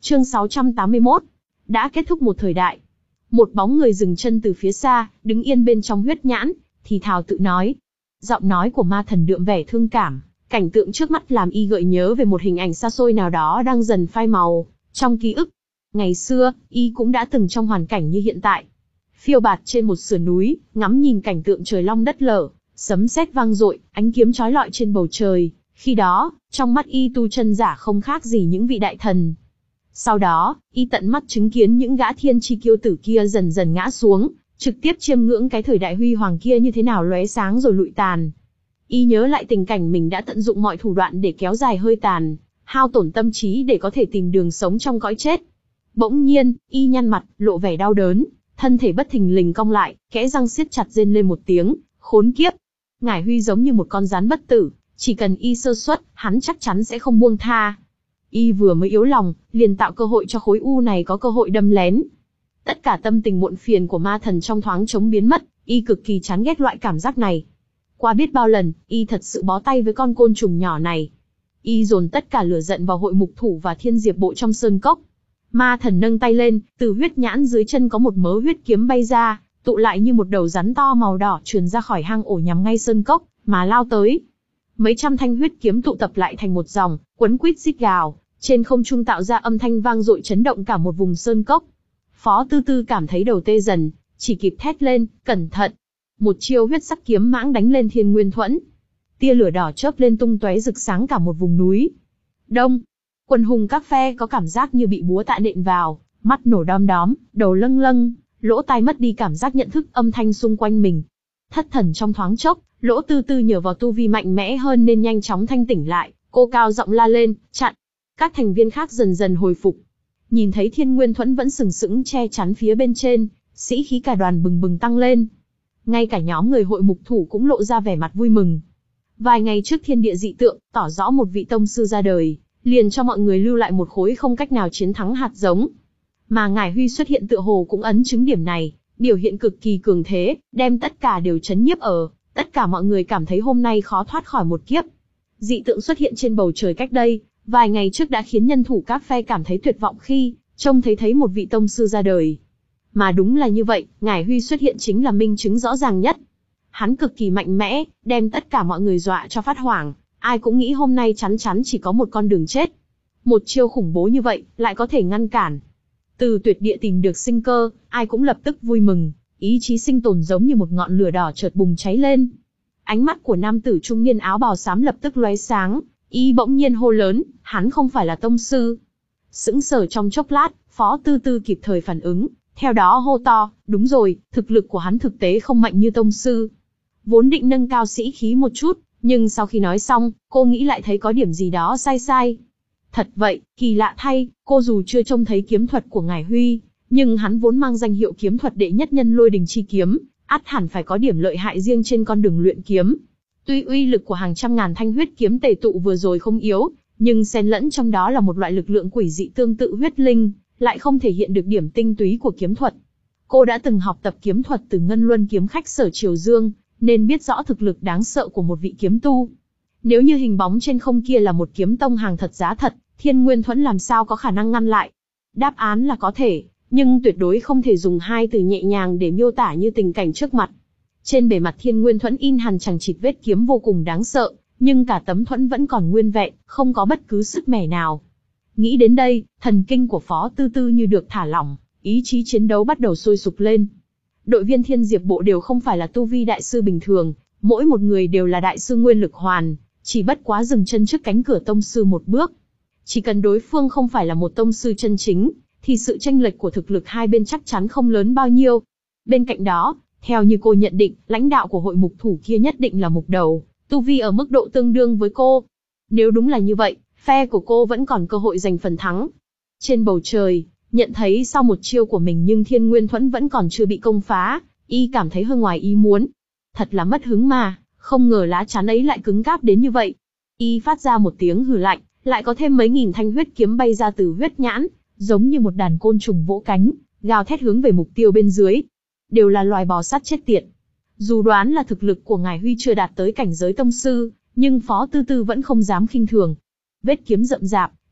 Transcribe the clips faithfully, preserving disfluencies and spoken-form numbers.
Chương sáu trăm tám mươi mốt. Đã kết thúc một thời đại. Một bóng người dừng chân từ phía xa, đứng yên bên trong huyết nhãn, thì thào tự nói. Giọng nói của ma thần đượm vẻ thương cảm, cảnh tượng trước mắt làm y gợi nhớ về một hình ảnh xa xôi nào đó đang dần phai màu trong ký ức. Ngày xưa, y cũng đã từng trong hoàn cảnh như hiện tại. Phiêu bạt trên một sườn núi, ngắm nhìn cảnh tượng trời long đất lở, sấm sét vang dội, ánh kiếm chói lọi trên bầu trời. Khi đó, trong mắt y tu chân giả không khác gì những vị đại thần. Sau đó, y tận mắt chứng kiến những gã thiên chi kiêu tử kia dần dần ngã xuống, trực tiếp chiêm ngưỡng cái thời đại huy hoàng kia như thế nào lóe sáng rồi lụi tàn. Y nhớ lại tình cảnh mình đã tận dụng mọi thủ đoạn để kéo dài hơi tàn, hao tổn tâm trí để có thể tìm đường sống trong cõi chết. Bỗng nhiên, y nhăn mặt, lộ vẻ đau đớn, thân thể bất thình lình cong lại, kẽ răng siết chặt rên lên một tiếng, khốn kiếp. Ngải Huy giống như một con rắn bất tử, chỉ cần y sơ suất, hắn chắc chắn sẽ không buông tha. Y vừa mới yếu lòng, liền tạo cơ hội cho khối u này có cơ hội đâm lén. Tất cả tâm tình muộn phiền của ma thần trong thoáng chốc biến mất, y cực kỳ chán ghét loại cảm giác này. Qua biết bao lần, y thật sự bó tay với con côn trùng nhỏ này. Y dồn tất cả lửa giận vào hội mục thủ và thiên diệp bộ trong sơn cốc. Ma thần nâng tay lên, từ huyết nhãn dưới chân có một mớ huyết kiếm bay ra, tụ lại như một đầu rắn to màu đỏ trườn ra khỏi hang ổ nhằm ngay sơn cốc, mà lao tới. Mấy trăm thanh huyết kiếm tụ tập lại thành một dòng, quấn quýt rít gào, trên không trung tạo ra âm thanh vang dội chấn động cả một vùng sơn cốc. Phó Tư Tư cảm thấy đầu tê dần, chỉ kịp thét lên, cẩn thận. Một chiêu huyết sắc kiếm mãng đánh lên Thiên Nguyên Thuẫn. Tia lửa đỏ chớp lên tung tóe rực sáng cả một vùng núi. Đông, quần hùng các phe có cảm giác như bị búa tạ nện vào, mắt nổ đom đóm, đầu lâng lâng, lỗ tai mất đi cảm giác nhận thức âm thanh xung quanh mình. Thất thần trong thoáng chốc, Lỗ Tư Tư nhờ vào tu vi mạnh mẽ hơn nên nhanh chóng thanh tỉnh lại, cô cao giọng la lên, chặn. Các thành viên khác dần dần hồi phục. Nhìn thấy Thiên Nguyên Thuẫn vẫn sừng sững che chắn phía bên trên, sĩ khí cả đoàn bừng bừng tăng lên. Ngay cả nhóm người hội mục thủ cũng lộ ra vẻ mặt vui mừng. Vài ngày trước thiên địa dị tượng, tỏ rõ một vị tông sư ra đời, liền cho mọi người lưu lại một khối không cách nào chiến thắng hạt giống. Mà Ngải Huy xuất hiện tựa hồ cũng ấn chứng điểm này, biểu hiện cực kỳ cường thế, đem tất cả đều chấn nhiếp ở, tất cả mọi người cảm thấy hôm nay khó thoát khỏi một kiếp. Dị tượng xuất hiện trên bầu trời cách đây, vài ngày trước đã khiến nhân thủ các phe cảm thấy tuyệt vọng khi trông thấy thấy một vị tông sư ra đời. Mà đúng là như vậy, Ngải Huy xuất hiện chính là minh chứng rõ ràng nhất. Hắn cực kỳ mạnh mẽ, đem tất cả mọi người dọa cho phát hoảng, ai cũng nghĩ hôm nay chắn chắn chỉ có một con đường chết. Một chiêu khủng bố như vậy, lại có thể ngăn cản. Từ tuyệt địa tìm được sinh cơ, ai cũng lập tức vui mừng, ý chí sinh tồn giống như một ngọn lửa đỏ chợt bùng cháy lên. Ánh mắt của nam tử trung niên áo bào xám lập tức lóe sáng, y bỗng nhiên hô lớn, hắn không phải là tông sư. Sững sờ trong chốc lát, Phó Tư Tư kịp thời phản ứng, theo đó hô to, đúng rồi, thực lực của hắn thực tế không mạnh như tông sư. Vốn định nâng cao sĩ khí một chút, nhưng sau khi nói xong, cô nghĩ lại thấy có điểm gì đó sai sai. Thật vậy, kỳ lạ thay, cô dù chưa trông thấy kiếm thuật của Ngải Huy, nhưng hắn vốn mang danh hiệu kiếm thuật đệ nhất nhân Lôi Đình Chi Kiếm, ắt hẳn phải có điểm lợi hại riêng trên con đường luyện kiếm. Tuy uy lực của hàng trăm ngàn thanh huyết kiếm tề tụ vừa rồi không yếu, nhưng xen lẫn trong đó là một loại lực lượng quỷ dị tương tự huyết linh, lại không thể hiện được điểm tinh túy của kiếm thuật. Cô đã từng học tập kiếm thuật từ Ngân Luân kiếm khách Sở Triều Dương, nên biết rõ thực lực đáng sợ của một vị kiếm tu. Nếu như hình bóng trên không kia là một kiếm tông hàng thật giá thật, Thiên Nguyên Thuẫn làm sao có khả năng ngăn lại? Đáp án là có thể, nhưng tuyệt đối không thể dùng hai từ nhẹ nhàng để miêu tả như tình cảnh trước mặt. Trên bề mặt Thiên Nguyên Thuẫn in hằn chằng chịt vết kiếm vô cùng đáng sợ, nhưng cả tấm thuẫn vẫn còn nguyên vẹn, không có bất cứ sức mẻ nào. Nghĩ đến đây, thần kinh của Phó Tư Tư như được thả lỏng, ý chí chiến đấu bắt đầu sôi sục lên. Đội viên Thiên Diệp bộ đều không phải là tu vi đại sư bình thường, mỗi một người đều là đại sư nguyên lực hoàn, chỉ bất quá dừng chân trước cánh cửa tông sư một bước. Chỉ cần đối phương không phải là một tông sư chân chính, thì sự chênh lệch của thực lực hai bên chắc chắn không lớn bao nhiêu. Bên cạnh đó, theo như cô nhận định, lãnh đạo của hội mục thủ kia nhất định là mục đầu, tu vi ở mức độ tương đương với cô. Nếu đúng là như vậy, phe của cô vẫn còn cơ hội giành phần thắng. Trên bầu trời, nhận thấy sau một chiêu của mình nhưng Thiên Nguyên Thuẫn vẫn còn chưa bị công phá, y cảm thấy hơi ngoài ý muốn. Thật là mất hứng mà, không ngờ lá chắn ấy lại cứng cáp đến như vậy. Y phát ra một tiếng hừ lạnh, lại có thêm mấy nghìn thanh huyết kiếm bay ra từ huyết nhãn, giống như một đàn côn trùng vỗ cánh, gào thét hướng về mục tiêu bên dưới. Đều là loài bò sát chết tiệt. Dù đoán là thực lực của Ngải Huy chưa đạt tới cảnh giới tông sư, nhưng Phó Tư Tư vẫn không dám khinh thường. Vết kiếm rậm rạp,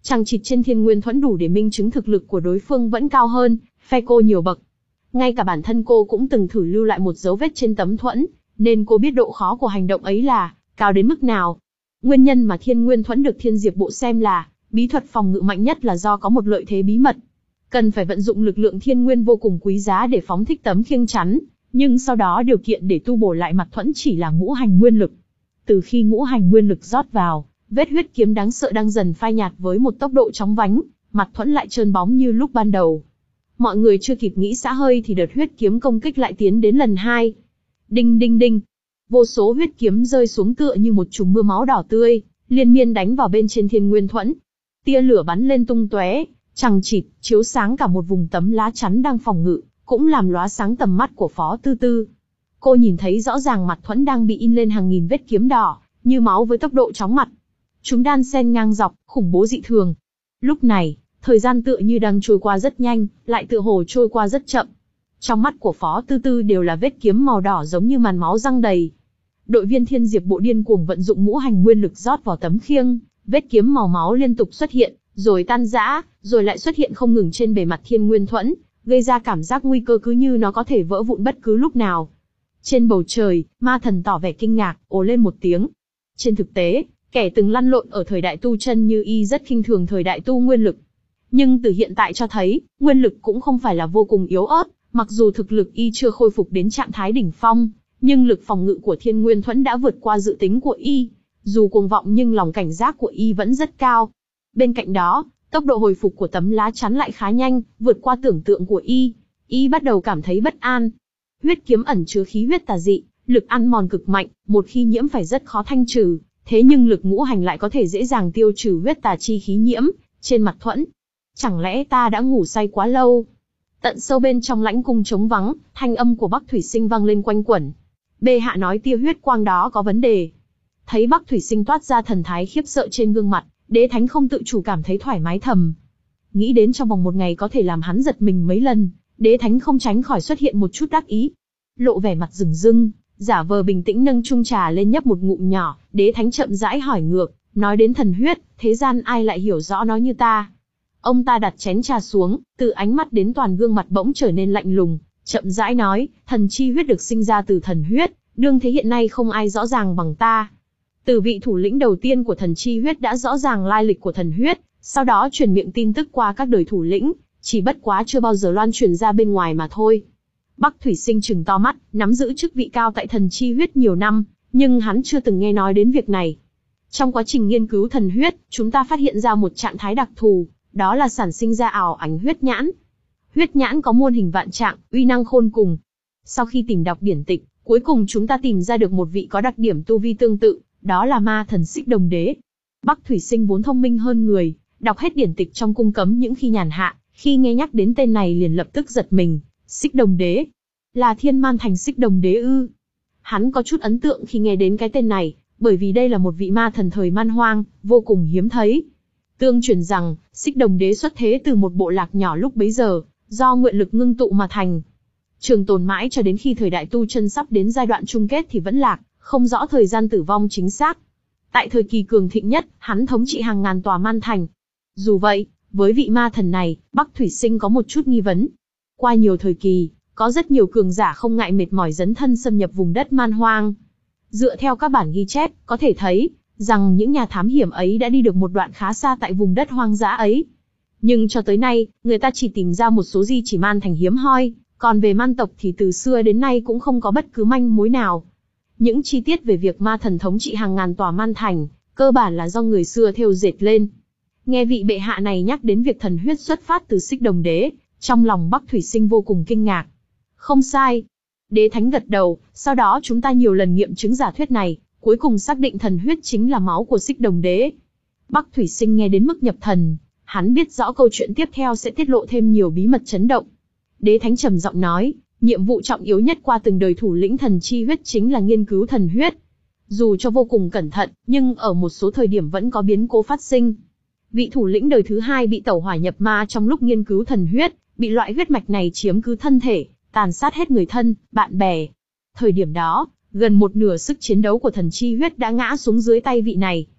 Chằng chịt trên Thiên Nguyên Thuẫn đủ để minh chứng thực lực của đối phương vẫn cao hơn phe cô nhiều bậc. Ngay cả bản thân cô cũng từng thử lưu lại một dấu vết trên tấm thuẫn, nên cô biết độ khó của hành động ấy là cao đến mức nào. Nguyên nhân mà Thiên Nguyên Thuẫn được Thiên Diệp Bộ xem là bí thuật phòng ngự mạnh nhất là do có một lợi thế bí mật. Cần phải vận dụng lực lượng thiên nguyên vô cùng quý giá để phóng thích tấm khiêng chắn, nhưng sau đó điều kiện để tu bổ lại mặt thuẫn chỉ là ngũ hành nguyên lực. Từ khi ngũ hành nguyên lực rót vào, vết huyết kiếm đáng sợ đang dần phai nhạt với một tốc độ chóng vánh, mặt thuẫn lại trơn bóng như lúc ban đầu. Mọi người chưa kịp nghĩ xả hơi thì đợt huyết kiếm công kích lại tiến đến lần hai. Đinh đinh đinh, vô số huyết kiếm rơi xuống tựa như một chùm mưa máu đỏ tươi, liên miên đánh vào bên trên Thiên Nguyên Thuẫn. Tia lửa bắn lên tung tóe, chằng chịt, chiếu sáng cả một vùng tấm lá chắn đang phòng ngự, cũng làm lóa sáng tầm mắt của Phó Tư Tư. Cô nhìn thấy rõ ràng mặt thuẫn đang bị in lên hàng nghìn vết kiếm đỏ, như máu với tốc độ chóng mặt. Chúng đan xen ngang dọc, khủng bố dị thường. Lúc này, thời gian tựa như đang trôi qua rất nhanh, lại tựa hồ trôi qua rất chậm. Trong mắt của Phó Tư Tư đều là vết kiếm màu đỏ giống như màn máu răng đầy. Đội viên Thiên Diệp Bộ điên cuồng vận dụng ngũ hành nguyên lực rót vào tấm khiêng, vết kiếm màu máu liên tục xuất hiện, rồi tan rã, rồi lại xuất hiện không ngừng trên bề mặt Thiên Nguyên Thuẫn, gây ra cảm giác nguy cơ cứ như nó có thể vỡ vụn bất cứ lúc nào. Trên bầu trời, Ma Thần tỏ vẻ kinh ngạc, ồ lên một tiếng. Trên thực tế, kẻ từng lăn lộn ở thời đại tu chân như y rất khinh thường thời đại tu nguyên lực. Nhưng từ hiện tại cho thấy, nguyên lực cũng không phải là vô cùng yếu ớt, mặc dù thực lực y chưa khôi phục đến trạng thái đỉnh phong, nhưng lực phòng ngự của Thiên Nguyên Thuẫn đã vượt qua dự tính của y. Dù cuồng vọng nhưng lòng cảnh giác của y vẫn rất cao. Bên cạnh đó, tốc độ hồi phục của tấm lá chắn lại khá nhanh, vượt qua tưởng tượng của y. Y bắt đầu cảm thấy bất an. Huyết kiếm ẩn chứa khí huyết tà dị, lực ăn mòn cực mạnh, một khi nhiễm phải rất khó thanh trừ, thế nhưng lực ngũ hành lại có thể dễ dàng tiêu trừ huyết tà chi khí nhiễm trên mặt thuẫn. Chẳng lẽ ta đã ngủ say quá lâu? Tận sâu bên trong lãnh cung trống vắng, thanh âm của Bắc Thủy Sinh vang lên quanh quẩn. Bệ hạ nói tia huyết quang đó có vấn đề. Thấy Bắc Thủy Sinh toát ra thần thái khiếp sợ trên gương mặt, Đế Thánh không tự chủ cảm thấy thoải mái thầm. Nghĩ đến trong vòng một ngày có thể làm hắn giật mình mấy lần, Đế Thánh không tránh khỏi xuất hiện một chút đắc ý. Lộ vẻ mặt rừng rưng, giả vờ bình tĩnh nâng chung trà lên nhấp một ngụm nhỏ, Đế Thánh chậm rãi hỏi ngược, nói đến thần huyết, thế gian ai lại hiểu rõ nó như ta? Ông ta đặt chén trà xuống, từ ánh mắt đến toàn gương mặt bỗng trở nên lạnh lùng, chậm rãi nói, thần chi huyết được sinh ra từ thần huyết, đương thế hiện nay không ai rõ ràng bằng ta. Từ vị thủ lĩnh đầu tiên của thần chi huyết đã rõ ràng lai lịch của thần huyết, sau đó truyền miệng tin tức qua các đời thủ lĩnh, chỉ bất quá chưa bao giờ loan truyền ra bên ngoài mà thôi. Bắc Thủy Sinh trừng to mắt, nắm giữ chức vị cao tại thần chi huyết nhiều năm, nhưng hắn chưa từng nghe nói đến việc này. Trong quá trình nghiên cứu thần huyết, chúng ta phát hiện ra một trạng thái đặc thù, đó là sản sinh ra ảo ảnh huyết nhãn. Huyết nhãn có muôn hình vạn trạng, uy năng khôn cùng. Sau khi tìm đọc điển tịch, cuối cùng chúng ta tìm ra được một vị có đặc điểm tu vi tương tự, đó là ma thần Xích Đồng Đế. Bắc Thủy Sinh vốn thông minh hơn người, đọc hết điển tịch trong cung cấm những khi nhàn hạ, khi nghe nhắc đến tên này liền lập tức giật mình. Xích Đồng Đế? Là Thiên Man Thành Xích Đồng Đế ư? Hắn có chút ấn tượng khi nghe đến cái tên này, bởi vì đây là một vị ma thần thời man hoang, vô cùng hiếm thấy. Tương truyền rằng, Xích Đồng Đế xuất thế từ một bộ lạc nhỏ lúc bấy giờ, do nguyện lực ngưng tụ mà thành. Trường tồn mãi cho đến khi thời đại tu chân sắp đến giai đoạn chung kết thì vẫn lạc, không rõ thời gian tử vong chính xác. Tại thời kỳ cường thịnh nhất, hắn thống trị hàng ngàn tòa man thành. Dù vậy, với vị ma thần này, Bắc Thủy Sinh có một chút nghi vấn. Qua nhiều thời kỳ, có rất nhiều cường giả không ngại mệt mỏi dấn thân xâm nhập vùng đất man hoang. Dựa theo các bản ghi chép, có thể thấy rằng những nhà thám hiểm ấy đã đi được một đoạn khá xa tại vùng đất hoang dã ấy. Nhưng cho tới nay, người ta chỉ tìm ra một số di chỉ man thành hiếm hoi, còn về man tộc thì từ xưa đến nay cũng không có bất cứ manh mối nào. Những chi tiết về việc ma thần thống trị hàng ngàn tòa man thành, cơ bản là do người xưa thêu dệt lên. Nghe vị bệ hạ này nhắc đến việc thần huyết xuất phát từ Xích Đồng Đế, trong lòng Bắc Thủy Sinh vô cùng kinh ngạc. Không sai. Đế Thánh gật đầu, sau đó chúng ta nhiều lần nghiệm chứng giả thuyết này, cuối cùng xác định thần huyết chính là máu của Xích Đồng Đế. Bắc Thủy Sinh nghe đến mức nhập thần, hắn biết rõ câu chuyện tiếp theo sẽ tiết lộ thêm nhiều bí mật chấn động. Đế Thánh trầm giọng nói, nhiệm vụ trọng yếu nhất qua từng đời thủ lĩnh thần chi huyết chính là nghiên cứu thần huyết. Dù cho vô cùng cẩn thận, nhưng ở một số thời điểm vẫn có biến cố phát sinh. Vị thủ lĩnh đời thứ hai bị tẩu hỏa nhập ma trong lúc nghiên cứu thần huyết, bị loại huyết mạch này chiếm cứ thân thể, tàn sát hết người thân, bạn bè. Thời điểm đó, gần một nửa sức chiến đấu của thần chi huyết đã ngã xuống dưới tay vị này.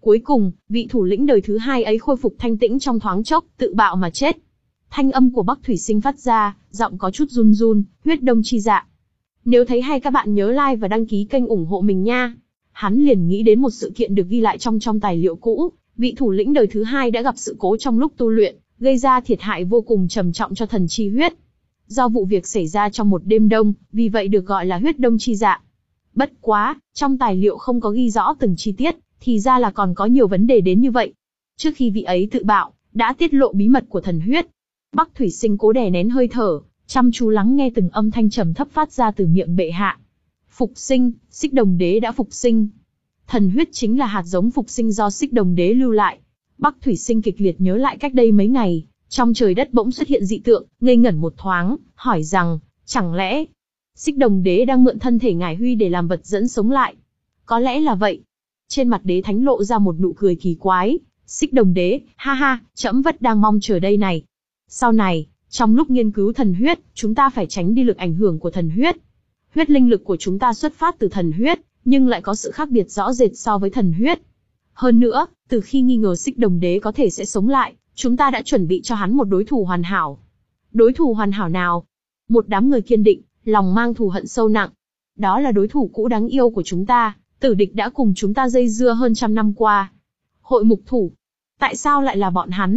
Cuối cùng, vị thủ lĩnh đời thứ hai ấy khôi phục thanh tĩnh trong thoáng chốc, tự bạo mà chết. Thanh âm của Bắc Thủy Sinh phát ra, giọng có chút run run, huyết đông chi dạ. Nếu thấy hay các bạn nhớ like và đăng ký kênh ủng hộ mình nha. Hắn liền nghĩ đến một sự kiện được ghi lại trong trong tài liệu cũ, vị thủ lĩnh đời thứ hai đã gặp sự cố trong lúc tu luyện, gây ra thiệt hại vô cùng trầm trọng cho thần chi huyết. Do vụ việc xảy ra trong một đêm đông, vì vậy được gọi là huyết đông chi dạ. Bất quá, trong tài liệu không có ghi rõ từng chi tiết, thì ra là còn có nhiều vấn đề đến như vậy. Trước khi vị ấy tự bạo, đã tiết lộ bí mật của thần huyết. Bắc Thủy Sinh cố đè nén hơi thở, chăm chú lắng nghe từng âm thanh trầm thấp phát ra từ miệng bệ hạ. Phục sinh, Xích Đồng Đế đã phục sinh. Thần huyết chính là hạt giống phục sinh do Xích Đồng Đế lưu lại. Bắc Thủy Sinh kịch liệt nhớ lại cách đây mấy ngày, trong trời đất bỗng xuất hiện dị tượng, ngây ngẩn một thoáng, hỏi rằng, chẳng lẽ Xích Đồng Đế đang mượn thân thể Ngải Huy để làm vật dẫn sống lại? Có lẽ là vậy. Trên mặt Đế Thánh lộ ra một nụ cười kỳ quái. Xích Đồng Đế, ha ha, trẫm vất đang mong chờ đây này. Sau này, trong lúc nghiên cứu thần huyết, chúng ta phải tránh đi lực ảnh hưởng của thần huyết. Huyết linh lực của chúng ta xuất phát từ thần huyết, nhưng lại có sự khác biệt rõ rệt so với thần huyết. Hơn nữa, từ khi nghi ngờ Xích Đồng Đế có thể sẽ sống lại, chúng ta đã chuẩn bị cho hắn một đối thủ hoàn hảo. Đối thủ hoàn hảo nào? Một đám người kiên định, lòng mang thù hận sâu nặng. Đó là đối thủ cũ đáng yêu của chúng ta, tử địch đã cùng chúng ta dây dưa hơn trăm năm qua. Hội mục thủ. Tại sao lại là bọn hắn?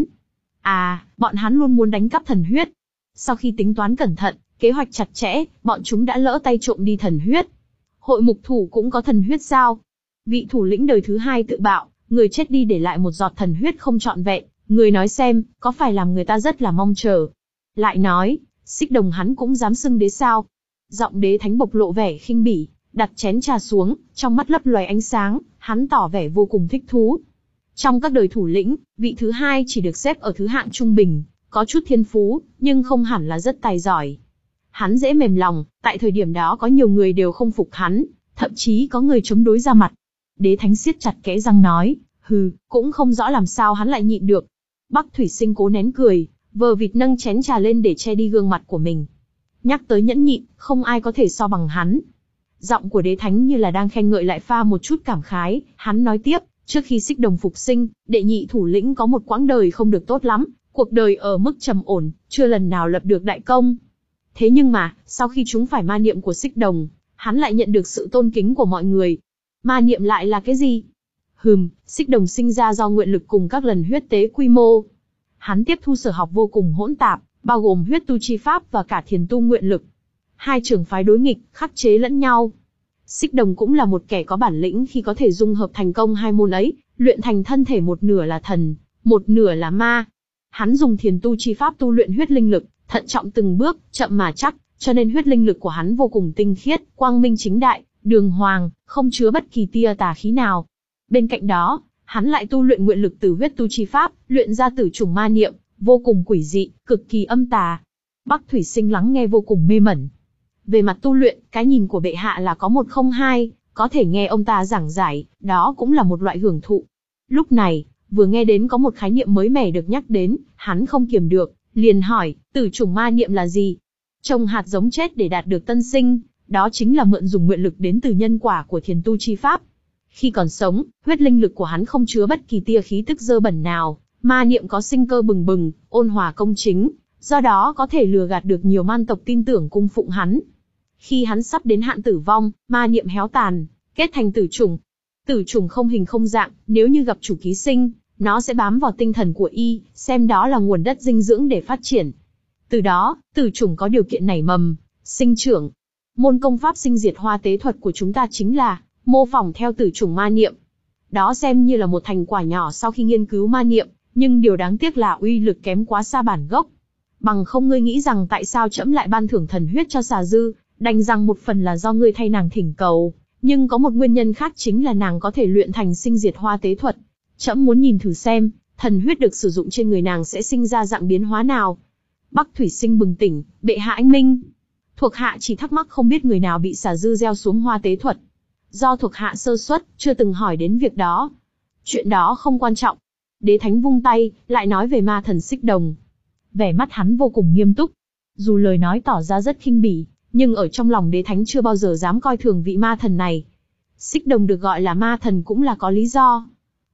À, bọn hắn luôn muốn đánh cắp thần huyết. Sau khi tính toán cẩn thận, kế hoạch chặt chẽ, bọn chúng đã lỡ tay trộm đi thần huyết. Hội mục thủ cũng có thần huyết sao? Vị thủ lĩnh đời thứ hai tự bạo, người chết đi để lại một giọt thần huyết không trọn vẹn. Người nói xem, có phải làm người ta rất là mong chờ. Lại nói, Xích Đồng hắn cũng dám xưng đế sao? Giọng Đế Thánh bộc lộ vẻ khinh bỉ, đặt chén trà xuống, trong mắt lấp loài ánh sáng, hắn tỏ vẻ vô cùng thích thú. Trong các đời thủ lĩnh, vị thứ hai chỉ được xếp ở thứ hạng trung bình, có chút thiên phú, nhưng không hẳn là rất tài giỏi. Hắn dễ mềm lòng, tại thời điểm đó có nhiều người đều không phục hắn, thậm chí có người chống đối ra mặt. Đế Thánh siết chặt kẽ răng nói, hừ, cũng không rõ làm sao hắn lại nhịn được. Bắc Thủy Sinh cố nén cười, vờ vịt nâng chén trà lên để che đi gương mặt của mình. Nhắc tới nhẫn nhịn, không ai có thể so bằng hắn. Giọng của Đế Thánh như là đang khen ngợi lại pha một chút cảm khái, hắn nói tiếp, trước khi Xích Đồng phục sinh, đệ nhị thủ lĩnh có một quãng đời không được tốt lắm, cuộc đời ở mức trầm ổn, chưa lần nào lập được đại công. Thế nhưng mà, sau khi chúng phải ma niệm của Xích Đồng, hắn lại nhận được sự tôn kính của mọi người. Ma niệm lại là cái gì? Hừm, Xích Đồng sinh ra do nguyện lực cùng các lần huyết tế quy mô. Hắn tiếp thu sở học vô cùng hỗn tạp, bao gồm huyết tu chi pháp và cả thiền tu nguyện lực. Hai trường phái đối nghịch, khắc chế lẫn nhau. Xích Đồng cũng là một kẻ có bản lĩnh khi có thể dung hợp thành công hai môn ấy, luyện thành thân thể một nửa là thần, một nửa là ma. Hắn dùng thiền tu chi pháp tu luyện huyết linh lực, thận trọng từng bước, chậm mà chắc, cho nên huyết linh lực của hắn vô cùng tinh khiết, quang minh chính đại, đường hoàng, không chứa bất kỳ tia tà khí nào. Bên cạnh đó, hắn lại tu luyện nguyện lực từ huyết tu chi pháp, luyện ra tử chủng ma niệm, vô cùng quỷ dị, cực kỳ âm tà. Bắc Thủy Sinh lắng nghe vô cùng mê mẩn. Về mặt tu luyện, cái nhìn của bệ hạ là có một không hai, có thể nghe ông ta giảng giải, đó cũng là một loại hưởng thụ. Lúc này, vừa nghe đến có một khái niệm mới mẻ được nhắc đến, hắn không kiềm được, liền hỏi, tử chủng ma niệm là gì? Trồng hạt giống chết để đạt được tân sinh, đó chính là mượn dùng nguyện lực đến từ nhân quả của thiền tu chi pháp. Khi còn sống, huyết linh lực của hắn không chứa bất kỳ tia khí tức dơ bẩn nào, ma niệm có sinh cơ bừng bừng, ôn hòa công chính, do đó có thể lừa gạt được nhiều man tộc tin tưởng cung phụng hắn. Khi hắn sắp đến hạn tử vong, ma niệm héo tàn, kết thành tử chủng. Tử chủng không hình không dạng, nếu như gặp chủ ký sinh, nó sẽ bám vào tinh thần của y, xem đó là nguồn đất dinh dưỡng để phát triển. Từ đó, tử chủng có điều kiện nảy mầm, sinh trưởng. Môn công pháp sinh diệt hoa tế thuật của chúng ta chính là mô phỏng theo tử chủng ma niệm. Đó xem như là một thành quả nhỏ sau khi nghiên cứu ma niệm, nhưng điều đáng tiếc là uy lực kém quá xa bản gốc. Bằng không ngươi nghĩ rằng tại sao trẫm lại ban thưởng thần huyết cho Xà Dư, đành rằng một phần là do ngươi thay nàng thỉnh cầu, nhưng có một nguyên nhân khác chính là nàng có thể luyện thành sinh diệt hoa tế thuật. Trẫm muốn nhìn thử xem, thần huyết được sử dụng trên người nàng sẽ sinh ra dạng biến hóa nào. Bắc Thủy Sinh bừng tỉnh, bệ hạ anh minh. Thuộc hạ chỉ thắc mắc không biết người nào bị Xà Dư gieo xuống hoa tế thuật. Do thuộc hạ sơ suất, chưa từng hỏi đến việc đó. Chuyện đó không quan trọng. Đế Thánh vung tay, lại nói về ma thần Xích Đồng. Vẻ mắt hắn vô cùng nghiêm túc. Dù lời nói tỏ ra rất khinh bỉ, nhưng ở trong lòng Đế Thánh chưa bao giờ dám coi thường vị ma thần này. Xích Đồng được gọi là ma thần cũng là có lý do.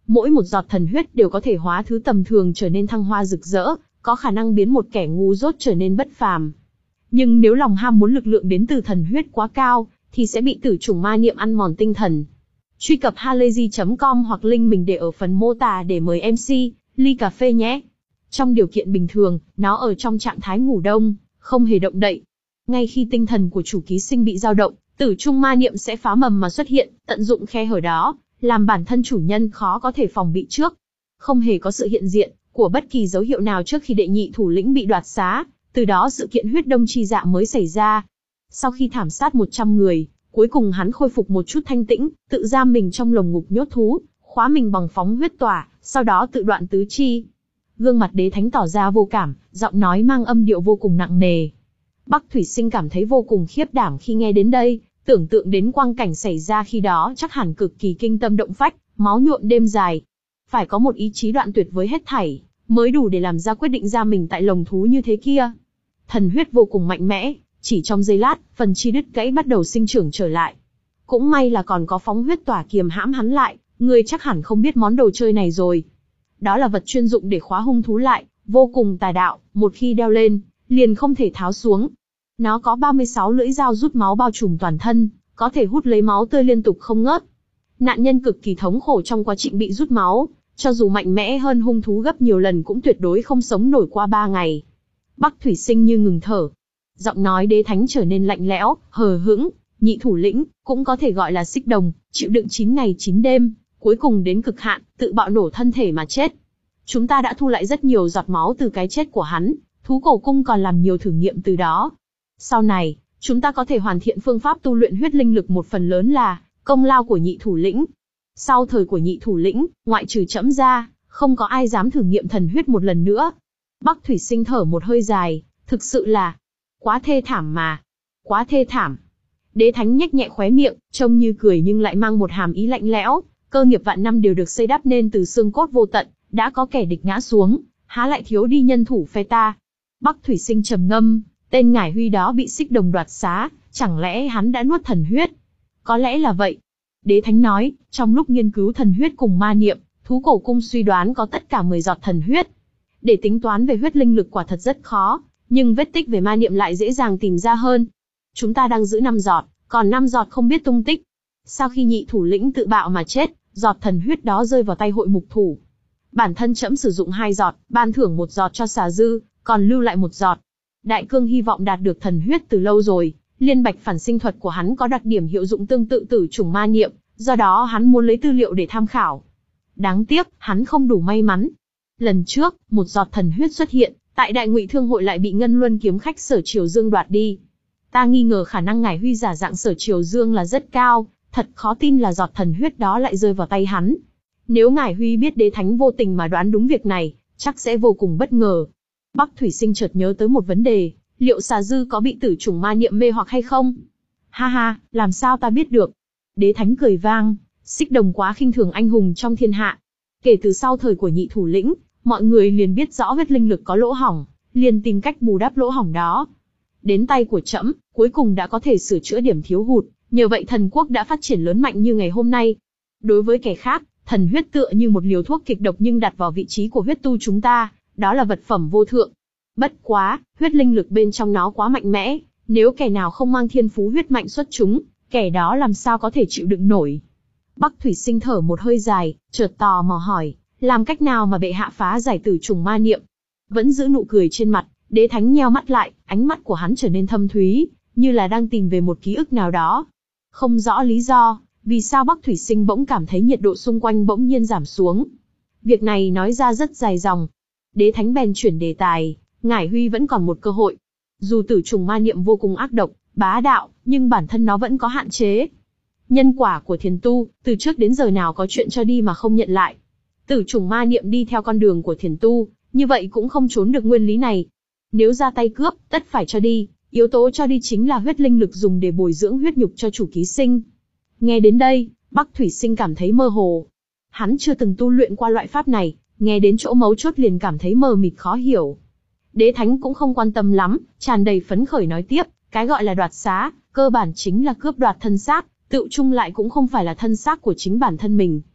Mỗi một giọt thần huyết đều có thể hóa thứ tầm thường trở nên thăng hoa rực rỡ, có khả năng biến một kẻ ngu dốt trở nên bất phàm. Nhưng nếu lòng ham muốn lực lượng đến từ thần huyết quá cao, thì sẽ bị tử chủng ma niệm ăn mòn tinh thần. Truy cập halayzi chấm com hoặc link mình để ở phần mô tả để mời em xê, ly cà phê nhé. Trong điều kiện bình thường, nó ở trong trạng thái ngủ đông, không hề động đậy. Ngay khi tinh thần của chủ ký sinh bị dao động, tử chung ma niệm sẽ phá mầm mà xuất hiện, tận dụng khe hở đó, làm bản thân chủ nhân khó có thể phòng bị trước. Không hề có sự hiện diện của bất kỳ dấu hiệu nào trước khi đệ nhị thủ lĩnh bị đoạt xá, từ đó sự kiện huyết đông chi dạ mới xảy ra. Sau khi thảm sát một trăm người, cuối cùng hắn khôi phục một chút thanh tĩnh, tự giam mình trong lồng ngục nhốt thú, khóa mình bằng phóng huyết tỏa, sau đó tự đoạn tứ chi. Gương mặt đế thánh tỏ ra vô cảm, giọng nói mang âm điệu vô cùng nặng nề. Bắc Thủy Sinh cảm thấy vô cùng khiếp đảm khi nghe đến đây, tưởng tượng đến quang cảnh xảy ra khi đó chắc hẳn cực kỳ kinh tâm động phách, máu nhuộm đêm dài. Phải có một ý chí đoạn tuyệt với hết thảy, mới đủ để làm ra quyết định ra mình tại lồng thú như thế kia. Thần huyết vô cùng mạnh mẽ, chỉ trong giây lát, phần chi đứt gãy bắt đầu sinh trưởng trở lại. Cũng may là còn có phóng huyết tỏa kiềm hãm hắn lại, người chắc hẳn không biết món đồ chơi này rồi. Đó là vật chuyên dụng để khóa hung thú lại, vô cùng tà đạo, một khi đeo lên, liền không thể tháo xuống. Nó có ba mươi sáu lưỡi dao rút máu bao trùm toàn thân, có thể hút lấy máu tươi liên tục không ngớt. Nạn nhân cực kỳ thống khổ trong quá trình bị rút máu, cho dù mạnh mẽ hơn hung thú gấp nhiều lần cũng tuyệt đối không sống nổi qua ba ngày. Bắc Thủy Sinh như ngừng thở. Giọng nói đế thánh trở nên lạnh lẽo, hờ hững, nhị thủ lĩnh, cũng có thể gọi là xích đồng, chịu đựng chín ngày chín đêm, cuối cùng đến cực hạn, tự bạo nổ thân thể mà chết. Chúng ta đã thu lại rất nhiều giọt máu từ cái chết của hắn, thú cổ cung còn làm nhiều thử nghiệm từ đó. Sau này, chúng ta có thể hoàn thiện phương pháp tu luyện huyết linh lực, một phần lớn là công lao của nhị thủ lĩnh. Sau thời của nhị thủ lĩnh, ngoại trừ trẫm ra, không có ai dám thử nghiệm thần huyết một lần nữa. Bắc Thủy Sinh thở một hơi dài, thực sự là quá thê thảm mà. Quá thê thảm. Đế thánh nhếch nhẹ khóe miệng, trông như cười nhưng lại mang một hàm ý lạnh lẽo. Cơ nghiệp vạn năm đều được xây đắp nên từ xương cốt vô tận, đã có kẻ địch ngã xuống, há lại thiếu đi nhân thủ phe ta. Bắc Thủy Sinh trầm ngâm, tên Ngải Huy đó bị xích đồng đoạt xá, chẳng lẽ hắn đã nuốt thần huyết? Có lẽ là vậy. Đế thánh nói, trong lúc nghiên cứu thần huyết cùng ma niệm, thú cổ cung suy đoán có tất cả mười giọt thần huyết. Để tính toán về huyết linh lực quả thật rất khó, nhưng vết tích về ma niệm lại dễ dàng tìm ra hơn. Chúng ta đang giữ năm giọt, còn năm giọt không biết tung tích. Sau khi nhị thủ lĩnh tự bạo mà chết, giọt thần huyết đó rơi vào tay hội mục thủ. Bản thân trẫm sử dụng hai giọt, ban thưởng một giọt cho xà dư, còn lưu lại một giọt. Đại cương hy vọng đạt được thần huyết từ lâu rồi, liên bạch phản sinh thuật của hắn có đặc điểm hiệu dụng tương tự tử chủng ma niệm, do đó hắn muốn lấy tư liệu để tham khảo. Đáng tiếc, hắn không đủ may mắn. Lần trước, một giọt thần huyết xuất hiện, tại Đại Ngụy Thương hội lại bị Ngân Luân kiếm khách Sở Triều Dương đoạt đi. Ta nghi ngờ khả năng Ngải Huy giả dạng Sở Triều Dương là rất cao, thật khó tin là giọt thần huyết đó lại rơi vào tay hắn. Nếu Ngải Huy biết đế thánh vô tình mà đoán đúng việc này, chắc sẽ vô cùng bất ngờ. Bắc Thủy Sinh chợt nhớ tới một vấn đề, liệu xà dư có bị tử chủng ma niệm mê hoặc hay không? Ha ha, làm sao ta biết được? Đế thánh cười vang, xích đồng quá khinh thường anh hùng trong thiên hạ. Kể từ sau thời của nhị thủ lĩnh, mọi người liền biết rõ huyết linh lực có lỗ hỏng, liền tìm cách bù đắp lỗ hỏng đó. Đến tay của trẫm, cuối cùng đã có thể sửa chữa điểm thiếu hụt, nhờ vậy thần quốc đã phát triển lớn mạnh như ngày hôm nay. Đối với kẻ khác, thần huyết tựa như một liều thuốc kịch độc, nhưng đặt vào vị trí của huyết tu chúng ta, đó là vật phẩm vô thượng. Bất quá, huyết linh lực bên trong nó quá mạnh mẽ, nếu kẻ nào không mang thiên phú huyết mạnh xuất chúng, kẻ đó làm sao có thể chịu đựng nổi. Bắc Thủy Sinh thở một hơi dài, chợt tò mò hỏi, làm cách nào mà bệ hạ phá giải tử trùng ma niệm? Vẫn giữ nụ cười trên mặt, đế thánh nheo mắt lại, ánh mắt của hắn trở nên thâm thúy, như là đang tìm về một ký ức nào đó. Không rõ lý do, vì sao Bắc Thủy Sinh bỗng cảm thấy nhiệt độ xung quanh bỗng nhiên giảm xuống. Việc này nói ra rất dài dòng. Đế thánh bèn chuyển đề tài, Ngải Huy vẫn còn một cơ hội. Dù tử trùng ma niệm vô cùng ác độc, bá đạo, nhưng bản thân nó vẫn có hạn chế. Nhân quả của thiền tu, từ trước đến giờ nào có chuyện cho đi mà không nhận lại. Tử trùng ma niệm đi theo con đường của thiền tu, như vậy cũng không trốn được nguyên lý này. Nếu ra tay cướp, tất phải cho đi, yếu tố cho đi chính là huyết linh lực dùng để bồi dưỡng huyết nhục cho chủ ký sinh. Nghe đến đây, Bắc Thủy Sinh cảm thấy mơ hồ. Hắn chưa từng tu luyện qua loại pháp này, nghe đến chỗ mấu chốt liền cảm thấy mờ mịt khó hiểu. Đế thánh cũng không quan tâm lắm, tràn đầy phấn khởi nói tiếp, cái gọi là đoạt xá, cơ bản chính là cướp đoạt thân xác, tự chung lại cũng không phải là thân xác của chính bản thân mình.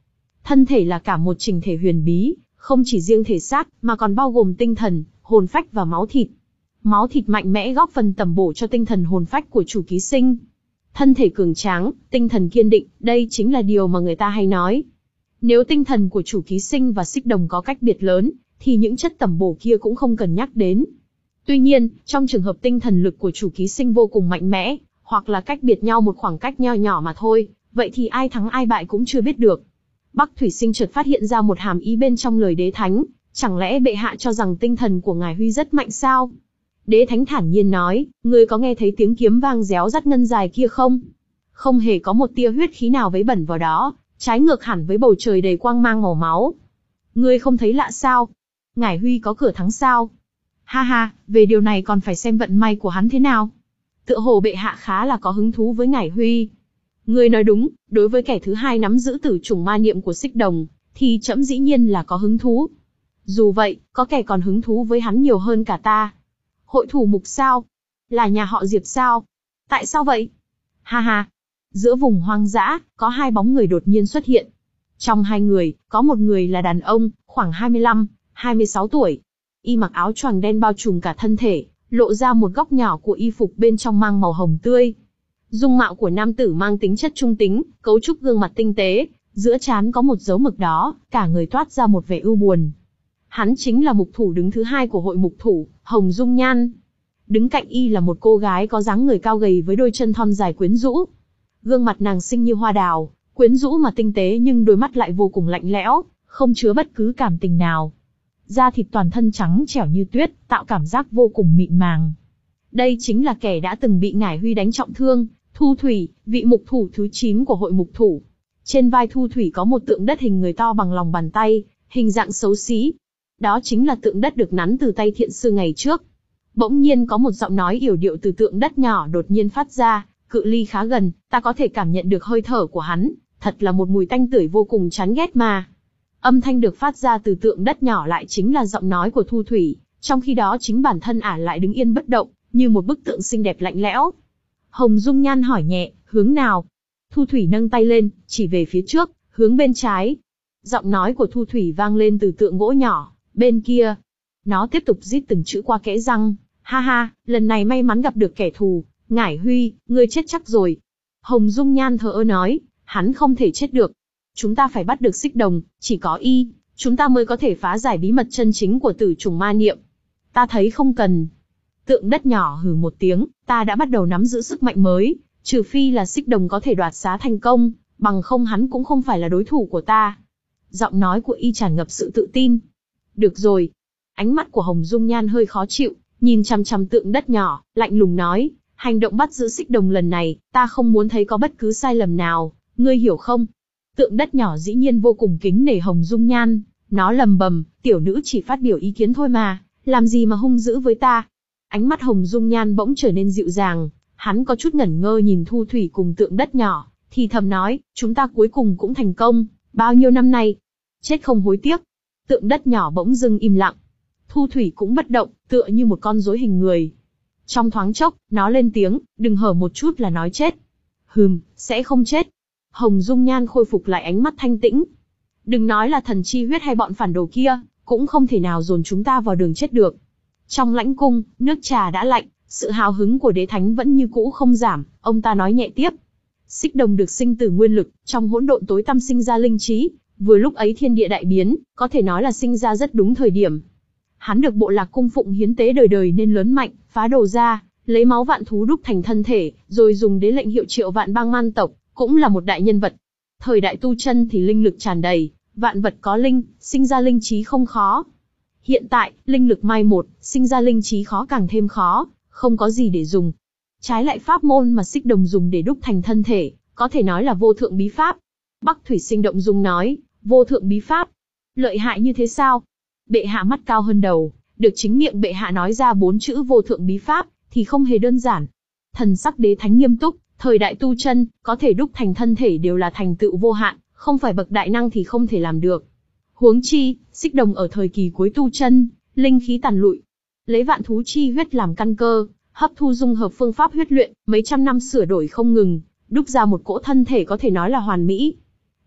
Thân thể là cả một trình thể huyền bí, không chỉ riêng thể xác, mà còn bao gồm tinh thần, hồn phách và máu thịt. Máu thịt mạnh mẽ góp phần tẩm bổ cho tinh thần hồn phách của chủ ký sinh. Thân thể cường tráng, tinh thần kiên định, đây chính là điều mà người ta hay nói. Nếu tinh thần của chủ ký sinh và xích đồng có cách biệt lớn, thì những chất tẩm bổ kia cũng không cần nhắc đến. Tuy nhiên, trong trường hợp tinh thần lực của chủ ký sinh vô cùng mạnh mẽ, hoặc là cách biệt nhau một khoảng cách nho nhỏ mà thôi, vậy thì ai thắng ai bại cũng chưa biết được. Bắc Thủy Sinh chợt phát hiện ra một hàm ý bên trong lời đế thánh, chẳng lẽ bệ hạ cho rằng tinh thần của ngài Huy rất mạnh sao? Đế thánh thản nhiên nói, ngươi có nghe thấy tiếng kiếm vang réo rắt ngân dài kia không? Không hề có một tia huyết khí nào vấy bẩn vào đó, trái ngược hẳn với bầu trời đầy quang mang màu máu. Ngươi không thấy lạ sao? Ngài Huy có cửa thắng sao? Ha ha, về điều này còn phải xem vận may của hắn thế nào. Tựa hồ bệ hạ khá là có hứng thú với ngài Huy. Ngươi nói đúng, đối với kẻ thứ hai nắm giữ tử chủng ma niệm của xích đồng, thì trẫm dĩ nhiên là có hứng thú. Dù vậy, có kẻ còn hứng thú với hắn nhiều hơn cả ta. Hội thủ mục sao? Là nhà họ Diệp sao? Tại sao vậy? Ha ha. Giữa vùng hoang dã, có hai bóng người đột nhiên xuất hiện. Trong hai người, có một người là đàn ông, khoảng hai mươi lăm, hai mươi sáu tuổi. Y mặc áo choàng đen bao trùm cả thân thể, lộ ra một góc nhỏ của y phục bên trong mang màu hồng tươi. Dung mạo của nam tử mang tính chất trung tính, cấu trúc gương mặt tinh tế, giữa trán có một dấu mực đó, cả người toát ra một vẻ ưu buồn. Hắn chính là mục thủ đứng thứ hai của hội mục thủ, Hồng Dung Nhan. Đứng cạnh y là một cô gái có dáng người cao gầy với đôi chân thon dài quyến rũ. Gương mặt nàng xinh như hoa đào, quyến rũ mà tinh tế nhưng đôi mắt lại vô cùng lạnh lẽo, không chứa bất cứ cảm tình nào. Da thịt toàn thân trắng trẻo như tuyết, tạo cảm giác vô cùng mịn màng. Đây chính là kẻ đã từng bị ngải Huy đánh trọng thương, Thu Thủy, vị mục thủ thứ chín của hội mục thủ. Trên vai Thu Thủy có một tượng đất hình người to bằng lòng bàn tay, hình dạng xấu xí. Đó chính là tượng đất được nắn từ tay thiện sư ngày trước. Bỗng nhiên có một giọng nói yểu điệu từ tượng đất nhỏ đột nhiên phát ra, cự ly khá gần, ta có thể cảm nhận được hơi thở của hắn, thật là một mùi tanh tưởi vô cùng chán ghét mà. Âm thanh được phát ra từ tượng đất nhỏ lại chính là giọng nói của Thu Thủy, trong khi đó chính bản thân ả lại đứng yên bất động, như một bức tượng xinh đẹp lạnh lẽo. Hồng Dung Nhan hỏi nhẹ, hướng nào? Thu Thủy nâng tay lên, chỉ về phía trước, hướng bên trái. Giọng nói của Thu Thủy vang lên từ tượng gỗ nhỏ, bên kia. Nó tiếp tục rít từng chữ qua kẽ răng, ha ha, lần này may mắn gặp được kẻ thù, ngải Huy, ngươi chết chắc rồi. Hồng Dung Nhan thờ ơ nói, hắn không thể chết được. Chúng ta phải bắt được xích đồng, chỉ có y, chúng ta mới có thể phá giải bí mật chân chính của tử trùng ma niệm. Ta thấy không cần. Tượng đất nhỏ hừ một tiếng, ta đã bắt đầu nắm giữ sức mạnh mới, trừ phi là xích đồng có thể đoạt xá thành công, bằng không hắn cũng không phải là đối thủ của ta. Giọng nói của y tràn ngập sự tự tin. Được rồi. Ánh mắt của Hồng Dung Nhan hơi khó chịu, nhìn chằm chằm tượng đất nhỏ, lạnh lùng nói, hành động bắt giữ xích đồng lần này, ta không muốn thấy có bất cứ sai lầm nào, ngươi hiểu không? Tượng đất nhỏ dĩ nhiên vô cùng kính nể Hồng Dung Nhan, nó lầm bầm, tiểu nữ chỉ phát biểu ý kiến thôi mà, làm gì mà hung dữ với ta? Ánh mắt Hồng Dung Nhan bỗng trở nên dịu dàng, hắn có chút ngẩn ngơ nhìn Thu Thủy cùng tượng đất nhỏ, thì thầm nói, chúng ta cuối cùng cũng thành công, bao nhiêu năm nay, chết không hối tiếc. Tượng đất nhỏ bỗng dưng im lặng, Thu Thủy cũng bất động, tựa như một con rối hình người. Trong thoáng chốc, nó lên tiếng, đừng hở một chút là nói chết. Hừm, sẽ không chết. Hồng Dung Nhan khôi phục lại ánh mắt thanh tĩnh. Đừng nói là thần chi huyết hay bọn phản đồ kia, cũng không thể nào dồn chúng ta vào đường chết được. Trong lãnh cung, nước trà đã lạnh, sự hào hứng của đế thánh vẫn như cũ không giảm, ông ta nói nhẹ tiếp. Xích đồng được sinh từ nguyên lực, trong hỗn độn tối tăm sinh ra linh trí, vừa lúc ấy thiên địa đại biến, có thể nói là sinh ra rất đúng thời điểm. Hắn được bộ lạc cung phụng hiến tế đời đời nên lớn mạnh, phá đồ ra, lấy máu vạn thú đúc thành thân thể, rồi dùng đế lệnh hiệu triệu vạn bang man tộc, cũng là một đại nhân vật. Thời đại tu chân thì linh lực tràn đầy, vạn vật có linh, sinh ra linh trí không khó. Hiện tại, linh lực mai một, sinh ra linh trí khó càng thêm khó, không có gì để dùng. Trái lại pháp môn mà xích đồng dùng để đúc thành thân thể, có thể nói là vô thượng bí pháp. Bắc Thủy Sinh động dung nói, vô thượng bí pháp. Lợi hại như thế sao? Bệ hạ mắt cao hơn đầu, được chính miệng bệ hạ nói ra bốn chữ vô thượng bí pháp, thì không hề đơn giản. Thần sắc đế thánh nghiêm túc, thời đại tu chân, có thể đúc thành thân thể đều là thành tựu vô hạn, không phải bậc đại năng thì không thể làm được. Huống chi, xích đồng ở thời kỳ cuối tu chân, linh khí tàn lụi. Lấy vạn thú chi huyết làm căn cơ, hấp thu dung hợp phương pháp huyết luyện, mấy trăm năm sửa đổi không ngừng, đúc ra một cỗ thân thể có thể nói là hoàn mỹ.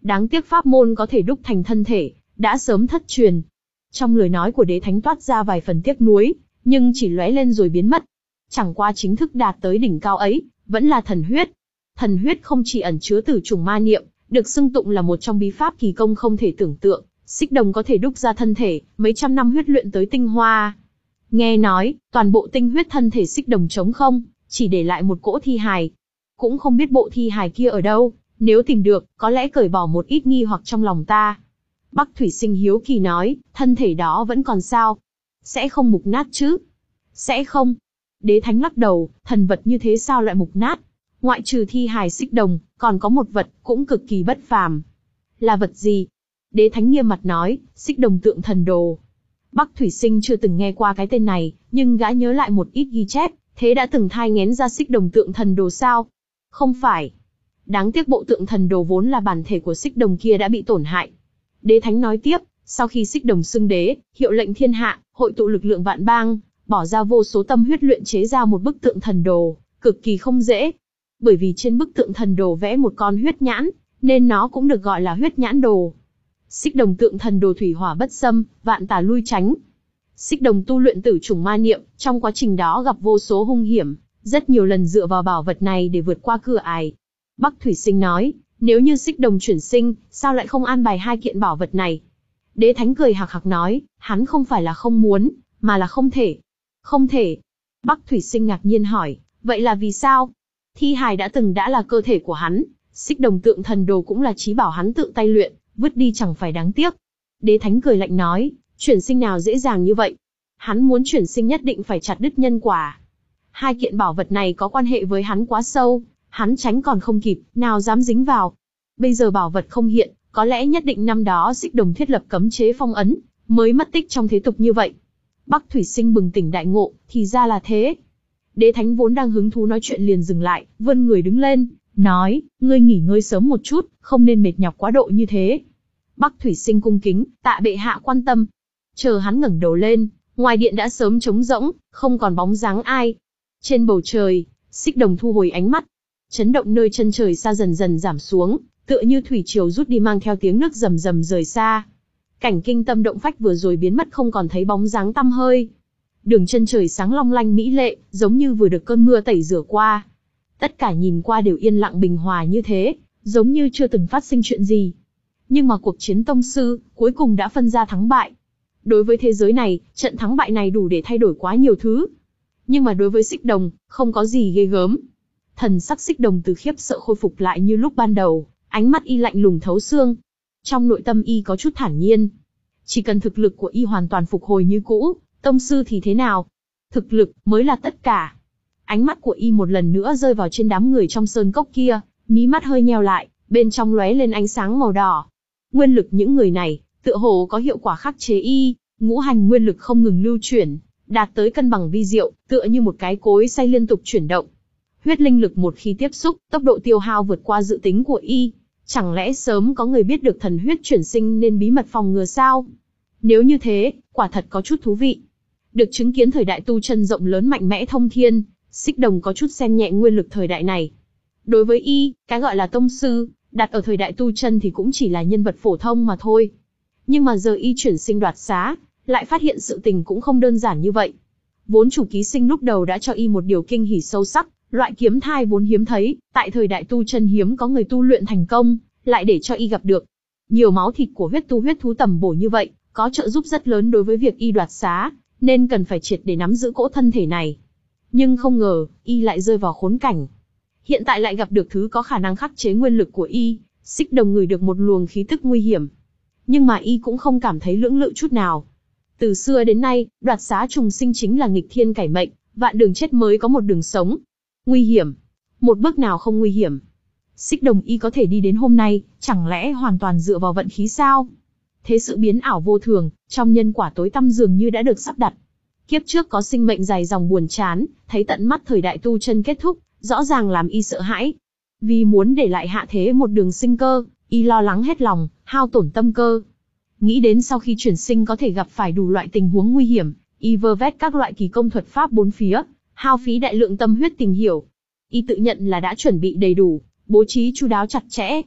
Đáng tiếc pháp môn có thể đúc thành thân thể, đã sớm thất truyền. Trong lời nói của Đế Thánh toát ra vài phần tiếc nuối, nhưng chỉ lóe lên rồi biến mất. Chẳng qua chính thức đạt tới đỉnh cao ấy, vẫn là thần huyết. Thần huyết không chỉ ẩn chứa tử trùng ma niệm, được xưng tụng là một trong bí pháp kỳ công không thể tưởng tượng. Xích đồng có thể đúc ra thân thể, mấy trăm năm huyết luyện tới tinh hoa. Nghe nói, toàn bộ tinh huyết thân thể xích đồng trống không, chỉ để lại một cỗ thi hài. Cũng không biết bộ thi hài kia ở đâu, nếu tìm được, có lẽ cởi bỏ một ít nghi hoặc trong lòng ta. Bắc Thủy Sinh hiếu kỳ nói, thân thể đó vẫn còn sao? Sẽ không mục nát chứ? Sẽ không. Đế Thánh lắc đầu, thần vật như thế sao lại mục nát? Ngoại trừ thi hài xích đồng, còn có một vật, cũng cực kỳ bất phàm. Là vật gì? Đế Thánh nghiêm mặt nói, xích đồng tượng thần đồ. Bắc Thủy Sinh chưa từng nghe qua cái tên này, nhưng gã nhớ lại một ít ghi chép, thế đã từng thai nghén ra xích đồng tượng thần đồ sao? Không phải. Đáng tiếc bộ tượng thần đồ vốn là bản thể của xích đồng kia đã bị tổn hại. Đế Thánh nói tiếp, sau khi xích đồng xưng đế, hiệu lệnh thiên hạ, hội tụ lực lượng vạn bang, bỏ ra vô số tâm huyết luyện chế ra một bức tượng thần đồ, cực kỳ không dễ. Bởi vì trên bức tượng thần đồ vẽ một con huyết nhãn, nên nó cũng được gọi là huyết nhãn đồ. Xích đồng tượng thần đồ thủy hỏa bất xâm, vạn tà lui tránh. Xích đồng tu luyện tử chủng ma niệm, trong quá trình đó gặp vô số hung hiểm, rất nhiều lần dựa vào bảo vật này để vượt qua cửa ải. Bắc Thủy Sinh nói, nếu như xích đồng chuyển sinh, sao lại không an bài hai kiện bảo vật này? Đế Thánh cười hạc hạc nói, hắn không phải là không muốn, mà là không thể. Không thể. Bắc Thủy Sinh ngạc nhiên hỏi, vậy là vì sao? Thi hài đã từng đã là cơ thể của hắn, xích đồng tượng thần đồ cũng là chí bảo hắn tự tay luyện, vứt đi chẳng phải đáng tiếc. Đế Thánh cười lạnh nói, chuyển sinh nào dễ dàng như vậy? Hắn muốn chuyển sinh nhất định phải chặt đứt nhân quả. Hai kiện bảo vật này có quan hệ với hắn quá sâu, hắn tránh còn không kịp, nào dám dính vào. Bây giờ bảo vật không hiện, có lẽ nhất định năm đó xích đồng thiết lập cấm chế phong ấn, mới mất tích trong thế tục như vậy. Bắc Thủy Sinh bừng tỉnh đại ngộ, thì ra là thế. Đế Thánh vốn đang hứng thú nói chuyện liền dừng lại, vươn người đứng lên, nói, ngươi nghỉ ngơi sớm một chút, không nên mệt nhọc quá độ như thế. Bắc Thủy Sinh cung kính, tạ bệ hạ quan tâm. Chờ hắn ngẩng đầu lên, ngoài điện đã sớm trống rỗng, không còn bóng dáng ai. Trên bầu trời, xích đồng thu hồi ánh mắt. Chấn động nơi chân trời xa dần dần giảm xuống, tựa như thủy triều rút đi mang theo tiếng nước rầm rầm rời xa. Cảnh kinh tâm động phách vừa rồi biến mất không còn thấy bóng dáng tăm hơi. Đường chân trời sáng long lanh mỹ lệ, giống như vừa được cơn mưa tẩy rửa qua. Tất cả nhìn qua đều yên lặng bình hòa như thế, giống như chưa từng phát sinh chuyện gì. Nhưng mà cuộc chiến tông sư, cuối cùng đã phân ra thắng bại. Đối với thế giới này, trận thắng bại này đủ để thay đổi quá nhiều thứ. Nhưng mà đối với xích đồng, không có gì ghê gớm. Thần sắc xích đồng từ khiếp sợ khôi phục lại như lúc ban đầu, ánh mắt y lạnh lùng thấu xương. Trong nội tâm y có chút thản nhiên. Chỉ cần thực lực của y hoàn toàn phục hồi như cũ, tông sư thì thế nào? Thực lực mới là tất cả. Ánh mắt của y một lần nữa rơi vào trên đám người trong sơn cốc kia, mí mắt hơi nheo lại, bên trong lóe lên ánh sáng màu đỏ. Nguyên lực những người này, tựa hồ có hiệu quả khắc chế y, ngũ hành nguyên lực không ngừng lưu chuyển, đạt tới cân bằng vi diệu, tựa như một cái cối xay liên tục chuyển động. Huyết linh lực một khi tiếp xúc, tốc độ tiêu hao vượt qua dự tính của y. Chẳng lẽ sớm có người biết được thần huyết chuyển sinh nên bí mật phòng ngừa sao? Nếu như thế, quả thật có chút thú vị. Được chứng kiến thời đại tu chân rộng lớn mạnh mẽ thông thiên, xích đồng có chút xem nhẹ nguyên lực thời đại này. Đối với y, cái gọi là tông sư, đặt ở thời đại tu chân thì cũng chỉ là nhân vật phổ thông mà thôi. Nhưng mà giờ y chuyển sinh đoạt xá, lại phát hiện sự tình cũng không đơn giản như vậy. Vốn chủ ký sinh lúc đầu đã cho y một điều kinh hỉ sâu sắc, loại kiếm thai vốn hiếm thấy, tại thời đại tu chân hiếm có người tu luyện thành công, lại để cho y gặp được. Nhiều máu thịt của huyết tu huyết thú tầm bổ như vậy, có trợ giúp rất lớn đối với việc y đoạt xá, nên cần phải triệt để nắm giữ cỗ thân thể này. Nhưng không ngờ, y lại rơi vào khốn cảnh. Hiện tại lại gặp được thứ có khả năng khắc chế nguyên lực của y, xích đồng ngửi được một luồng khí tức nguy hiểm. Nhưng mà y cũng không cảm thấy lưỡng lự chút nào. Từ xưa đến nay, đoạt xá trùng sinh chính là nghịch thiên cải mệnh, vạn đường chết mới có một đường sống. Nguy hiểm? Một bước nào không nguy hiểm? Xích đồng y có thể đi đến hôm nay, chẳng lẽ hoàn toàn dựa vào vận khí sao? Thế sự biến ảo vô thường, trong nhân quả tối tăm dường như đã được sắp đặt. Kiếp trước có sinh mệnh dài dòng buồn chán, thấy tận mắt thời đại tu chân kết thúc, rõ ràng làm y sợ hãi. Vì muốn để lại hạ thế một đường sinh cơ, y lo lắng hết lòng, hao tổn tâm cơ. Nghĩ đến sau khi chuyển sinh có thể gặp phải đủ loại tình huống nguy hiểm, y vơ vét các loại kỳ công thuật pháp bốn phía, hao phí đại lượng tâm huyết tìm hiểu. Y tự nhận là đã chuẩn bị đầy đủ, bố trí chu đáo chặt chẽ.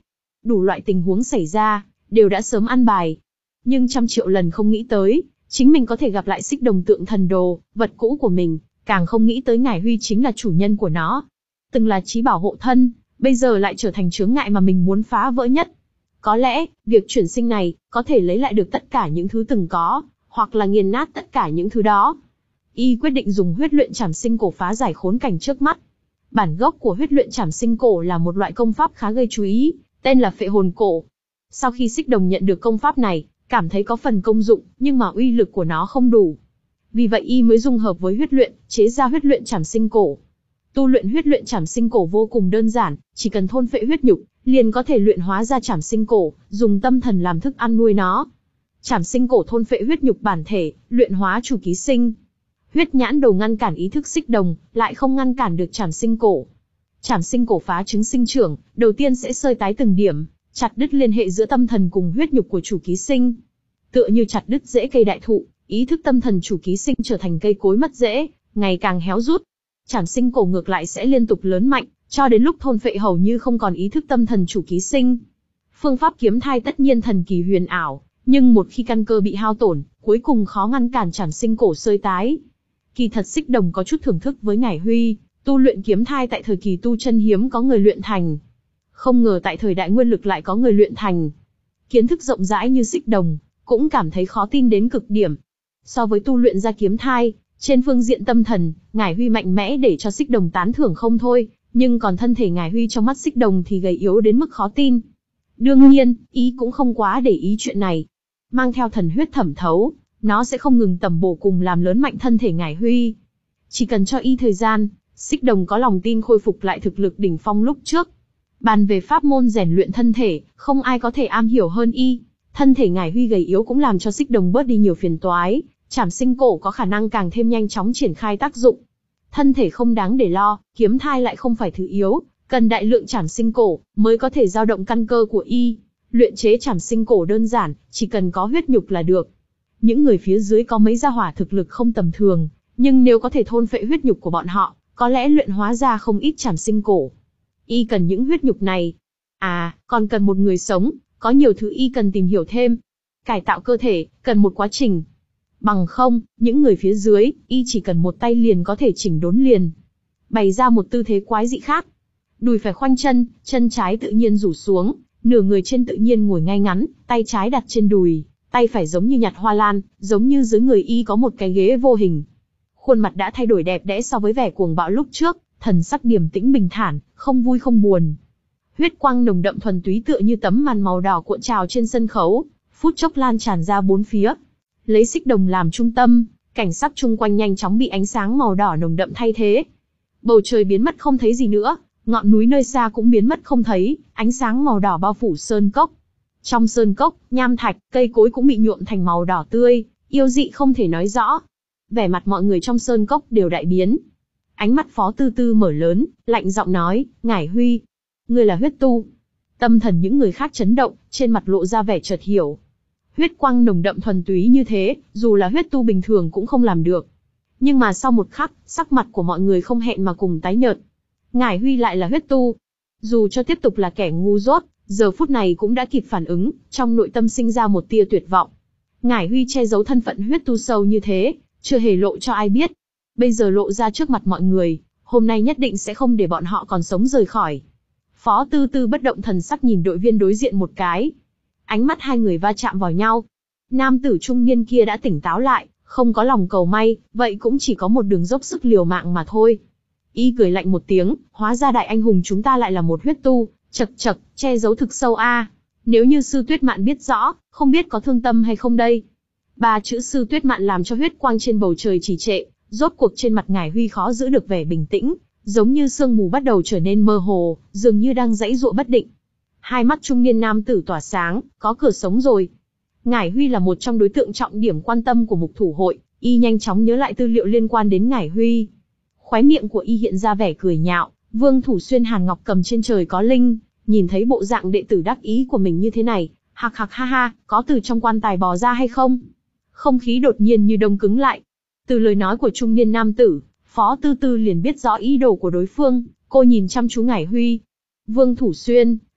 Đủ loại tình huống xảy ra, đều đã sớm an bài. Nhưng trăm triệu lần không nghĩ tới, chính mình có thể gặp lại xích đồng tượng thần đồ, vật cũ của mình, càng không nghĩ tới Ngải Huy chính là chủ nhân của nó. Từng là chí bảo hộ thân, bây giờ lại trở thành chướng ngại mà mình muốn phá vỡ nhất. Có lẽ, việc chuyển sinh này, có thể lấy lại được tất cả những thứ từng có, hoặc là nghiền nát tất cả những thứ đó. Y quyết định dùng huyết luyện trảm sinh cổ phá giải khốn cảnh trước mắt. Bản gốc của huyết luyện trảm sinh cổ là một loại công pháp khá gây chú ý, tên là phệ hồn cổ. Sau khi xích đồng nhận được công pháp này, cảm thấy có phần công dụng, nhưng mà uy lực của nó không đủ. Vì vậy y mới dung hợp với huyết luyện, chế ra huyết luyện trảm sinh cổ. Tu luyện huyết luyện trảm sinh cổ vô cùng đơn giản, chỉ cần thôn phệ huyết nhục, liền có thể luyện hóa ra trảm sinh cổ, dùng tâm thần làm thức ăn nuôi nó. Trảm sinh cổ thôn phệ huyết nhục bản thể, luyện hóa chủ ký sinh. Huyết nhãn đồ ngăn cản ý thức xích đồng, lại không ngăn cản được trảm sinh cổ. Trảm sinh cổ phá trứng sinh trưởng, đầu tiên sẽ sơi tái từng điểm, chặt đứt liên hệ giữa tâm thần cùng huyết nhục của chủ ký sinh. Tựa như chặt đứt rễ cây đại thụ, ý thức tâm thần chủ ký sinh trở thành cây cối mất rễ, ngày càng héo rút. Trảm sinh cổ ngược lại sẽ liên tục lớn mạnh, cho đến lúc thôn phệ hầu như không còn ý thức tâm thần chủ ký sinh. Phương pháp kiếm thai tất nhiên thần kỳ huyền ảo, nhưng một khi căn cơ bị hao tổn, cuối cùng khó ngăn cản trảm sinh cổ sơi tái. Kỳ thật xích đồng có chút thưởng thức với Ngải Huy, tu luyện kiếm thai tại thời kỳ tu chân hiếm có người luyện thành. Không ngờ tại thời đại nguyên lực lại có người luyện thành. Kiến thức rộng rãi như xích đồng, cũng cảm thấy khó tin đến cực điểm. So với tu luyện ra kiếm thai, trên phương diện tâm thần, Ngải Huy mạnh mẽ để cho xích đồng tán thưởng không thôi, nhưng còn thân thể Ngải Huy trong mắt xích đồng thì gầy yếu đến mức khó tin. Đương nhiên, ý cũng không quá để ý chuyện này. Mang theo thần huyết thẩm thấu, nó sẽ không ngừng tầm bổ cùng làm lớn mạnh thân thể Ngải Huy. Chỉ cần cho y thời gian, xích đồng có lòng tin khôi phục lại thực lực đỉnh phong lúc trước. Bàn về pháp môn rèn luyện thân thể, không ai có thể am hiểu hơn y. Thân thể Ngải Huy gầy yếu cũng làm cho xích đồng bớt đi nhiều phiền toái, trảm sinh cổ có khả năng càng thêm nhanh chóng triển khai tác dụng. Thân thể không đáng để lo, kiếm thai lại không phải thứ yếu, cần đại lượng trảm sinh cổ mới có thể dao động căn cơ của y. Luyện chế trảm sinh cổ đơn giản, chỉ cần có huyết nhục là được. Những người phía dưới có mấy gia hỏa thực lực không tầm thường, nhưng nếu có thể thôn phệ huyết nhục của bọn họ, có lẽ luyện hóa ra không ít trảm sinh cổ. Y cần những huyết nhục này. À, còn cần một người sống, có nhiều thứ y cần tìm hiểu thêm. Cải tạo cơ thể, cần một quá trình. Bằng không, những người phía dưới, y chỉ cần một tay liền có thể chỉnh đốn liền. Bày ra một tư thế quái dị khác. Đùi phải khoanh chân, chân trái tự nhiên rủ xuống, nửa người trên tự nhiên ngồi ngay ngắn, tay trái đặt trên đùi, tay phải giống như nhặt hoa lan, giống như dưới người y có một cái ghế vô hình. Khuôn mặt đã thay đổi đẹp đẽ so với vẻ cuồng bạo lúc trước, thần sắc điềm tĩnh bình thản, không vui không buồn. Huyết quang nồng đậm thuần túy tựa như tấm màn màu đỏ cuộn trào trên sân khấu, phút chốc lan tràn ra bốn phía. Lấy xích đồng làm trung tâm, cảnh sắc chung quanh nhanh chóng bị ánh sáng màu đỏ nồng đậm thay thế. Bầu trời biến mất không thấy gì nữa, ngọn núi nơi xa cũng biến mất không thấy, ánh sáng màu đỏ bao phủ sơn cốc. Trong sơn cốc, nham thạch, cây cối cũng bị nhuộm thành màu đỏ tươi, yêu dị không thể nói rõ. Vẻ mặt mọi người trong sơn cốc đều đại biến. Ánh mắt Phó Tư Tư mở lớn, lạnh giọng nói, Ngải Huy, ngươi là huyết tu. Tâm thần những người khác chấn động, trên mặt lộ ra vẻ chợt hiểu. Huyết quang nồng đậm thuần túy như thế, dù là huyết tu bình thường cũng không làm được. Nhưng mà sau một khắc, sắc mặt của mọi người không hẹn mà cùng tái nhợt. Ngải Huy lại là huyết tu. Dù cho tiếp tục là kẻ ngu dốt, giờ phút này cũng đã kịp phản ứng, trong nội tâm sinh ra một tia tuyệt vọng. Ngải Huy che giấu thân phận huyết tu sâu như thế, chưa hề lộ cho ai biết. Bây giờ lộ ra trước mặt mọi người, hôm nay nhất định sẽ không để bọn họ còn sống rời khỏi. Phó Tư Tư bất động thần sắc nhìn đội viên đối diện một cái. Ánh mắt hai người va chạm vào nhau. Nam tử trung niên kia đã tỉnh táo lại, không có lòng cầu may, vậy cũng chỉ có một đường dốc sức liều mạng mà thôi. Y cười lạnh một tiếng, hóa ra đại anh hùng chúng ta lại là một huyết tu, chật chật, che giấu thực sâu a. Nếu như Sư Tuyết Mạn biết rõ, không biết có thương tâm hay không đây. Ba chữ Sư Tuyết Mạn làm cho huyết quang trên bầu trời trì trệ, rốt cuộc trên mặt Ngải Huy khó giữ được vẻ bình tĩnh, giống như sương mù bắt đầu trở nên mơ hồ, dường như đang giãy giụa bất định. Hai mắt trung niên nam tử tỏa sáng, có cửa sống rồi. Ngải Huy là một trong đối tượng trọng điểm quan tâm của mục thủ hội, y nhanh chóng nhớ lại tư liệu liên quan đến Ngải Huy. Khóe miệng của y hiện ra vẻ cười nhạo, Vương Thủ Xuyên Hàn Ngọc Cầm trên trời có linh, nhìn thấy bộ dạng đệ tử đắc ý của mình như thế này, hạc hạc ha ha, có từ trong quan tài bò ra hay không? Không khí đột nhiên như đông cứng lại. Từ lời nói của trung niên nam tử, Phó Tư Tư liền biết rõ ý đồ của đối phương, cô nhìn chăm chú Ngải Huy. Vương Thủ Xuyên,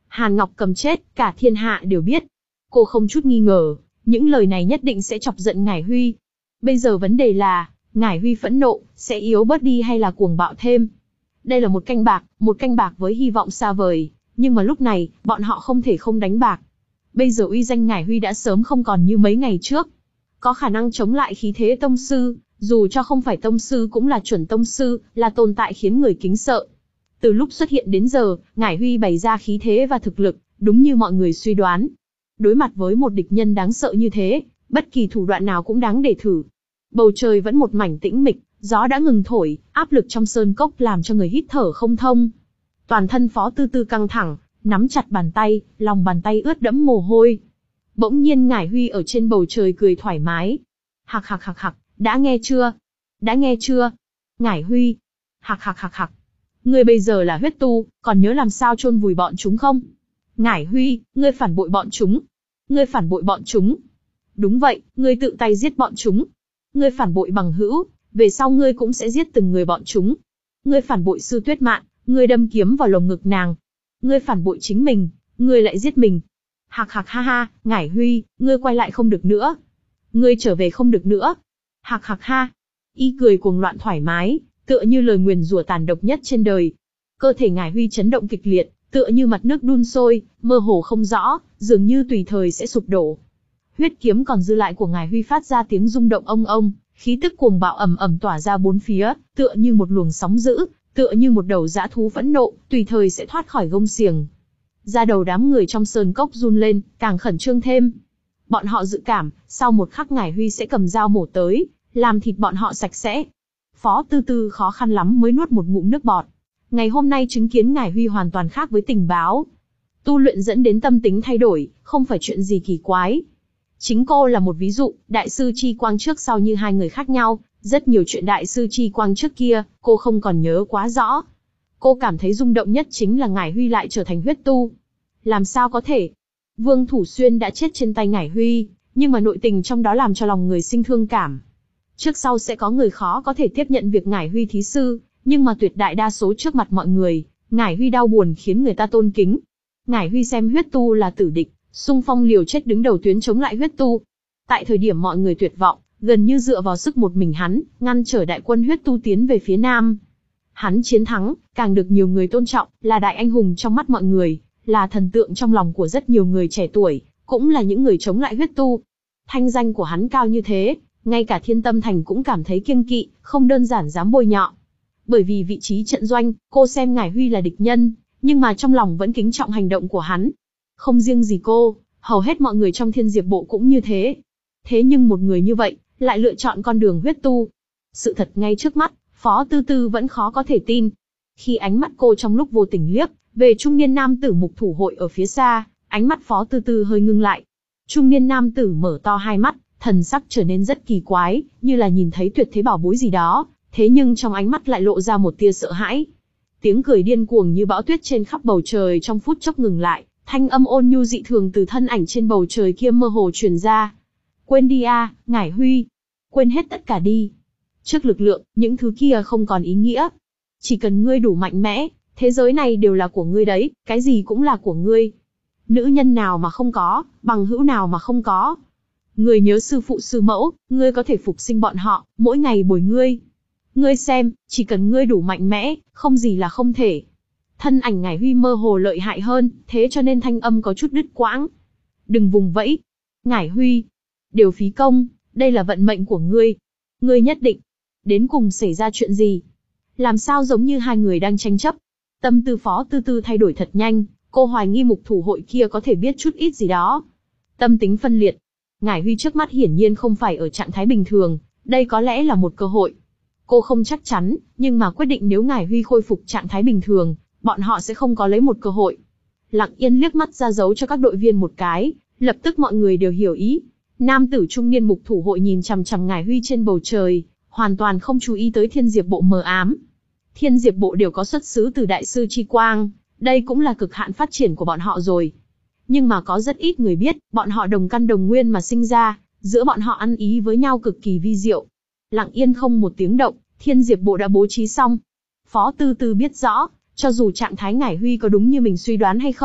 Hàn Ngọc Cầm chết, cả thiên hạ đều biết. Cô không chút nghi ngờ, những lời này nhất định sẽ chọc giận Ngải Huy. Bây giờ vấn đề là, Ngải Huy phẫn nộ, sẽ yếu bớt đi hay là cuồng bạo thêm. Đây là một canh bạc, một canh bạc với hy vọng xa vời, nhưng mà lúc này, bọn họ không thể không đánh bạc. Bây giờ uy danh Ngải Huy đã sớm không còn như mấy ngày trước. Có khả năng chống lại khí thế tông sư, dù cho không phải tông sư cũng là chuẩn tông sư, là tồn tại khiến người kính sợ. Từ lúc xuất hiện đến giờ, Ngải Huy bày ra khí thế và thực lực, đúng như mọi người suy đoán. Đối mặt với một địch nhân đáng sợ như thế, bất kỳ thủ đoạn nào cũng đáng để thử. Bầu trời vẫn một mảnh tĩnh mịch, gió đã ngừng thổi, áp lực trong sơn cốc làm cho người hít thở không thông. Toàn thân Phó Tư Tư căng thẳng, nắm chặt bàn tay, lòng bàn tay ướt đẫm mồ hôi. Bỗng nhiên Ngải Huy ở trên bầu trời cười thoải mái. Hạc hạc hạc hạc, đã nghe chưa? Đã nghe chưa? Ngải Huy. Hạc hạc hạc hạc. Ngươi bây giờ là huyết tu, còn nhớ làm sao chôn vùi bọn chúng không? Ngải Huy, ngươi phản bội bọn chúng. Ngươi phản bội bọn chúng. Đúng vậy, ngươi tự tay giết bọn chúng. Ngươi phản bội bằng hữu, về sau ngươi cũng sẽ giết từng người bọn chúng. Ngươi phản bội Sư Tuyết Mạn, ngươi đâm kiếm vào lồng ngực nàng. Ngươi phản bội chính mình, ngươi lại giết mình. Hạc hạc ha ha, Ngải Huy, ngươi quay lại không được nữa. Ngươi trở về không được nữa. Hạc hạc ha. Y cười cuồng loạn thoải mái, tựa như lời nguyền rủa tàn độc nhất trên đời. Cơ thể Ngải Huy chấn động kịch liệt, tựa như mặt nước đun sôi, mơ hồ không rõ, dường như tùy thời sẽ sụp đổ. Huyết kiếm còn dư lại của Ngải Huy phát ra tiếng rung động ông ông, khí tức cuồng bạo ầm ầm tỏa ra bốn phía, tựa như một luồng sóng dữ, tựa như một đầu dã thú phẫn nộ, tùy thời sẽ thoát khỏi gông xiềng. Da đầu đám người trong sơn cốc run lên, càng khẩn trương thêm. Bọn họ dự cảm, sau một khắc Ngải Huy sẽ cầm dao mổ tới, làm thịt bọn họ sạch sẽ. Phó Tư Tư khó khăn lắm mới nuốt một ngụm nước bọt. Ngày hôm nay chứng kiến Ngải Huy hoàn toàn khác với tình báo. Tu luyện dẫn đến tâm tính thay đổi, không phải chuyện gì kỳ quái. Chính cô là một ví dụ, Đại sư Chi Quang trước sau như hai người khác nhau, rất nhiều chuyện Đại sư Chi Quang trước kia, cô không còn nhớ quá rõ. Cô cảm thấy rung động nhất chính là Ngải Huy lại trở thành huyết tu. Làm sao có thể? Vương Thủ Xuyên đã chết trên tay Ngải Huy, nhưng mà nội tình trong đó làm cho lòng người sinh thương cảm. Trước sau sẽ có người khó có thể tiếp nhận việc Ngải Huy thí sư, nhưng mà tuyệt đại đa số trước mặt mọi người, Ngải Huy đau buồn khiến người ta tôn kính. Ngải Huy xem huyết tu là tử địch, xung phong liều chết đứng đầu tuyến chống lại huyết tu. Tại thời điểm mọi người tuyệt vọng, gần như dựa vào sức một mình hắn, ngăn trở đại quân huyết tu tiến về phía nam. Hắn chiến thắng, càng được nhiều người tôn trọng, là đại anh hùng trong mắt mọi người, là thần tượng trong lòng của rất nhiều người trẻ tuổi, cũng là những người chống lại huyết tu. Thanh danh của hắn cao như thế, ngay cả Thiên Tâm Thành cũng cảm thấy kiêng kỵ, không đơn giản dám bôi nhọ. Bởi vì vị trí trận doanh, cô xem Ngải Huy là địch nhân, nhưng mà trong lòng vẫn kính trọng hành động của hắn. Không riêng gì cô, hầu hết mọi người trong Thiên Diệp Bộ cũng như thế. Thế nhưng một người như vậy, lại lựa chọn con đường huyết tu. Sự thật ngay trước mắt, Phó Tư Tư vẫn khó có thể tin. Khi ánh mắt cô trong lúc vô tình liếc về trung niên nam tử Mục Thủ Hội ở phía xa, ánh mắt Phó Tư Tư hơi ngưng lại. Trung niên nam tử mở to hai mắt, thần sắc trở nên rất kỳ quái, như là nhìn thấy tuyệt thế bảo bối gì đó, thế nhưng trong ánh mắt lại lộ ra một tia sợ hãi. Tiếng cười điên cuồng như bão tuyết trên khắp bầu trời trong phút chốc ngừng lại, thanh âm ôn nhu dị thường từ thân ảnh trên bầu trời kia mơ hồ truyền ra. Quên đi a, Ngải Huy. Quên hết tất cả đi. Trước lực lượng, những thứ kia không còn ý nghĩa. Chỉ cần ngươi đủ mạnh mẽ, thế giới này đều là của ngươi đấy, cái gì cũng là của ngươi. Nữ nhân nào mà không có, bằng hữu nào mà không có. Ngươi nhớ sư phụ sư mẫu, ngươi có thể phục sinh bọn họ, mỗi ngày bồi ngươi. Ngươi xem, chỉ cần ngươi đủ mạnh mẽ, không gì là không thể. Thân ảnh Ngải Huy mơ hồ lợi hại hơn, thế cho nên thanh âm có chút đứt quãng. Đừng vùng vẫy. Ngải Huy. Đều phí công, đây là vận mệnh của ngươi. Ngươi nhất định. Đến cùng xảy ra chuyện gì? Làm sao giống như hai người đang tranh chấp? Tâm tư Phó Tư Tư thay đổi thật nhanh, cô hoài nghi Mục Thủ Hội kia có thể biết chút ít gì đó. Tâm tính phân liệt. Ngải Huy trước mắt hiển nhiên không phải ở trạng thái bình thường, đây có lẽ là một cơ hội. Cô không chắc chắn, nhưng mà quyết định nếu Ngải Huy khôi phục trạng thái bình thường, bọn họ sẽ không có lấy một cơ hội. Lặng yên liếc mắt ra dấu cho các đội viên một cái, lập tức mọi người đều hiểu ý. Nam tử trung niên Mục Thủ Hội nhìn chằm chằm Ngải Huy trên bầu trời, hoàn toàn không chú ý tới Thiên Diệp Bộ mờ ám. Thiên Diệp Bộ đều có xuất xứ từ Đại sư Chi Quang, đây cũng là cực hạn phát triển của bọn họ rồi. Nhưng mà có rất ít người biết, bọn họ đồng căn đồng nguyên mà sinh ra, giữa bọn họ ăn ý với nhau cực kỳ vi diệu. Lặng yên không một tiếng động, Thiên Diệp Bộ đã bố trí xong. Phó Tư Tư biết rõ, cho dù trạng thái Ngải Huy có đúng như mình suy đoán hay không,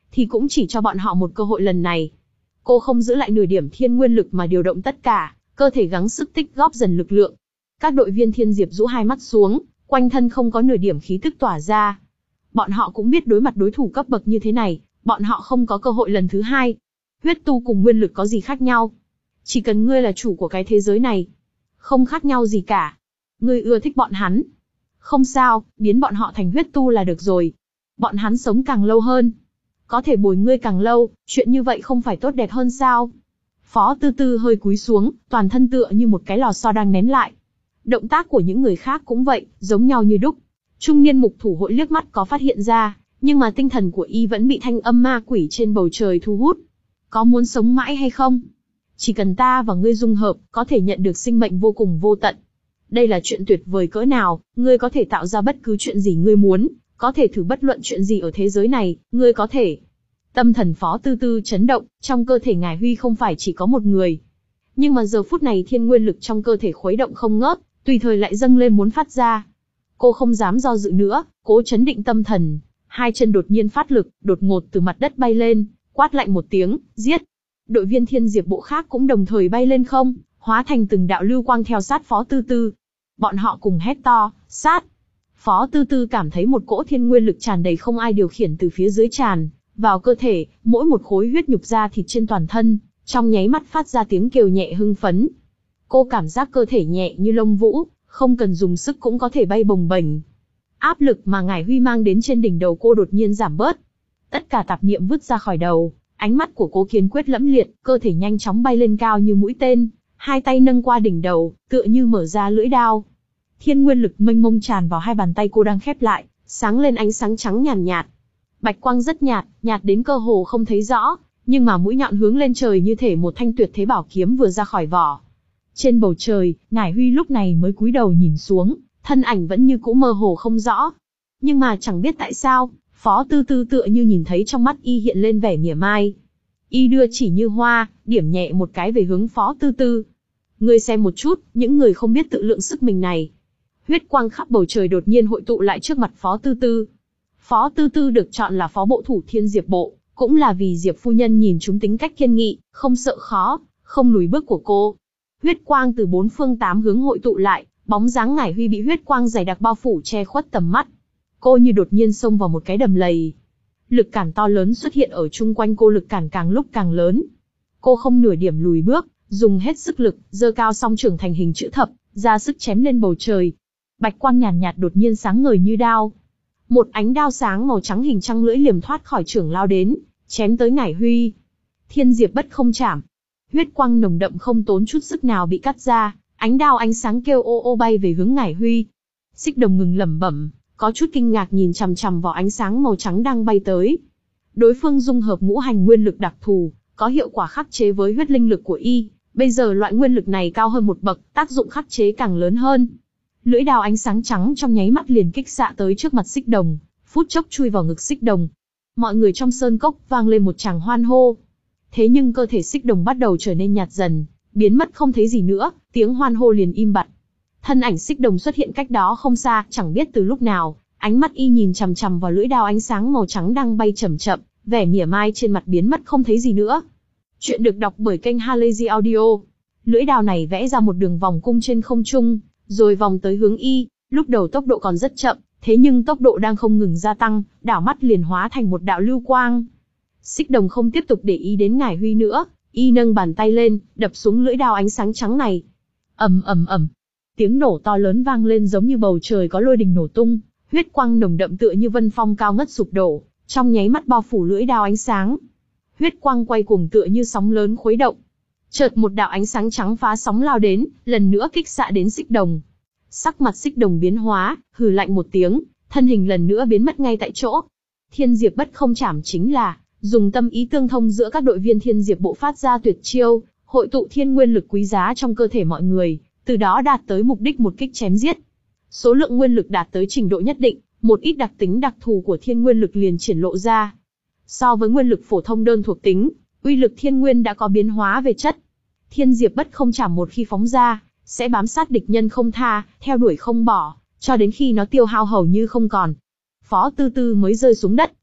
thì cũng chỉ cho bọn họ một cơ hội lần này. Cô không giữ lại nửa điểm thiên nguyên lực mà điều động tất cả, cơ thể gắng sức tích góp dần lực lượng. Các đội viên Thiên Diệp rũ hai mắt xuống, quanh thân không có nửa điểm khí tức tỏa ra. Bọn họ cũng biết đối mặt đối thủ cấp bậc như thế này, bọn họ không có cơ hội lần thứ hai. Huyết tu cùng nguyên lực có gì khác nhau? Chỉ cần ngươi là chủ của cái thế giới này, không khác nhau gì cả. Ngươi ưa thích bọn hắn, không sao, biến bọn họ thành huyết tu là được rồi. Bọn hắn sống càng lâu hơn, có thể bồi ngươi càng lâu, chuyện như vậy không phải tốt đẹp hơn sao? Phó Tư Tư hơi cúi xuống, toàn thân tựa như một cái lò xo đang nén lại. Động tác của những người khác cũng vậy, giống nhau như đúc. Trung niên mục thủ hội liếc mắt có phát hiện ra, nhưng mà tinh thần của y vẫn bị thanh âm ma quỷ trên bầu trời thu hút. Có muốn sống mãi hay không? Chỉ cần ta và ngươi dung hợp, có thể nhận được sinh mệnh vô cùng vô tận. Đây là chuyện tuyệt vời cỡ nào, ngươi có thể tạo ra bất cứ chuyện gì ngươi muốn, có thể thử bất luận chuyện gì ở thế giới này, ngươi có thể. Tâm thần Phó Tư Tư chấn động, trong cơ thể Ngải Huy không phải chỉ có một người. Nhưng mà giờ phút này thiên nguyên lực trong cơ thể khuấy động không ngớt, tùy thời lại dâng lên muốn phát ra. Cô không dám do dự nữa, cố chấn định tâm thần, hai chân đột nhiên phát lực, đột ngột từ mặt đất bay lên, quát lạnh một tiếng, giết. Đội viên Thiên Diệp bộ khác cũng đồng thời bay lên không, hóa thành từng đạo lưu quang theo sát Phó Tư Tư. Bọn họ cùng hét to, sát. Phó Tư Tư cảm thấy một cỗ thiên nguyên lực tràn đầy không ai điều khiển từ phía dưới tràn vào cơ thể, mỗi một khối huyết nhục da thịt trên toàn thân, trong nháy mắt phát ra tiếng kêu nhẹ hưng phấn. Cô cảm giác cơ thể nhẹ như lông vũ, không cần dùng sức cũng có thể bay bồng bềnh. Áp lực mà Ngải Huy mang đến trên đỉnh đầu cô đột nhiên giảm bớt. Tất cả tạp niệm vứt ra khỏi đầu, ánh mắt của cô kiên quyết lẫm liệt, cơ thể nhanh chóng bay lên cao như mũi tên, hai tay nâng qua đỉnh đầu, tựa như mở ra lưỡi đao. Thiên nguyên lực mênh mông tràn vào hai bàn tay cô đang khép lại, sáng lên ánh sáng trắng nhàn nhạt, nhạt. Bạch quang rất nhạt, nhạt đến cơ hồ không thấy rõ, nhưng mà mũi nhọn hướng lên trời như thể một thanh tuyệt thế bảo kiếm vừa ra khỏi vỏ. Trên bầu trời, Ngải Huy lúc này mới cúi đầu nhìn xuống, thân ảnh vẫn như cũ mơ hồ không rõ. Nhưng mà chẳng biết tại sao, Phó Tư Tư tựa như nhìn thấy trong mắt y hiện lên vẻ mỉa mai. Y đưa chỉ như hoa, điểm nhẹ một cái về hướng Phó Tư Tư. Ngươi xem một chút, những người không biết tự lượng sức mình này. Huyết quang khắp bầu trời đột nhiên hội tụ lại trước mặt Phó Tư Tư. Phó Tư Tư được chọn là phó bộ thủ Thiên Diệp bộ, cũng là vì Diệp phu nhân nhìn chúng tính cách kiên nghị, không sợ khó, không lùi bước của cô. Huyết quang từ bốn phương tám hướng hội tụ lại, bóng dáng Ngải Huy bị huyết quang dày đặc bao phủ che khuất tầm mắt. Cô như đột nhiên xông vào một cái đầm lầy. Lực cản to lớn xuất hiện ở chung quanh cô, lực cản càng lúc càng lớn. Cô không nửa điểm lùi bước, dùng hết sức lực, giơ cao song trưởng thành hình chữ thập, ra sức chém lên bầu trời. Bạch quang nhàn nhạt, nhạt đột nhiên sáng ngời như đao. Một ánh đao sáng màu trắng hình trăng lưỡi liềm thoát khỏi trưởng lao đến, chém tới Ngải Huy. Thiên Diệp bất không chảm. Huyết quang nồng đậm không tốn chút sức nào bị cắt ra, ánh đao ánh sáng kêu ô ô bay về hướng Ngải Huy. Xích Đồng ngừng lẩm bẩm, có chút kinh ngạc nhìn chằm chằm vào ánh sáng màu trắng đang bay tới. Đối phương dung hợp ngũ hành nguyên lực đặc thù, có hiệu quả khắc chế với huyết linh lực của y. Bây giờ loại nguyên lực này cao hơn một bậc, tác dụng khắc chế càng lớn hơn. Lưỡi đao ánh sáng trắng trong nháy mắt liền kích xạ tới trước mặt Xích Đồng, phút chốc chui vào ngực Xích Đồng. Mọi người trong sơn cốc vang lên một tràng hoan hô. Thế nhưng cơ thể Xích Đồng bắt đầu trở nên nhạt dần, biến mất không thấy gì nữa, tiếng hoan hô liền im bặt. Thân ảnh Xích Đồng xuất hiện cách đó không xa, chẳng biết từ lúc nào, ánh mắt y nhìn chằm chằm vào lưỡi đao ánh sáng màu trắng đang bay chậm chậm, vẻ mỉa mai trên mặt biến mất không thấy gì nữa. Chuyện được đọc bởi kênh Halazy Audio. Lưỡi đao này vẽ ra một đường vòng cung trên không trung, rồi vòng tới hướng y. Lúc đầu tốc độ còn rất chậm, thế nhưng tốc độ đang không ngừng gia tăng, đảo mắt liền hóa thành một đạo lưu quang. Xích Đồng không tiếp tục để ý đến Ngải Huy nữa, y nâng bàn tay lên, đập xuống lưỡi đao ánh sáng trắng này. Ầm ầm ầm, tiếng nổ to lớn vang lên giống như bầu trời có lôi đình nổ tung, huyết quang nồng đậm tựa như vân phong cao ngất sụp đổ, trong nháy mắt bao phủ lưỡi đao ánh sáng. Huyết quang quay cuồng tựa như sóng lớn khuấy động. Chợt một đạo ánh sáng trắng phá sóng lao đến, lần nữa kích xạ đến Xích Đồng. Sắc mặt Xích Đồng biến hóa, hừ lạnh một tiếng, thân hình lần nữa biến mất ngay tại chỗ. Thiên Diệp bất không chảm chính là dùng tâm ý tương thông giữa các đội viên Thiên Diệp bộ phát ra tuyệt chiêu, hội tụ thiên nguyên lực quý giá trong cơ thể mọi người, từ đó đạt tới mục đích một kích chém giết. Số lượng nguyên lực đạt tới trình độ nhất định, một ít đặc tính đặc thù của thiên nguyên lực liền triển lộ ra. So với nguyên lực phổ thông đơn thuộc tính, uy lực thiên nguyên đã có biến hóa về chất. Thiên Diệp bất không chảm một khi phóng ra, sẽ bám sát địch nhân không tha, theo đuổi không bỏ, cho đến khi nó tiêu hao hầu như không còn. Phó Tư Tư mới rơi xuống đất,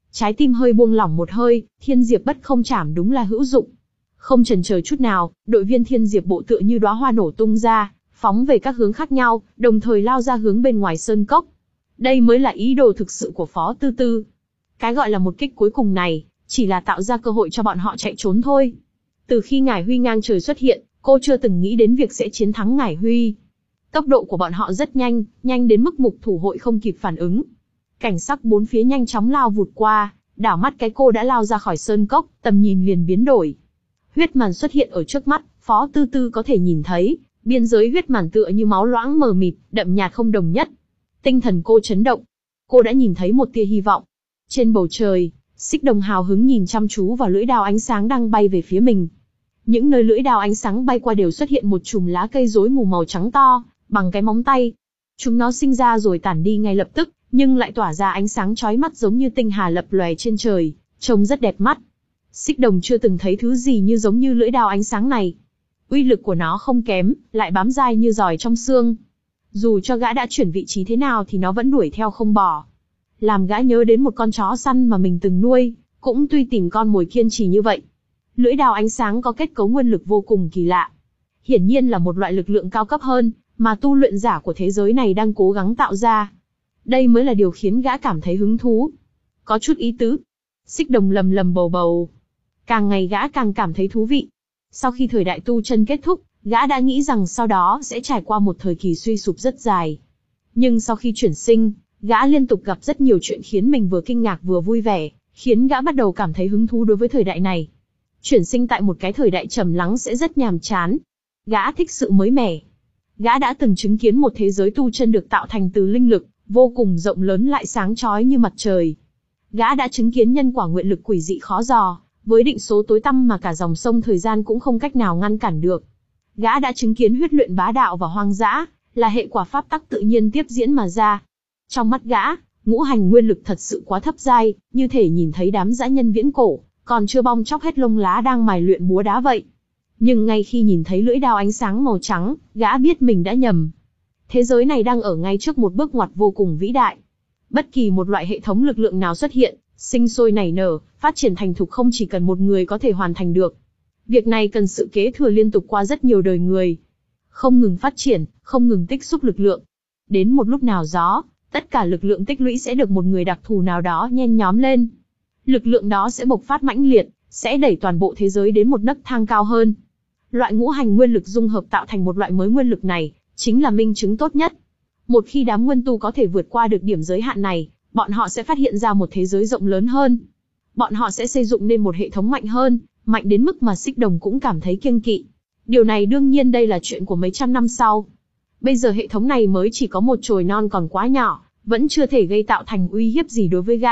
Trái tim hơi buông lỏng một hơi, Thiên Diệp Bất Không Trảm đúng là hữu dụng. Không chần chờ chút nào, đội viên Thiên Diệp bộ tựa như đóa hoa nổ tung ra, phóng về các hướng khác nhau, đồng thời lao ra hướng bên ngoài sơn cốc. Đây mới là ý đồ thực sự của Phó Tư Tư. Cái gọi là một kích cuối cùng này, chỉ là tạo ra cơ hội cho bọn họ chạy trốn thôi. Từ khi Ngải Huy ngang trời xuất hiện, cô chưa từng nghĩ đến việc sẽ chiến thắng Ngải Huy. Tốc độ của bọn họ rất nhanh, nhanh đến mức Mục Thủ Hội không kịp phản ứng. Cảnh sắc bốn phía nhanh chóng lao vụt qua, đảo mắt cái cô đã lao ra khỏi sơn cốc, tầm nhìn liền biến đổi. Huyết màn xuất hiện ở trước mắt, Phó Tư Tư có thể nhìn thấy, biên giới huyết màn tựa như máu loãng mờ mịt, đậm nhạt không đồng nhất. Tinh thần cô chấn động. Cô đã nhìn thấy một tia hy vọng. Trên bầu trời, Xích Đồng hào hứng nhìn chăm chú vào lưỡi đao ánh sáng đang bay về phía mình. Những nơi lưỡi đao ánh sáng bay qua đều xuất hiện một chùm lá cây rối mù màu trắng to, bằng cái móng tay. Chúng nó sinh ra rồi tản đi ngay lập tức, nhưng lại tỏa ra ánh sáng chói mắt giống như tinh hà lập lòe trên trời, trông rất đẹp mắt. Xích Đồng chưa từng thấy thứ gì như giống như lưỡi đao ánh sáng này. Uy lực của nó không kém, lại bám dai như giòi trong xương. Dù cho gã đã chuyển vị trí thế nào thì nó vẫn đuổi theo không bỏ. Làm gã nhớ đến một con chó săn mà mình từng nuôi, cũng tuy tìm con mồi kiên trì như vậy. Lưỡi đao ánh sáng có kết cấu nguyên lực vô cùng kỳ lạ. Hiển nhiên là một loại lực lượng cao cấp hơn, mà tu luyện giả của thế giới này đang cố gắng tạo ra. Đây mới là điều khiến gã cảm thấy hứng thú. Có chút ý tứ. Xích Đồng lầm lầm bầu bầu. Càng ngày gã càng cảm thấy thú vị. Sau khi thời đại tu chân kết thúc, gã đã nghĩ rằng sau đó sẽ trải qua một thời kỳ suy sụp rất dài. Nhưng sau khi chuyển sinh, gã liên tục gặp rất nhiều chuyện khiến mình vừa kinh ngạc vừa vui vẻ, khiến gã bắt đầu cảm thấy hứng thú đối với thời đại này. Chuyển sinh tại một cái thời đại trầm lắng sẽ rất nhàm chán. Gã thích sự mới mẻ. Gã đã từng chứng kiến một thế giới tu chân được tạo thành từ linh lực, vô cùng rộng lớn lại sáng chói như mặt trời. Gã đã chứng kiến nhân quả nguyện lực quỷ dị khó dò, với định số tối tăm mà cả dòng sông thời gian cũng không cách nào ngăn cản được. Gã đã chứng kiến huyết luyện bá đạo và hoang dã, là hệ quả pháp tắc tự nhiên tiếp diễn mà ra. Trong mắt gã, ngũ hành nguyên lực thật sự quá thấp giai, như thể nhìn thấy đám dã nhân viễn cổ, còn chưa bong chóc hết lông lá đang mài luyện búa đá vậy. Nhưng ngay khi nhìn thấy lưỡi đao ánh sáng màu trắng, gã biết mình đã nhầm. Thế giới này đang ở ngay trước một bước ngoặt vô cùng vĩ đại. Bất kỳ một loại hệ thống lực lượng nào xuất hiện, sinh sôi nảy nở, phát triển thành thục không chỉ cần một người có thể hoàn thành được. Việc này cần sự kế thừa liên tục qua rất nhiều đời người. Không ngừng phát triển, không ngừng tích xúc lực lượng. Đến một lúc nào đó, tất cả lực lượng tích lũy sẽ được một người đặc thù nào đó nhen nhóm lên. Lực lượng đó sẽ bộc phát mãnh liệt, sẽ đẩy toàn bộ thế giới đến một nấc thang cao hơn. Loại ngũ hành nguyên lực dung hợp tạo thành một loại mới nguyên lực này, chính là minh chứng tốt nhất. Một khi đám nguyên tu có thể vượt qua được điểm giới hạn này, bọn họ sẽ phát hiện ra một thế giới rộng lớn hơn. Bọn họ sẽ xây dựng nên một hệ thống mạnh hơn, mạnh đến mức mà Xích Đồng cũng cảm thấy kiêng kỵ. Điều này đương nhiên đây là chuyện của mấy trăm năm sau. Bây giờ hệ thống này mới chỉ có một chồi non còn quá nhỏ, vẫn chưa thể gây tạo thành uy hiếp gì đối với gã.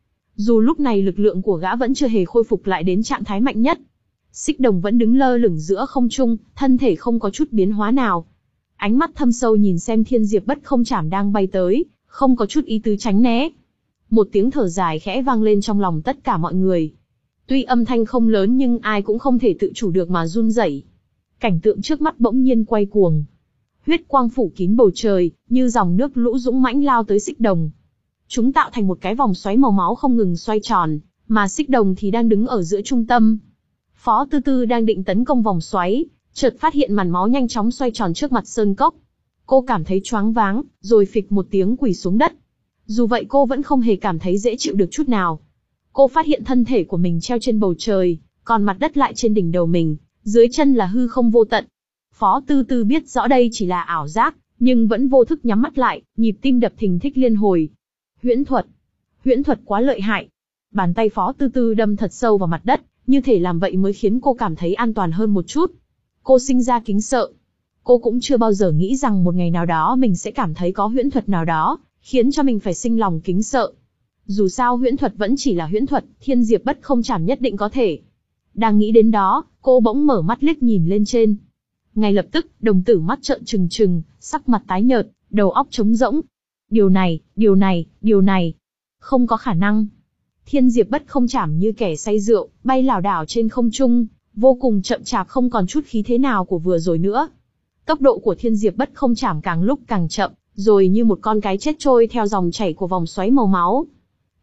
Dù lúc này lực lượng của gã vẫn chưa hề khôi phục lại đến trạng thái mạnh nhất. Xích Đồng vẫn đứng lơ lửng giữa không trung, thân thể không có chút biến hóa nào. Ánh mắt thâm sâu nhìn xem Thiên Diệp Bất Không Trảm đang bay tới, không có chút ý tứ tránh né. Một tiếng thở dài khẽ vang lên trong lòng tất cả mọi người. Tuy âm thanh không lớn nhưng ai cũng không thể tự chủ được mà run rẩy. Cảnh tượng trước mắt bỗng nhiên quay cuồng. Huyết quang phủ kín bầu trời, như dòng nước lũ dũng mãnh lao tới Xích Đồng. Chúng tạo thành một cái vòng xoáy màu máu không ngừng xoay tròn, mà Xích Đồng thì đang đứng ở giữa trung tâm. Phó Tư Tư đang định tấn công vòng xoáy, chợt phát hiện màn máu nhanh chóng xoay tròn trước mặt sơn cốc. Cô cảm thấy choáng váng, rồi phịch một tiếng quỳ xuống đất. Dù vậy cô vẫn không hề cảm thấy dễ chịu được chút nào. Cô phát hiện thân thể của mình treo trên bầu trời, còn mặt đất lại trên đỉnh đầu mình, dưới chân là hư không vô tận. Phó Tư Tư biết rõ đây chỉ là ảo giác, nhưng vẫn vô thức nhắm mắt lại, nhịp tim đập thình thịch liên hồi. Huyễn thuật. Huyễn thuật quá lợi hại. Bàn tay Phó Tư Tư đâm thật sâu vào mặt đất, như thể làm vậy mới khiến cô cảm thấy an toàn hơn một chút. Cô sinh ra kính sợ. Cô cũng chưa bao giờ nghĩ rằng một ngày nào đó mình sẽ cảm thấy có huyễn thuật nào đó, khiến cho mình phải sinh lòng kính sợ. Dù sao huyễn thuật vẫn chỉ là huyễn thuật, Thiên Diệp Bất Không Trảm nhất định có thể. Đang nghĩ đến đó, cô bỗng mở mắt liếc nhìn lên trên. Ngay lập tức, đồng tử mắt trợn trừng trừng, sắc mặt tái nhợt, đầu óc trống rỗng. Điều này, điều này, điều này. Không có khả năng. Thiên Diệp Bất Không Trảm như kẻ say rượu, bay lảo đảo trên không trung, vô cùng chậm chạp không còn chút khí thế nào của vừa rồi nữa. Tốc độ của Thiên Diệp Bất Không Trảm càng lúc càng chậm, rồi như một con cái chết trôi theo dòng chảy của vòng xoáy màu máu.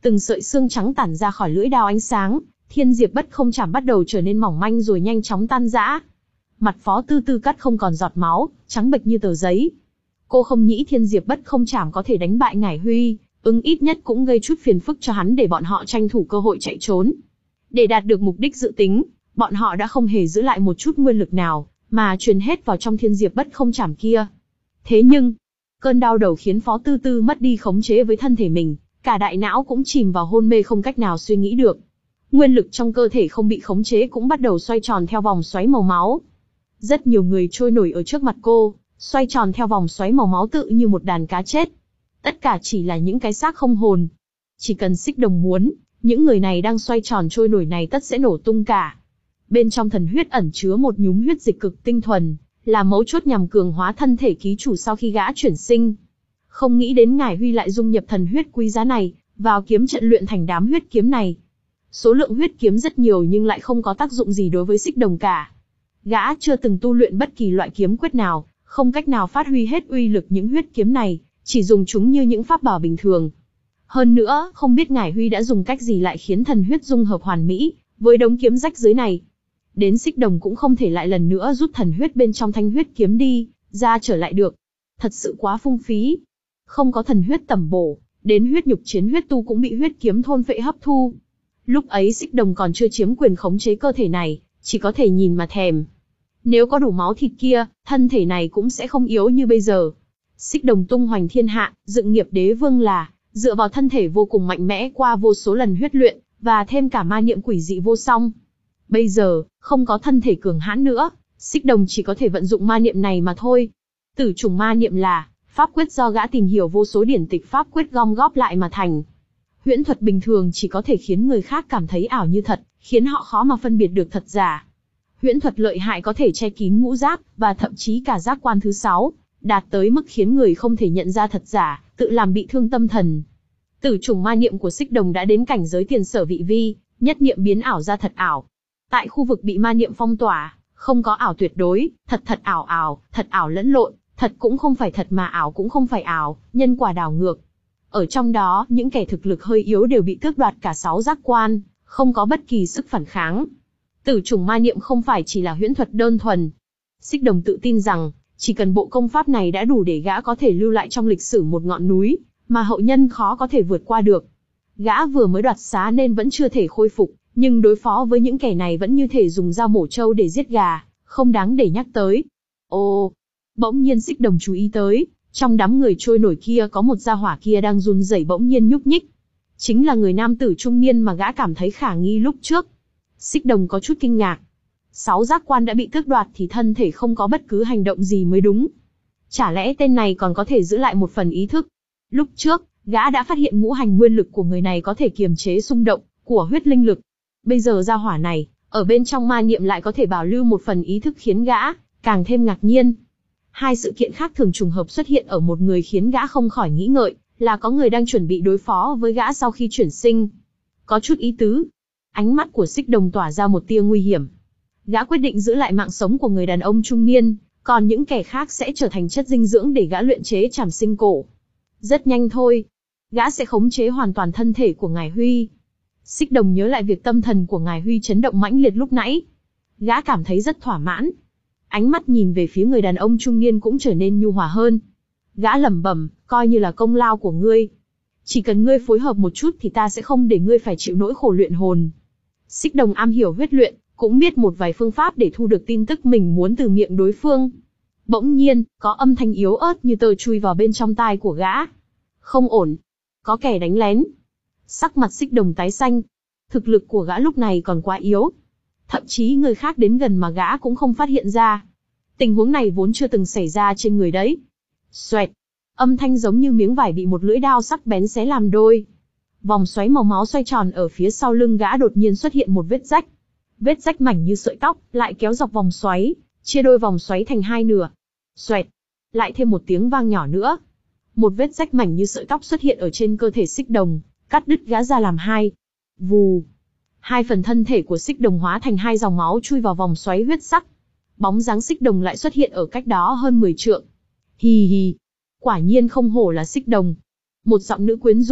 Từng sợi xương trắng tản ra khỏi lưỡi đao ánh sáng, Thiên Diệp Bất Không Chảm bắt đầu trở nên mỏng manh rồi nhanh chóng tan rã. Mặt Phó Tư Tư cắt không còn giọt máu, trắng bệch như tờ giấy. Cô không nghĩ Thiên Diệp Bất Không Chảm có thể đánh bại Ngải Huy, ứng ít nhất cũng gây chút phiền phức cho hắn để bọn họ tranh thủ cơ hội chạy trốn. Để đạt được mục đích dự tính, bọn họ đã không hề giữ lại một chút nguyên lực nào, mà truyền hết vào trong Thiên Diệp Bất Không Chảm kia. Thế nhưng, cơn đau đầu khiến Phó Tư Tư mất đi khống chế với thân thể mình, cả đại não cũng chìm vào hôn mê không cách nào suy nghĩ được. Nguyên lực trong cơ thể không bị khống chế cũng bắt đầu xoay tròn theo vòng xoáy màu máu. Rất nhiều người trôi nổi ở trước mặt cô, xoay tròn theo vòng xoáy màu máu tự như một đàn cá chết. Tất cả chỉ là những cái xác không hồn. Chỉ cần Xích Đồng muốn, những người này đang xoay tròn trôi nổi này tất sẽ nổ tung cả. Bên trong thần huyết ẩn chứa một nhúm huyết dịch cực tinh thuần, là mấu chốt nhằm cường hóa thân thể ký chủ sau khi gã chuyển sinh. Không nghĩ đến Ngải Huy lại dung nhập thần huyết quý giá này vào kiếm trận luyện thành đám huyết kiếm này. Số lượng huyết kiếm rất nhiều nhưng lại không có tác dụng gì đối với Xích Đồng cả. Gã chưa từng tu luyện bất kỳ loại kiếm quyết nào, không cách nào phát huy hết uy lực những huyết kiếm này, chỉ dùng chúng như những pháp bảo bình thường. Hơn nữa, không biết Ngải Huy đã dùng cách gì lại khiến thần huyết dung hợp hoàn mỹ với đống kiếm rách dưới này. Đến Xích Đồng cũng không thể lại lần nữa rút thần huyết bên trong thanh huyết kiếm đi ra trở lại được. Thật sự quá phung phí. Không có thần huyết tẩm bổ, đến huyết nhục chiến huyết tu cũng bị huyết kiếm thôn phệ hấp thu. Lúc ấy Xích Đồng còn chưa chiếm quyền khống chế cơ thể này, chỉ có thể nhìn mà thèm. Nếu có đủ máu thịt kia, thân thể này cũng sẽ không yếu như bây giờ. Xích Đồng tung hoành thiên hạ, dựng nghiệp đế vương là dựa vào thân thể vô cùng mạnh mẽ qua vô số lần huyết luyện, và thêm cả ma niệm quỷ dị vô song. Bây giờ, không có thân thể cường hãn nữa, Xích Đồng chỉ có thể vận dụng ma niệm này mà thôi. Tử trùng ma niệm là pháp quyết do gã tìm hiểu vô số điển tịch pháp quyết gom góp lại mà thành. Huyễn thuật bình thường chỉ có thể khiến người khác cảm thấy ảo như thật, khiến họ khó mà phân biệt được thật giả. Huyễn thuật lợi hại có thể che kín ngũ giác, và thậm chí cả giác quan thứ sáu, đạt tới mức khiến người không thể nhận ra thật giả, tự làm bị thương tâm thần. Tử trùng ma niệm của Xích Đồng đã đến cảnh giới tiền sở vị vi, nhất niệm biến ảo ra thật ảo. Tại khu vực bị ma niệm phong tỏa, không có ảo tuyệt đối, thật thật ảo ảo, thật ảo lẫn lộn, thật cũng không phải thật mà ảo cũng không phải ảo, nhân quả đảo ngược. Ở trong đó, những kẻ thực lực hơi yếu đều bị tước đoạt cả sáu giác quan, không có bất kỳ sức phản kháng. Tử trùng ma niệm không phải chỉ là huyễn thuật đơn thuần. Xích Đồng tự tin rằng, chỉ cần bộ công pháp này đã đủ để gã có thể lưu lại trong lịch sử một ngọn núi, mà hậu nhân khó có thể vượt qua được. Gã vừa mới đoạt xá nên vẫn chưa thể khôi phục, nhưng đối phó với những kẻ này vẫn như thể dùng dao mổ trâu để giết gà, không đáng để nhắc tới. Ồ, bỗng nhiên Xích Đồng chú ý tới, trong đám người trôi nổi kia có một gia hỏa kia đang run rẩy bỗng nhiên nhúc nhích. Chính là người nam tử trung niên mà gã cảm thấy khả nghi lúc trước. Xích Đồng có chút kinh ngạc. Sáu giác quan đã bị tước đoạt thì thân thể không có bất cứ hành động gì mới đúng. Chả lẽ tên này còn có thể giữ lại một phần ý thức? Lúc trước, gã đã phát hiện ngũ hành nguyên lực của người này có thể kiềm chế xung động của huyết linh lực. Bây giờ gia hỏa này, ở bên trong ma niệm lại có thể bảo lưu một phần ý thức khiến gã càng thêm ngạc nhiên. Hai sự kiện khác thường trùng hợp xuất hiện ở một người khiến gã không khỏi nghĩ ngợi, là có người đang chuẩn bị đối phó với gã sau khi chuyển sinh. Có chút ý tứ. Ánh mắt của Xích Đồng tỏa ra một tia nguy hiểm. Gã quyết định giữ lại mạng sống của người đàn ông trung niên, còn những kẻ khác sẽ trở thành chất dinh dưỡng để gã luyện chế trảm sinh cổ. Rất nhanh thôi, gã sẽ khống chế hoàn toàn thân thể của Ngải Huy. Xích Đồng nhớ lại việc tâm thần của Ngải Huy chấn động mãnh liệt lúc nãy. Gã cảm thấy rất thỏa mãn. Ánh mắt nhìn về phía người đàn ông trung niên cũng trở nên nhu hòa hơn. Gã lẩm bẩm, coi như là công lao của ngươi. Chỉ cần ngươi phối hợp một chút thì ta sẽ không để ngươi phải chịu nỗi khổ luyện hồn. Xích Đồng am hiểu huyết luyện, cũng biết một vài phương pháp để thu được tin tức mình muốn từ miệng đối phương. Bỗng nhiên, có âm thanh yếu ớt như tơ chui vào bên trong tai của gã. Không ổn. Có kẻ đánh lén. Sắc mặt Xích Đồng tái xanh. Thực lực của gã lúc này còn quá yếu. Thậm chí người khác đến gần mà gã cũng không phát hiện ra. Tình huống này vốn chưa từng xảy ra trên người đấy. Xoẹt. Âm thanh giống như miếng vải bị một lưỡi đao sắc bén xé làm đôi. Vòng xoáy màu máu xoay tròn ở phía sau lưng gã đột nhiên xuất hiện một vết rách. Vết rách mảnh như sợi tóc, lại kéo dọc vòng xoáy, chia đôi vòng xoáy thành hai nửa. Xoẹt. Lại thêm một tiếng vang nhỏ nữa. Một vết rách mảnh như sợi tóc xuất hiện ở trên cơ thể Xích Đồng, cắt đứt gã ra làm hai. Vù. Hai phần thân thể của Xích Đồng hóa thành hai dòng máu chui vào vòng xoáy huyết sắc. Bóng dáng Xích Đồng lại xuất hiện ở cách đó hơn mười trượng. Hì hì. Quả nhiên không hổ là Xích Đồng. Một giọng nữ quyến rũ,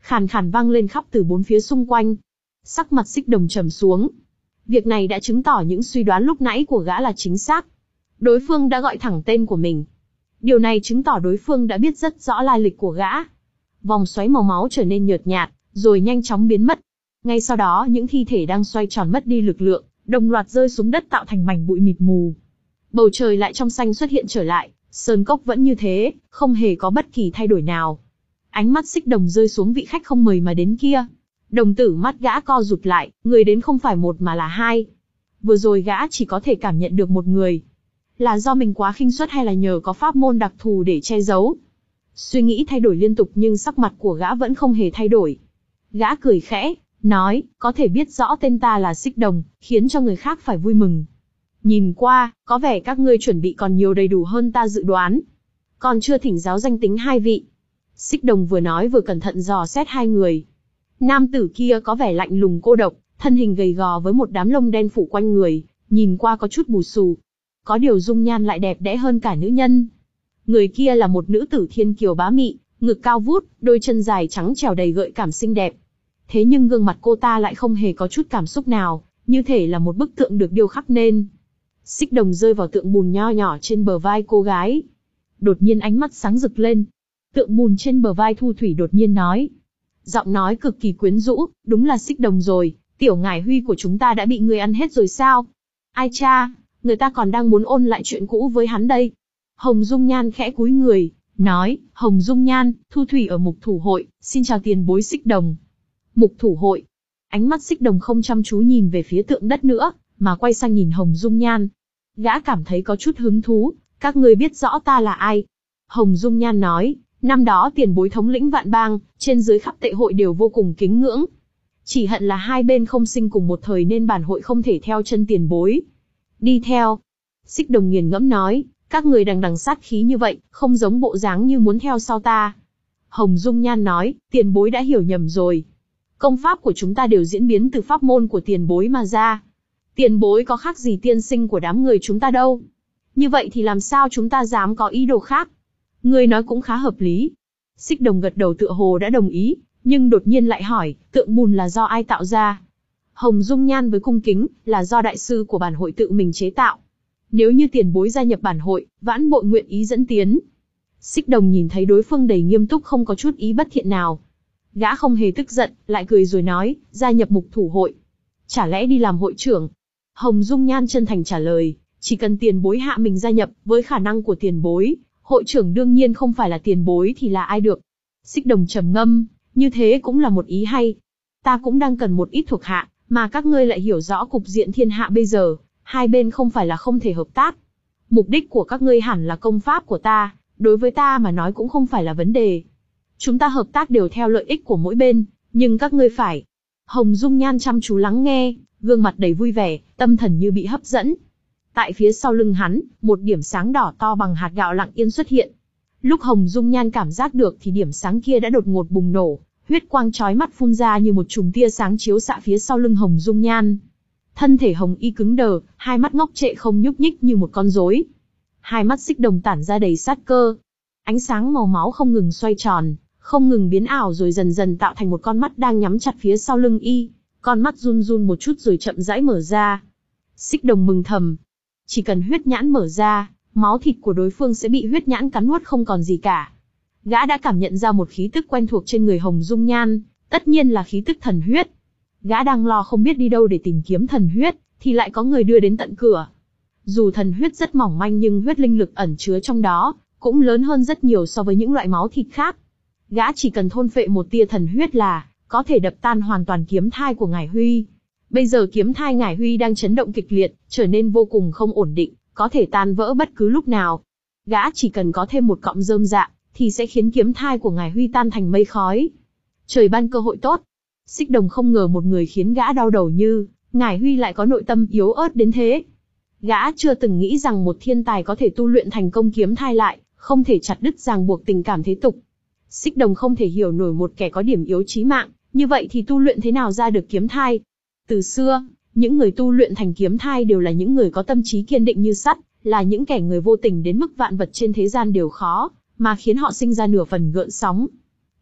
khàn khàn vang lên khắp từ bốn phía xung quanh. Sắc mặt Xích Đồng trầm xuống. Việc này đã chứng tỏ những suy đoán lúc nãy của gã là chính xác. Đối phương đã gọi thẳng tên của mình. Điều này chứng tỏ đối phương đã biết rất rõ lai lịch của gã. Vòng xoáy màu máu trở nên nhợt nhạt, rồi nhanh chóng biến mất. Ngay sau đó những thi thể đang xoay tròn mất đi lực lượng, đồng loạt rơi xuống đất tạo thành mảnh bụi mịt mù. Bầu trời lại trong xanh xuất hiện trở lại, sơn cốc vẫn như thế, không hề có bất kỳ thay đổi nào. Ánh mắt Xích Đồng rơi xuống vị khách không mời mà đến kia. Đồng tử mắt gã co rụt lại, người đến không phải một mà là hai. Vừa rồi gã chỉ có thể cảm nhận được một người. Là do mình quá khinh suất hay là nhờ có pháp môn đặc thù để che giấu? Suy nghĩ thay đổi liên tục nhưng sắc mặt của gã vẫn không hề thay đổi. Gã cười khẽ, nói, có thể biết rõ tên ta là Xích Đồng, khiến cho người khác phải vui mừng. Nhìn qua, có vẻ các ngươi chuẩn bị còn nhiều đầy đủ hơn ta dự đoán. Còn chưa thỉnh giáo danh tính hai vị. Xích Đồng vừa nói vừa cẩn thận dò xét hai người. Nam tử kia có vẻ lạnh lùng cô độc, thân hình gầy gò với một đám lông đen phủ quanh người, nhìn qua có chút bù xù. Có điều dung nhan lại đẹp đẽ hơn cả nữ nhân. Người kia là một nữ tử thiên kiều bá mị, ngực cao vút, đôi chân dài trắng trẻo đầy gợi cảm xinh đẹp. Thế nhưng gương mặt cô ta lại không hề có chút cảm xúc nào, như thể là một bức tượng được điêu khắc nên. Xích Đồng rơi vào tượng bùn nho nhỏ trên bờ vai cô gái. Đột nhiên ánh mắt sáng rực lên. Tượng bùn trên bờ vai Thu Thủy đột nhiên nói. Giọng nói cực kỳ quyến rũ, đúng là Xích Đồng rồi, tiểu ngải huy của chúng ta đã bị người ăn hết rồi sao? Ai cha, người ta còn đang muốn ôn lại chuyện cũ với hắn đây. Hồng Dung Nhan khẽ cúi người, nói, Hồng Dung Nhan, Thu Thủy ở Mục Thủ Hội, xin chào tiền bối Xích Đồng. Mục Thủ Hội. Ánh mắt Xích Đồng không chăm chú nhìn về phía tượng đất nữa, mà quay sang nhìn Hồng Dung Nhan. Gã cảm thấy có chút hứng thú, các người biết rõ ta là ai? Hồng Dung Nhan nói, năm đó tiền bối thống lĩnh vạn bang, trên dưới khắp tệ hội đều vô cùng kính ngưỡng. Chỉ hận là hai bên không sinh cùng một thời nên bản hội không thể theo chân tiền bối. Đi theo. Xích Đồng nghiền ngẫm nói, các người đằng đằng sát khí như vậy, không giống bộ dáng như muốn theo sau ta. Hồng Dung Nhan nói, tiền bối đã hiểu nhầm rồi. Công pháp của chúng ta đều diễn biến từ pháp môn của tiền bối mà ra. Tiền bối có khác gì tiên sinh của đám người chúng ta đâu. Như vậy thì làm sao chúng ta dám có ý đồ khác? Người nói cũng khá hợp lý. Xích Đồng gật đầu tựa hồ đã đồng ý, nhưng đột nhiên lại hỏi, tượng bùn là do ai tạo ra? Hồng Dung Nhan với cung kính, là do đại sư của bản hội tự mình chế tạo. Nếu như tiền bối gia nhập bản hội, vãn bội nguyện ý dẫn tiến. Xích Đồng nhìn thấy đối phương đầy nghiêm túc không có chút ý bất thiện nào. Gã không hề tức giận, lại cười rồi nói, gia nhập Mục Thủ Hội. Chả lẽ đi làm hội trưởng? Hồng Dung Nhan chân thành trả lời, chỉ cần tiền bối hạ mình gia nhập, với khả năng của tiền bối, hội trưởng đương nhiên không phải là tiền bối thì là ai được. Xích Đồng trầm ngâm, như thế cũng là một ý hay. Ta cũng đang cần một ít thuộc hạ, mà các ngươi lại hiểu rõ cục diện thiên hạ bây giờ, hai bên không phải là không thể hợp tác. Mục đích của các ngươi hẳn là công pháp của ta, đối với ta mà nói cũng không phải là vấn đề. Chúng ta hợp tác đều theo lợi ích của mỗi bên, nhưng các ngươi phải. Hồng Dung Nhan chăm chú lắng nghe, gương mặt đầy vui vẻ, tâm thần như bị hấp dẫn. Tại phía sau lưng hắn, một điểm sáng đỏ to bằng hạt gạo lặng yên xuất hiện. Lúc Hồng Dung Nhan cảm giác được thì điểm sáng kia đã đột ngột bùng nổ, huyết quang chói mắt phun ra như một chùm tia sáng chiếu xạ phía sau lưng Hồng Dung Nhan. Thân thể Hồng Y cứng đờ, hai mắt ngốc trệ không nhúc nhích như một con rối. Hai mắt Xích Đồng tản ra đầy sát cơ. Ánh sáng màu máu không ngừng xoay tròn, không ngừng biến ảo rồi dần dần tạo thành một con mắt đang nhắm chặt phía sau lưng y. Con mắt run run một chút rồi chậm rãi mở ra. Xích Đồng mừng thầm. Chỉ cần huyết nhãn mở ra, máu thịt của đối phương sẽ bị huyết nhãn cắn nuốt không còn gì cả. Gã đã cảm nhận ra một khí tức quen thuộc trên người Hồng Dung Nhan, tất nhiên là khí tức thần huyết. Gã đang lo không biết đi đâu để tìm kiếm thần huyết, thì lại có người đưa đến tận cửa. Dù thần huyết rất mỏng manh nhưng huyết linh lực ẩn chứa trong đó, cũng lớn hơn rất nhiều so với những loại máu thịt khác. Gã chỉ cần thôn phệ một tia thần huyết là có thể đập tan hoàn toàn kiếm thai của Ngải Huy. Bây giờ kiếm thai Ngải Huy đang chấn động kịch liệt, trở nên vô cùng không ổn định, có thể tan vỡ bất cứ lúc nào. Gã chỉ cần có thêm một cọng rơm rạ, thì sẽ khiến kiếm thai của Ngải Huy tan thành mây khói. Trời ban cơ hội tốt. Xích Đồng không ngờ một người khiến gã đau đầu như Ngải Huy lại có nội tâm yếu ớt đến thế. Gã chưa từng nghĩ rằng một thiên tài có thể tu luyện thành công kiếm thai lại, không thể chặt đứt ràng buộc tình cảm thế tục. Xích Đồng không thể hiểu nổi một kẻ có điểm yếu chí mạng, như vậy thì tu luyện thế nào ra được kiếm thai. Từ xưa, những người tu luyện thành kiếm thai đều là những người có tâm trí kiên định như sắt, là những kẻ người vô tình đến mức vạn vật trên thế gian đều khó, mà khiến họ sinh ra nửa phần gợn sóng.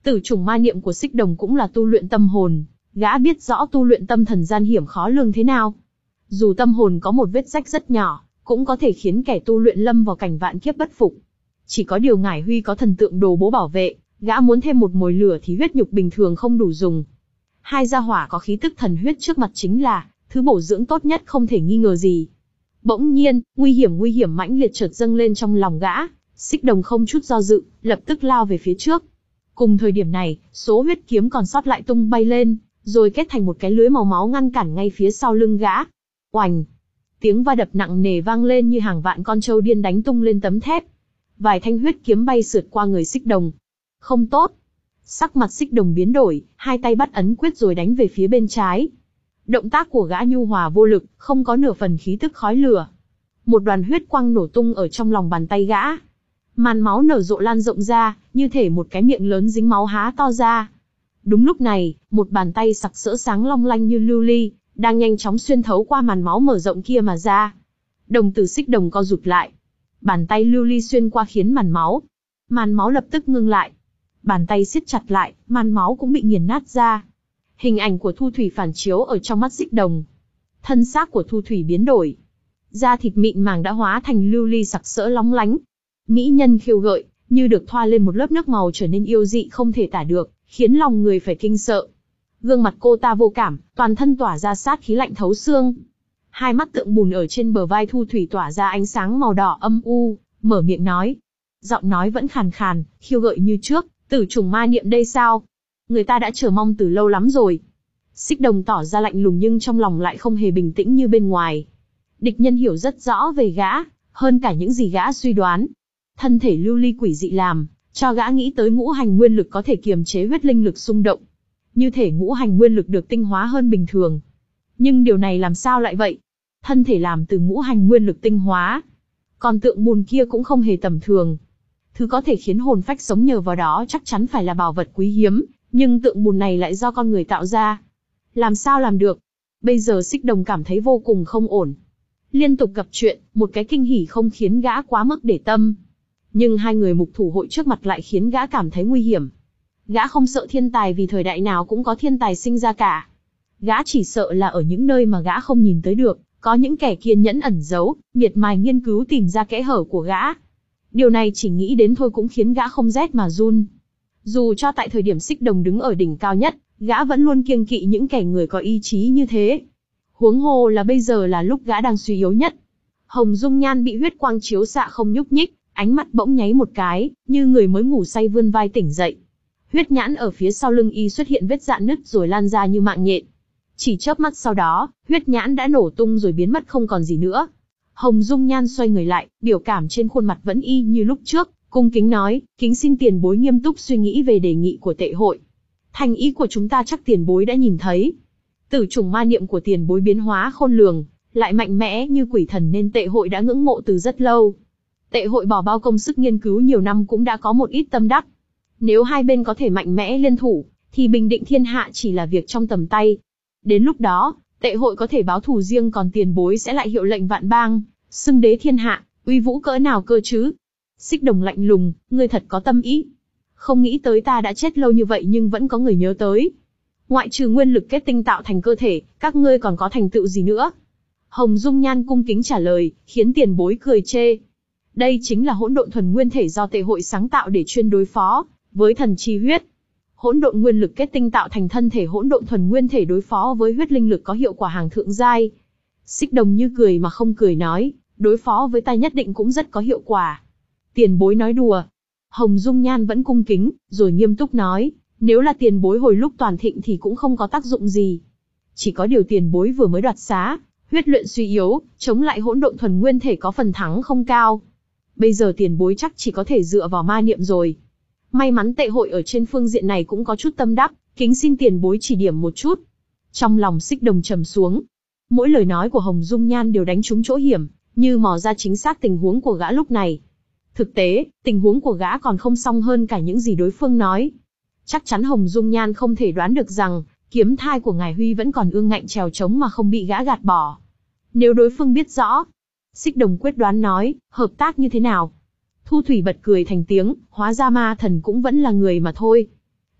Tử chủng ma niệm của Xích Đồng cũng là tu luyện tâm hồn, gã biết rõ tu luyện tâm thần gian hiểm khó lường thế nào. Dù tâm hồn có một vết rách rất nhỏ, cũng có thể khiến kẻ tu luyện lâm vào cảnh vạn kiếp bất phục. Chỉ có điều Ngải Huy có thần tượng đồ bố bảo vệ, gã muốn thêm một mồi lửa thì huyết nhục bình thường không đủ dùng. Hai gia hỏa có khí tức thần huyết trước mặt chính là thứ bổ dưỡng tốt nhất không thể nghi ngờ gì. Bỗng nhiên, nguy hiểm nguy hiểm mãnh liệt chợt dâng lên trong lòng gã, Xích Đồng không chút do dự, lập tức lao về phía trước. Cùng thời điểm này, số huyết kiếm còn sót lại tung bay lên, rồi kết thành một cái lưới màu máu ngăn cản ngay phía sau lưng gã. Oành! Tiếng va đập nặng nề vang lên như hàng vạn con trâu điên đánh tung lên tấm thép. Vài thanh huyết kiếm bay sượt qua người Xích Đồng. Không tốt! Sắc mặt Xích Đồng biến đổi, hai tay bắt ấn quyết rồi đánh về phía bên trái. Động tác của gã nhu hòa vô lực, không có nửa phần khí tức khói lửa. Một đoàn huyết quang nổ tung ở trong lòng bàn tay gã. Màn máu nở rộ lan rộng ra, như thể một cái miệng lớn dính máu há to ra. Đúng lúc này, một bàn tay sặc sỡ sáng long lanh như lưu ly, đang nhanh chóng xuyên thấu qua màn máu mở rộng kia mà ra. Đồng tử Xích Đồng co rụt lại. Bàn tay lưu ly xuyên qua khiến màn máu. Màn máu lập tức ngưng lại. Bàn tay siết chặt lại, màn máu cũng bị nghiền nát ra. Hình ảnh của Thu Thủy phản chiếu ở trong mắt Xích Đồng. Thân xác của Thu Thủy biến đổi. Da thịt mịn màng đã hóa thành lưu ly sặc sỡ lóng lánh. Mỹ nhân khiêu gợi, như được thoa lên một lớp nước màu trở nên yêu dị không thể tả được, khiến lòng người phải kinh sợ. Gương mặt cô ta vô cảm, toàn thân tỏa ra sát khí lạnh thấu xương. Hai mắt tượng bùn ở trên bờ vai Thu Thủy tỏa ra ánh sáng màu đỏ âm u, mở miệng nói. Giọng nói vẫn khàn khàn, khiêu gợi như trước, tử chủng ma niệm đây sao? Người ta đã chờ mong từ lâu lắm rồi. Xích Đồng tỏ ra lạnh lùng nhưng trong lòng lại không hề bình tĩnh như bên ngoài. Địch nhân hiểu rất rõ về gã, hơn cả những gì gã suy đoán. Thân thể lưu ly quỷ dị làm, cho gã nghĩ tới ngũ hành nguyên lực có thể kiềm chế huyết linh lực xung động. Như thể ngũ hành nguyên lực được tinh hóa hơn bình thường. Nhưng điều này làm sao lại vậy? Thân thể làm từ ngũ hành nguyên lực tinh hóa. Còn tượng bùn kia cũng không hề tầm thường. Thứ có thể khiến hồn phách sống nhờ vào đó chắc chắn phải là bảo vật quý hiếm, nhưng tượng bùn này lại do con người tạo ra. Làm sao làm được? Bây giờ Xích Đồng cảm thấy vô cùng không ổn. Liên tục gặp chuyện, một cái kinh hỉ không khiến gã quá mức để tâm. Nhưng hai người mục thủ hội trước mặt lại khiến gã cảm thấy nguy hiểm. Gã không sợ thiên tài vì thời đại nào cũng có thiên tài sinh ra cả. Gã chỉ sợ là ở những nơi mà gã không nhìn tới được, có những kẻ kiên nhẫn ẩn giấu, miệt mài nghiên cứu tìm ra kẽ hở của gã. Điều này chỉ nghĩ đến thôi cũng khiến gã không rét mà run. Dù cho tại thời điểm Xích Đồng đứng ở đỉnh cao nhất, gã vẫn luôn kiêng kỵ những kẻ người có ý chí như thế. Huống hồ là bây giờ là lúc gã đang suy yếu nhất. Hồng Dung Nhan bị huyết quang chiếu xạ không nhúc nhích, ánh mắt bỗng nháy một cái, như người mới ngủ say vươn vai tỉnh dậy. Huyết nhãn ở phía sau lưng y xuất hiện vết rạn nứt rồi lan ra như mạng nhện. Chỉ chớp mắt sau đó, huyết nhãn đã nổ tung rồi biến mất không còn gì nữa. Hồng Dung Nhan xoay người lại, biểu cảm trên khuôn mặt vẫn y như lúc trước, cung kính nói, kính xin tiền bối nghiêm túc suy nghĩ về đề nghị của tệ hội. Thành ý của chúng ta chắc tiền bối đã nhìn thấy. Tử chủng ma niệm của tiền bối biến hóa khôn lường, lại mạnh mẽ như quỷ thần nên tệ hội đã ngưỡng mộ từ rất lâu. Tệ hội bỏ bao công sức nghiên cứu nhiều năm cũng đã có một ít tâm đắc. Nếu hai bên có thể mạnh mẽ liên thủ, thì bình định thiên hạ chỉ là việc trong tầm tay. Đến lúc đó, tệ hội có thể báo thù riêng còn tiền bối sẽ lại hiệu lệnh vạn bang, xưng đế thiên hạ, uy vũ cỡ nào cơ chứ? Xích Đồng lạnh lùng, ngươi thật có tâm ý. Không nghĩ tới ta đã chết lâu như vậy nhưng vẫn có người nhớ tới. Ngoại trừ nguyên lực kết tinh tạo thành cơ thể, các ngươi còn có thành tựu gì nữa? Hồng Dung Nhan cung kính trả lời, khiến tiền bối cười chê. Đây chính là hỗn độn thuần nguyên thể do tệ hội sáng tạo để chuyên đối phó với thần chi huyết. Hỗn độn nguyên lực kết tinh tạo thành thân thể hỗn độn thuần nguyên thể đối phó với huyết linh lực có hiệu quả hàng thượng giai. Xích Đồng như cười mà không cười nói, đối phó với ta nhất định cũng rất có hiệu quả. Tiền bối nói đùa. Hồng Dung Nhan vẫn cung kính, rồi nghiêm túc nói, nếu là tiền bối hồi lúc toàn thịnh thì cũng không có tác dụng gì. Chỉ có điều tiền bối vừa mới đoạt xá, huyết luyện suy yếu, chống lại hỗn độn thuần nguyên thể có phần thắng không cao. Bây giờ tiền bối chắc chỉ có thể dựa vào ma niệm rồi. May mắn tệ hội ở trên phương diện này cũng có chút tâm đắc, kính xin tiền bối chỉ điểm một chút. Trong lòng Xích Đồng trầm xuống. Mỗi lời nói của Hồng Dung Nhan đều đánh trúng chỗ hiểm, như mò ra chính xác tình huống của gã lúc này. Thực tế, tình huống của gã còn không song hơn cả những gì đối phương nói. Chắc chắn Hồng Dung Nhan không thể đoán được rằng, kiếm thai của Ngải Huy vẫn còn ương ngạnh trèo trống mà không bị gã gạt bỏ. Nếu đối phương biết rõ, Xích Đồng quyết đoán nói, hợp tác như thế nào? Thu Thủy bật cười thành tiếng, hóa ra ma thần cũng vẫn là người mà thôi.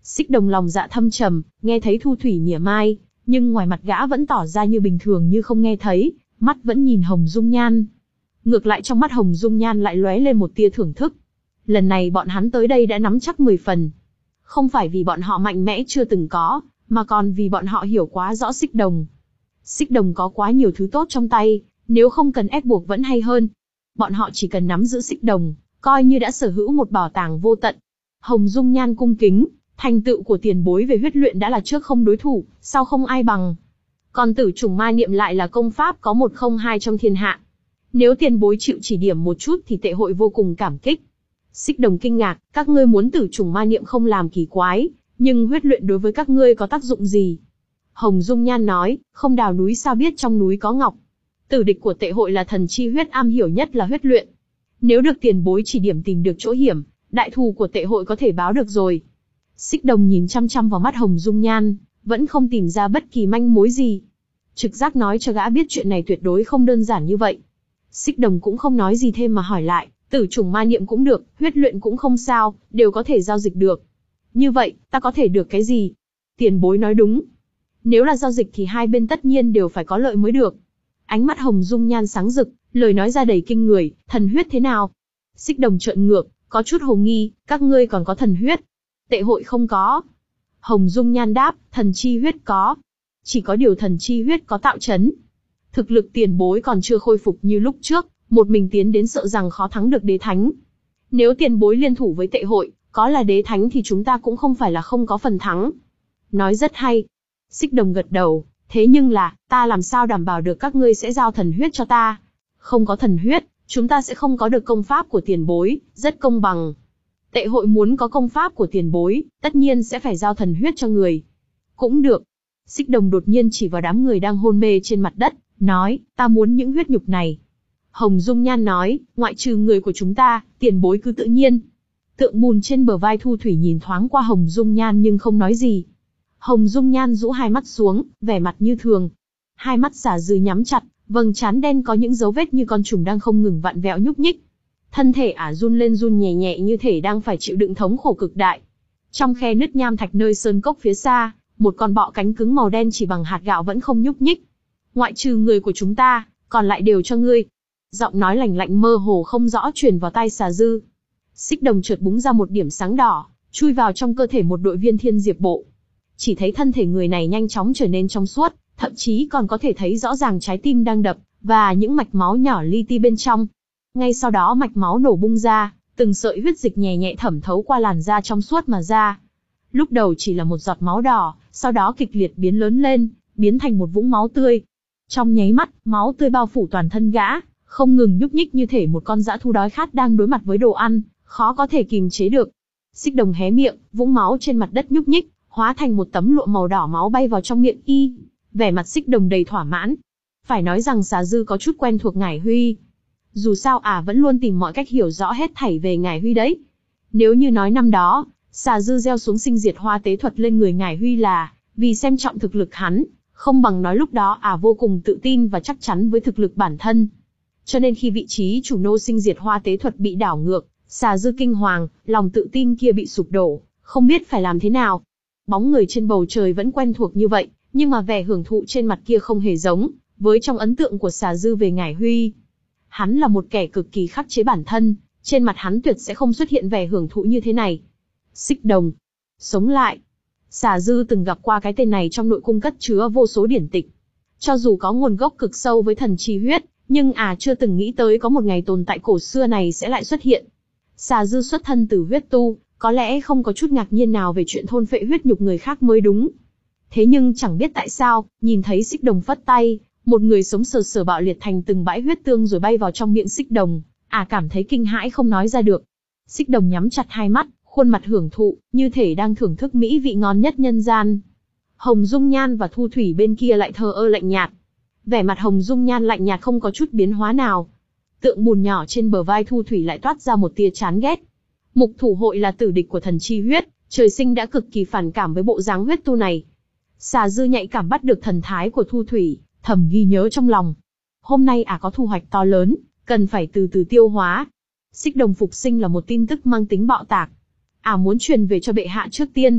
Xích Đồng lòng dạ thâm trầm, nghe thấy Thu Thủy mỉa mai, nhưng ngoài mặt gã vẫn tỏ ra như bình thường như không nghe thấy, mắt vẫn nhìn Hồng Dung Nhan. Ngược lại trong mắt Hồng Dung Nhan lại lóe lên một tia thưởng thức. Lần này bọn hắn tới đây đã nắm chắc mười phần. Không phải vì bọn họ mạnh mẽ chưa từng có, mà còn vì bọn họ hiểu quá rõ Xích Đồng. Xích Đồng có quá nhiều thứ tốt trong tay, nếu không cần ép buộc vẫn hay hơn. Bọn họ chỉ cần nắm giữ Xích Đồng, coi như đã sở hữu một bảo tàng vô tận. Hồng Dung Nhan cung kính, thành tựu của tiền bối về huyết luyện đã là trước không đối thủ, sau không ai bằng. Còn tử trùng ma niệm lại là công pháp có một không hai trong thiên hạ. Nếu tiền bối chịu chỉ điểm một chút thì tệ hội vô cùng cảm kích. Xích Đồng kinh ngạc, các ngươi muốn tử trùng ma niệm không làm kỳ quái, nhưng huyết luyện đối với các ngươi có tác dụng gì? Hồng Dung Nhan nói, không đào núi sao biết trong núi có ngọc. Tử địch của tệ hội là thần chi huyết, am hiểu nhất là huyết luyện. Nếu được tiền bối chỉ điểm tìm được chỗ hiểm, đại thù của tệ hội có thể báo được rồi. Xích Đồng nhìn chăm chăm vào mắt Hồng Dung Nhan, vẫn không tìm ra bất kỳ manh mối gì. Trực giác nói cho gã biết chuyện này tuyệt đối không đơn giản như vậy. Xích Đồng cũng không nói gì thêm mà hỏi lại, tử trùng ma niệm cũng được, huyết luyện cũng không sao, đều có thể giao dịch được. Như vậy, ta có thể được cái gì? Tiền bối nói đúng. Nếu là giao dịch thì hai bên tất nhiên đều phải có lợi mới được. Ánh mắt Hồng Dung Nhan sáng rực, lời nói ra đầy kinh người, thần huyết thế nào? Xích Đồng trợn ngược, có chút hồ nghi, các ngươi còn có thần huyết. Tệ hội không có. Hồng Dung Nhan đáp, thần chi huyết có. Chỉ có điều thần chi huyết có tạo chấn. Thực lực tiền bối còn chưa khôi phục như lúc trước, một mình tiến đến sợ rằng khó thắng được đế thánh. Nếu tiền bối liên thủ với tệ hội, có là đế thánh thì chúng ta cũng không phải là không có phần thắng. Nói rất hay. Xích Đồng gật đầu, thế nhưng là, ta làm sao đảm bảo được các ngươi sẽ giao thần huyết cho ta? Không có thần huyết, chúng ta sẽ không có được công pháp của tiền bối, rất công bằng. Tệ hội muốn có công pháp của tiền bối, tất nhiên sẽ phải giao thần huyết cho người. Cũng được. Xích Đồng đột nhiên chỉ vào đám người đang hôn mê trên mặt đất, nói, ta muốn những huyết nhục này. Hồng Dung Nhan nói, ngoại trừ người của chúng ta, tiền bối cứ tự nhiên. Tượng bùn trên bờ vai Thu Thủy nhìn thoáng qua Hồng Dung Nhan nhưng không nói gì. Hồng Dung Nhan rũ hai mắt xuống, vẻ mặt như thường. Hai mắt Xà Dư nhắm chặt, vầng trán đen có những dấu vết như con trùng đang không ngừng vặn vẹo nhúc nhích. Thân thể ả run lên run nhẹ nhẹ như thể đang phải chịu đựng thống khổ cực đại. Trong khe nứt nham thạch nơi sơn cốc phía xa, một con bọ cánh cứng màu đen chỉ bằng hạt gạo vẫn không nhúc nhích. Ngoại trừ người của chúng ta, còn lại đều cho ngươi. Giọng nói lạnh lạnh mơ hồ không rõ truyền vào tai Xà Dư. Xích Đồng chợt búng ra một điểm sáng đỏ, chui vào trong cơ thể một đội viên Thiên Diệp Bộ. Chỉ thấy thân thể người này nhanh chóng trở nên trong suốt, thậm chí còn có thể thấy rõ ràng trái tim đang đập, và những mạch máu nhỏ li ti bên trong. Ngay sau đó mạch máu nổ bung ra, từng sợi huyết dịch nhẹ nhẹ thẩm thấu qua làn da trong suốt mà ra. Lúc đầu chỉ là một giọt máu đỏ, sau đó kịch liệt biến lớn lên, biến thành một vũng máu tươi. Trong nháy mắt, máu tươi bao phủ toàn thân gã, không ngừng nhúc nhích như thể một con dã thú đói khát đang đối mặt với đồ ăn, khó có thể kìm chế được. Xích Đồng hé miệng, vũng máu trên mặt đất nhúc nhích, hóa thành một tấm lụa màu đỏ máu bay vào trong miệng y. Vẻ mặt Xích Đồng đầy thỏa mãn. Phải nói rằng Xà Dư có chút quen thuộc Ngải Huy. Dù sao ả à vẫn luôn tìm mọi cách hiểu rõ hết thảy về Ngải Huy đấy. Nếu như nói năm đó, Xà Dư gieo xuống sinh diệt hoa tế thuật lên người Ngải Huy là vì xem trọng thực lực hắn, không bằng nói lúc đó ả à vô cùng tự tin và chắc chắn với thực lực bản thân. Cho nên khi vị trí chủ nô sinh diệt hoa tế thuật bị đảo ngược, Xà Dư kinh hoàng, lòng tự tin kia bị sụp đổ, không biết phải làm thế nào. Bóng người trên bầu trời vẫn quen thuộc như vậy, nhưng mà vẻ hưởng thụ trên mặt kia không hề giống với trong ấn tượng của Xà Dư về Ngải Huy. Hắn là một kẻ cực kỳ khắc chế bản thân, trên mặt hắn tuyệt sẽ không xuất hiện vẻ hưởng thụ như thế này. Xích Đồng, sống lại. Xà Dư từng gặp qua cái tên này trong nội cung cất chứa vô số điển tịch. Cho dù có nguồn gốc cực sâu với thần chi huyết, nhưng à chưa từng nghĩ tới có một ngày tồn tại cổ xưa này sẽ lại xuất hiện. Xà Dư xuất thân từ huyết tu, có lẽ không có chút ngạc nhiên nào về chuyện thôn phệ huyết nhục người khác mới đúng. Thế nhưng chẳng biết tại sao, nhìn thấy Xích Đồng phất tay, một người sống sờ sờ bạo liệt thành từng bãi huyết tương rồi bay vào trong miệng Xích Đồng, à cảm thấy kinh hãi không nói ra được. Xích Đồng nhắm chặt hai mắt, khuôn mặt hưởng thụ, như thể đang thưởng thức mỹ vị ngon nhất nhân gian. Hồng Dung Nhan và Thu Thủy bên kia lại thờ ơ lạnh nhạt. Vẻ mặt Hồng Dung Nhan lạnh nhạt không có chút biến hóa nào. Tượng bùn nhỏ trên bờ vai Thu Thủy lại toát ra một tia chán ghét. Mục Thủ Hội là tử địch của thần chi huyết, trời sinh đã cực kỳ phản cảm với bộ dáng huyết tu này. Xà Dư nhạy cảm bắt được thần thái của Thu Thủy, thầm ghi nhớ trong lòng. Hôm nay ả à có thu hoạch to lớn, cần phải từ từ tiêu hóa. Xích Đồng phục sinh là một tin tức mang tính bạo tạc. Ả à muốn truyền về cho bệ hạ trước tiên.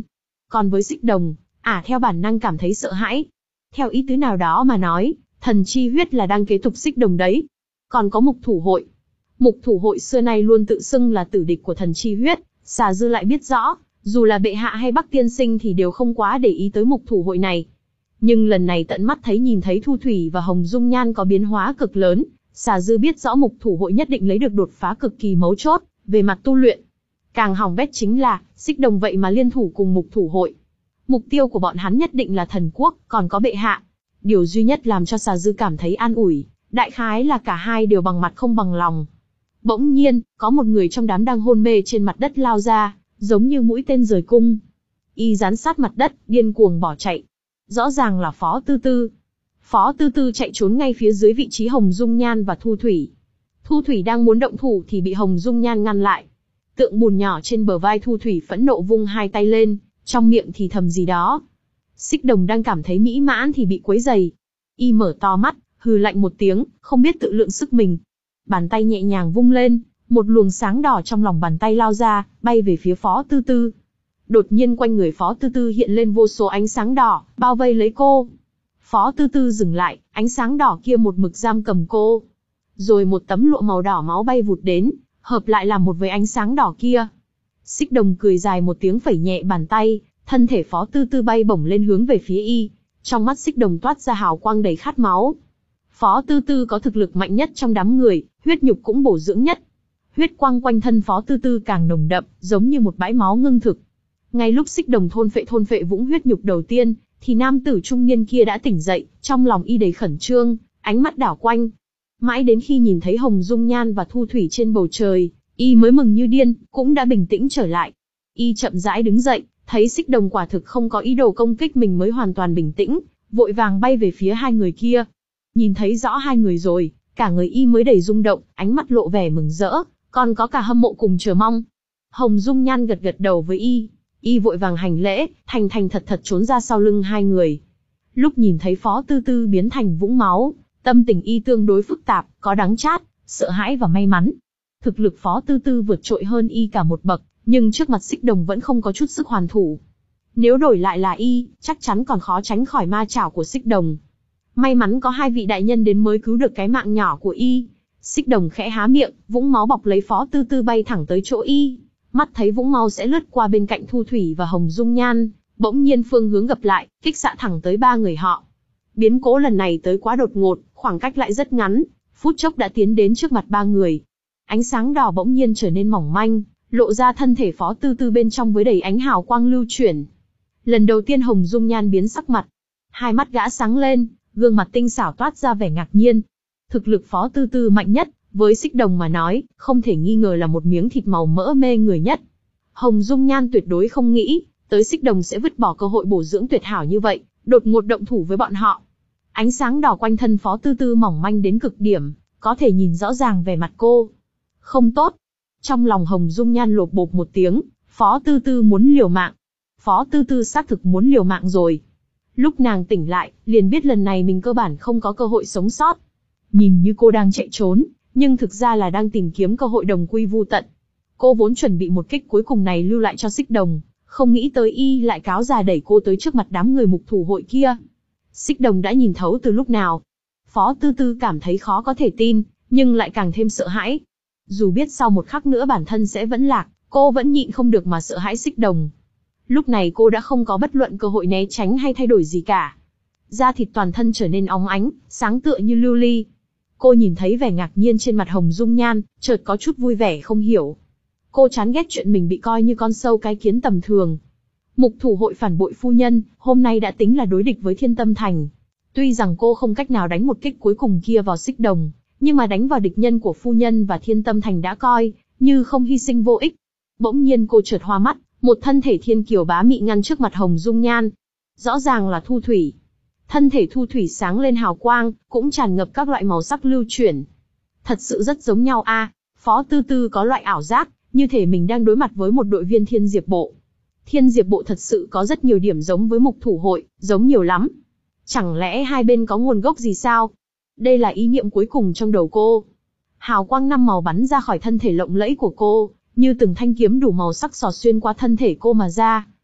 Còn với Xích Đồng, ả theo bản năng cảm thấy sợ hãi. Theo ý tứ nào đó mà nói, thần chi huyết là đang kế tục Xích Đồng đấy. Còn có Mục Thủ Hội. Mục Thủ Hội xưa nay luôn tự xưng là tử địch của thần chi huyết, Xà Dư lại biết rõ, dù là bệ hạ hay Bắc tiên sinh thì đều không quá để ý tới Mục Thủ Hội này. Nhưng lần này tận mắt thấy nhìn thấy Thu Thủy và Hồng Dung Nhan có biến hóa cực lớn, Xà Dư biết rõ Mục Thủ Hội nhất định lấy được đột phá cực kỳ mấu chốt về mặt tu luyện. Càng hỏng bét chính là, Xích Đồng vậy mà liên thủ cùng Mục Thủ Hội. Mục tiêu của bọn hắn nhất định là thần quốc, còn có bệ hạ. Điều duy nhất làm cho Xà Dư cảm thấy an ủi, đại khái là cả hai đều bằng mặt không bằng lòng. Bỗng nhiên, có một người trong đám đang hôn mê trên mặt đất lao ra, giống như mũi tên rời cung. Y dán sát mặt đất, điên cuồng bỏ chạy. Rõ ràng là Phó Tư Tư. Phó Tư Tư chạy trốn ngay phía dưới vị trí Hồng Dung Nhan và Thu Thủy. Thu Thủy đang muốn động thủ thì bị Hồng Dung Nhan ngăn lại. Tượng bùn nhỏ trên bờ vai Thu Thủy phẫn nộ vung hai tay lên, trong miệng thì thầm gì đó. Xích Đồng đang cảm thấy mỹ mãn thì bị quấy rầy. Y mở to mắt, hừ lạnh một tiếng, không biết tự lượng sức mình. Bàn tay nhẹ nhàng vung lên, một luồng sáng đỏ trong lòng bàn tay lao ra, bay về phía Phó Tư Tư. Đột nhiên quanh người Phó Tư Tư hiện lên vô số ánh sáng đỏ, bao vây lấy cô. Phó Tư Tư dừng lại, ánh sáng đỏ kia một mực giam cầm cô. Rồi một tấm lụa màu đỏ máu bay vụt đến, hợp lại làm một với ánh sáng đỏ kia. Xích Đồng cười dài một tiếng phẩy nhẹ bàn tay, thân thể Phó Tư Tư bay bổng lên hướng về phía y. Trong mắt Xích Đồng toát ra hào quang đầy khát máu. Phó Tư Tư có thực lực mạnh nhất trong đám người, huyết nhục cũng bổ dưỡng nhất. Huyết quang quanh thân Phó Tư Tư càng nồng đậm, giống như một bãi máu ngưng thực. Ngay lúc Xích Đồng thôn phệ thôn phệ vũng huyết nhục đầu tiên, thì nam tử trung niên kia đã tỉnh dậy, trong lòng y đầy khẩn trương, ánh mắt đảo quanh. Mãi đến khi nhìn thấy Hồng Dung Nhan và Thu Thủy trên bầu trời, y mới mừng như điên, cũng đã bình tĩnh trở lại. Y chậm rãi đứng dậy, thấy Xích Đồng quả thực không có ý đồ công kích mình mới hoàn toàn bình tĩnh, vội vàng bay về phía hai người kia. Nhìn thấy rõ hai người rồi, cả người y mới đầy rung động, ánh mắt lộ vẻ mừng rỡ, còn có cả hâm mộ cùng chờ mong. Hồng Dung Nhan gật gật đầu với y, y vội vàng hành lễ, thành thành thật thật trốn ra sau lưng hai người. Lúc nhìn thấy Phó Tư Tư biến thành vũng máu, tâm tình y tương đối phức tạp, có đắng chát, sợ hãi và may mắn. Thực lực Phó Tư Tư vượt trội hơn y cả một bậc, nhưng trước mặt Xích Đồng vẫn không có chút sức hoàn thủ. Nếu đổi lại là y, chắc chắn còn khó tránh khỏi ma chảo của Xích Đồng. May mắn có hai vị đại nhân đến mới cứu được cái mạng nhỏ của y. Xích Đồng khẽ há miệng, vũng máu bọc lấy Phó Tư Tư bay thẳng tới chỗ y. Mắt thấy vũng máu sẽ lướt qua bên cạnh Thu Thủy và Hồng Dung Nhan, bỗng nhiên phương hướng gập lại, kích xạ thẳng tới ba người họ. Biến cố lần này tới quá đột ngột, khoảng cách lại rất ngắn, phút chốc đã tiến đến trước mặt ba người. Ánh sáng đỏ bỗng nhiên trở nên mỏng manh, lộ ra thân thể Phó Tư Tư bên trong với đầy ánh hào quang lưu chuyển. Lần đầu tiên Hồng Dung Nhan biến sắc mặt, hai mắt gã sáng lên, gương mặt tinh xảo toát ra vẻ ngạc nhiên. Thực lực Phó Tư Tư mạnh nhất, với Xích Đồng mà nói, không thể nghi ngờ là một miếng thịt màu mỡ mê người nhất. Hồng Dung Nhan tuyệt đối không nghĩ, tới Xích Đồng sẽ vứt bỏ cơ hội bổ dưỡng tuyệt hảo như vậy, đột ngột động thủ với bọn họ. Ánh sáng đỏ quanh thân Phó Tư Tư mỏng manh đến cực điểm, có thể nhìn rõ ràng vẻ mặt cô. Không tốt. Trong lòng Hồng Dung Nhan lột bột một tiếng, Phó Tư Tư muốn liều mạng. Phó Tư Tư xác thực muốn liều mạng rồi. Lúc nàng tỉnh lại, liền biết lần này mình cơ bản không có cơ hội sống sót. Nhìn như cô đang chạy trốn, nhưng thực ra là đang tìm kiếm cơ hội đồng quy vu tận. Cô vốn chuẩn bị một kích cuối cùng này lưu lại cho Xích Đồng, không nghĩ tới y lại cáo già đẩy cô tới trước mặt đám người Mục Thủ Hội kia. Xích Đồng đã nhìn thấu từ lúc nào. Phó Tư Tư cảm thấy khó có thể tin, nhưng lại càng thêm sợ hãi. Dù biết sau một khắc nữa bản thân sẽ vẫn lạc, cô vẫn nhịn không được mà sợ hãi Xích Đồng. Lúc này cô đã không có bất luận cơ hội né tránh hay thay đổi gì cả. Da thịt toàn thân trở nên óng ánh, sáng tựa như lưu ly. Cô nhìn thấy vẻ ngạc nhiên trên mặt Hồng Dung Nhan, chợt có chút vui vẻ không hiểu. Cô chán ghét chuyện mình bị coi như con sâu cái kiến tầm thường. Mục Thủ Hội phản bội phu nhân, hôm nay đã tính là đối địch với Thiên Tâm Thành. Tuy rằng cô không cách nào đánh một kích cuối cùng kia vào Xích Đồng, nhưng mà đánh vào địch nhân của phu nhân và Thiên Tâm Thành đã coi như không hy sinh vô ích. Bỗng nhiên cô chợt hoa mắt, một thân thể thiên kiều bá mị ngăn trước mặt Hồng Dung Nhan. Rõ ràng là Thu Thủy. Thân thể Thu Thủy sáng lên hào quang, cũng tràn ngập các loại màu sắc lưu chuyển. Thật sự rất giống nhau a. À, Phó Tư Tư có loại ảo giác, như thể mình đang đối mặt với một đội viên Thiên Diệp Bộ. Thiên Diệp Bộ thật sự có rất nhiều điểm giống với Mục Thủ Hội, giống nhiều lắm. Chẳng lẽ hai bên có nguồn gốc gì sao? Đây là ý niệm cuối cùng trong đầu cô. Hào quang năm màu bắn ra khỏi thân thể lộng lẫy của cô, như từng thanh kiếm đủ màu sắc xỏ xuyên qua thân thể cô mà ra.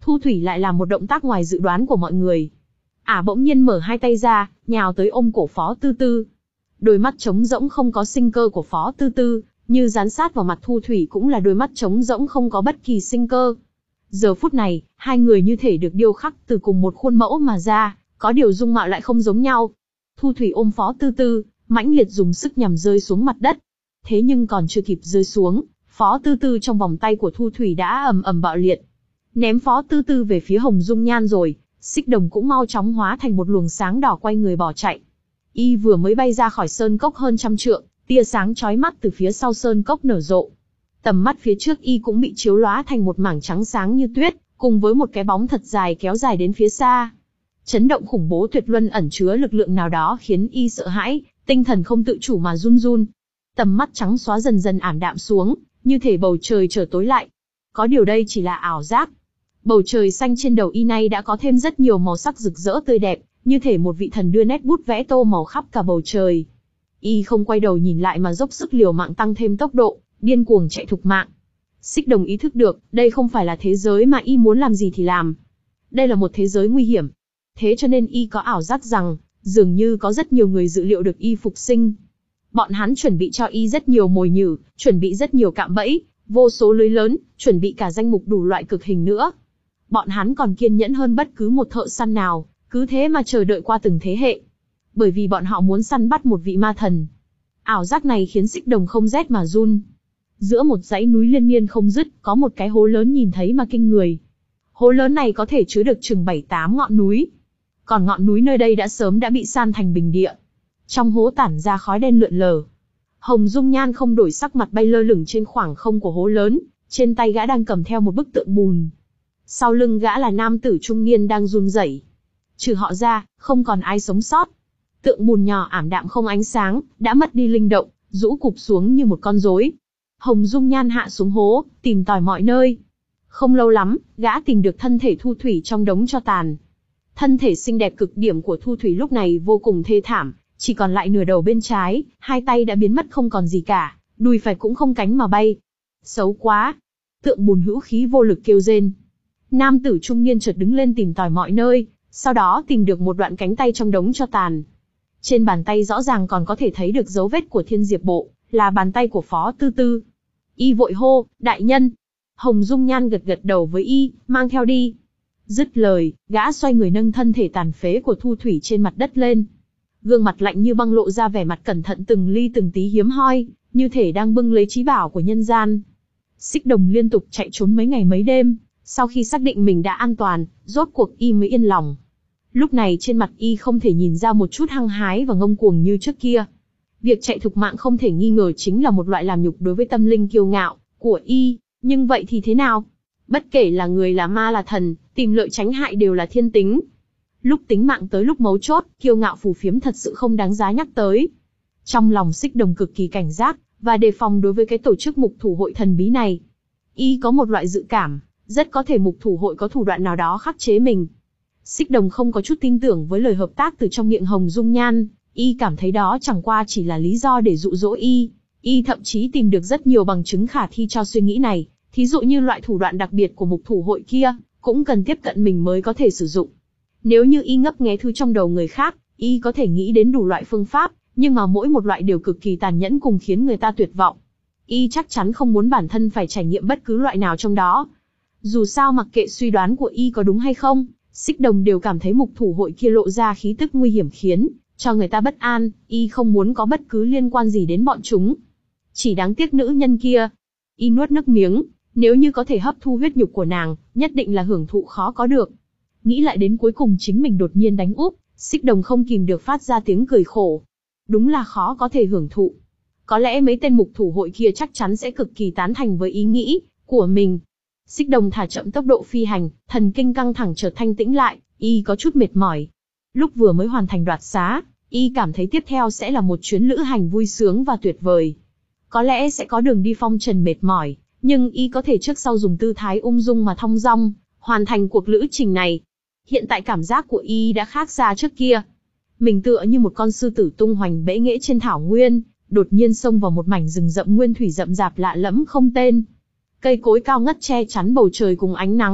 Thu Thủy lại làm một động tác ngoài dự đoán của mọi người. Ả bỗng nhiên mở hai tay ra, nhào tới ôm cổ Phó Tư Tư. Đôi mắt trống rỗng không có sinh cơ của Phó Tư Tư, như dán sát vào mặt Thu Thủy cũng là đôi mắt trống rỗng không có bất kỳ sinh cơ. Giờ phút này, hai người như thể được điêu khắc từ cùng một khuôn mẫu mà ra, có điều dung mạo lại không giống nhau. Thu Thủy ôm Phó Tư Tư, mãnh liệt dùng sức nhằm rơi xuống mặt đất. Thế nhưng còn chưa kịp rơi xuống, Phó Tư Tư trong vòng tay của Thu Thủy đã ầm ầm bạo liệt. Ném Phó Tư Tư về phía Hồng Dung Nhan rồi, Xích Đồng cũng mau chóng hóa thành một luồng sáng đỏ quay người bỏ chạy. Y vừa mới bay ra khỏi sơn cốc hơn trăm trượng, tia sáng chói mắt từ phía sau sơn cốc nở rộ. Tầm mắt phía trước Y cũng bị chiếu lóa thành một mảng trắng sáng như tuyết, cùng với một cái bóng thật dài kéo dài đến phía xa. Chấn động khủng bố tuyệt luân ẩn chứa lực lượng nào đó khiến Y sợ hãi, tinh thần không tự chủ mà run run. Tầm mắt trắng xóa dần dần ảm đạm xuống, như thể bầu trời trở tối lại. Có điều đây chỉ là ảo giác. Bầu trời xanh trên đầu Y nay đã có thêm rất nhiều màu sắc rực rỡ tươi đẹp, như thể một vị thần đưa nét bút vẽ tô màu khắp cả bầu trời. Y không quay đầu nhìn lại mà dốc sức liều mạng tăng thêm tốc độ, điên cuồng chạy thục mạng. Xích Đồng ý thức được, đây không phải là thế giới mà Y muốn làm gì thì làm. Đây là một thế giới nguy hiểm. Thế cho nên Y có ảo giác rằng, dường như có rất nhiều người dự liệu được Y phục sinh. Bọn hắn chuẩn bị cho Y rất nhiều mồi nhử, chuẩn bị rất nhiều cạm bẫy, vô số lưới lớn, chuẩn bị cả danh mục đủ loại cực hình nữa. Bọn hắn còn kiên nhẫn hơn bất cứ một thợ săn nào, cứ thế mà chờ đợi qua từng thế hệ. Bởi vì bọn họ muốn săn bắt một vị ma thần. Ảo giác này khiến Xích Đồng không rét mà run. Giữa một dãy núi liên miên không dứt, có một cái hố lớn nhìn thấy mà kinh người. Hố lớn này có thể chứa được chừng bảy tám ngọn núi. Còn ngọn núi nơi đây đã sớm đã bị san thành bình địa. Trong hố tản ra khói đen lượn lờ. Hồng Dung Nhan không đổi sắc mặt bay lơ lửng trên khoảng không của hố lớn, trên tay gã đang cầm theo một bức tượng bùn. Sau lưng gã là nam tử trung niên đang run rẩy. Trừ họ ra, không còn ai sống sót. Tượng bùn nhỏ ảm đạm không ánh sáng, đã mất đi linh động, rũ cụp xuống như một con rối. Hồng Dung Nhan hạ xuống hố, tìm tòi mọi nơi. Không lâu lắm, gã tìm được thân thể Thu Thủy trong đống tro tàn. Thân thể xinh đẹp cực điểm của Thu Thủy lúc này vô cùng thê thảm, chỉ còn lại nửa đầu bên trái, hai tay đã biến mất không còn gì cả, đùi phải cũng không cánh mà bay. Xấu quá! Tượng bùn hữu khí vô lực kêu rên. Nam tử trung niên chợt đứng lên tìm tòi mọi nơi, sau đó tìm được một đoạn cánh tay trong đống tro tàn. Trên bàn tay rõ ràng còn có thể thấy được dấu vết của Thiên Diệp Bộ, là bàn tay của Phó Tư Tư. Y vội hô, đại nhân. Hồng Dung Nhan gật gật đầu với Y, mang theo đi. Dứt lời, gã xoay người nâng thân thể tàn phế của Thu Thủy trên mặt đất lên. Gương mặt lạnh như băng lộ ra vẻ mặt cẩn thận từng ly từng tí hiếm hoi, như thể đang bưng lấy trí bảo của nhân gian. Xích Đồng liên tục chạy trốn mấy ngày mấy đêm, sau khi xác định mình đã an toàn, rốt cuộc Y mới yên lòng. Lúc này trên mặt Y không thể nhìn ra một chút hăng hái và ngông cuồng như trước kia. Việc chạy thục mạng không thể nghi ngờ chính là một loại làm nhục đối với tâm linh kiêu ngạo của Y, nhưng vậy thì thế nào? Bất kể là người là ma là thần, tìm lợi tránh hại đều là thiên tính. Lúc tính mạng tới lúc mấu chốt, kiêu ngạo phù phiếm thật sự không đáng giá nhắc tới. Trong lòng Xích Đồng cực kỳ cảnh giác, và đề phòng đối với cái tổ chức mục thủ hội thần bí này. Y có một loại dự cảm, rất có thể mục thủ hội có thủ đoạn nào đó khắc chế mình. Xích Đồng không có chút tin tưởng với lời hợp tác từ trong miệng Hồng Dung Nhan, Y cảm thấy đó chẳng qua chỉ là lý do để dụ dỗ Y. Y thậm chí tìm được rất nhiều bằng chứng khả thi cho suy nghĩ này, thí dụ như loại thủ đoạn đặc biệt của mục thủ hội kia, cũng cần tiếp cận mình mới có thể sử dụng. Nếu như Y ngấp nghé thứ trong đầu người khác, Y có thể nghĩ đến đủ loại phương pháp, nhưng mà mỗi một loại đều cực kỳ tàn nhẫn cùng khiến người ta tuyệt vọng. Y chắc chắn không muốn bản thân phải trải nghiệm bất cứ loại nào trong đó. Dù sao mặc kệ suy đoán của Y có đúng hay không, Xích Đồng đều cảm thấy mục thủ hội kia lộ ra khí tức nguy hiểm khiến cho người ta bất an, Y không muốn có bất cứ liên quan gì đến bọn chúng. Chỉ đáng tiếc nữ nhân kia. Y nuốt nước miếng, nếu như có thể hấp thu huyết nhục của nàng, nhất định là hưởng thụ khó có được. Nghĩ lại đến cuối cùng chính mình đột nhiên đánh úp, Xích Đồng không kìm được phát ra tiếng cười khổ. Đúng là khó có thể hưởng thụ. Có lẽ mấy tên mục thủ hội kia chắc chắn sẽ cực kỳ tán thành với ý nghĩ của mình. Xích Đồng thả chậm tốc độ phi hành, thần kinh căng thẳng chợt thanh tĩnh lại, Y có chút mệt mỏi. Lúc vừa mới hoàn thành đoạt xá, Y cảm thấy tiếp theo sẽ là một chuyến lữ hành vui sướng và tuyệt vời. Có lẽ sẽ có đường đi phong trần mệt mỏi, nhưng Y có thể trước sau dùng tư thái ung dung mà thong dong, hoàn thành cuộc lữ trình này. Hiện tại cảm giác của Y đã khác xa trước kia. Mình tựa như một con sư tử tung hoành bẽ nghễ trên thảo nguyên, đột nhiên xông vào một mảnh rừng rậm nguyên thủy rậm rạp lạ lẫm không tên. Cây cối cao ngất che chắn bầu trời cùng ánh nắng,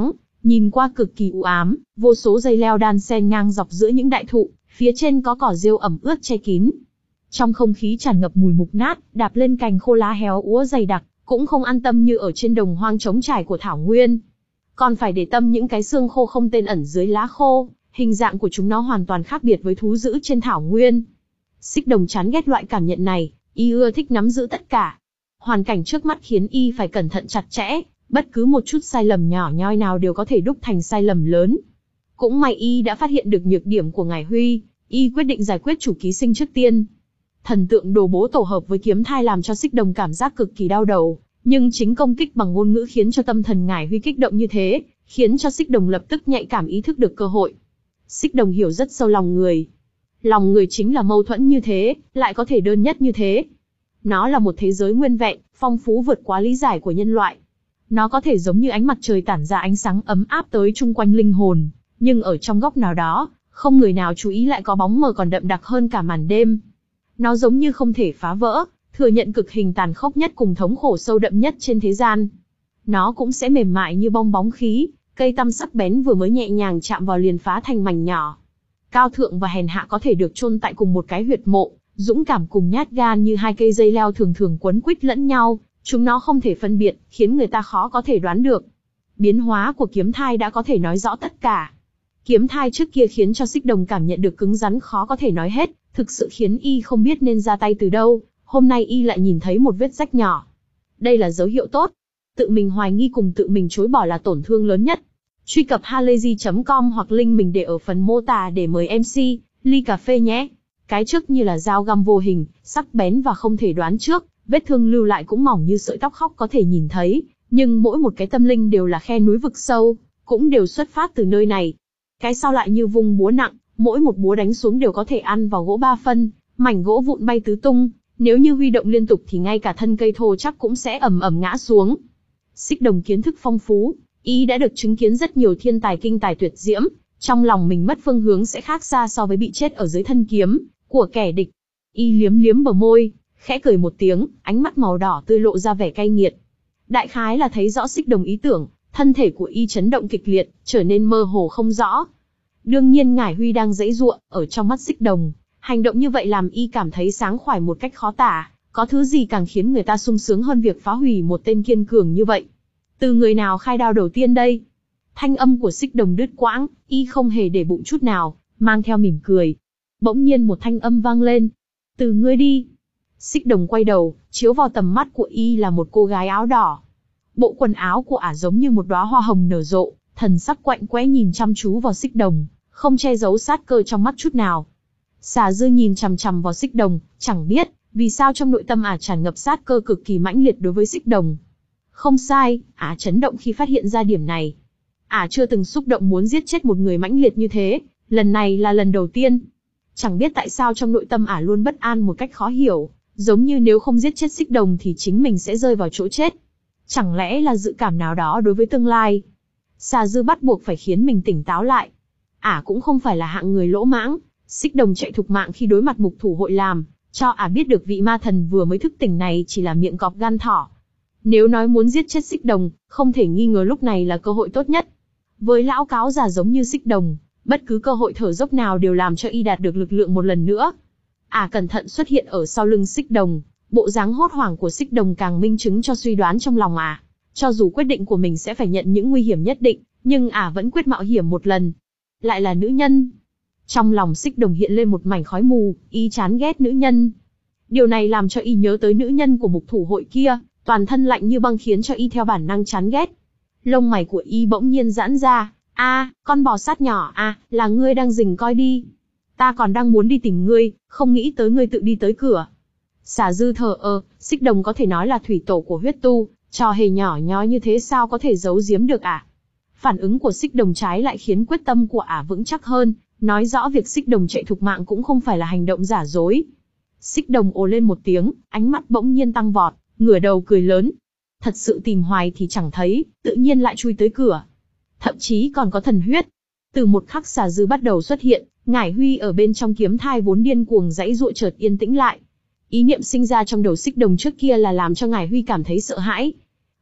nhìn qua cực kỳ u ám, vô số dây leo đan xen ngang dọc giữa những đại thụ, phía trên có cỏ rêu ẩm ướt che kín. Trong không khí tràn ngập mùi mục nát, đạp lên cành khô lá héo úa dày đặc, cũng không an tâm như ở trên đồng hoang trống trải của thảo nguyên. Còn phải để tâm những cái xương khô không tên ẩn dưới lá khô, hình dạng của chúng nó hoàn toàn khác biệt với thú dữ trên thảo nguyên. Xích Đồng chán ghét loại cảm nhận này, y ưa thích nắm giữ tất cả. Hoàn cảnh trước mắt khiến y phải cẩn thận chặt chẽ, bất cứ một chút sai lầm nhỏ nhoi nào đều có thể đúc thành sai lầm lớn. Cũng may y đã phát hiện được nhược điểm của Ngải Huy, y quyết định giải quyết chủ ký sinh trước tiên. Thần tượng đồ bố tổ hợp với kiếm thai làm cho Xích Đồng cảm giác cực kỳ đau đầu, nhưng chính công kích bằng ngôn ngữ khiến cho tâm thần Ngải Huy kích động như thế, khiến cho Xích Đồng lập tức nhạy cảm ý thức được cơ hội. Xích Đồng hiểu rất sâu lòng người. Lòng người chính là mâu thuẫn như thế, lại có thể đơn nhất như thế. Nó là một thế giới nguyên vẹn, phong phú vượt quá lý giải của nhân loại. Nó có thể giống như ánh mặt trời tản ra ánh sáng ấm áp tới chung quanh linh hồn, nhưng ở trong góc nào đó, không người nào chú ý lại có bóng mờ còn đậm đặc hơn cả màn đêm. Nó giống như không thể phá vỡ, thừa nhận cực hình tàn khốc nhất cùng thống khổ sâu đậm nhất trên thế gian. Nó cũng sẽ mềm mại như bong bóng khí, cây tăm sắc bén vừa mới nhẹ nhàng chạm vào liền phá thành mảnh nhỏ. Cao thượng và hèn hạ có thể được chôn tại cùng một cái huyệt mộ, dũng cảm cùng nhát gan như hai cây dây leo thường thường quấn quýt lẫn nhau, chúng nó không thể phân biệt, khiến người ta khó có thể đoán được. Biến hóa của kiếm thai đã có thể nói rõ tất cả. Kiếm thai trước kia khiến cho Xích Đồng cảm nhận được cứng rắn khó có thể nói hết, thực sự khiến y không biết nên ra tay từ đâu, hôm nay y lại nhìn thấy một vết rách nhỏ. Đây là dấu hiệu tốt. Tự mình hoài nghi cùng tự mình chối bỏ là tổn thương lớn nhất. Truy cập halayzi chấm com hoặc link mình để ở phần mô tả để mời em xê, ly cà phê nhé. Cái trước như là dao găm vô hình, sắc bén và không thể đoán trước, vết thương lưu lại cũng mỏng như sợi tóc khóc có thể nhìn thấy, nhưng mỗi một cái tâm linh đều là khe núi vực sâu, cũng đều xuất phát từ nơi này. Cái sau lại như vung búa nặng, mỗi một búa đánh xuống đều có thể ăn vào gỗ ba phân, mảnh gỗ vụn bay tứ tung, nếu như huy động liên tục thì ngay cả thân cây thô chắc cũng sẽ ầm ầm ngã xuống. Xích Đồng kiến thức phong phú, y đã được chứng kiến rất nhiều thiên tài kinh tài tuyệt diễm, trong lòng mình mất phương hướng sẽ khác xa so với bị chết ở dưới thân kiếm của kẻ địch. Y liếm liếm bờ môi, khẽ cười một tiếng, ánh mắt màu đỏ tươi lộ ra vẻ cay nghiệt. Đại khái là thấy rõ Xích Đồng ý tưởng, thân thể của y chấn động kịch liệt, trở nên mơ hồ không rõ. Đương nhiên Ngải Huy đang giãy giụa, ở trong mắt Xích Đồng, hành động như vậy làm y cảm thấy sáng khoái một cách khó tả, có thứ gì càng khiến người ta sung sướng hơn việc phá hủy một tên kiên cường như vậy. Từ người nào khai đao đầu tiên đây? Thanh âm của Xích Đồng đứt quãng, y không hề để bụng chút nào, mang theo mỉm cười. Bỗng nhiên một thanh âm vang lên. Từ ngươi đi. Xích Đồng quay đầu, chiếu vào tầm mắt của y là một cô gái áo đỏ. Bộ quần áo của ả giống như một đóa hoa hồng nở rộ, thần sắc quạnh quẽ nhìn chăm chú vào Xích Đồng, không che giấu sát cơ trong mắt chút nào. Xà Dư nhìn chằm chằm vào Xích Đồng, chẳng biết vì sao trong nội tâm ả tràn ngập sát cơ cực kỳ mãnh liệt đối với Xích Đồng. Không sai, ả chấn động khi phát hiện ra điểm này. Ả chưa từng xúc động muốn giết chết một người mãnh liệt như thế, lần này là lần đầu tiên. Chẳng biết tại sao trong nội tâm ả luôn bất an một cách khó hiểu, giống như nếu không giết chết Xích Đồng thì chính mình sẽ rơi vào chỗ chết. Chẳng lẽ là dự cảm nào đó đối với tương lai? Xà Dư bắt buộc phải khiến mình tỉnh táo lại. Ả cũng không phải là hạng người lỗ mãng, Xích Đồng chạy thục mạng khi đối mặt mục thủ hội làm, cho ả biết được vị ma thần vừa mới thức tỉnh này chỉ là miệng cọp gan thỏ. Nếu nói muốn giết chết Xích Đồng, không thể nghi ngờ lúc này là cơ hội tốt nhất. Với lão cáo già giống như Xích Đồng, bất cứ cơ hội thở dốc nào đều làm cho y đạt được lực lượng một lần nữa. Ả cẩn thận xuất hiện ở sau lưng Xích Đồng, bộ dáng hốt hoảng của Xích Đồng càng minh chứng cho suy đoán trong lòng ả. Cho dù quyết định của mình sẽ phải nhận những nguy hiểm nhất định, nhưng ả vẫn quyết mạo hiểm một lần. Lại là nữ nhân. Trong lòng Xích Đồng hiện lên một mảnh khói mù, y chán ghét nữ nhân. Điều này làm cho y nhớ tới nữ nhân của mục thủ hội kia, toàn thân lạnh như băng khiến cho y theo bản năng chán ghét. Lông mày của y bỗng nhiên giãn ra. A, con bò sát nhỏ à, là ngươi đang rình coi đi. Ta còn đang muốn đi tìm ngươi, không nghĩ tới ngươi tự đi tới cửa. Xà Dư thờ ơ, Xích Đồng có thể nói là thủy tổ của huyết tu, trò hề nhỏ nhoi như thế sao có thể giấu giếm được ả. Phản ứng của Xích Đồng trái lại khiến quyết tâm của ả vững chắc hơn, nói rõ việc Xích Đồng chạy thục mạng cũng không phải là hành động giả dối. Xích Đồng ồ lên một tiếng, ánh mắt bỗng nhiên tăng vọt, ngửa đầu cười lớn. Thật sự tìm hoài thì chẳng thấy, tự nhiên lại chui tới cửa. Thậm chí còn có thần huyết. Từ một khắc Xà Dư bắt đầu xuất hiện, Ngải Huy ở bên trong kiếm thai vốn điên cuồng giãy giụa chợt yên tĩnh lại. Ý niệm sinh ra trong đầu Xích Đồng trước kia là làm cho Ngải Huy cảm thấy sợ hãi.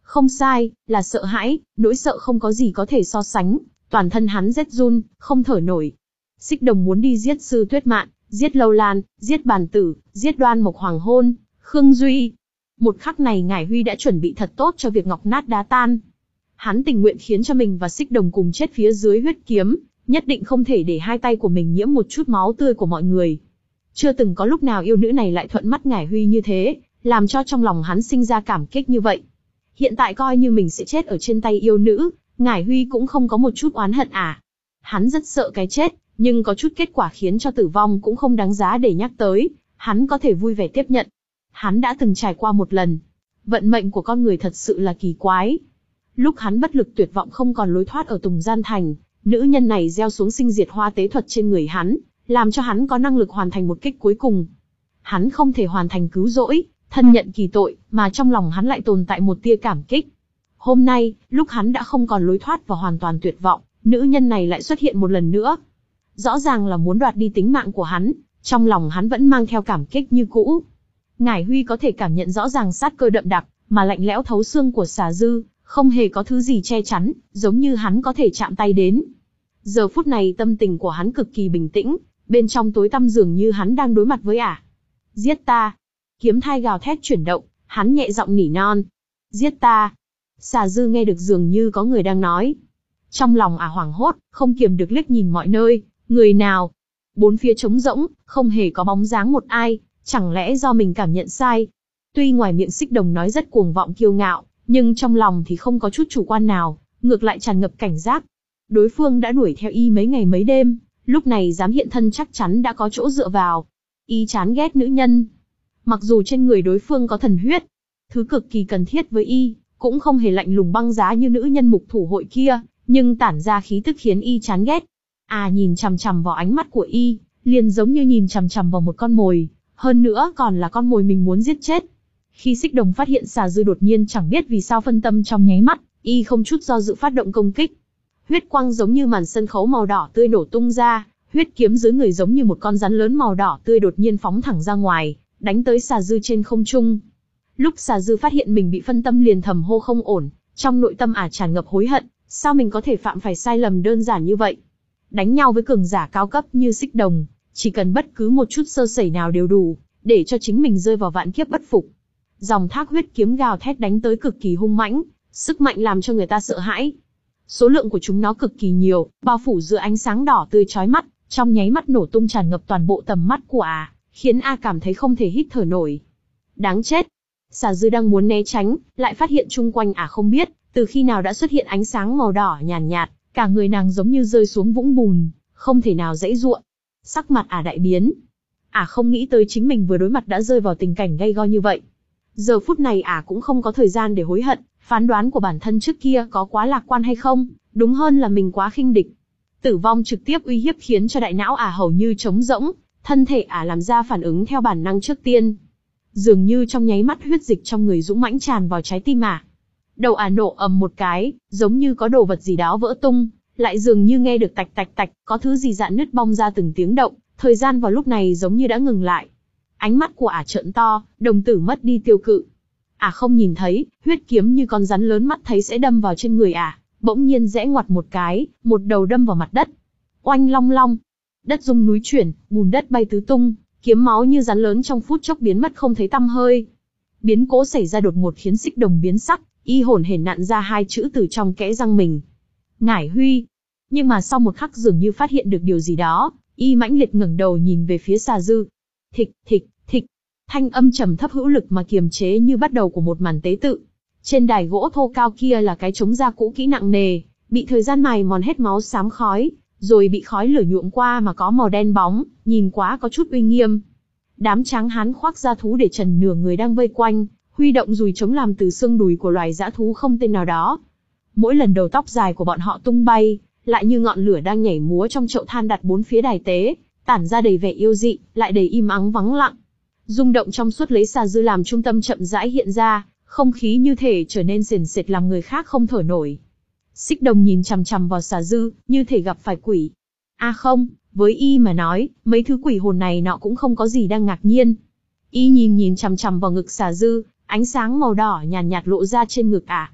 Không sai, là sợ hãi, nỗi sợ không có gì có thể so sánh, toàn thân hắn rét run, không thở nổi. Xích Đồng muốn đi giết Sư Tuyết Mạn, giết Lâu Lan, giết Bàn Tử, giết Đoan Mộc Hoàng Hôn, Khương Duy. Một khắc này Ngải Huy đã chuẩn bị thật tốt cho việc ngọc nát đá tan. Hắn tình nguyện khiến cho mình và Xích Đồng cùng chết phía dưới huyết kiếm, nhất định không thể để hai tay của mình nhiễm một chút máu tươi của mọi người. Chưa từng có lúc nào yêu nữ này lại thuận mắt Ngải Huy như thế, làm cho trong lòng hắn sinh ra cảm kích như vậy. Hiện tại coi như mình sẽ chết ở trên tay yêu nữ, Ngải Huy cũng không có một chút oán hận à. Hắn rất sợ cái chết, nhưng có chút kết quả khiến cho tử vong cũng không đáng giá để nhắc tới, hắn có thể vui vẻ tiếp nhận. Hắn đã từng trải qua một lần. Vận mệnh của con người thật sự là kỳ quái. Lúc hắn bất lực tuyệt vọng không còn lối thoát ở Tùng Gian Thành, nữ nhân này gieo xuống sinh diệt hoa tế thuật trên người hắn, làm cho hắn có năng lực hoàn thành một kích cuối cùng. Hắn không thể hoàn thành cứu rỗi, thân nhận kỳ tội, mà trong lòng hắn lại tồn tại một tia cảm kích. Hôm nay, lúc hắn đã không còn lối thoát và hoàn toàn tuyệt vọng, nữ nhân này lại xuất hiện một lần nữa. Rõ ràng là muốn đoạt đi tính mạng của hắn, trong lòng hắn vẫn mang theo cảm kích như cũ. Ngải Huy có thể cảm nhận rõ ràng sát cơ đậm đặc, mà lạnh lẽo thấu xương của Xà Dư, không hề có thứ gì che chắn, giống như hắn có thể chạm tay đến. Giờ phút này tâm tình của hắn cực kỳ bình tĩnh, bên trong tối tăm dường như hắn đang đối mặt với ả. Giết ta! Kiếm thai gào thét chuyển động, hắn nhẹ giọng nỉ non. Giết ta! Xà Dư nghe được dường như có người đang nói. Trong lòng ả hoảng hốt, không kiềm được liếc nhìn mọi nơi, người nào? Bốn phía trống rỗng, không hề có bóng dáng một ai, chẳng lẽ do mình cảm nhận sai? Tuy ngoài miệng Xích Đồng nói rất cuồng vọng kiêu ngạo, nhưng trong lòng thì không có chút chủ quan nào, ngược lại tràn ngập cảnh giác. Đối phương đã đuổi theo y mấy ngày mấy đêm, lúc này dám hiện thân chắc chắn đã có chỗ dựa vào. Y chán ghét nữ nhân. Mặc dù trên người đối phương có thần huyết, thứ cực kỳ cần thiết với y, cũng không hề lạnh lùng băng giá như nữ nhân mục thủ hội kia, nhưng tản ra khí tức khiến y chán ghét. À nhìn chằm chằm vào ánh mắt của y, liền giống như nhìn chằm chằm vào một con mồi, hơn nữa còn là con mồi mình muốn giết chết. Khi Xích Đồng phát hiện Xà Dư đột nhiên chẳng biết vì sao phân tâm trong nháy mắt, y không chút do dự phát động công kích. Huyết quang giống như màn sân khấu màu đỏ tươi nổ tung ra, huyết kiếm dưới người giống như một con rắn lớn màu đỏ tươi đột nhiên phóng thẳng ra ngoài, đánh tới Xà Dư trên không trung. Lúc Xà Dư phát hiện mình bị phân tâm liền thầm hô không ổn, trong nội tâm ả tràn ngập hối hận, sao mình có thể phạm phải sai lầm đơn giản như vậy. Đánh nhau với cường giả cao cấp như Xích Đồng, chỉ cần bất cứ một chút sơ sẩy nào đều đủ, để cho chính mình rơi vào vạn kiếp bất phục. Dòng thác huyết kiếm gào thét đánh tới cực kỳ hung mãnh, sức mạnh làm cho người ta sợ hãi. Số lượng của chúng nó cực kỳ nhiều, bao phủ giữa ánh sáng đỏ tươi chói mắt, trong nháy mắt nổ tung tràn ngập toàn bộ tầm mắt của ả, khiến A cảm thấy không thể hít thở nổi. Đáng chết! Xà Dư đang muốn né tránh, lại phát hiện chung quanh ả không biết từ khi nào đã xuất hiện ánh sáng màu đỏ nhàn nhạt, nhạt, cả người nàng giống như rơi xuống vũng bùn, không thể nào giãy giụa. Sắc mặt ả đại biến. Ả không nghĩ tới chính mình vừa đối mặt đã rơi vào tình cảnh gay go như vậy. Giờ phút này ả cũng không có thời gian để hối hận, phán đoán của bản thân trước kia có quá lạc quan hay không, đúng hơn là mình quá khinh địch. Tử vong trực tiếp uy hiếp khiến cho đại não ả hầu như trống rỗng, thân thể ả làm ra phản ứng theo bản năng trước tiên. Dường như trong nháy mắt huyết dịch trong người dũng mãnh tràn vào trái tim ả. Đầu ả nổ ầm một cái, giống như có đồ vật gì đó vỡ tung, lại dường như nghe được tạch tạch tạch, có thứ gì rạn nứt bong ra từng tiếng động, thời gian vào lúc này giống như đã ngừng lại. Ánh mắt của ả trợn to, đồng tử mất đi tiêu cự. Ả không nhìn thấy, huyết kiếm như con rắn lớn mắt thấy sẽ đâm vào trên người ả, bỗng nhiên rẽ ngoặt một cái, một đầu đâm vào mặt đất. Oanh long long, đất rung núi chuyển, bùn đất bay tứ tung, kiếm máu như rắn lớn trong phút chốc biến mất không thấy tăm hơi. Biến cố xảy ra đột ngột khiến Xích Đồng biến sắc, y hồn hển nặn ra hai chữ từ trong kẽ răng mình. Ngải Huy. Nhưng mà sau một khắc dường như phát hiện được điều gì đó, y mãnh liệt ngẩng đầu nhìn về phía Xà Dư. Thịch, thịch, thịch. Thanh âm trầm thấp hữu lực mà kiềm chế như bắt đầu của một màn tế tự. Trên đài gỗ thô cao kia là cái trống da cũ kỹ nặng nề, bị thời gian mài mòn hết máu xám khói, rồi bị khói lửa nhuộm qua mà có màu đen bóng, nhìn quá có chút uy nghiêm. Đám tráng hán khoác da thú để trần nửa người đang vây quanh, huy động dùi trống làm từ xương đùi của loài dã thú không tên nào đó. Mỗi lần đầu tóc dài của bọn họ tung bay, lại như ngọn lửa đang nhảy múa trong chậu than đặt bốn phía đài tế, tản ra đầy vẻ yêu dị, lại đầy im ắng vắng lặng. Rung động trong suốt lấy Xà Dư làm trung tâm chậm rãi hiện ra, không khí như thể trở nên sền sệt làm người khác không thở nổi. Xích Đồng nhìn chằm chằm vào Xà Dư, như thể gặp phải quỷ. A à không, với y mà nói, mấy thứ quỷ hồn này nọ cũng không có gì đang ngạc nhiên. Y nhìn nhìn chằm chằm vào ngực Xà Dư, ánh sáng màu đỏ nhàn nhạt, nhạt lộ ra trên ngực ả. À.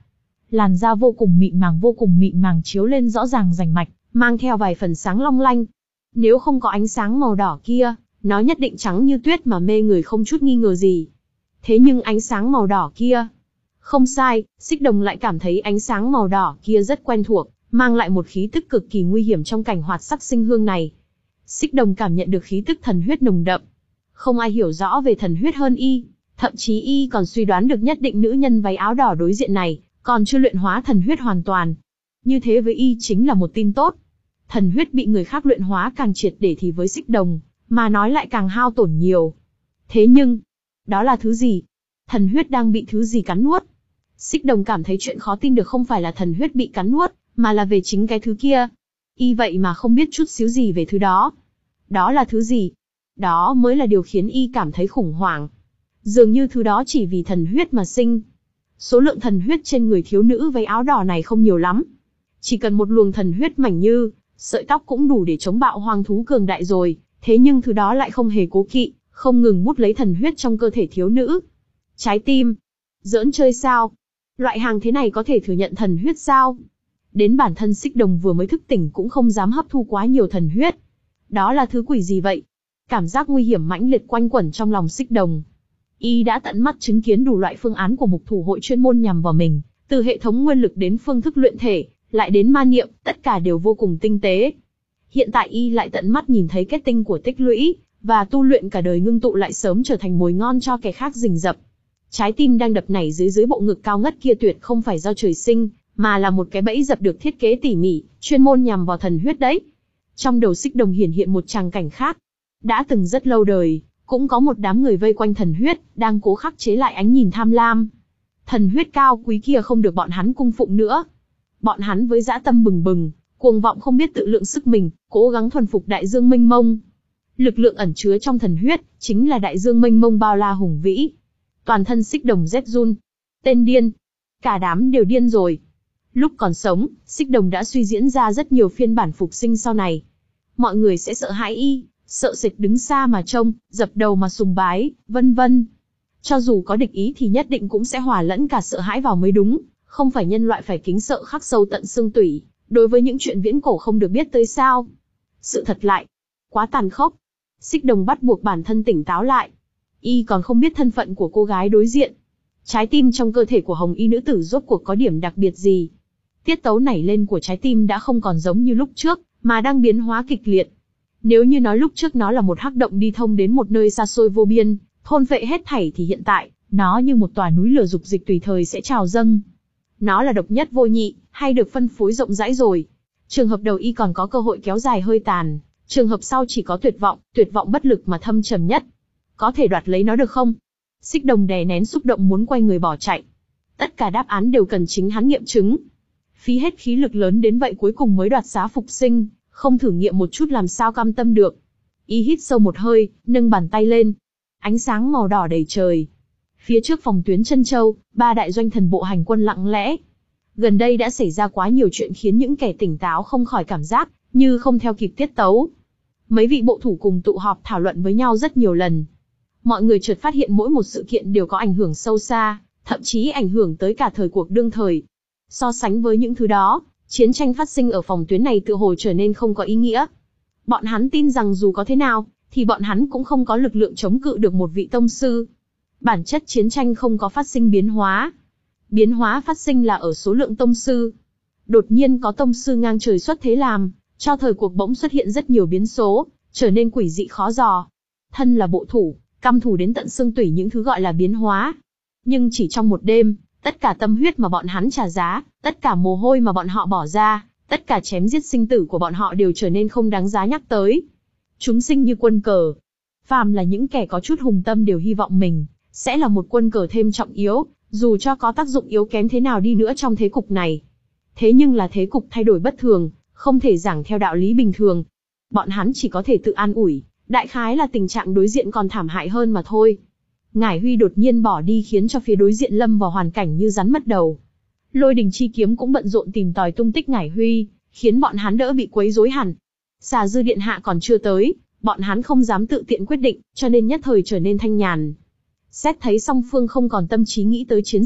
làn da vô cùng mịn màng vô cùng mịn màng chiếu lên rõ ràng rành mạch, mang theo vài phần sáng long lanh. Nếu không có ánh sáng màu đỏ kia, nó nhất định trắng như tuyết mà mê người không chút nghi ngờ gì. Thế nhưng ánh sáng màu đỏ kia... Không sai, Xích Đồng lại cảm thấy ánh sáng màu đỏ kia rất quen thuộc, mang lại một khí tức cực kỳ nguy hiểm trong cảnh hoạt sắc sinh hương này. Xích Đồng cảm nhận được khí tức thần huyết nồng đậm. Không ai hiểu rõ về thần huyết hơn y, thậm chí y còn suy đoán được nhất định nữ nhân váy áo đỏ đối diện này, còn chưa luyện hóa thần huyết hoàn toàn. Như thế với y chính là một tin tốt. Thần huyết bị người khác luyện hóa càng triệt để thì với Xích Đồng, mà nói lại càng hao tổn nhiều. Thế nhưng, đó là thứ gì? Thần huyết đang bị thứ gì cắn nuốt? Xích Đồng cảm thấy chuyện khó tin được không phải là thần huyết bị cắn nuốt, mà là về chính cái thứ kia. Y vậy mà không biết chút xíu gì về thứ đó. Đó là thứ gì? Đó mới là điều khiến y cảm thấy khủng hoảng. Dường như thứ đó chỉ vì thần huyết mà sinh. Số lượng thần huyết trên người thiếu nữ váy áo đỏ này không nhiều lắm. Chỉ cần một luồng thần huyết mảnh như sợi tóc cũng đủ để chống bạo hoang thú cường đại rồi. Thế nhưng thứ đó lại không hề cố kỵ, không ngừng mút lấy thần huyết trong cơ thể thiếu nữ. Trái tim. Giỡn chơi sao? Loại hàng thế này có thể thừa nhận thần huyết sao? Đến bản thân Xích Đồng vừa mới thức tỉnh cũng không dám hấp thu quá nhiều thần huyết. Đó là thứ quỷ gì vậy? Cảm giác nguy hiểm mãnh liệt quanh quẩn trong lòng Xích Đồng. Y đã tận mắt chứng kiến đủ loại phương án của mục thủ hội chuyên môn nhằm vào mình, từ hệ thống nguyên lực đến phương thức luyện thể, lại đến ma niệm, tất cả đều vô cùng tinh tế. Hiện tại Y lại tận mắt nhìn thấy kết tinh của tích lũy, và tu luyện cả đời ngưng tụ lại sớm trở thành mồi ngon cho kẻ khác rình rập. Trái tim đang đập nảy dưới dưới bộ ngực cao ngất kia tuyệt không phải do trời sinh, mà là một cái bẫy dập được thiết kế tỉ mỉ, chuyên môn nhằm vào thần huyết đấy. Trong đầu Xích Đồng hiển hiện một tràng cảnh khác. Đã từng rất lâu đời, cũng có một đám người vây quanh thần huyết, đang cố khắc chế lại ánh nhìn tham lam. Thần huyết cao quý kia không được bọn hắn cung phụng nữa. Bọn hắn với dã tâm bừng bừng, cuồng vọng không biết tự lượng sức mình, cố gắng thuần phục đại dương mênh mông. Lực lượng ẩn chứa trong thần huyết, chính là đại dương mênh mông bao la hùng vĩ. Toàn thân Xích Đồng rét run. Tên điên. Cả đám đều điên rồi. Lúc còn sống, Xích Đồng đã suy diễn ra rất nhiều phiên bản phục sinh sau này. Mọi người sẽ sợ hãi y, sợ sệt đứng xa mà trông, dập đầu mà sùng bái, vân vân. Cho dù có địch ý thì nhất định cũng sẽ hòa lẫn cả sợ hãi vào mới đúng, không phải nhân loại phải kính sợ khắc sâu tận xương tủy, đối với những chuyện viễn cổ không được biết tới sao. Sự thật lại, quá tàn khốc. Xích Đồng bắt buộc bản thân tỉnh táo lại. Y còn không biết thân phận của cô gái đối diện. Trái tim trong cơ thể của hồng y nữ tử rốt cuộc có điểm đặc biệt gì? Tiết tấu nảy lên của trái tim đã không còn giống như lúc trước, mà đang biến hóa kịch liệt. Nếu như nói lúc trước nó là một hắc động đi thông đến một nơi xa xôi vô biên, thôn phệ hết thảy thì hiện tại, nó như một tòa núi lửa dục dịch tùy thời sẽ trào dâng. Nó là độc nhất vô nhị, hay được phân phối rộng rãi rồi. Trường hợp đầu y còn có cơ hội kéo dài hơi tàn, trường hợp sau chỉ có tuyệt vọng, tuyệt vọng bất lực mà thâm trầm nhất. Có thể đoạt lấy nó được không? Xích Đồng đè nén xúc động muốn quay người bỏ chạy. Tất cả đáp án đều cần chính hắn nghiệm chứng. Phí hết khí lực lớn đến vậy cuối cùng mới đoạt xá phục sinh, không thử nghiệm một chút làm sao cam tâm được. Y hít sâu một hơi, nâng bàn tay lên. Ánh sáng màu đỏ đầy trời. Phía trước phòng tuyến Trân Châu, ba đại doanh thần bộ hành quân lặng lẽ. Gần đây đã xảy ra quá nhiều chuyện khiến những kẻ tỉnh táo không khỏi cảm giác như không theo kịp tiết tấu. Mấy vị bộ thủ cùng tụ họp thảo luận với nhau rất nhiều lần. Mọi người chợt phát hiện mỗi một sự kiện đều có ảnh hưởng sâu xa, thậm chí ảnh hưởng tới cả thời cuộc đương thời. So sánh với những thứ đó, chiến tranh phát sinh ở phòng tuyến này tựa hồ trở nên không có ý nghĩa. Bọn hắn tin rằng dù có thế nào, thì bọn hắn cũng không có lực lượng chống cự được một vị tông sư. Bản chất chiến tranh không có phát sinh biến hóa. Biến hóa phát sinh là ở số lượng tông sư. Đột nhiên có tông sư ngang trời xuất thế làm, cho thời cuộc bỗng xuất hiện rất nhiều biến số, trở nên quỷ dị khó dò. Thân là bộ thủ, căm thù đến tận xương tủy những thứ gọi là biến hóa. Nhưng chỉ trong một đêm, tất cả tâm huyết mà bọn hắn trả giá, tất cả mồ hôi mà bọn họ bỏ ra, tất cả chém giết sinh tử của bọn họ đều trở nên không đáng giá nhắc tới. Chúng sinh như quân cờ. Phàm là những kẻ có chút hùng tâm đều hy vọng mình sẽ là một quân cờ thêm trọng yếu, dù cho có tác dụng yếu kém thế nào đi nữa trong thế cục này. Thế nhưng là thế cục thay đổi bất thường, không thể giảng theo đạo lý bình thường. Bọn hắn chỉ có thể tự an ủi, đại khái là tình trạng đối diện còn thảm hại hơn mà thôi. Ngải Huy đột nhiên bỏ đi khiến cho phía đối diện lâm vào hoàn cảnh như rắn mất đầu. Lôi Đình Chi Kiếm cũng bận rộn tìm tòi tung tích Ngải Huy, khiến bọn hắn đỡ bị quấy rối hẳn. Xà Dư Điện Hạ còn chưa tới, bọn hắn không dám tự tiện quyết định, cho nên nhất thời trở nên thanh nhàn. Xét thấy song phương không còn tâm trí nghĩ tới chiến sự,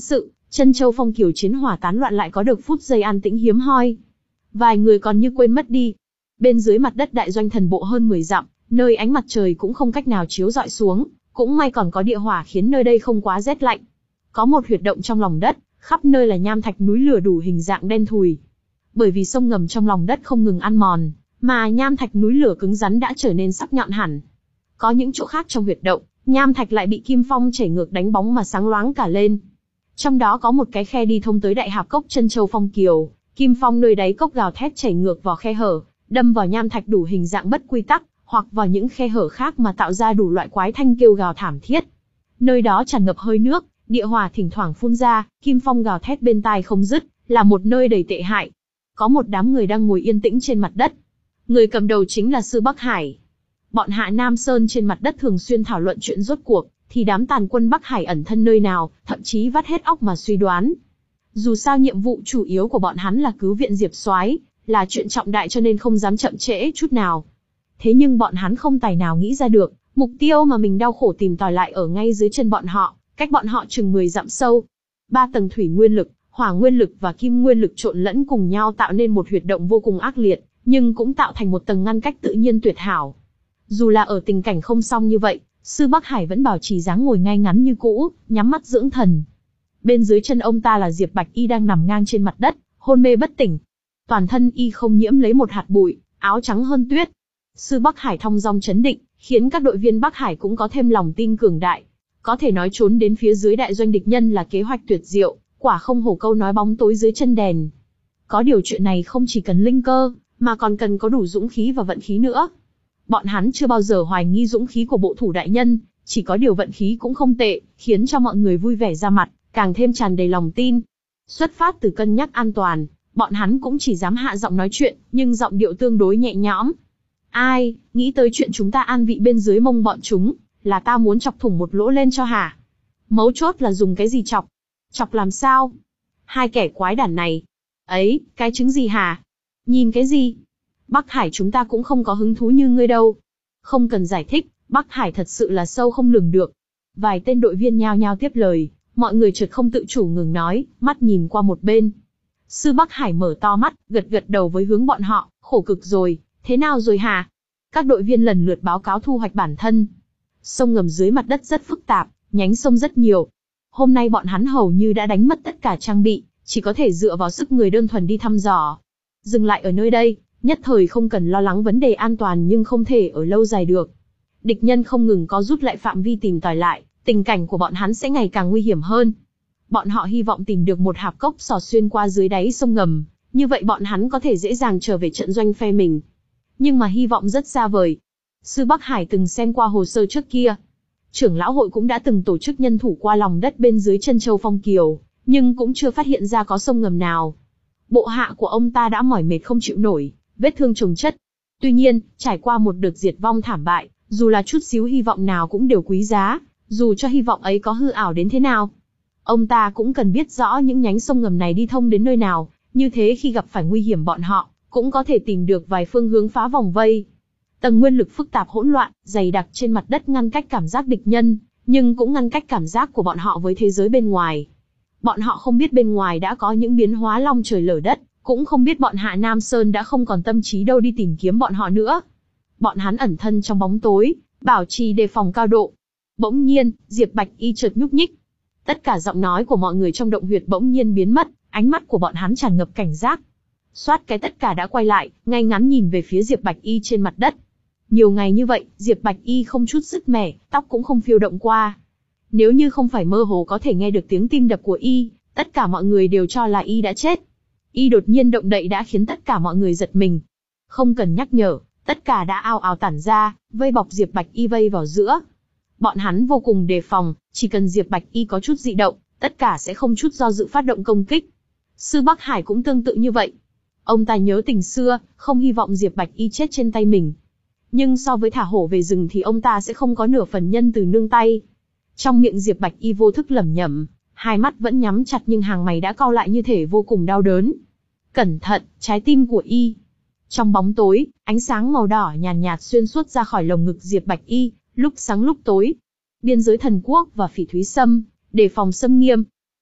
Trân Châu Phong Kiều chiến hỏa tán loạn lại có được phút giây an tĩnh hiếm hoi. Vài người còn như quên mất đi. Bên dưới mặt đất đại doanh thần bộ hơn mười dặm, nơi ánh mặt trời cũng không cách nào chiếu rọi xuống, cũng may còn có địa hỏa khiến nơi đây không quá rét lạnh. Có một huyệt động trong lòng đất, khắp nơi là nham thạch núi lửa đủ hình dạng đen thùi. Bởi vì sông ngầm trong lòng đất không ngừng ăn mòn, mà nham thạch núi lửa cứng rắn đã trở nên sắc nhọn hẳn. Có những chỗ khác trong huyệt động, nham thạch lại bị kim phong chảy ngược đánh bóng mà sáng loáng cả lên. Trong đó có một cái khe đi thông tới đại hạp cốc Trân Châu Phong Kiều, kim phong nơi đáy cốc gào thét chảy ngược vào khe hở, đâm vào nham thạch đủ hình dạng bất quy tắc, hoặc vào những khe hở khác mà tạo ra đủ loại quái thanh kêu gào thảm thiết. Nơi đó tràn ngập hơi nước, địa hỏa thỉnh thoảng phun ra, kim phong gào thét bên tai không dứt, là một nơi đầy tệ hại. Có một đám người đang ngồi yên tĩnh trên mặt đất. Người cầm đầu chính là Sư Bắc Hải. Bọn Hạ Nam Sơn trên mặt đất thường xuyên thảo luận chuyện rốt cuộc, thì đám tàn quân Bắc Hải ẩn thân nơi nào, thậm chí vắt hết óc mà suy đoán. Dù sao nhiệm vụ chủ yếu của bọn hắn là cứu viện Diệp Soái, là chuyện trọng đại cho nên không dám chậm trễ chút nào. Thế nhưng bọn hắn không tài nào nghĩ ra được, mục tiêu mà mình đau khổ tìm tòi lại ở ngay dưới chân bọn họ, cách bọn họ chừng mười dặm sâu. Ba tầng thủy nguyên lực, hỏa nguyên lực và kim nguyên lực trộn lẫn cùng nhau tạo nên một huyệt động vô cùng ác liệt, nhưng cũng tạo thành một tầng ngăn cách tự nhiên tuyệt hảo. Dù là ở tình cảnh không xong như vậy, Sư Bắc Hải vẫn bảo trì dáng ngồi ngay ngắn như cũ, nhắm mắt dưỡng thần. Bên dưới chân ông ta là Diệp Bạch Y đang nằm ngang trên mặt đất, hôn mê bất tỉnh. Toàn thân y không nhiễm lấy một hạt bụi, áo trắng hơn tuyết. Sư Bắc Hải thong dong chấn định, khiến các đội viên Bắc Hải cũng có thêm lòng tin cường đại. Có thể nói trốn đến phía dưới đại doanh địch nhân là kế hoạch tuyệt diệu, quả không hổ câu nói bóng tối dưới chân đèn. Có điều chuyện này không chỉ cần linh cơ, mà còn cần có đủ dũng khí và vận khí nữa. Bọn hắn chưa bao giờ hoài nghi dũng khí của bộ thủ đại nhân, chỉ có điều vận khí cũng không tệ, khiến cho mọi người vui vẻ ra mặt, càng thêm tràn đầy lòng tin. Xuất phát từ cân nhắc an toàn, bọn hắn cũng chỉ dám hạ giọng nói chuyện, nhưng giọng điệu tương đối nhẹ nhõm. Ai, nghĩ tới chuyện chúng ta an vị bên dưới mông bọn chúng, là ta muốn chọc thủng một lỗ lên cho hả? Mấu chốt là dùng cái gì chọc? Chọc làm sao? Hai kẻ quái đản này. Ấy, cái trứng gì hả? Nhìn cái gì? Bắc Hải chúng ta cũng không có hứng thú như ngươi đâu. Không cần giải thích, Bắc Hải thật sự là sâu không lường được. Vài tên đội viên nhao nhao tiếp lời, mọi người chợt không tự chủ ngừng nói, mắt nhìn qua một bên. Sư Bắc Hải mở to mắt, gật gật đầu với hướng bọn họ, khổ cực rồi, thế nào rồi hả? Các đội viên lần lượt báo cáo thu hoạch bản thân. Sông ngầm dưới mặt đất rất phức tạp, nhánh sông rất nhiều. Hôm nay bọn hắn hầu như đã đánh mất tất cả trang bị, chỉ có thể dựa vào sức người đơn thuần đi thăm dò. Dừng lại ở nơi đây, nhất thời không cần lo lắng vấn đề an toàn nhưng không thể ở lâu dài được. Địch nhân không ngừng có rút lại phạm vi tìm tòi lại, tình cảnh của bọn hắn sẽ ngày càng nguy hiểm hơn. Bọn họ hy vọng tìm được một hạp cốc xò xuyên qua dưới đáy sông ngầm, như vậy bọn hắn có thể dễ dàng trở về trận doanh phe mình. Nhưng mà hy vọng rất xa vời. Sư Bắc Hải từng xem qua hồ sơ trước kia. Trưởng lão hội cũng đã từng tổ chức nhân thủ qua lòng đất bên dưới Trân Châu Phong Kiều, nhưng cũng chưa phát hiện ra có sông ngầm nào. Bộ hạ của ông ta đã mỏi mệt không chịu nổi, vết thương chồng chất. Tuy nhiên, trải qua một đợt diệt vong thảm bại, dù là chút xíu hy vọng nào cũng đều quý giá, dù cho hy vọng ấy có hư ảo đến thế nào. Ông ta cũng cần biết rõ những nhánh sông ngầm này đi thông đến nơi nào, như thế khi gặp phải nguy hiểm bọn họ, cũng có thể tìm được vài phương hướng phá vòng vây. Tầng nguyên lực phức tạp hỗn loạn, dày đặc trên mặt đất ngăn cách cảm giác địch nhân, nhưng cũng ngăn cách cảm giác của bọn họ với thế giới bên ngoài. Bọn họ không biết bên ngoài đã có những biến hóa long trời lở đất, cũng không biết bọn Hạ Nam Sơn đã không còn tâm trí đâu đi tìm kiếm bọn họ nữa. Bọn hắn ẩn thân trong bóng tối, bảo trì đề phòng cao độ. Bỗng nhiên, Diệp Bạch Y chợt nhúc nhích. Tất cả giọng nói của mọi người trong động huyệt bỗng nhiên biến mất, ánh mắt của bọn hắn tràn ngập cảnh giác. Xoát cái tất cả đã quay lại, ngay ngắn nhìn về phía Diệp Bạch Y trên mặt đất. Nhiều ngày như vậy, Diệp Bạch Y không chút sức mẻ, tóc cũng không phiêu động qua. Nếu như không phải mơ hồ có thể nghe được tiếng tim đập của Y, tất cả mọi người đều cho là Y đã chết. Y đột nhiên động đậy đã khiến tất cả mọi người giật mình. Không cần nhắc nhở, tất cả đã ào ào tản ra, vây bọc Diệp Bạch Y vây vào giữa. Bọn hắn vô cùng đề phòng, chỉ cần Diệp Bạch Y có chút dị động, tất cả sẽ không chút do dự phát động công kích. Sư Bắc Hải cũng tương tự như vậy. Ông ta nhớ tình xưa, không hy vọng Diệp Bạch Y chết trên tay mình. Nhưng so với thả hổ về rừng thì ông ta sẽ không có nửa phần nhân từ nương tay. Trong miệng Diệp Bạch Y vô thức lẩm nhẩm, hai mắt vẫn nhắm chặt nhưng hàng mày đã cau lại như thể vô cùng đau đớn. Cẩn thận, trái tim của Y. Trong bóng tối, ánh sáng màu đỏ nhàn nhạt xuyên suốt ra khỏi lồng ngực Diệp Bạch Y, lúc sáng lúc tối. Biên giới thần quốc và phỉ thúy sâm, đề phòng xâm nghiêm.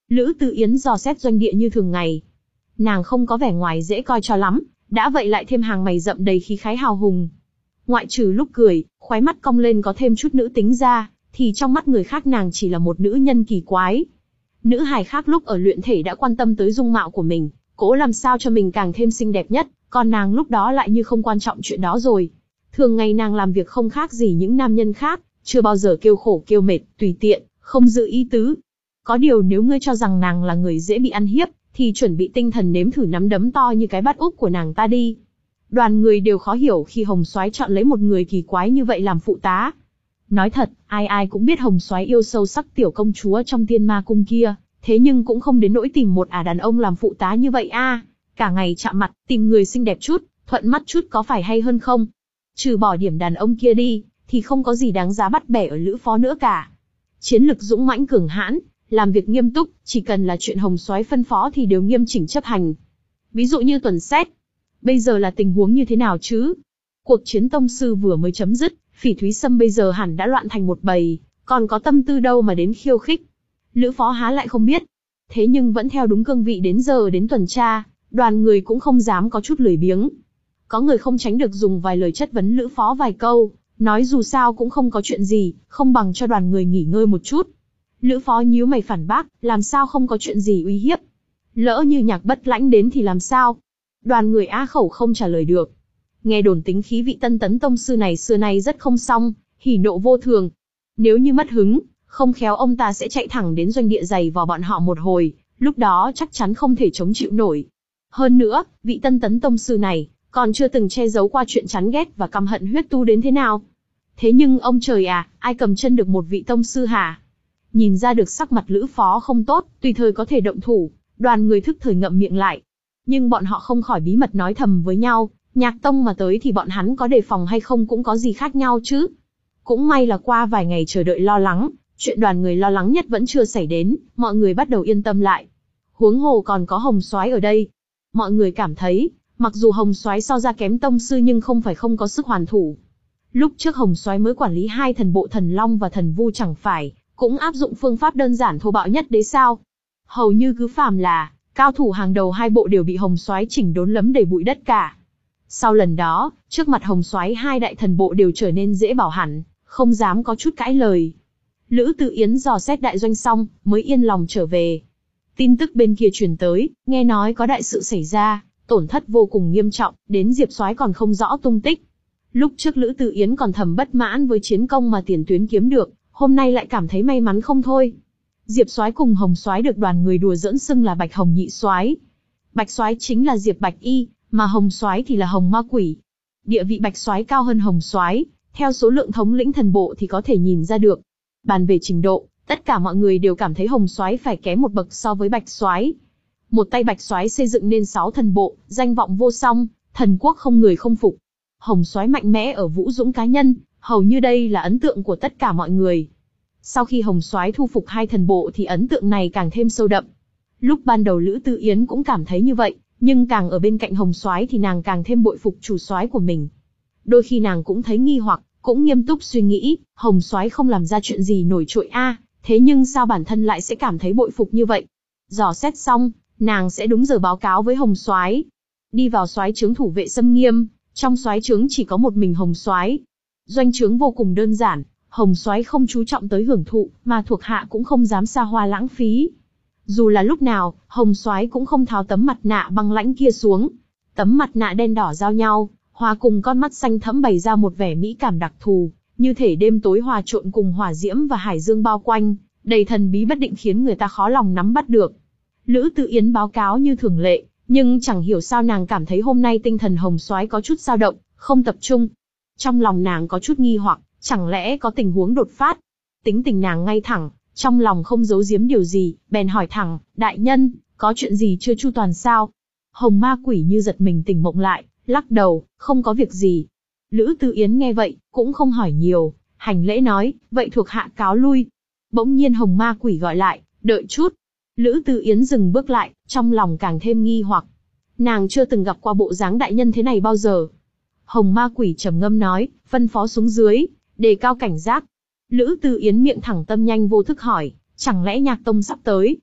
Lữ Tư Yến dò xét doanh địa như thường ngày. Nàng không có vẻ ngoài dễ coi cho lắm, đã vậy lại thêm hàng mày rậm đầy khí khái hào hùng. Ngoại trừ lúc cười, khóe mắt cong lên có thêm chút nữ tính ra, thì trong mắt người khác nàng chỉ là một nữ nhân kỳ quái. Nữ hài khác lúc ở luyện thể đã quan tâm tới dung mạo của mình, cố làm sao cho mình càng thêm xinh đẹp nhất, còn nàng lúc đó lại như không quan trọng chuyện đó rồi. Thường ngày nàng làm việc không khác gì những nam nhân khác, chưa bao giờ kêu khổ kêu mệt, tùy tiện, không giữ ý tứ. Có điều nếu ngươi cho rằng nàng là người dễ bị ăn hiếp, thì chuẩn bị tinh thần nếm thử nắm đấm to như cái bát úp của nàng ta đi. Đoàn người đều khó hiểu khi Hồng Soái chọn lấy một người kỳ quái như vậy làm phụ tá. Nói thật, ai ai cũng biết Hồng Soái yêu sâu sắc tiểu công chúa trong Tiên Ma Cung kia, thế nhưng cũng không đến nỗi tìm một ả đàn ông làm phụ tá như vậy a. Cả ngày chạm mặt, tìm người xinh đẹp chút, thuận mắt chút có phải hay hơn không? Trừ bỏ điểm đàn ông kia đi, thì không có gì đáng giá bắt bẻ ở Lữ Phó nữa cả. Chiến lực dũng mãnh cường hãn, làm việc nghiêm túc, chỉ cần là chuyện Hồng Soái phân phó thì đều nghiêm chỉnh chấp hành. Ví dụ như tuần xét. Bây giờ là tình huống như thế nào chứ? Cuộc chiến tông sư vừa mới chấm dứt, Phỉ Thúy Sâm bây giờ hẳn đã loạn thành một bầy, còn có tâm tư đâu mà đến khiêu khích. Lữ Phó há lại không biết. Thế nhưng vẫn theo đúng cương vị đến giờ đến tuần tra, đoàn người cũng không dám có chút lười biếng. Có người không tránh được dùng vài lời chất vấn Lữ Phó vài câu, nói dù sao cũng không có chuyện gì, không bằng cho đoàn người nghỉ ngơi một chút. Lữ Phó nhíu mày phản bác, làm sao không có chuyện gì uy hiếp. Lỡ như Nhạc Bất Lãnh đến thì làm sao? Đoàn người á khẩu không trả lời được. Nghe đồn tính khí vị Tân Tấn tông sư này xưa nay rất không xong, hỉ nộ vô thường. Nếu như mất hứng, không khéo ông ta sẽ chạy thẳng đến doanh địa giày vò bọn họ một hồi, lúc đó chắc chắn không thể chống chịu nổi. Hơn nữa, vị Tân Tấn tông sư này còn chưa từng che giấu qua chuyện chán ghét và căm hận huyết tu đến thế nào. Thế nhưng ông trời à, ai cầm chân được một vị tông sư hả? Nhìn ra được sắc mặt Lữ Phó không tốt, tùy thời có thể động thủ, đoàn người thức thời ngậm miệng lại. Nhưng bọn họ không khỏi bí mật nói thầm với nhau, Nhạc Tông mà tới thì bọn hắn có đề phòng hay không cũng có gì khác nhau chứ. Cũng may là qua vài ngày chờ đợi lo lắng, chuyện đoàn người lo lắng nhất vẫn chưa xảy đến, mọi người bắt đầu yên tâm lại. Huống hồ còn có Hồng Soái ở đây. Mọi người cảm thấy, mặc dù Hồng Soái so ra kém tông sư nhưng không phải không có sức hoàn thủ. Lúc trước Hồng Soái mới quản lý hai thần bộ Thần Long và Thần Vu chẳng phải cũng áp dụng phương pháp đơn giản thô bạo nhất đấy sao? Hầu như cứ phàm là cao thủ hàng đầu hai bộ đều bị Hồng Soái chỉnh đốn lấm đầy bụi đất cả. Sau lần đó, trước mặt Hồng Soái hai đại thần bộ đều trở nên dễ bảo hẳn, không dám có chút cãi lời. Lữ Tư Yến dò xét đại doanh xong, mới yên lòng trở về. Tin tức bên kia truyền tới, nghe nói có đại sự xảy ra, tổn thất vô cùng nghiêm trọng, đến Diệp Soái còn không rõ tung tích. Lúc trước Lữ Tư Yến còn thầm bất mãn với chiến công mà Tiền Tuyến kiếm được, hôm nay lại cảm thấy may mắn không thôi. Diệp Soái cùng Hồng Soái được đoàn người đùa giỡn xưng là Bạch Hồng Nhị Soái. Bạch Soái chính là Diệp Bạch Y, mà Hồng Soái thì là Hồng Ma Quỷ. Địa vị Bạch Soái cao hơn Hồng Soái, theo số lượng thống lĩnh thần bộ thì có thể nhìn ra được. Bàn về trình độ, tất cả mọi người đều cảm thấy Hồng Soái phải kém một bậc so với Bạch Soái. Một tay Bạch Soái xây dựng nên sáu thần bộ, danh vọng vô song, thần quốc không người không phục. Hồng Soái mạnh mẽ ở vũ dũng cá nhân, hầu như đây là ấn tượng của tất cả mọi người. Sau khi Hồng Soái thu phục hai thần bộ thì ấn tượng này càng thêm sâu đậm. Lúc ban đầu Lữ Tư Yến cũng cảm thấy như vậy, nhưng càng ở bên cạnh Hồng Soái thì nàng càng thêm bội phục chủ soái của mình. Đôi khi nàng cũng thấy nghi hoặc, cũng nghiêm túc suy nghĩ, Hồng Soái không làm ra chuyện gì nổi trội a, thế nhưng sao bản thân lại sẽ cảm thấy bội phục như vậy? Dò xét xong, nàng sẽ đúng giờ báo cáo với Hồng Soái. Đi vào soái trướng thủ vệ xâm nghiêm, trong soái trướng chỉ có một mình Hồng Soái. Doanh trướng vô cùng đơn giản, Hồng Soái không chú trọng tới hưởng thụ, mà thuộc hạ cũng không dám xa hoa lãng phí. Dù là lúc nào, Hồng Soái cũng không tháo tấm mặt nạ băng lãnh kia xuống. Tấm mặt nạ đen đỏ giao nhau, hòa cùng con mắt xanh thẫm bày ra một vẻ mỹ cảm đặc thù, như thể đêm tối hòa trộn cùng hỏa diễm và hải dương bao quanh, đầy thần bí bất định khiến người ta khó lòng nắm bắt được. Lữ Tư Yến báo cáo như thường lệ, nhưng chẳng hiểu sao nàng cảm thấy hôm nay tinh thần Hồng Soái có chút dao động, không tập trung. Trong lòng nàng có chút nghi hoặc, chẳng lẽ có tình huống đột phát? Tính tình nàng ngay thẳng, trong lòng không giấu giếm điều gì, bèn hỏi thẳng, đại nhân, có chuyện gì chưa chu toàn sao? Hồng Ma Quỷ như giật mình tỉnh mộng lại, lắc đầu, không có việc gì. Lữ Tư Yến nghe vậy, cũng không hỏi nhiều, hành lễ nói, vậy thuộc hạ cáo lui. Bỗng nhiên Hồng Ma Quỷ gọi lại, đợi chút. Lữ Tư Yến dừng bước lại, trong lòng càng thêm nghi hoặc. Nàng chưa từng gặp qua bộ dáng đại nhân thế này bao giờ. Hồng Ma Quỷ trầm ngâm nói, phân phó xuống dưới, đề cao cảnh giác. Lữ Tư Yến miệng thẳng tâm nhanh vô thức hỏi, chẳng lẽ Nhạc Tông sắp tới?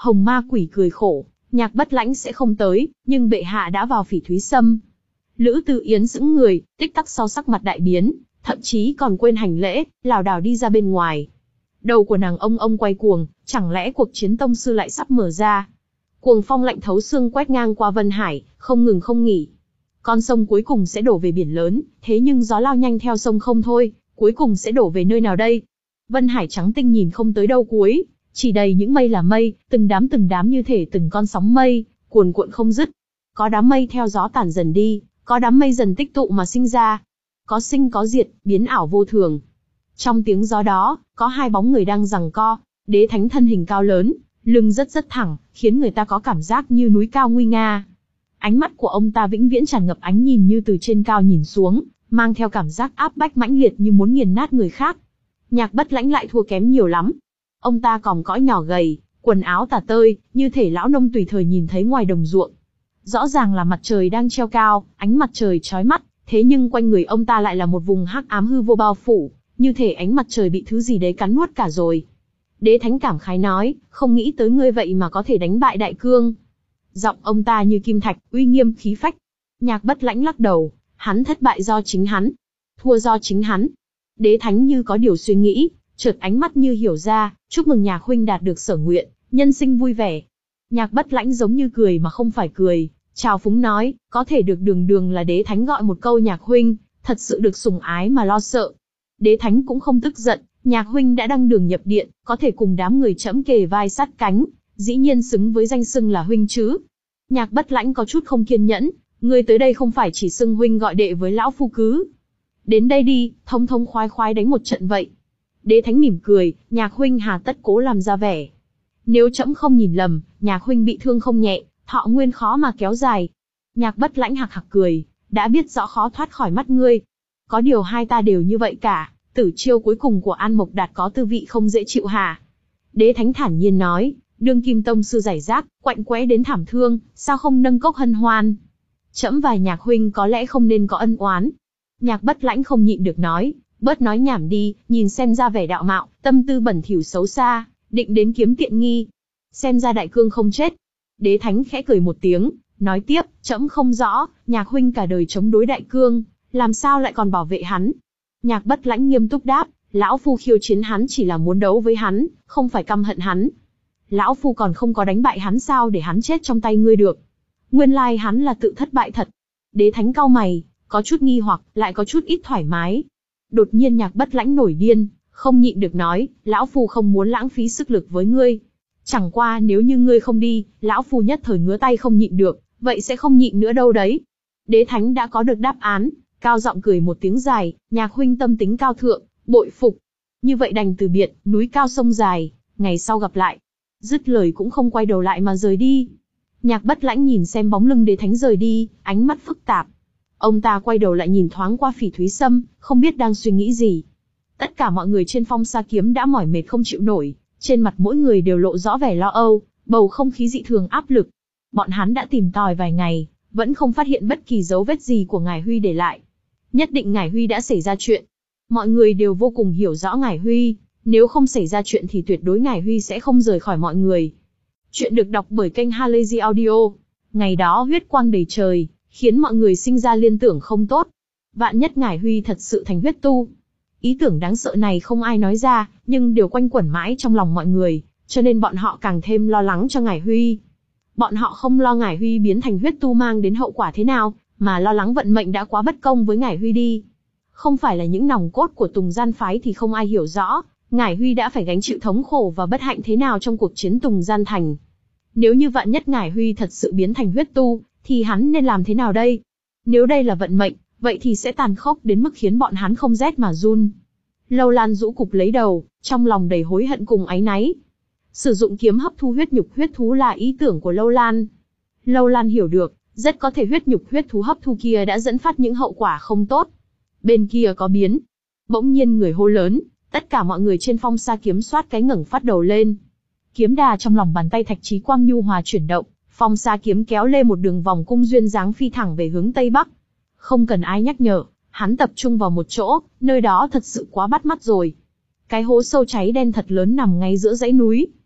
Hồng ma quỷ cười khổ, Nhạc Bất Lãnh sẽ không tới, nhưng bệ hạ đã vào Phỉ Thúy Sâm. Lữ Tư Yến sững người, tích tắc sau sắc mặt đại biến, thậm chí còn quên hành lễ, lảo đảo đi ra bên ngoài. Đầu của nàng ông ông quay cuồng, chẳng lẽ cuộc chiến tông sư lại sắp mở ra? Cuồng phong lạnh thấu xương quét ngang qua Vân Hải, không ngừng không nghỉ. Con sông cuối cùng sẽ đổ về biển lớn, thế nhưng gió lao nhanh theo sông không thôi, cuối cùng sẽ đổ về nơi nào đây? Vân Hải trắng tinh nhìn không tới đâu cuối, chỉ đầy những mây là mây, từng đám từng đám như thể từng con sóng mây, cuồn cuộn không dứt. Có đám mây theo gió tản dần đi, có đám mây dần tích tụ mà sinh ra. Có sinh có diệt, biến ảo vô thường. Trong tiếng gió đó, có hai bóng người đang giằng co. Đế Thánh thân hình cao lớn, lưng rất rất thẳng, khiến người ta có cảm giác như núi cao nguy nga. Ánh mắt của ông ta vĩnh viễn tràn ngập ánh nhìn như từ trên cao nhìn xuống, mang theo cảm giác áp bách mãnh liệt như muốn nghiền nát người khác. Nhạc Bất Lãnh lại thua kém nhiều lắm. Ông ta còm cõi nhỏ gầy, quần áo tả tơi, như thể lão nông tùy thời nhìn thấy ngoài đồng ruộng. Rõ ràng là mặt trời đang treo cao, ánh mặt trời chói mắt, thế nhưng quanh người ông ta lại là một vùng hắc ám hư vô bao phủ, như thể ánh mặt trời bị thứ gì đấy cắn nuốt cả rồi. Đế Thánh cảm khái nói, không nghĩ tới ngươi vậy mà có thể đánh bại Đại Cương. Giọng ông ta như kim thạch, uy nghiêm khí phách. Nhạc Bất Lãnh lắc đầu, hắn thất bại do chính hắn, thua do chính hắn. Đế Thánh như có điều suy nghĩ, chợt ánh mắt như hiểu ra, chúc mừng Nhạc huynh đạt được sở nguyện, nhân sinh vui vẻ. Nhạc Bất Lãnh giống như cười mà không phải cười, trào phúng nói, có thể được đường đường là Đế Thánh gọi một câu Nhạc huynh, thật sự được sủng ái mà lo sợ. Đế Thánh cũng không tức giận, Nhạc huynh đã đăng đường nhập điện, có thể cùng đám người trẫm kề vai sát cánh, dĩ nhiên xứng với danh xưng là huynh chứ. Nhạc Bất Lãnh có chút không kiên nhẫn, ngươi tới đây không phải chỉ xưng huynh gọi đệ với lão phu cứ. Đến đây đi, thông thông khoái khoái đánh một trận vậy. Đế Thánh mỉm cười, Nhạc huynh hà tất cố làm ra vẻ. Nếu trẫm không nhìn lầm, Nhạc huynh bị thương không nhẹ, thọ nguyên khó mà kéo dài. Nhạc Bất Lãnh hạc hạc cười, đã biết rõ khó thoát khỏi mắt ngươi. Có điều hai ta đều như vậy cả, tử chiêu cuối cùng của An Mộc Đạt có tư vị không dễ chịu hả? Đế Thánh thản nhiên nói, đương kim tông sư giải rác, quạnh quẽ đến thảm thương, sao không nâng cốc hân hoan? Trẫm và Nhạc huynh có lẽ không nên có ân oán. Nhạc Bất Lãnh không nhịn được nói, bớt nói nhảm đi, nhìn xem ra vẻ đạo mạo, tâm tư bẩn thỉu xấu xa, định đến kiếm tiện nghi. Xem ra Đại Cương không chết. Đế Thánh khẽ cười một tiếng, nói tiếp, trẫm không rõ, Nhạc huynh cả đời chống đối Đại Cương, làm sao lại còn bảo vệ hắn? Nhạc Bất Lãnh nghiêm túc đáp, lão phu khiêu chiến hắn chỉ là muốn đấu với hắn, không phải căm hận hắn. Lão phu còn không có đánh bại hắn sao để hắn chết trong tay ngươi được? Nguyên lai hắn là tự thất bại thật. Đế Thánh cau mày, có chút nghi hoặc, lại có chút ít thoải mái. Đột nhiên Nhạc Bất Lãnh nổi điên, không nhịn được nói, lão phu không muốn lãng phí sức lực với ngươi. Chẳng qua nếu như ngươi không đi, lão phu nhất thời ngứa tay không nhịn được, vậy sẽ không nhịn nữa đâu đấy. Đế Thánh đã có được đáp án, cao giọng cười một tiếng dài, Nhạc huynh tâm tính cao thượng, bội phục. Như vậy đành từ biệt, núi cao sông dài, ngày sau gặp lại. Dứt lời cũng không quay đầu lại mà rời đi. Nhạc Bất Lãnh nhìn xem bóng lưng Đế Thánh rời đi, ánh mắt phức tạp. Ông ta quay đầu lại nhìn thoáng qua Phỉ Thúy Sâm, không biết đang suy nghĩ gì. Tất cả mọi người trên Phong Sa Kiếm đã mỏi mệt không chịu nổi, trên mặt mỗi người đều lộ rõ vẻ lo âu, bầu không khí dị thường áp lực. Bọn hắn đã tìm tòi vài ngày, vẫn không phát hiện bất kỳ dấu vết gì của Ngải Huy để lại. Nhất định Ngải Huy đã xảy ra chuyện. Mọi người đều vô cùng hiểu rõ Ngải Huy, nếu không xảy ra chuyện thì tuyệt đối Ngải Huy sẽ không rời khỏi mọi người. Chuyện được đọc bởi kênh Halazy Audio. Ngày đó huyết quang đầy trời, khiến mọi người sinh ra liên tưởng không tốt. Vạn nhất Ngải Huy thật sự thành huyết tu. Ý tưởng đáng sợ này không ai nói ra, nhưng đều quanh quẩn mãi trong lòng mọi người, cho nên bọn họ càng thêm lo lắng cho Ngải Huy. Bọn họ không lo Ngải Huy biến thành huyết tu mang đến hậu quả thế nào, mà lo lắng vận mệnh đã quá bất công với Ngải Huy đi. Không phải là những nòng cốt của Tùng Gian phái thì không ai hiểu rõ, Ngải Huy đã phải gánh chịu thống khổ và bất hạnh thế nào trong cuộc chiến Tùng Gian Thành. Nếu như vạn nhất Ngải Huy thật sự biến thành huyết tu, thì hắn nên làm thế nào đây? Nếu đây là vận mệnh, vậy thì sẽ tàn khốc đến mức khiến bọn hắn không rét mà run. Lâu Lan rũ cục lấy đầu, trong lòng đầy hối hận cùng áy náy. Sử dụng kiếm hấp thu huyết nhục huyết thú là ý tưởng của Lâu Lan. Lâu Lan hiểu được, rất có thể huyết nhục huyết thú hấp thu kia đã dẫn phát những hậu quả không tốt. Bên kia có biến. Bỗng nhiên người hô lớn, tất cả mọi người trên Phong Sa Kiếm soát cái ngẩng phát đầu lên. Kiếm đà trong lòng bàn tay Thạch Chí Quang nhu hòa chuyển động, Phong Sa Kiếm kéo lê một đường vòng cung duyên dáng phi thẳng về hướng tây bắc. Không cần ai nhắc nhở, hắn tập trung vào một chỗ, nơi đó thật sự quá bắt mắt rồi. Cái hố sâu cháy đen thật lớn nằm ngay giữa dãy núi.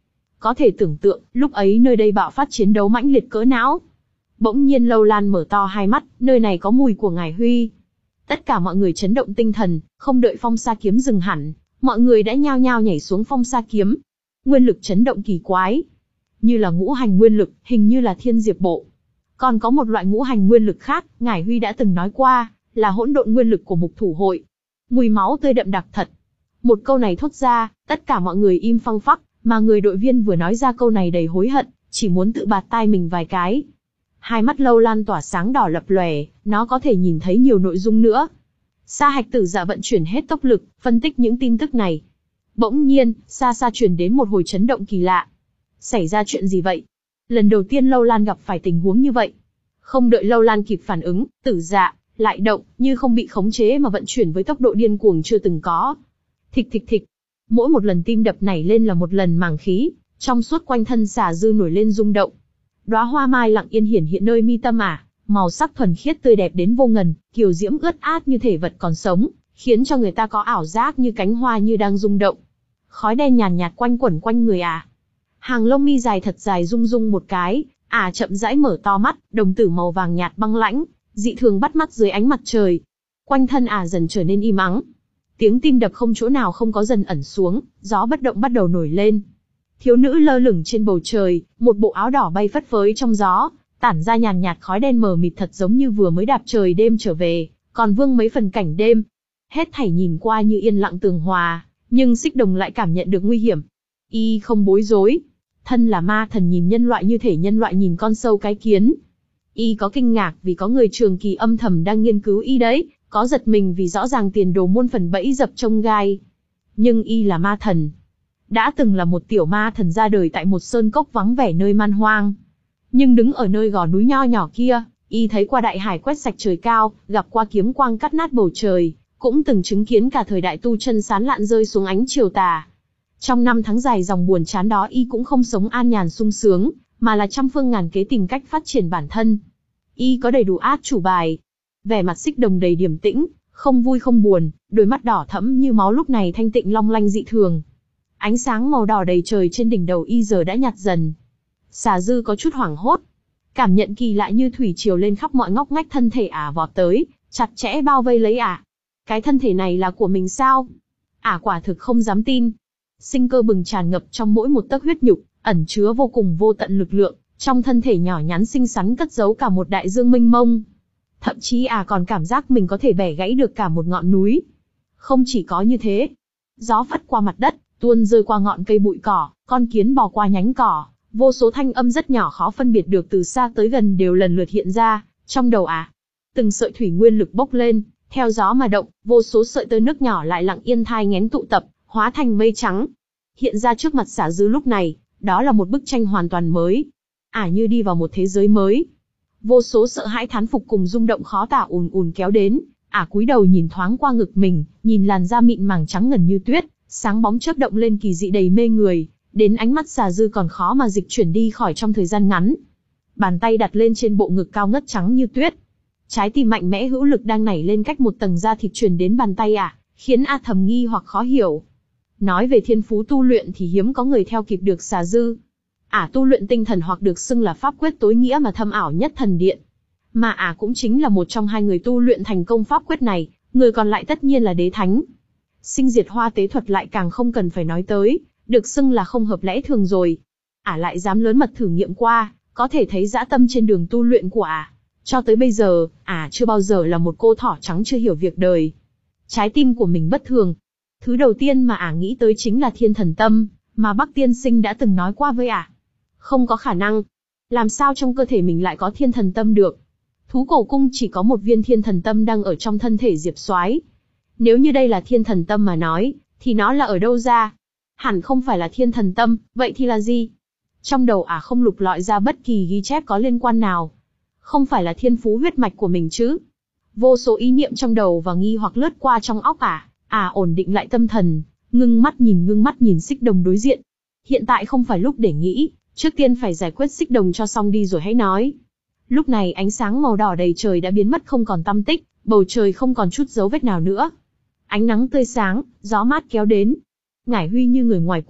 Có thể tưởng tượng, lúc ấy nơi đây bạo phát chiến đấu mãnh liệt cỡ não. Bỗng nhiên Lâu Lan mở to hai mắt, nơi này có mùi của Ngải Huy. Tất cả mọi người chấn động tinh thần, không đợi phong sa kiếm dừng hẳn, mọi người đã nhao nhao nhảy xuống phong sa kiếm. Nguyên lực chấn động kỳ quái, như là ngũ hành nguyên lực, hình như là thiên diệp bộ. Còn có một loại ngũ hành nguyên lực khác, Ngải Huy đã từng nói qua, là hỗn độn nguyên lực của Mục Thủ Hội. Mùi máu tươi đậm đặc thật. Một câu này thốt ra, tất cả mọi người im phăng phắc, mà người đội viên vừa nói ra câu này đầy hối hận, chỉ muốn tự bạt tai mình vài cái. Hai mắt Lâu Lan tỏa sáng đỏ lập lòe, nó có thể nhìn thấy nhiều nội dung nữa. Sa Hạch Tử Dạ vận chuyển hết tốc lực, phân tích những tin tức này. Bỗng nhiên, xa xa truyền đến một hồi chấn động kỳ lạ. Xảy ra chuyện gì vậy? Lần đầu tiên Lâu Lan gặp phải tình huống như vậy. Không đợi Lâu Lan kịp phản ứng, Tử Dạ lại động, như không bị khống chế mà vận chuyển với tốc độ điên cuồng chưa từng có. Thịch thịch thịch. Mỗi một lần tim đập nảy lên là một lần màng khí, trong suốt quanh thân Xà Dư nổi lên rung động. Đóa hoa mai lặng yên hiển hiện nơi mi tâm ả, màu sắc thuần khiết tươi đẹp đến vô ngần, kiều diễm ướt át như thể vật còn sống, khiến cho người ta có ảo giác như cánh hoa như đang rung động. Khói đen nhàn nhạt quanh quẩn quanh người ả. Hàng lông mi dài thật dài rung rung một cái, ả chậm rãi mở to mắt, đồng tử màu vàng nhạt băng lãnh, dị thường bắt mắt dưới ánh mặt trời. Quanh thân ả dần trở nên im ắng. Tiếng tim đập không chỗ nào không có dần ẩn xuống, gió bất động bắt đầu nổi lên. Thiếu nữ lơ lửng trên bầu trời, một bộ áo đỏ bay phất phới trong gió, tản ra nhàn nhạt khói đen mờ mịt thật giống như vừa mới đạp trời đêm trở về, còn vương mấy phần cảnh đêm. Hết thảy nhìn qua như yên lặng tường hòa, nhưng Xích Đồng lại cảm nhận được nguy hiểm. Y không bối rối. Thân là ma thần nhìn nhân loại như thể nhân loại nhìn con sâu cái kiến. Y có kinh ngạc vì có người trường kỳ âm thầm đang nghiên cứu y đấy, có giật mình vì rõ ràng tiền đồ muôn phần bẫy dập trông gai. Nhưng Y là ma thần. Đã từng là một tiểu ma thần ra đời tại một sơn cốc vắng vẻ nơi man hoang. Nhưng đứng ở nơi gò núi nho nhỏ kia, Y thấy qua đại hải quét sạch trời cao, gặp qua kiếm quang cắt nát bầu trời, cũng từng chứng kiến cả thời đại tu chân sán lạn rơi xuống ánh chiều tà. Trong năm tháng dài dòng buồn chán đó Y cũng không sống an nhàn sung sướng, mà là trăm phương ngàn kế tìm cách phát triển bản thân. Y có đầy đủ át chủ bài. Vẻ mặt Xích Đồng đầy điềm tĩnh, không vui không buồn, đôi mắt đỏ thẫm như máu lúc này thanh tịnh long lanh dị thường. Ánh sáng màu đỏ đầy trời trên đỉnh đầu Y giờ đã nhạt dần. Xà Dư có chút hoảng hốt, cảm nhận kỳ lạ như thủy triều lên khắp mọi ngóc ngách thân thể ả vọt tới, chặt chẽ bao vây lấy ả. Cái thân thể này là của mình sao? Ả quả thực không dám tin. Sinh cơ bừng tràn ngập trong mỗi một tấc huyết nhục, ẩn chứa vô cùng vô tận lực lượng, trong thân thể nhỏ nhắn xinh xắn cất giấu cả một đại dương mênh mông. Thậm chí ả còn cảm giác mình có thể bẻ gãy được cả một ngọn núi. Không chỉ có như thế, gió phất qua mặt đất, tuôn rơi qua ngọn cây bụi cỏ, con kiến bò qua nhánh cỏ, vô số thanh âm rất nhỏ khó phân biệt được từ xa tới gần đều lần lượt hiện ra trong đầu ả. Từng sợi thủy nguyên lực bốc lên, theo gió mà động, vô số sợi tơ nước nhỏ lại lặng yên thai nghén tụ tập, hóa thành mây trắng. Hiện ra trước mặt Xà Dư lúc này, đó là một bức tranh hoàn toàn mới. Ả như đi vào một thế giới mới. Vô số sợ hãi thán phục cùng rung động khó tả ùn ùn kéo đến, ả cúi đầu nhìn thoáng qua ngực mình, nhìn làn da mịn màng trắng ngần như tuyết, sáng bóng chớp động lên kỳ dị đầy mê người, đến ánh mắt Xà Dư còn khó mà dịch chuyển đi khỏi trong thời gian ngắn. Bàn tay đặt lên trên bộ ngực cao ngất trắng như tuyết. Trái tim mạnh mẽ hữu lực đang nảy lên cách một tầng da thịt truyền đến bàn tay ả, khiến A thầm nghi hoặc khó hiểu. Nói về thiên phú tu luyện thì hiếm có người theo kịp được Xà Dư. Ả tu luyện tinh thần hoặc được xưng là pháp quyết tối nghĩa mà thâm ảo nhất thần điện. Mà ả cũng chính là một trong hai người tu luyện thành công pháp quyết này, người còn lại tất nhiên là đế thánh. Sinh diệt hoa tế thuật lại càng không cần phải nói tới, được xưng là không hợp lẽ thường rồi. Ả lại dám lớn mật thử nghiệm qua, có thể thấy dã tâm trên đường tu luyện của ả. Cho tới bây giờ, ả chưa bao giờ là một cô thỏ trắng chưa hiểu việc đời. Trái tim của mình bất thường. Thứ đầu tiên mà ả nghĩ tới chính là thiên thần tâm, mà Bắc Tiên Sinh đã từng nói qua với ả. Không có khả năng. Làm sao trong cơ thể mình lại có thiên thần tâm được? Thú cổ cung chỉ có một viên thiên thần tâm đang ở trong thân thể Diệp Soái. Nếu như đây là thiên thần tâm mà nói, thì nó là ở đâu ra? Hẳn không phải là thiên thần tâm, vậy thì là gì? Trong đầu ả không lục lọi ra bất kỳ ghi chép có liên quan nào. Không phải là thiên phú huyết mạch của mình chứ? Vô số ý niệm trong đầu và nghi hoặc lướt qua trong óc ả, ả ổn định lại tâm thần, ngưng mắt nhìn ngưng mắt nhìn Xích Đồng đối diện. Hiện tại không phải lúc để nghĩ, trước tiên phải giải quyết Xích Đồng cho xong đi rồi hãy nói. Lúc này ánh sáng màu đỏ đầy trời đã biến mất không còn tăm tích, bầu trời không còn chút dấu vết nào nữa. Ánh nắng tươi sáng, gió mát kéo đến. Ngải Huy như người ngoài cuộc,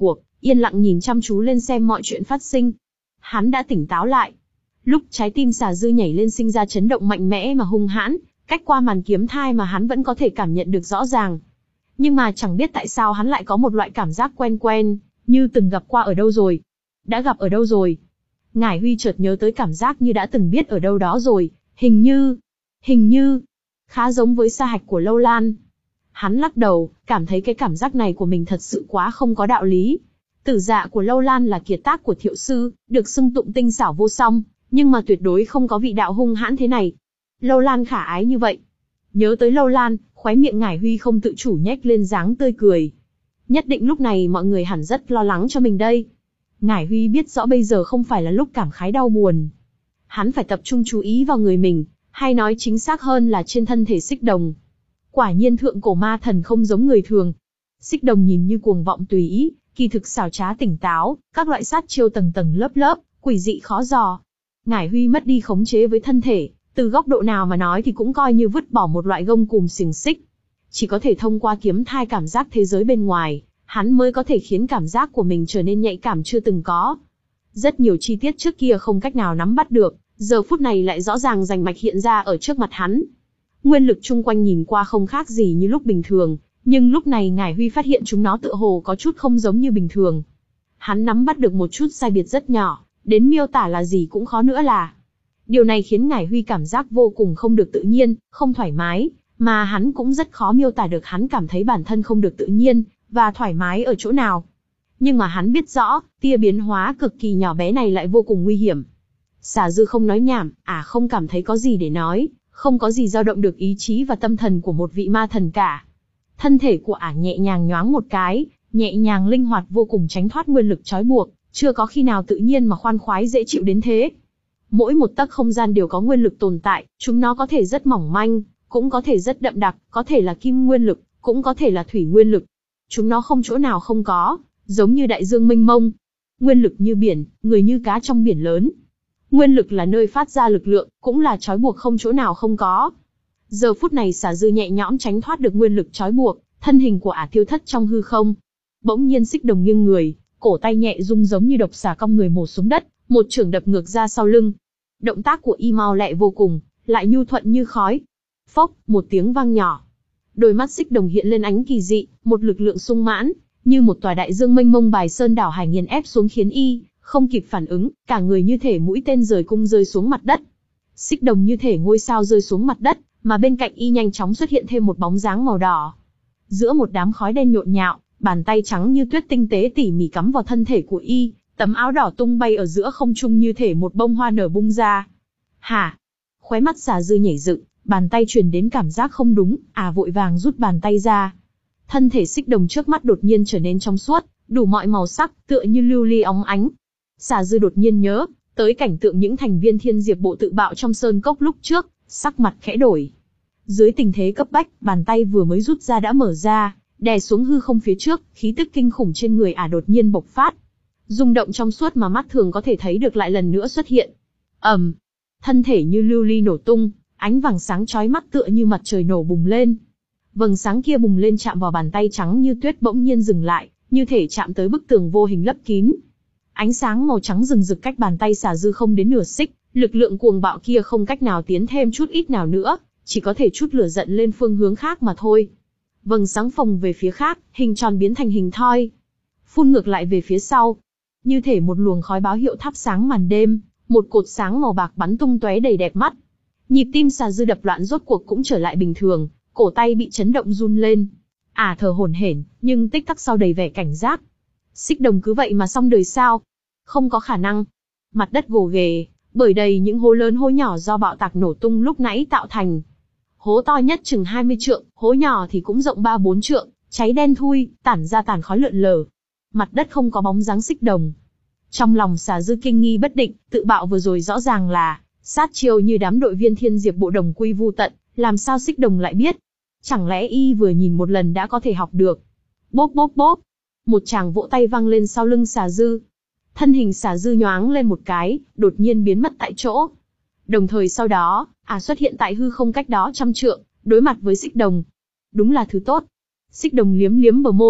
yên lặng nhìn chăm chú lên xem mọi chuyện phát sinh. Hắn đã tỉnh táo lại. Lúc trái tim xà dư nhảy lên sinh ra chấn động mạnh mẽ mà hung hãn, cách qua màn kiếm thai mà hắn vẫn có thể cảm nhận được rõ ràng. Nhưng mà chẳng biết tại sao hắn lại có một loại cảm giác quen quen, như từng gặp qua ở đâu rồi. Đã gặp ở đâu rồi? Ngải Huy chợt nhớ tới cảm giác như đã từng biết ở đâu đó rồi, hình như, hình như, khá giống với sa hạch của Lâu Lan. Hắn lắc đầu, cảm thấy cái cảm giác này của mình thật sự quá không có đạo lý. Tử dạ của Lâu Lan là kiệt tác của Thiệu sư, được xưng tụng tinh xảo vô song, nhưng mà tuyệt đối không có vị đạo hung hãn thế này. Lâu Lan khả ái như vậy. Nhớ tới Lâu Lan, khóe miệng Ngải Huy không tự chủ nhếch lên dáng tươi cười. Nhất định lúc này mọi người hẳn rất lo lắng cho mình đây. Ngải Huy biết rõ bây giờ không phải là lúc cảm khái đau buồn. Hắn phải tập trung chú ý vào người mình, hay nói chính xác hơn là trên thân thể Xích Đồng. Quả nhiên thượng cổ ma thần không giống người thường. Xích Đồng nhìn như cuồng vọng tùy ý, kỳ thực xảo trá tỉnh táo, các loại sát chiêu tầng tầng lớp lớp, quỷ dị khó dò. Ngải Huy mất đi khống chế với thân thể, từ góc độ nào mà nói thì cũng coi như vứt bỏ một loại gông cùm xiềng xích. Chỉ có thể thông qua kiếm thai cảm giác thế giới bên ngoài, hắn mới có thể khiến cảm giác của mình trở nên nhạy cảm chưa từng có. Rất nhiều chi tiết trước kia không cách nào nắm bắt được, giờ phút này lại rõ ràng rành mạch hiện ra ở trước mặt hắn. Nguyên lực chung quanh nhìn qua không khác gì như lúc bình thường, nhưng lúc này Ngải Huy phát hiện chúng nó tựa hồ có chút không giống như bình thường. Hắn nắm bắt được một chút sai biệt rất nhỏ, đến miêu tả là gì cũng khó nữa là. Điều này khiến Ngải Huy cảm giác vô cùng không được tự nhiên, không thoải mái, mà hắn cũng rất khó miêu tả được hắn cảm thấy bản thân không được tự nhiên, và thoải mái ở chỗ nào. Nhưng mà hắn biết rõ, tia biến hóa cực kỳ nhỏ bé này lại vô cùng nguy hiểm. Xà Dư không nói nhảm, à không cảm thấy có gì để nói, không có gì dao động được ý chí và tâm thần của một vị ma thần cả. Thân thể của ả nhẹ nhàng nhoáng một cái, nhẹ nhàng linh hoạt vô cùng tránh thoát nguyên lực trói buộc, chưa có khi nào tự nhiên mà khoan khoái dễ chịu đến thế. Mỗi một tấc không gian đều có nguyên lực tồn tại, chúng nó có thể rất mỏng manh, cũng có thể rất đậm đặc, có thể là kim nguyên lực, cũng có thể là thủy nguyên lực. Chúng nó không chỗ nào không có, giống như đại dương mênh mông. Nguyên lực như biển, người như cá trong biển lớn. Nguyên lực là nơi phát ra lực lượng, cũng là trói buộc không chỗ nào không có. Giờ phút này Xà Dư nhẹ nhõm tránh thoát được nguyên lực trói buộc, thân hình của ả tiêu thất trong hư không. Bỗng nhiên Xích Đồng nghiêng người, cổ tay nhẹ rung giống như độc xà cong người mổ xuống đất, một chưởng đập ngược ra sau lưng. Động tác của y mau lẹ vô cùng, lại nhu thuận như khói. Phốc, một tiếng vang nhỏ. Đôi mắt Xích Đồng hiện lên ánh kỳ dị, một lực lượng sung mãn, như một tòa đại dương mênh mông bài sơn đảo hải nghiền ép xuống khiến y không kịp phản ứng, cả người như thể mũi tên rời cung rơi xuống mặt đất. Xích Đồng như thể ngôi sao rơi xuống mặt đất, mà bên cạnh y nhanh chóng xuất hiện thêm một bóng dáng màu đỏ. Giữa một đám khói đen nhộn nhạo, bàn tay trắng như tuyết tinh tế tỉ mỉ cắm vào thân thể của y, tấm áo đỏ tung bay ở giữa không trung như thể một bông hoa nở bung ra. Hả? Khóe mắt Xà Dư nhảy dựng, bàn tay truyền đến cảm giác không đúng, à vội vàng rút bàn tay ra. Thân thể Xích Đồng trước mắt đột nhiên trở nên trong suốt, đủ mọi màu sắc, tựa như lưu ly óng ánh. Xà Dư đột nhiên nhớ tới cảnh tượng những thành viên Thiên Diệp bộ tự bạo trong sơn cốc lúc trước, sắc mặt khẽ đổi. Dưới tình thế cấp bách, bàn tay vừa mới rút ra đã mở ra, đè xuống hư không phía trước, khí tức kinh khủng trên người ả đột nhiên bộc phát. Rung động trong suốt mà mắt thường có thể thấy được lại lần nữa xuất hiện. ầm, thân thể như lưu ly nổ tung, ánh vàng sáng chói mắt tựa như mặt trời nổ bùng lên. Vầng sáng kia bùng lên chạm vào bàn tay trắng như tuyết bỗng nhiên dừng lại, như thể chạm tới bức tường vô hình lấp kín. Ánh sáng màu trắng rừng rực cách bàn tay Xà Dư không đến nửa xích, lực lượng cuồng bạo kia không cách nào tiến thêm chút ít nào nữa, chỉ có thể chút lửa giận lên phương hướng khác mà thôi. Vầng sáng phồng về phía khác, hình tròn biến thành hình thoi, phun ngược lại về phía sau, như thể một luồng khói báo hiệu thắp sáng màn đêm, một cột sáng màu bạc bắn tung tóe đầy đẹp mắt. Nhịp tim Xà Dư đập loạn rốt cuộc cũng trở lại bình thường, cổ tay bị chấn động run lên. Ả thở hổn hển, nhưng tích tắc sau đầy vẻ cảnh giác. Xích Đồng cứ vậy mà xong đời sao? Không có khả năng. Mặt đất gồ ghề, bởi đầy những hố lớn hố nhỏ do bạo tạc nổ tung lúc nãy tạo thành. Hố to nhất chừng hai mươi trượng, hố nhỏ thì cũng rộng ba bốn trượng, cháy đen thui, tản ra tàn khói lượn lờ. Mặt đất không có bóng dáng Xích Đồng. Trong lòng Xà Dư kinh nghi bất định, tự bạo vừa rồi rõ ràng là sát chiêu như đám đội viên Thiên Diệp bộ đồng quy vu tận, làm sao Xích Đồng lại biết? Chẳng lẽ y vừa nhìn một lần đã có thể học được? Bốp bốp bốp. Một tràng vỗ tay vang lên sau lưng Xà Dư. Thân hình Xà Dư nhoáng lên một cái, đột nhiên biến mất tại chỗ. Đồng thời sau đó, ả xuất hiện tại hư không cách đó trăm trượng, đối mặt với Xích Đồng. Đúng là thứ tốt. Xích Đồng liếm liếm bờ môi,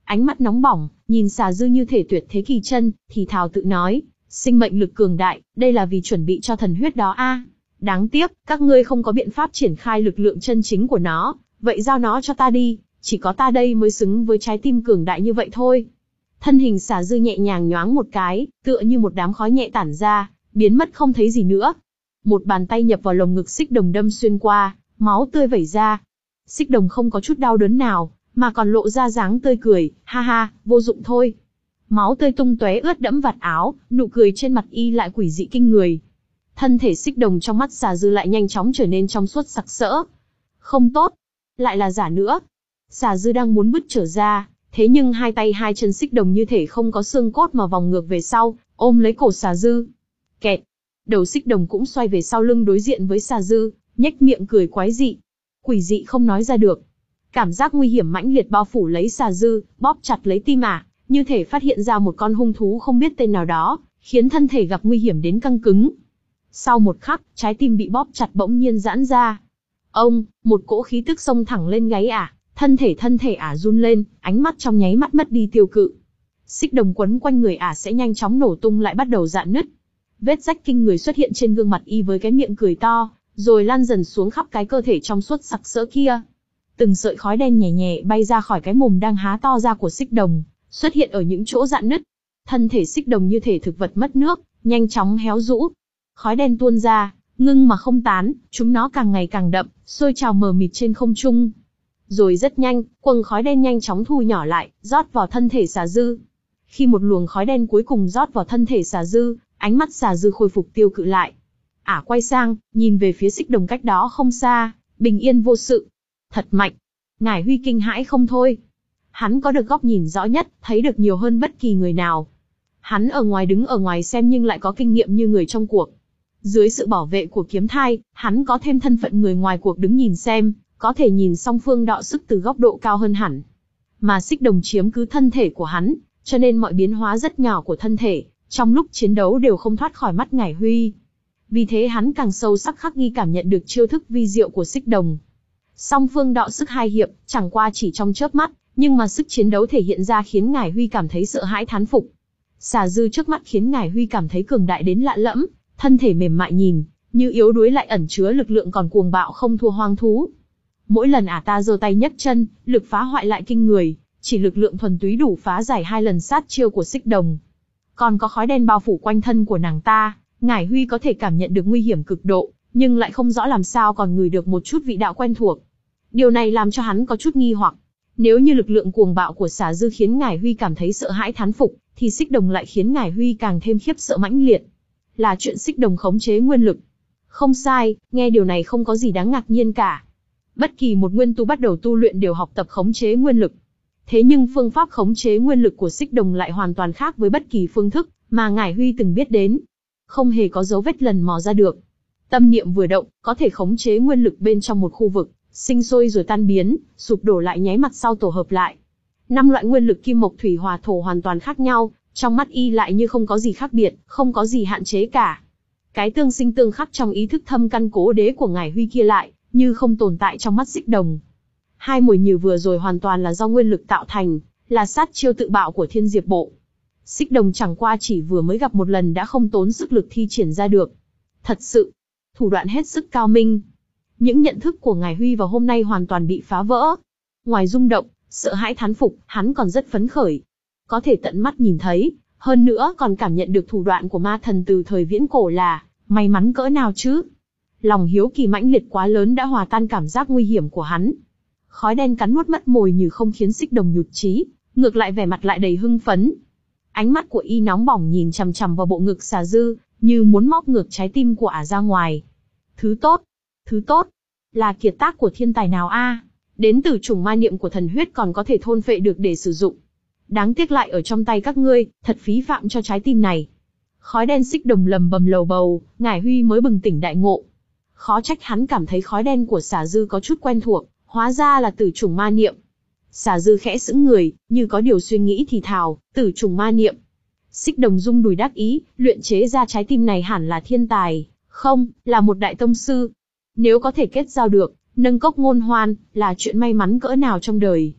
ánh mắt nóng bỏng, nhìn Xà Dư như thể tuyệt thế kỳ chân, thì thào tự nói, sinh mệnh lực cường đại, đây là vì chuẩn bị cho thần huyết đó a. Đáng tiếc, các ngươi không có biện pháp triển khai lực lượng chân chính của nó, vậy giao nó cho ta đi, chỉ có ta đây mới xứng với trái tim cường đại như vậy thôi. Thân hình Xà Dư nhẹ nhàng nhoáng một cái, tựa như một đám khói nhẹ tản ra, biến mất không thấy gì nữa. Một bàn tay nhập vào lồng ngực Xích Đồng đâm xuyên qua, máu tươi vẩy ra. Xích Đồng không có chút đau đớn nào, mà còn lộ ra dáng tươi cười, ha ha, vô dụng thôi. Máu tươi tung tóe ướt đẫm vạt áo, nụ cười trên mặt y lại quỷ dị kinh người. Thân thể Xích Đồng trong mắt Xà Dư lại nhanh chóng trở nên trong suốt sặc sỡ. Không tốt, lại là giả nữa. Xà Dư đang muốn bứt trở ra, thế nhưng hai tay hai chân Xích Đồng như thể không có xương cốt mà vòng ngược về sau, ôm lấy cổ Xà Dư. Kẹt, đầu Xích Đồng cũng xoay về sau lưng đối diện với Xà Dư, nhếch miệng cười quái dị. Quỷ dị không nói ra được. Cảm giác nguy hiểm mãnh liệt bao phủ lấy Xà Dư, bóp chặt lấy tim ả, như thể phát hiện ra một con hung thú không biết tên nào đó, khiến thân thể gặp nguy hiểm đến căng cứng. Sau một khắc, trái tim bị bóp chặt bỗng nhiên giãn ra. Ông, một cỗ khí tức xông thẳng lên gáy ả, thân thể thân thể ả run lên, ánh mắt trong nháy mắt mất đi tiêu cự. Xích Đồng quấn quanh người ả sẽ nhanh chóng nổ tung lại bắt đầu rạn nứt. Vết rách kinh người xuất hiện trên gương mặt y với cái miệng cười to, rồi lan dần xuống khắp cái cơ thể trong suốt sặc sỡ kia. Từng sợi khói đen nhẹ nhẹ bay ra khỏi cái mồm đang há to ra của Xích Đồng, xuất hiện ở những chỗ rạn nứt. Thân thể Xích Đồng như thể thực vật mất nước, nhanh chóng héo rũ. Khói đen tuôn ra, ngưng mà không tán, chúng nó càng ngày càng đậm, sôi trào mờ mịt trên không trung. Rồi rất nhanh, quầng khói đen nhanh chóng thu nhỏ lại, rót vào thân thể Xà Dư. Khi một luồng khói đen cuối cùng rót vào thân thể Xà Dư, ánh mắt Xà Dư khôi phục tiêu cự lại. Ả quay sang, nhìn về phía Xích Đồng cách đó không xa, bình yên vô sự. Thật mạnh. Ngải Huy kinh hãi không thôi. Hắn có được góc nhìn rõ nhất, thấy được nhiều hơn bất kỳ người nào. Hắn ở ngoài đứng ở ngoài xem nhưng lại có kinh nghiệm như người trong cuộc. Dưới sự bảo vệ của kiếm thai, hắn có thêm thân phận người ngoài cuộc đứng nhìn xem, có thể nhìn song phương đọ sức từ góc độ cao hơn hẳn. Mà Xích Đồng chiếm cứ thân thể của hắn, cho nên mọi biến hóa rất nhỏ của thân thể, trong lúc chiến đấu đều không thoát khỏi mắt Ngải Huy. Vì thế hắn càng sâu sắc khắc ghi cảm nhận được chiêu thức vi diệu của Xích Đồng. Song phương đọ sức hai hiệp, chẳng qua chỉ trong chớp mắt, nhưng mà sức chiến đấu thể hiện ra khiến Ngải Huy cảm thấy sợ hãi thán phục. Xà Dư trước mắt khiến Ngải Huy cảm thấy cường đại đến lạ lẫm, thân thể mềm mại nhìn, như yếu đuối lại ẩn chứa lực lượng còn cuồng bạo không thua hoang thú. Mỗi lần ả ta giơ tay nhấc chân, lực phá hoại lại kinh người, chỉ lực lượng thuần túy đủ phá giải hai lần sát chiêu của Xích Đồng. Còn có khói đen bao phủ quanh thân của nàng ta, Ngải Huy có thể cảm nhận được nguy hiểm cực độ, nhưng lại không rõ làm sao còn ngửi được một chút vị đạo quen thuộc. Điều này làm cho hắn có chút nghi hoặc. Nếu như lực lượng cuồng bạo của Xà Dư khiến Ngải Huy cảm thấy sợ hãi thán phục, thì Xích Đồng lại khiến Ngải Huy càng thêm khiếp sợ mãnh liệt. Là chuyện Xích Đồng khống chế nguyên lực. Không sai, nghe điều này không có gì đáng ngạc nhiên cả. Bất kỳ một nguyên tu bắt đầu tu luyện đều học tập khống chế nguyên lực. Thế nhưng phương pháp khống chế nguyên lực của Xích Đồng lại hoàn toàn khác với bất kỳ phương thức mà Ngải Huy từng biết đến. Không hề có dấu vết lần mò ra được. Tâm niệm vừa động, có thể khống chế nguyên lực bên trong một khu vực, sinh sôi rồi tan biến, sụp đổ lại nháy mắt sau tổ hợp lại. Năm loại nguyên lực kim mộc thủy hỏa thổ hoàn toàn khác nhau, trong mắt y lại như không có gì khác biệt, không có gì hạn chế cả. Cái tương sinh tương khắc trong ý thức thâm căn cố đế của Ngải Huy kia lại, như không tồn tại trong mắt Xích Đồng. Hai mùi nhừ vừa rồi hoàn toàn là do nguyên lực tạo thành, là sát chiêu tự bạo của Thiên Diệp Bộ. Xích Đồng chẳng qua chỉ vừa mới gặp một lần đã không tốn sức lực thi triển ra được. Thật sự, thủ đoạn hết sức cao minh. Những nhận thức của Ngải Huy vào hôm nay hoàn toàn bị phá vỡ. Ngoài rung động, sợ hãi thán phục, hắn còn rất phấn khởi. Có thể tận mắt nhìn thấy, hơn nữa còn cảm nhận được thủ đoạn của ma thần từ thời viễn cổ là may mắn cỡ nào chứ. Lòng hiếu kỳ mãnh liệt quá lớn đã hòa tan cảm giác nguy hiểm của hắn. Khói đen cắn nuốt mất mồi như không khiến Xích Đồng nhụt chí, ngược lại vẻ mặt lại đầy hưng phấn. Ánh mắt của y nóng bỏng nhìn chằm chằm vào bộ ngực Xà Dư, như muốn móc ngược trái tim của ả ra ngoài. Thứ tốt, thứ tốt, là kiệt tác của thiên tài nào a? Đến từ chủng ma niệm của thần huyết còn có thể thôn phệ được để sử dụng. Đáng tiếc lại ở trong tay các ngươi, thật phí phạm cho trái tim này. Khói đen Xích Đồng lầm bầm lầu bầu, Ngải Huy mới bừng tỉnh đại ngộ. Khó trách hắn cảm thấy khói đen của Xà Dư có chút quen thuộc, hóa ra là tử chủng ma niệm. Xà Dư khẽ sững người, như có điều suy nghĩ thì thào, tử chủng ma niệm. Xích Đồng rung đùi đắc ý, luyện chế ra trái tim này hẳn là thiên tài, không, là một đại tông sư. Nếu có thể kết giao được, nâng cốc ngôn hoan, là chuyện may mắn cỡ nào trong đời.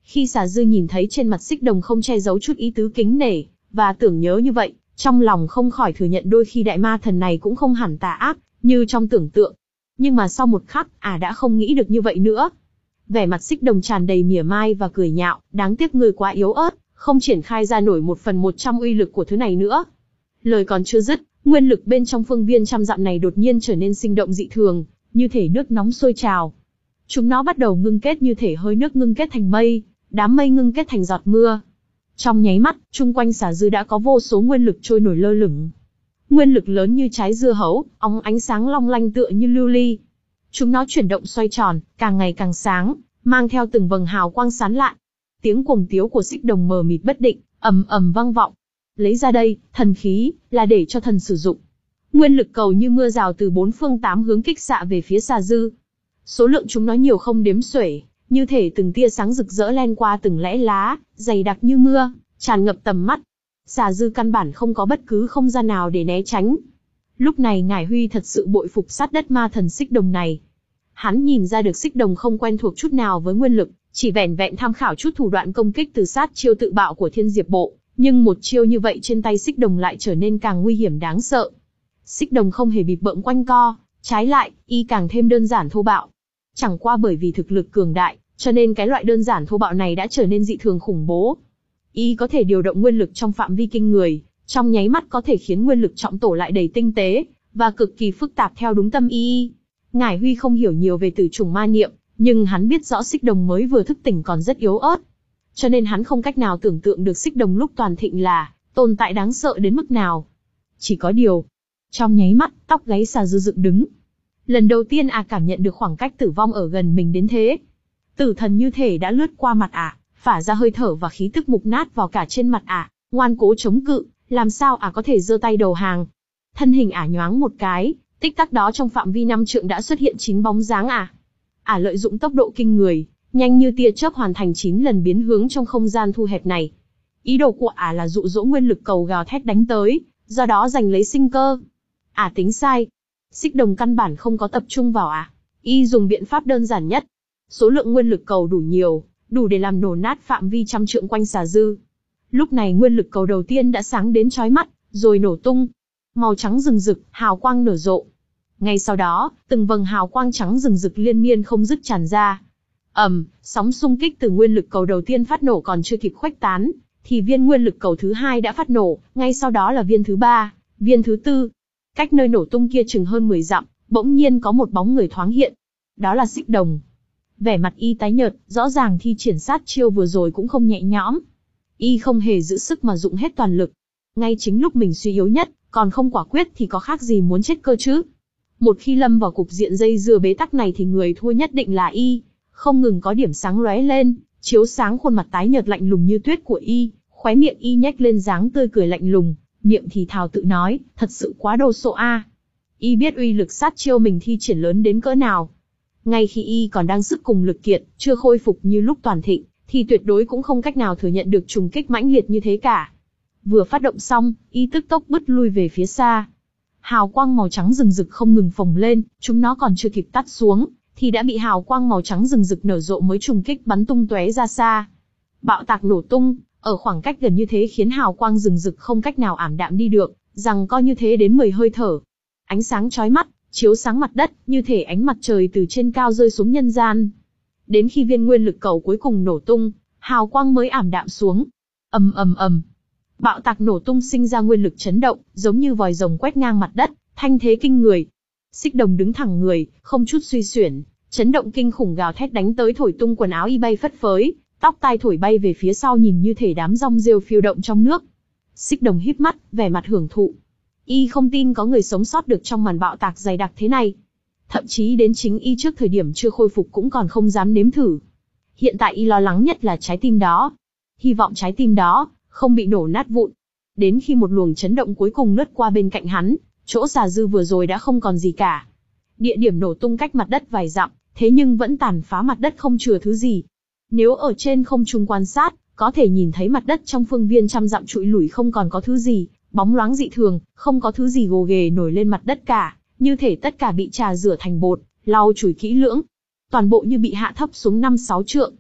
Khi Xà Dư nhìn thấy trên mặt Xích Đồng không che giấu chút ý tứ kính nể, và tưởng nhớ như vậy, trong lòng không khỏi thừa nhận đôi khi đại ma thần này cũng không hẳn tà ác, như trong tưởng tượng. Nhưng mà sau một khắc, ả à đã không nghĩ được như vậy nữa. Vẻ mặt Xích Đồng tràn đầy mỉa mai và cười nhạo, đáng tiếc ngươi quá yếu ớt, không triển khai ra nổi một phần một trăm uy lực của thứ này nữa. Lời còn chưa dứt, nguyên lực bên trong phương viên trăm dặm này đột nhiên trở nên sinh động dị thường, như thể nước nóng sôi trào. Chúng nó bắt đầu ngưng kết như thể hơi nước ngưng kết thành mây, đám mây ngưng kết thành giọt mưa. Trong nháy mắt, chung quanh Xà Dư đã có vô số nguyên lực trôi nổi lơ lửng. Nguyên lực lớn như trái dưa hấu, óng ánh sáng long lanh tựa như lưu ly. Chúng nó chuyển động xoay tròn, càng ngày càng sáng, mang theo từng vầng hào quang sáng lạn. Tiếng cuồng tiếu của Xích Đồng mờ mịt bất định, ầm ầm vang vọng. Lấy ra đây, thần khí, là để cho thần sử dụng. Nguyên lực cầu như mưa rào từ bốn phương tám hướng kích xạ về phía Xà Dư. Số lượng chúng nó nhiều không đếm xuể, như thể từng tia sáng rực rỡ len qua từng lẽ lá, dày đặc như mưa, tràn ngập tầm mắt. Xà Dư căn bản không có bất cứ không gian nào để né tránh. Lúc này Ngải Huy thật sự bội phục sát đất ma thần Xích Đồng này. Hắn nhìn ra được Xích Đồng không quen thuộc chút nào với nguyên lực, chỉ vẻn vẹn tham khảo chút thủ đoạn công kích từ sát chiêu tự bạo của Thiên Diệp Bộ, nhưng một chiêu như vậy trên tay Xích Đồng lại trở nên càng nguy hiểm đáng sợ. Xích Đồng không hề bịp bợm quanh co, trái lại, y càng thêm đơn giản thô bạo. Chẳng qua bởi vì thực lực cường đại, cho nên cái loại đơn giản thô bạo này đã trở nên dị thường khủng bố. Y có thể điều động nguyên lực trong phạm vi kinh người, trong nháy mắt có thể khiến nguyên lực trọng tổ lại đầy tinh tế, và cực kỳ phức tạp theo đúng tâm y. Ngải Huy không hiểu nhiều về tử trùng ma niệm, nhưng hắn biết rõ Xích Đồng mới vừa thức tỉnh còn rất yếu ớt. Cho nên hắn không cách nào tưởng tượng được Xích Đồng lúc toàn thịnh là tồn tại đáng sợ đến mức nào. Chỉ có điều, trong nháy mắt, tóc gáy Xà Dư dựng đứng. Lần đầu tiên ả à cảm nhận được khoảng cách tử vong ở gần mình đến thế. Tử thần như thể đã lướt qua mặt ả, à, phả ra hơi thở và khí tức mục nát vào cả trên mặt ả, à, ngoan cố chống cự, làm sao ả à có thể giơ tay đầu hàng. Thân hình ả à nhoáng một cái, tích tắc đó trong phạm vi năm trượng đã xuất hiện chín bóng dáng ả. À. Ả à lợi dụng tốc độ kinh người, nhanh như tia chớp hoàn thành chín lần biến hướng trong không gian thu hẹp này. Ý đồ của ả à là dụ dỗ nguyên lực cầu gào thét đánh tới, do đó giành lấy sinh cơ. Ả à tính sai. Xích Đồng căn bản không có tập trung vào ả. À. Y dùng biện pháp đơn giản nhất. Số lượng nguyên lực cầu đủ nhiều, đủ để làm nổ nát phạm vi trăm trượng quanh Xà Dư. Lúc này nguyên lực cầu đầu tiên đã sáng đến chói mắt, rồi nổ tung. Màu trắng rừng rực, hào quang nở rộ. Ngay sau đó, từng vầng hào quang trắng rừng rực liên miên không dứt tràn ra. ầm, um, sóng xung kích từ nguyên lực cầu đầu tiên phát nổ còn chưa kịp khuếch tán, thì viên nguyên lực cầu thứ hai đã phát nổ, ngay sau đó là viên thứ ba, viên thứ tư. Cách nơi nổ tung kia chừng hơn mười dặm, bỗng nhiên có một bóng người thoáng hiện. Đó là Xích Đồng. Vẻ mặt y tái nhợt, rõ ràng thi triển sát chiêu vừa rồi cũng không nhẹ nhõm. Y không hề giữ sức mà dụng hết toàn lực. Ngay chính lúc mình suy yếu nhất, còn không quả quyết thì có khác gì muốn chết cơ chứ. Một khi lâm vào cục diện dây dưa bế tắc này thì người thua nhất định là y. Không ngừng có điểm sáng lóe lên, chiếu sáng khuôn mặt tái nhợt lạnh lùng như tuyết của y, khóe miệng y nhếch lên dáng tươi cười lạnh lùng, miệng thì thào tự nói, thật sự quá đồ sộ a. À. Y biết uy lực sát chiêu mình thi triển lớn đến cỡ nào. Ngay khi y còn đang sức cùng lực kiệt, chưa khôi phục như lúc toàn thịnh, thì tuyệt đối cũng không cách nào thừa nhận được trùng kích mãnh liệt như thế cả. Vừa phát động xong, y tức tốc bứt lui về phía xa. Hào quang màu trắng rừng rực không ngừng phồng lên, chúng nó còn chưa kịp tắt xuống, thì đã bị hào quang màu trắng rừng rực nở rộ mới trùng kích bắn tung tóe ra xa. Bạo tạc nổ tung, ở khoảng cách gần như thế khiến hào quang rừng rực không cách nào ảm đạm đi được, rằng co như thế đến mười hơi thở. Ánh sáng chói mắt, chiếu sáng mặt đất, như thể ánh mặt trời từ trên cao rơi xuống nhân gian. Đến khi viên nguyên lực cầu cuối cùng nổ tung, hào quang mới ảm đạm xuống. Ầm ầm ầm. Bạo tạc nổ tung sinh ra nguyên lực chấn động, giống như vòi rồng quét ngang mặt đất, thanh thế kinh người. Xích Đồng đứng thẳng người, không chút suy xuyển, chấn động kinh khủng gào thét đánh tới thổi tung quần áo y bay phất phới, tóc tai thổi bay về phía sau nhìn như thể đám rong rêu phiêu động trong nước. Xích Đồng híp mắt, vẻ mặt hưởng thụ. Y không tin có người sống sót được trong màn bạo tạc dày đặc thế này. Thậm chí đến chính y trước thời điểm chưa khôi phục cũng còn không dám nếm thử. Hiện tại y lo lắng nhất là trái tim đó. Hy vọng trái tim đó không bị nổ nát vụn. Đến khi một luồng chấn động cuối cùng lướt qua bên cạnh hắn, chỗ Xà Dư vừa rồi đã không còn gì cả. Địa điểm nổ tung cách mặt đất vài dặm, thế nhưng vẫn tàn phá mặt đất không chừa thứ gì. Nếu ở trên không trung quan sát, có thể nhìn thấy mặt đất trong phương viên trăm dặm trụi lủi không còn có thứ gì, bóng loáng dị thường, không có thứ gì gồ ghề nổi lên mặt đất cả, như thể tất cả bị trà rửa thành bột, lau chùi kỹ lưỡng. Toàn bộ như bị hạ thấp xuống năm sáu trượng.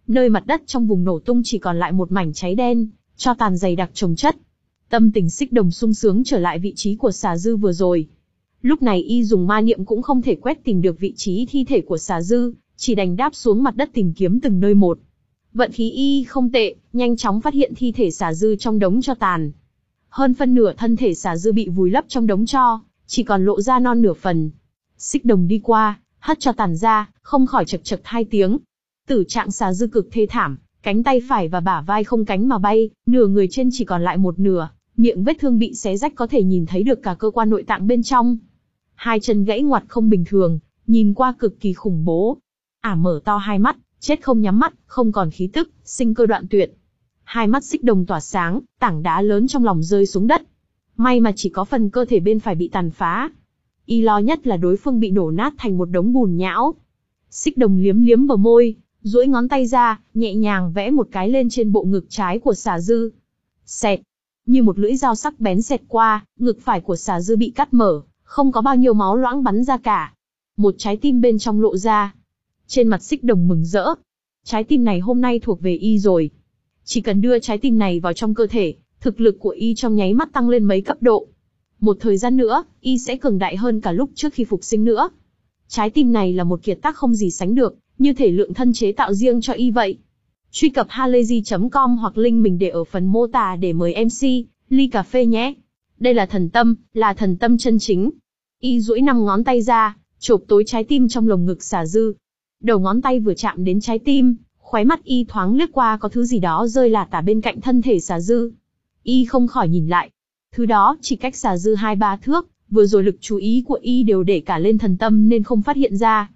Nơi mặt đất trong vùng nổ tung chỉ còn lại một mảnh cháy đen, tro tàn dày đặc chồng chất. Tâm tình Xích Đồng sung sướng trở lại vị trí của xà dư vừa rồi. Lúc này y dùng ma niệm cũng không thể quét tìm được vị trí thi thể của xà dư, chỉ đành đáp xuống mặt đất tìm kiếm từng nơi một. Vận khí y không tệ, nhanh chóng phát hiện thi thể xà dư trong đống tro tàn. Hơn phân nửa thân thể xà dư bị vùi lấp trong đống tro, chỉ còn lộ ra non nửa phần. Xích Đồng đi qua, hất tro tàn ra, không khỏi chật chật hai tiếng. Tử trạng xà dư cực thê thảm, cánh tay phải và bả vai không cánh mà bay, nửa người trên chỉ còn lại một nửa, miệng vết thương bị xé rách có thể nhìn thấy được cả cơ quan nội tạng bên trong. Hai chân gãy ngoặt không bình thường, nhìn qua cực kỳ khủng bố. Ả mở to hai mắt, chết không nhắm mắt, không còn khí tức, sinh cơ đoạn tuyệt. Hai mắt Xích Đồng tỏa sáng, tảng đá lớn trong lòng rơi xuống đất. May mà chỉ có phần cơ thể bên phải bị tàn phá. Y lo nhất là đối phương bị nổ nát thành một đống bùn nhão. Xích Đồng liếm liếm bờ môi, duỗi ngón tay ra, nhẹ nhàng vẽ một cái lên trên bộ ngực trái của xà dư. Xẹt, như một lưỡi dao sắc bén xẹt qua, ngực phải của xà dư bị cắt mở, không có bao nhiêu máu loãng bắn ra cả. Một trái tim bên trong lộ ra. Trên mặt Xích Đồng mừng rỡ. Trái tim này hôm nay thuộc về y rồi. Chỉ cần đưa trái tim này vào trong cơ thể, thực lực của y trong nháy mắt tăng lên mấy cấp độ. Một thời gian nữa, y sẽ cường đại hơn cả lúc trước khi phục sinh nữa. Trái tim này là một kiệt tác không gì sánh được, như thể lượng thân chế tạo riêng cho y vậy. Truy cập halayzi chấm com hoặc link mình để ở phần mô tả để mời em xê, ly cà phê nhé. Đây là thần tâm, là thần tâm chân chính. Y duỗi năm ngón tay ra, chộp tối trái tim trong lồng ngực xà dư. Đầu ngón tay vừa chạm đến trái tim, khóe mắt y thoáng lướt qua có thứ gì đó rơi lả tả bên cạnh thân thể xà dư. Y không khỏi nhìn lại. Thứ đó chỉ cách xà dư hai ba thước, vừa rồi lực chú ý của y đều để cả lên thần tâm nên không phát hiện ra.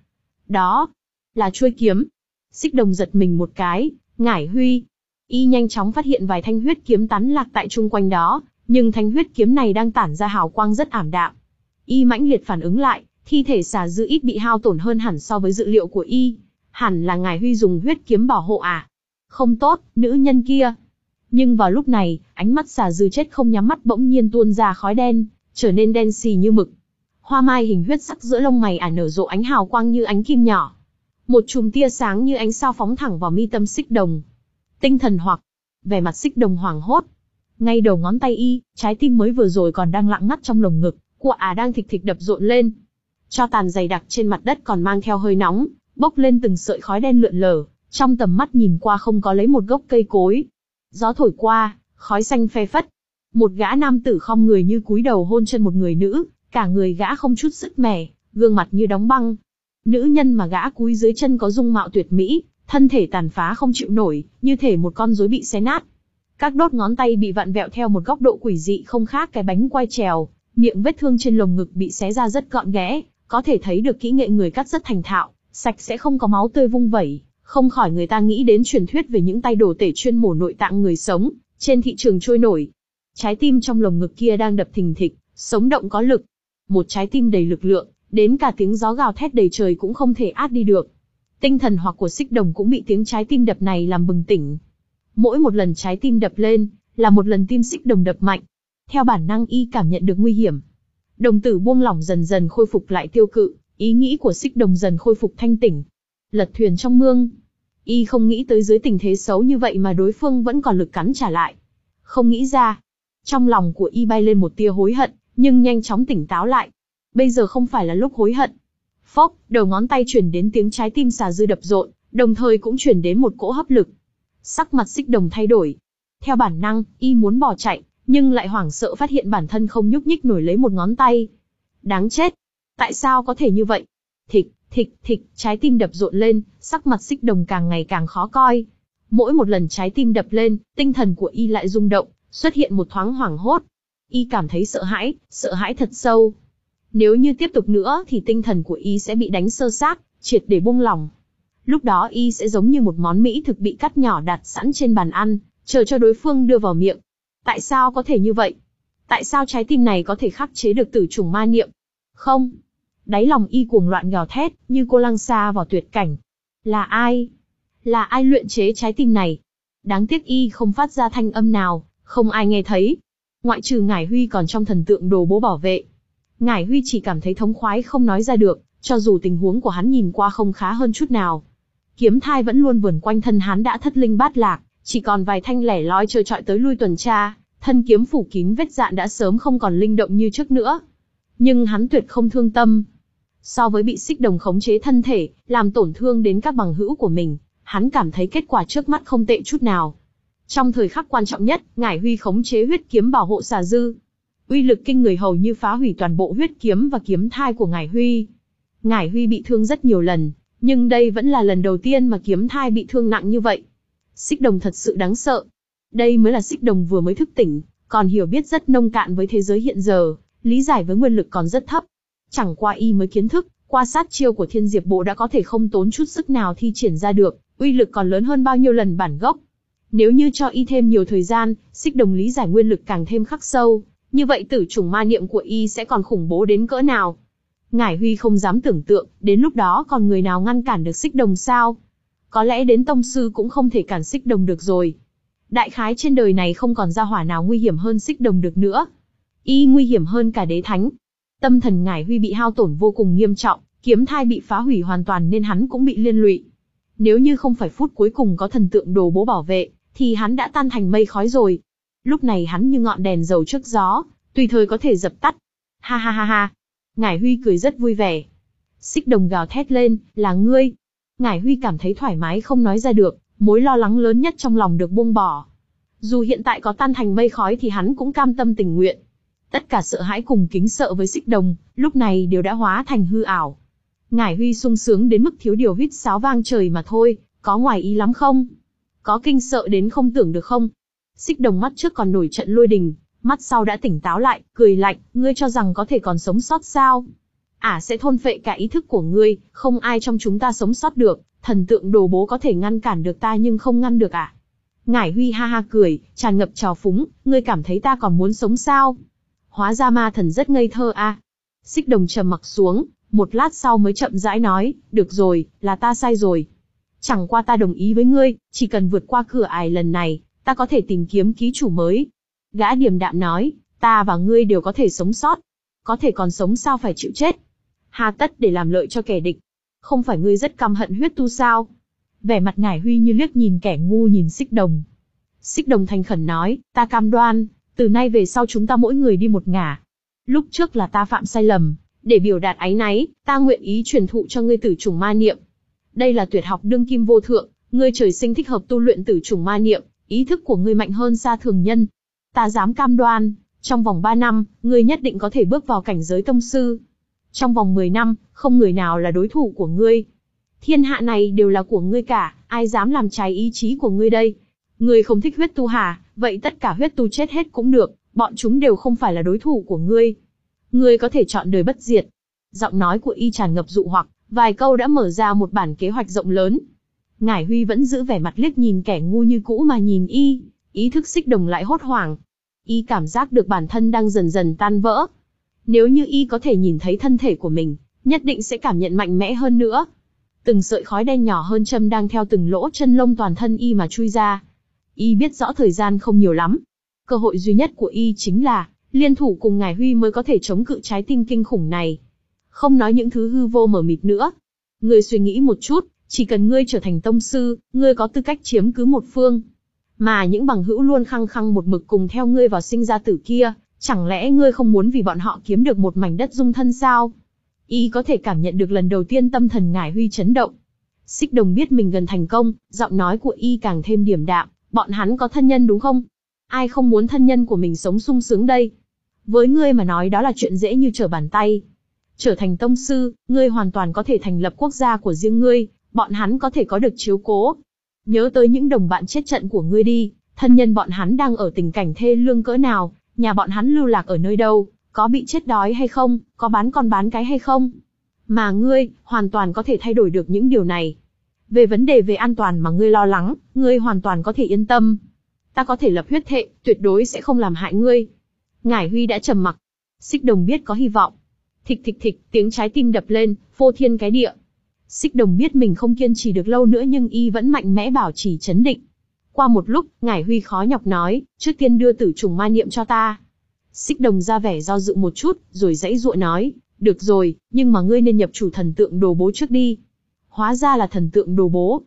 Đó là chuôi kiếm. Xích Đồng giật mình một cái, ngải huy. Y nhanh chóng phát hiện vài thanh huyết kiếm tán lạc tại chung quanh đó, nhưng thanh huyết kiếm này đang tản ra hào quang rất ảm đạm. Y mãnh liệt phản ứng lại, thi thể xà dư ít bị hao tổn hơn hẳn so với dự liệu của y. Hẳn là ngải huy dùng huyết kiếm bảo hộ à? Không tốt, nữ nhân kia. Nhưng vào lúc này, ánh mắt xà dư chết không nhắm mắt bỗng nhiên tuôn ra khói đen, trở nên đen xì như mực. Hoa mai hình huyết sắc giữa lông mày ả nở rộ ánh hào quang như ánh kim nhỏ. Một chùm tia sáng như ánh sao phóng thẳng vào mi tâm Xích Đồng. Tinh thần hoặc, vẻ mặt Xích Đồng hoảng hốt. Ngay đầu ngón tay y, trái tim mới vừa rồi còn đang lặng ngắt trong lồng ngực, của ả đang thịch thịch đập rộn lên. Tro tàn dày đặc trên mặt đất còn mang theo hơi nóng, bốc lên từng sợi khói đen lượn lờ, trong tầm mắt nhìn qua không có lấy một gốc cây cối. Gió thổi qua, khói xanh phe phất. Một gã nam tử khom người như cúi đầu hôn chân một người nữ, cả người gã không chút sức mẻ, gương mặt như đóng băng. Nữ nhân mà gã cúi dưới chân có dung mạo tuyệt mỹ, thân thể tàn phá không chịu nổi, như thể một con rối bị xé nát. Các đốt ngón tay bị vặn vẹo theo một góc độ quỷ dị không khác cái bánh quay trèo, miệng vết thương trên lồng ngực bị xé ra rất gọn ghẽ, có thể thấy được kỹ nghệ người cắt rất thành thạo, sạch sẽ không có máu tươi vung vẩy, không khỏi người ta nghĩ đến truyền thuyết về những tay đồ tể chuyên mổ nội tạng người sống, trên thị trường trôi nổi. Trái tim trong lồng ngực kia đang đập thình thịch, sống động có lực. Một trái tim đầy lực lượng, đến cả tiếng gió gào thét đầy trời cũng không thể át đi được. Tinh thần hoặc của Xích Đồng cũng bị tiếng trái tim đập này làm bừng tỉnh. Mỗi một lần trái tim đập lên, là một lần tim Xích Đồng đập mạnh. Theo bản năng y cảm nhận được nguy hiểm. Đồng tử buông lỏng dần dần khôi phục lại tiêu cự, ý nghĩ của Xích Đồng dần khôi phục thanh tỉnh. Lật thuyền trong mương. Y không nghĩ tới dưới tình thế xấu như vậy mà đối phương vẫn còn lực cắn trả lại. Không nghĩ ra. Trong lòng của y bay lên một tia hối hận, nhưng nhanh chóng tỉnh táo lại. Bây giờ không phải là lúc hối hận. Phốc, đầu ngón tay truyền đến tiếng trái tim xà dư đập rộn, đồng thời cũng truyền đến một cỗ hấp lực. Sắc mặt Xích Đồng thay đổi. Theo bản năng, y muốn bỏ chạy, nhưng lại hoảng sợ phát hiện bản thân không nhúc nhích nổi lấy một ngón tay. Đáng chết! Tại sao có thể như vậy? Thịch, thịch, thịch, trái tim đập rộn lên, sắc mặt Xích Đồng càng ngày càng khó coi. Mỗi một lần trái tim đập lên, tinh thần của y lại rung động, xuất hiện một thoáng hoảng hốt. Y cảm thấy sợ hãi, sợ hãi thật sâu. Nếu như tiếp tục nữa thì tinh thần của y sẽ bị đánh sơ xác, triệt để buông lỏng. Lúc đó y sẽ giống như một món mỹ thực bị cắt nhỏ đặt sẵn trên bàn ăn, chờ cho đối phương đưa vào miệng. Tại sao có thể như vậy? Tại sao trái tim này có thể khắc chế được tử chủng ma niệm? Không. Đáy lòng y cuồng loạn gào thét, như cô lăng xa vào tuyệt cảnh. Là ai? Là ai luyện chế trái tim này? Đáng tiếc y không phát ra thanh âm nào, không ai nghe thấy. Ngoại trừ Ngải Huy còn trong thần tượng đồ bố bảo vệ. Ngải Huy chỉ cảm thấy thống khoái không nói ra được, cho dù tình huống của hắn nhìn qua không khá hơn chút nào. Kiếm thai vẫn luôn vờn quanh thân hắn đã thất linh bát lạc, chỉ còn vài thanh lẻ loi trơ trọi tới lui tuần tra, thân kiếm phủ kín vết dạn đã sớm không còn linh động như trước nữa. Nhưng hắn tuyệt không thương tâm. So với bị xích đồng khống chế thân thể, làm tổn thương đến các bằng hữu của mình, hắn cảm thấy kết quả trước mắt không tệ chút nào. Trong thời khắc quan trọng nhất, Ngải Huy khống chế huyết kiếm bảo hộ xà dư. Uy lực kinh người hầu như phá hủy toàn bộ huyết kiếm và kiếm thai của Ngải Huy. Ngải Huy bị thương rất nhiều lần, nhưng đây vẫn là lần đầu tiên mà kiếm thai bị thương nặng như vậy. Xích đồng thật sự đáng sợ. Đây mới là xích đồng vừa mới thức tỉnh, còn hiểu biết rất nông cạn với thế giới hiện giờ, lý giải với nguyên lực còn rất thấp. Chẳng qua y mới kiến thức, qua sát chiêu của Thiên Diệp Bộ đã có thể không tốn chút sức nào thi triển ra được, uy lực còn lớn hơn bao nhiêu lần bản gốc. Nếu như cho y thêm nhiều thời gian, xích đồng lý giải nguyên lực càng thêm khắc sâu, như vậy tử chủng ma niệm của y sẽ còn khủng bố đến cỡ nào. Ngải Huy không dám tưởng tượng, đến lúc đó còn người nào ngăn cản được xích đồng sao? Có lẽ đến tông sư cũng không thể cản xích đồng được rồi. Đại khái trên đời này không còn gia hỏa nào nguy hiểm hơn xích đồng được nữa. Y nguy hiểm hơn cả đế thánh. Tâm thần Ngải Huy bị hao tổn vô cùng nghiêm trọng, kiếm thai bị phá hủy hoàn toàn nên hắn cũng bị liên lụy. Nếu như không phải phút cuối cùng có thần tượng đồ bố bảo vệ, thì hắn đã tan thành mây khói rồi. Lúc này hắn như ngọn đèn dầu trước gió, tùy thời có thể dập tắt. Ha ha ha ha. Ngải Huy cười rất vui vẻ. Xích đồng gào thét lên, là ngươi. Ngải Huy cảm thấy thoải mái không nói ra được, mối lo lắng lớn nhất trong lòng được buông bỏ. Dù hiện tại có tan thành mây khói thì hắn cũng cam tâm tình nguyện. Tất cả sợ hãi cùng kính sợ với xích đồng, lúc này đều đã hóa thành hư ảo. Ngải Huy sung sướng đến mức thiếu điều huýt sáo vang trời mà thôi, có ngoài ý lắm không? Có kinh sợ đến không tưởng được không? Xích đồng mắt trước còn nổi trận lôi đình, mắt sau đã tỉnh táo lại, cười lạnh, ngươi cho rằng có thể còn sống sót sao? Ả sẽ thôn phệ cả ý thức của ngươi, không ai trong chúng ta sống sót được, thần tượng đồ bố có thể ngăn cản được ta nhưng không ngăn được ả. Ngải Huy ha ha cười, tràn ngập trào phúng, ngươi cảm thấy ta còn muốn sống sao? Hóa ra ma thần rất ngây thơ a. À. Xích đồng trầm mặc xuống, một lát sau mới chậm rãi nói, được rồi, là ta sai rồi. Chẳng qua ta đồng ý với ngươi, chỉ cần vượt qua cửa ải lần này, ta có thể tìm kiếm ký chủ mới. Gã điềm đạm nói, ta và ngươi đều có thể sống sót. Có thể còn sống sao phải chịu chết. Hà tất để làm lợi cho kẻ địch. Không phải ngươi rất căm hận huyết tu sao? Vẻ mặt Ngải Huy như liếc nhìn kẻ ngu nhìn xích đồng. Xích đồng thành khẩn nói, ta cam đoan, từ nay về sau chúng ta mỗi người đi một ngả. Lúc trước là ta phạm sai lầm, để biểu đạt áy náy, ta nguyện ý truyền thụ cho ngươi tử chủng ma niệm. Đây là tuyệt học đương kim vô thượng, ngươi trời sinh thích hợp tu luyện tử chủng ma niệm, ý thức của ngươi mạnh hơn xa thường nhân. Ta dám cam đoan, trong vòng ba năm, ngươi nhất định có thể bước vào cảnh giới tông sư. Trong vòng mười năm, không người nào là đối thủ của ngươi. Thiên hạ này đều là của ngươi cả, ai dám làm trái ý chí của ngươi đây? Ngươi không thích huyết tu hả? Vậy tất cả huyết tu chết hết cũng được, bọn chúng đều không phải là đối thủ của ngươi. Ngươi có thể chọn đời bất diệt. Giọng nói của y tràn ngập dụ hoặc, vài câu đã mở ra một bản kế hoạch rộng lớn. Ngải Huy vẫn giữ vẻ mặt liếc nhìn kẻ ngu như cũ mà nhìn y, ý thức xích đồng lại hốt hoảng. Y cảm giác được bản thân đang dần dần tan vỡ. Nếu như y có thể nhìn thấy thân thể của mình, nhất định sẽ cảm nhận mạnh mẽ hơn nữa. Từng sợi khói đen nhỏ hơn châm đang theo từng lỗ chân lông toàn thân y mà chui ra. Y biết rõ thời gian không nhiều lắm. Cơ hội duy nhất của y chính là liên thủ cùng Ngải Huy mới có thể chống cự trái tim kinh khủng này. Không nói những thứ hư vô mờ mịt nữa. Ngươi suy nghĩ một chút, chỉ cần ngươi trở thành tông sư, ngươi có tư cách chiếm cứ một phương. Mà những bằng hữu luôn khăng khăng một mực cùng theo ngươi vào sinh ra tử kia, chẳng lẽ ngươi không muốn vì bọn họ kiếm được một mảnh đất dung thân sao? Y có thể cảm nhận được lần đầu tiên tâm thần Ngải Huy chấn động. Xích đồng biết mình gần thành công, giọng nói của y càng thêm điềm đạm, bọn hắn có thân nhân đúng không? Ai không muốn thân nhân của mình sống sung sướng đây? Với ngươi mà nói đó là chuyện dễ như trở bàn tay. Trở thành tông sư, ngươi hoàn toàn có thể thành lập quốc gia của riêng ngươi, bọn hắn có thể có được chiếu cố. Nhớ tới những đồng bạn chết trận của ngươi đi, thân nhân bọn hắn đang ở tình cảnh thê lương cỡ nào, nhà bọn hắn lưu lạc ở nơi đâu, có bị chết đói hay không, có bán con bán cái hay không. Mà ngươi, hoàn toàn có thể thay đổi được những điều này. Về vấn đề về an toàn mà ngươi lo lắng, ngươi hoàn toàn có thể yên tâm. Ta có thể lập huyết thệ, tuyệt đối sẽ không làm hại ngươi. Ngải Huy đã trầm mặc. Xích đồng biết có hy vọng. Thịch thịch thịch, tiếng trái tim đập lên, phô thiên cái địa. Xích đồng biết mình không kiên trì được lâu nữa nhưng y vẫn mạnh mẽ bảo trì chấn định. Qua một lúc, Ngải Huy khó nhọc nói, trước tiên đưa tử trùng ma niệm cho ta. Xích đồng ra vẻ do dự một chút, rồi dãy dụa nói, được rồi, nhưng mà ngươi nên nhập chủ thần tượng đồ bố trước đi. Hóa ra là thần tượng đồ bố.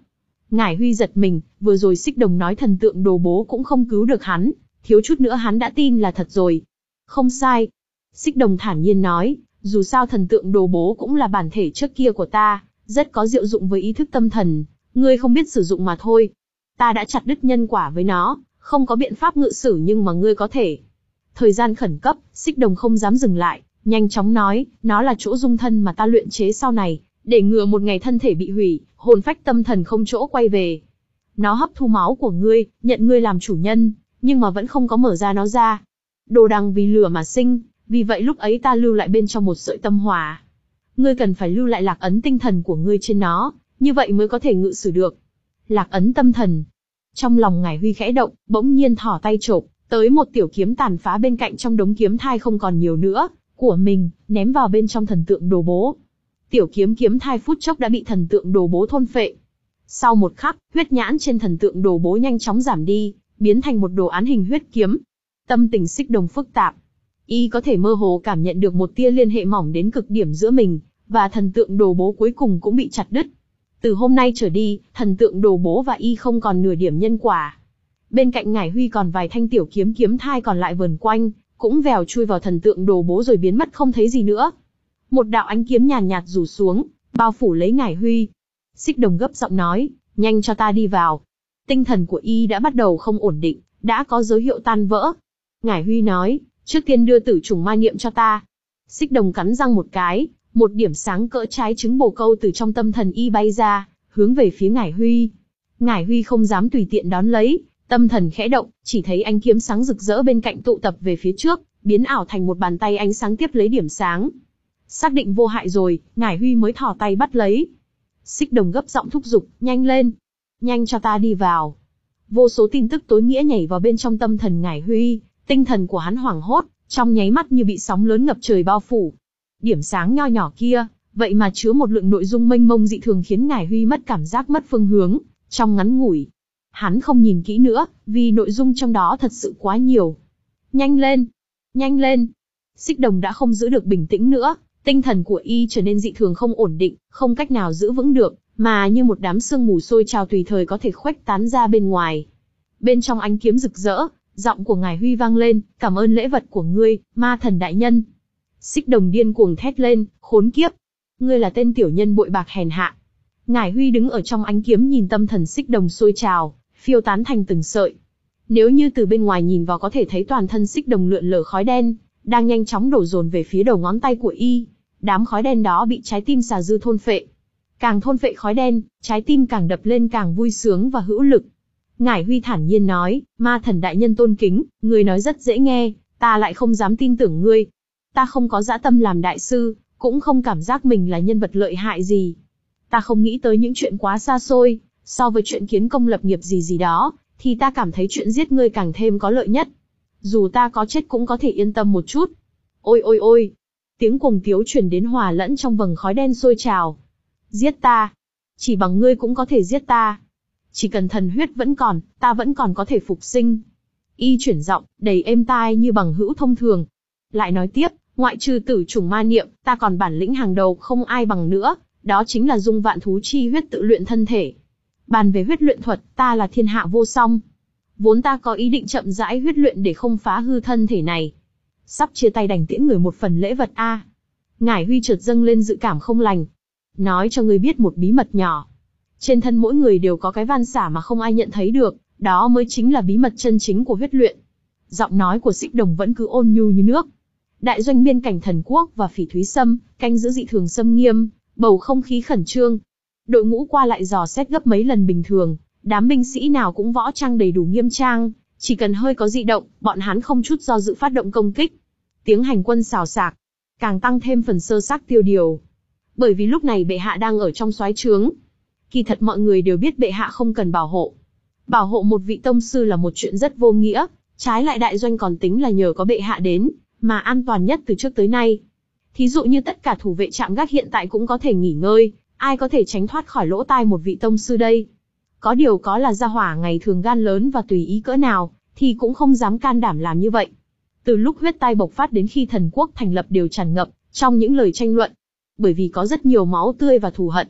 Ngải Huy giật mình, vừa rồi Xích Đồng nói thần tượng đồ bố cũng không cứu được hắn, thiếu chút nữa hắn đã tin là thật rồi. Không sai. Xích Đồng thản nhiên nói, dù sao thần tượng đồ bố cũng là bản thể trước kia của ta, rất có diệu dụng với ý thức tâm thần, ngươi không biết sử dụng mà thôi. Ta đã chặt đứt nhân quả với nó, không có biện pháp ngự sử nhưng mà ngươi có thể. Thời gian khẩn cấp, Xích Đồng không dám dừng lại, nhanh chóng nói, nó là chỗ dung thân mà ta luyện chế sau này, để ngừa một ngày thân thể bị hủy, hồn phách tâm thần không chỗ quay về. Nó hấp thu máu của ngươi, nhận ngươi làm chủ nhân, nhưng mà vẫn không có mở ra nó ra. Đồ đằng vì lửa mà sinh, vì vậy lúc ấy ta lưu lại bên trong một sợi tâm hỏa. Ngươi cần phải lưu lại lạc ấn tinh thần của ngươi trên nó, như vậy mới có thể ngự sử được. Lạc ấn tâm thần. Trong lòng Ngải Huy khẽ động, bỗng nhiên thỏ tay chộp tới một tiểu kiếm tàn phá bên cạnh trong đống kiếm thai không còn nhiều nữa của mình, ném vào bên trong thần tượng đồ bố. Tiểu kiếm kiếm thai phút chốc đã bị thần tượng đồ bố thôn phệ. Sau một khắc, huyết nhãn trên thần tượng đồ bố nhanh chóng giảm đi, biến thành một đồ án hình huyết kiếm. Tâm tình Xích Đồng phức tạp, y có thể mơ hồ cảm nhận được một tia liên hệ mỏng đến cực điểm giữa mình và thần tượng đồ bố cuối cùng cũng bị chặt đứt. Từ hôm nay trở đi, thần tượng đồ bố và y không còn nửa điểm nhân quả. Bên cạnh Ngải Huy còn vài thanh tiểu kiếm kiếm thai còn lại vờn quanh, cũng vèo chui vào thần tượng đồ bố rồi biến mất không thấy gì nữa. Một đạo ánh kiếm nhàn nhạt rủ xuống, bao phủ lấy Ngải Huy. Xích Đồng gấp giọng nói, nhanh cho ta đi vào. Tinh thần của y đã bắt đầu không ổn định, đã có dấu hiệu tan vỡ. Ngải Huy nói, trước tiên đưa tử trùng ma niệm cho ta. Xích Đồng cắn răng một cái, một điểm sáng cỡ trái trứng bồ câu từ trong tâm thần y bay ra, hướng về phía Ngải Huy. Ngải Huy không dám tùy tiện đón lấy, tâm thần khẽ động, chỉ thấy ánh kiếm sáng rực rỡ bên cạnh tụ tập về phía trước, biến ảo thành một bàn tay ánh sáng tiếp lấy điểm sáng. Xác định vô hại rồi, Ngải Huy mới thò tay bắt lấy. Xích Đồng gấp giọng thúc giục, nhanh lên, nhanh cho ta đi vào. Vô số tin tức tối nghĩa nhảy vào bên trong tâm thần Ngải Huy, tinh thần của hắn hoảng hốt, trong nháy mắt như bị sóng lớn ngập trời bao phủ. Điểm sáng nho nhỏ kia, vậy mà chứa một lượng nội dung mênh mông dị thường khiến Ngải Huy mất cảm giác mất phương hướng, trong ngắn ngủi. Hắn không nhìn kỹ nữa, vì nội dung trong đó thật sự quá nhiều. Nhanh lên, nhanh lên. Xích Đồng đã không giữ được bình tĩnh nữa, tinh thần của y trở nên dị thường không ổn định, không cách nào giữ vững được, mà như một đám sương mù sôi trào tùy thời có thể khuếch tán ra bên ngoài. Bên trong ánh kiếm rực rỡ, giọng của Ngải Huy vang lên, cảm ơn lễ vật của ngươi, ma thần đại nhân. Xích Đồng điên cuồng thét lên, khốn kiếp. Ngươi là tên tiểu nhân bội bạc hèn hạ. Ngải Huy đứng ở trong ánh kiếm nhìn tâm thần Xích Đồng sôi trào, phiêu tán thành từng sợi. Nếu như từ bên ngoài nhìn vào có thể thấy toàn thân Xích Đồng lượn lờ khói đen, đang nhanh chóng đổ dồn về phía đầu ngón tay của y. Đám khói đen đó bị trái tim xà dư thôn phệ. Càng thôn phệ khói đen, trái tim càng đập lên càng vui sướng và hữu lực. Ngải Huy thản nhiên nói, ma thần đại nhân tôn kính, ngươi nói rất dễ nghe, ta lại không dám tin tưởng ngươi. Ta không có dã tâm làm đại sư, cũng không cảm giác mình là nhân vật lợi hại gì. Ta không nghĩ tới những chuyện quá xa xôi, so với chuyện kiến công lập nghiệp gì gì đó, thì ta cảm thấy chuyện giết ngươi càng thêm có lợi nhất. Dù ta có chết cũng có thể yên tâm một chút. Ôi ôi ôi! Tiếng cuồng tiếu truyền đến hòa lẫn trong vầng khói đen sôi trào. Giết ta! Chỉ bằng ngươi cũng có thể giết ta. Chỉ cần thần huyết vẫn còn, ta vẫn còn có thể phục sinh. Y chuyển giọng, đầy êm tai như bằng hữu thông thường. Lại nói tiếp, ngoại trừ tử chủng ma niệm, ta còn bản lĩnh hàng đầu không ai bằng nữa, đó chính là dung vạn thú chi huyết tự luyện thân thể. Bàn về huyết luyện thuật, ta là thiên hạ vô song. Vốn ta có ý định chậm rãi huyết luyện để không phá hư thân thể này. Sắp chia tay đành tiễn người một phần lễ vật a. À. Ngải Huy chợt dâng lên dự cảm không lành. Nói cho ngươi biết một bí mật nhỏ. Trên thân mỗi người đều có cái van xả mà không ai nhận thấy được, đó mới chính là bí mật chân chính của huyết luyện. Giọng nói của Xích Đồng vẫn cứ ôn nhu như nước. Đại doanh biên cảnh Thần Quốc và Phỉ Thúy Sâm, canh giữ dị thường xâm nghiêm, bầu không khí khẩn trương. Đội ngũ qua lại dò xét gấp mấy lần bình thường, đám binh sĩ nào cũng võ trang đầy đủ nghiêm trang, chỉ cần hơi có dị động, bọn hắn không chút do dự phát động công kích. Tiếng hành quân xào xạc, càng tăng thêm phần sơ xác tiêu điều. Bởi vì lúc này bệ hạ đang ở trong soái trướng. Kỳ thật mọi người đều biết bệ hạ không cần bảo hộ. Bảo hộ một vị tông sư là một chuyện rất vô nghĩa, trái lại đại doanh còn tính là nhờ có bệ hạ đến, mà an toàn nhất từ trước tới nay. Thí dụ như tất cả thủ vệ trạm gác hiện tại cũng có thể nghỉ ngơi, ai có thể tránh thoát khỏi lỗ tai một vị tông sư đây. Có điều có là gia hỏa ngày thường gan lớn và tùy ý cỡ nào, thì cũng không dám can đảm làm như vậy. Từ lúc huyết tai bộc phát đến khi Thần Quốc thành lập đều tràn ngập trong những lời tranh luận. Bởi vì có rất nhiều máu tươi và thù hận.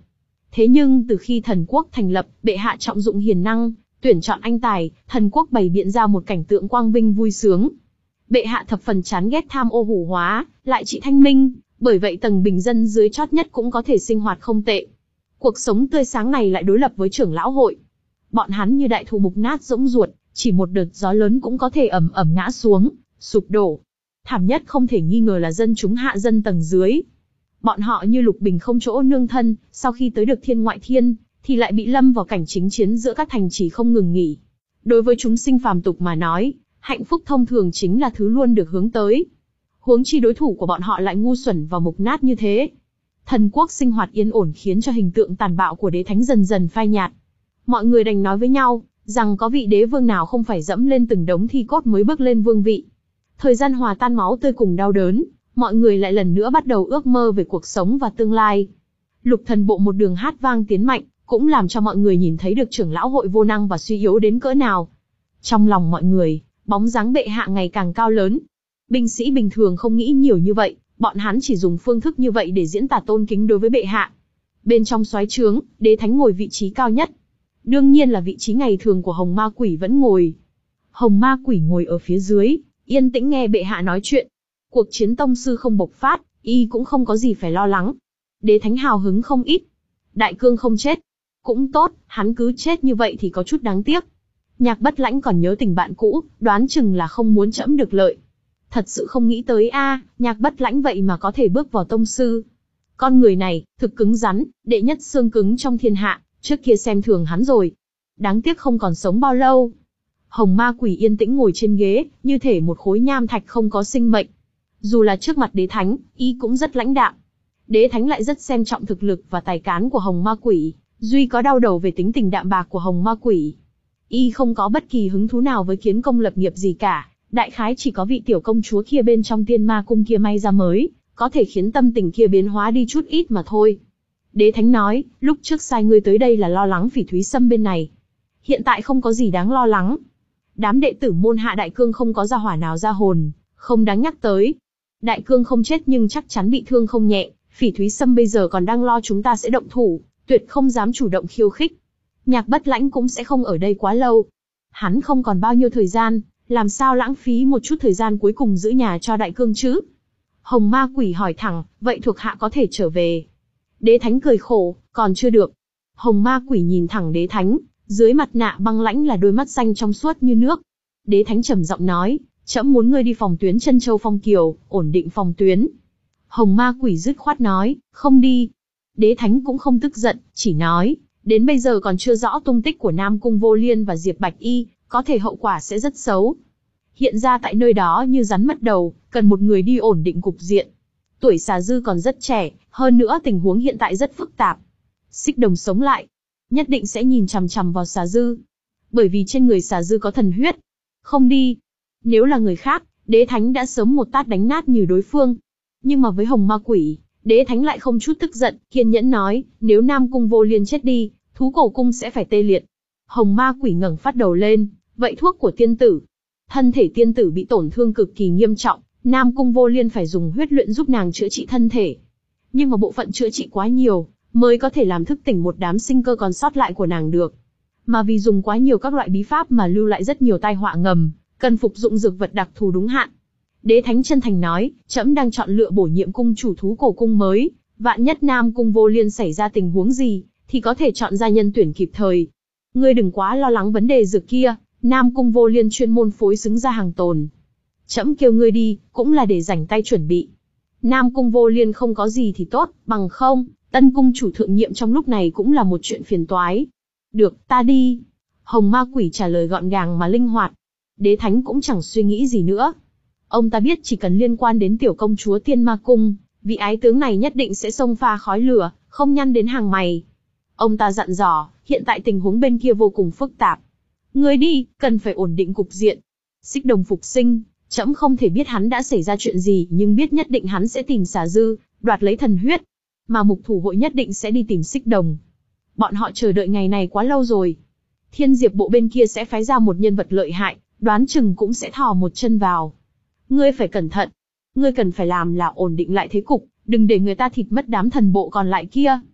Thế nhưng từ khi thần quốc thành lập, bệ hạ trọng dụng hiền năng, tuyển chọn anh tài, thần quốc bày biện ra một cảnh tượng quang vinh vui sướng. Bệ hạ thập phần chán ghét tham ô hủ hóa, lại trị thanh minh, bởi vậy tầng bình dân dưới chót nhất cũng có thể sinh hoạt không tệ. Cuộc sống tươi sáng này lại đối lập với trưởng lão hội. Bọn hắn như đại thụ mục nát rỗng ruột, chỉ một đợt gió lớn cũng có thể ầm ầm ngã xuống, sụp đổ. Thảm nhất không thể nghi ngờ là dân chúng hạ dân tầng dưới. Bọn họ như lục bình không chỗ nương thân, sau khi tới được thiên ngoại thiên, thì lại bị lâm vào cảnh chính chiến giữa các thành trì không ngừng nghỉ. Đối với chúng sinh phàm tục mà nói, hạnh phúc thông thường chính là thứ luôn được hướng tới. Huống chi đối thủ của bọn họ lại ngu xuẩn và mục nát như thế. Thần quốc sinh hoạt yên ổn khiến cho hình tượng tàn bạo của đế thánh dần dần phai nhạt. Mọi người đành nói với nhau, rằng có vị đế vương nào không phải dẫm lên từng đống thi cốt mới bước lên vương vị. Thời gian hòa tan máu tươi cùng đau đớn, mọi người lại lần nữa bắt đầu ước mơ về cuộc sống và tương lai. Lục thần bộ một đường hát vang tiến mạnh, cũng làm cho mọi người nhìn thấy được trưởng lão hội vô năng và suy yếu đến cỡ nào. Trong lòng mọi người, bóng dáng bệ hạ ngày càng cao lớn. Binh sĩ bình thường không nghĩ nhiều như vậy, bọn hắn chỉ dùng phương thức như vậy để diễn tả tôn kính đối với bệ hạ. Bên trong soái trướng, đế thánh ngồi vị trí cao nhất. Đương nhiên là vị trí ngày thường của Hồng Ma Quỷ vẫn ngồi. Hồng Ma Quỷ ngồi ở phía dưới, yên tĩnh nghe bệ hạ nói chuyện. Cuộc chiến tông sư không bộc phát, y cũng không có gì phải lo lắng. Đế thánh hào hứng không ít. Đại cương không chết. Cũng tốt, hắn cứ chết như vậy thì có chút đáng tiếc. Nhạc Bất Lãnh còn nhớ tình bạn cũ, đoán chừng là không muốn trẫm được lợi. Thật sự không nghĩ tới a, Nhạc Bất Lãnh vậy mà có thể bước vào tông sư. Con người này, thực cứng rắn, đệ nhất xương cứng trong thiên hạ, trước kia xem thường hắn rồi. Đáng tiếc không còn sống bao lâu. Hồng Ma Quỷ yên tĩnh ngồi trên ghế, như thể một khối nham thạch không có sinh mệnh. Dù là trước mặt đế thánh, y cũng rất lãnh đạm. Đế thánh lại rất xem trọng thực lực và tài cán của Hồng Ma Quỷ, duy có đau đầu về tính tình đạm bạc của Hồng Ma Quỷ. Y không có bất kỳ hứng thú nào với kiến công lập nghiệp gì cả, đại khái chỉ có vị tiểu công chúa kia bên trong tiên ma cung kia may ra mới, có thể khiến tâm tình kia biến hóa đi chút ít mà thôi. Đế thánh nói, lúc trước sai ngươi tới đây là lo lắng Phỉ Thúy Sâm bên này. Hiện tại không có gì đáng lo lắng. Đám đệ tử môn hạ đại cương không có gia hỏa nào ra hồn, không đáng nhắc tới. Đại cương không chết nhưng chắc chắn bị thương không nhẹ, Phỉ Thúy Sâm bây giờ còn đang lo chúng ta sẽ động thủ, tuyệt không dám chủ động khiêu khích. Nhạc Bất Lãnh cũng sẽ không ở đây quá lâu. Hắn không còn bao nhiêu thời gian, làm sao lãng phí một chút thời gian cuối cùng giữ nhà cho đại cương chứ? Hồng Ma Quỷ hỏi thẳng, vậy thuộc hạ có thể trở về? Đế thánh cười khổ, còn chưa được. Hồng Ma Quỷ nhìn thẳng đế thánh, dưới mặt nạ băng lãnh là đôi mắt xanh trong suốt như nước. Đế thánh trầm giọng nói, trẫm muốn ngươi đi phòng tuyến Chân Châu Phong Kiều, ổn định phòng tuyến. Hồng Ma Quỷ dứt khoát nói, không đi. Đế thánh cũng không tức giận, chỉ nói, đến bây giờ còn chưa rõ tung tích của Nam Cung Vô Liên và Diệp Bạch Y, có thể hậu quả sẽ rất xấu. Hiện ra tại nơi đó như rắn mất đầu, cần một người đi ổn định cục diện. Tuổi Xà Dư còn rất trẻ, hơn nữa tình huống hiện tại rất phức tạp. Xích Đồng sống lại, nhất định sẽ nhìn chằm chằm vào Xà Dư. Bởi vì trên người Xà Dư có thần huyết. Không đi. Nếu là người khác, đế thánh đã sớm một tát đánh nát như đối phương. Nhưng mà với Hồng Ma Quỷ, đế thánh lại không chút tức giận, kiên nhẫn nói, nếu Nam Cung Vô Liên chết đi, thú cổ cung sẽ phải tê liệt. Hồng Ma Quỷ ngẩng phát đầu lên, vậy thuốc của tiên tử. Thân thể tiên tử bị tổn thương cực kỳ nghiêm trọng, Nam Cung Vô Liên phải dùng huyết luyện giúp nàng chữa trị thân thể. Nhưng mà bộ phận chữa trị quá nhiều, mới có thể làm thức tỉnh một đám sinh cơ còn sót lại của nàng được. Mà vì dùng quá nhiều các loại bí pháp mà lưu lại rất nhiều tai họa ngầm, cần phục dụng dược vật đặc thù đúng hạn. Đế thánh chân thành nói, trẫm đang chọn lựa bổ nhiệm cung chủ thú cổ cung mới, vạn nhất Nam Cung Vô Liên xảy ra tình huống gì, thì có thể chọn ra nhân tuyển kịp thời. Ngươi đừng quá lo lắng vấn đề dược kia, Nam Cung Vô Liên chuyên môn phối xứng ra hàng tồn. Trẫm kêu ngươi đi, cũng là để rảnh tay chuẩn bị. Nam Cung Vô Liên không có gì thì tốt, bằng không, tân cung chủ thượng nhiệm trong lúc này cũng là một chuyện phiền toái. Được, ta đi. Hồng Ma Quỷ trả lời gọn gàng mà linh hoạt. Đế thánh cũng chẳng suy nghĩ gì nữa. Ông ta biết chỉ cần liên quan đến tiểu công chúa Tiên Ma Cung, vị ái tướng này nhất định sẽ xông pha khói lửa, không nhăn đến hàng mày. Ông ta dặn dò, hiện tại tình huống bên kia vô cùng phức tạp. Ngươi đi, cần phải ổn định cục diện. Xích Đồng phục sinh, trẫm không thể biết hắn đã xảy ra chuyện gì, nhưng biết nhất định hắn sẽ tìm Xà Dư, đoạt lấy thần huyết. Mà mục thủ hội nhất định sẽ đi tìm Xích Đồng. Bọn họ chờ đợi ngày này quá lâu rồi. Thiên Diệp bộ bên kia sẽ phái ra một nhân vật lợi hại, đoán chừng cũng sẽ thò một chân vào. Ngươi phải cẩn thận. Ngươi cần phải làm là ổn định lại thế cục, đừng để người ta thịt mất đám thần bộ còn lại kia.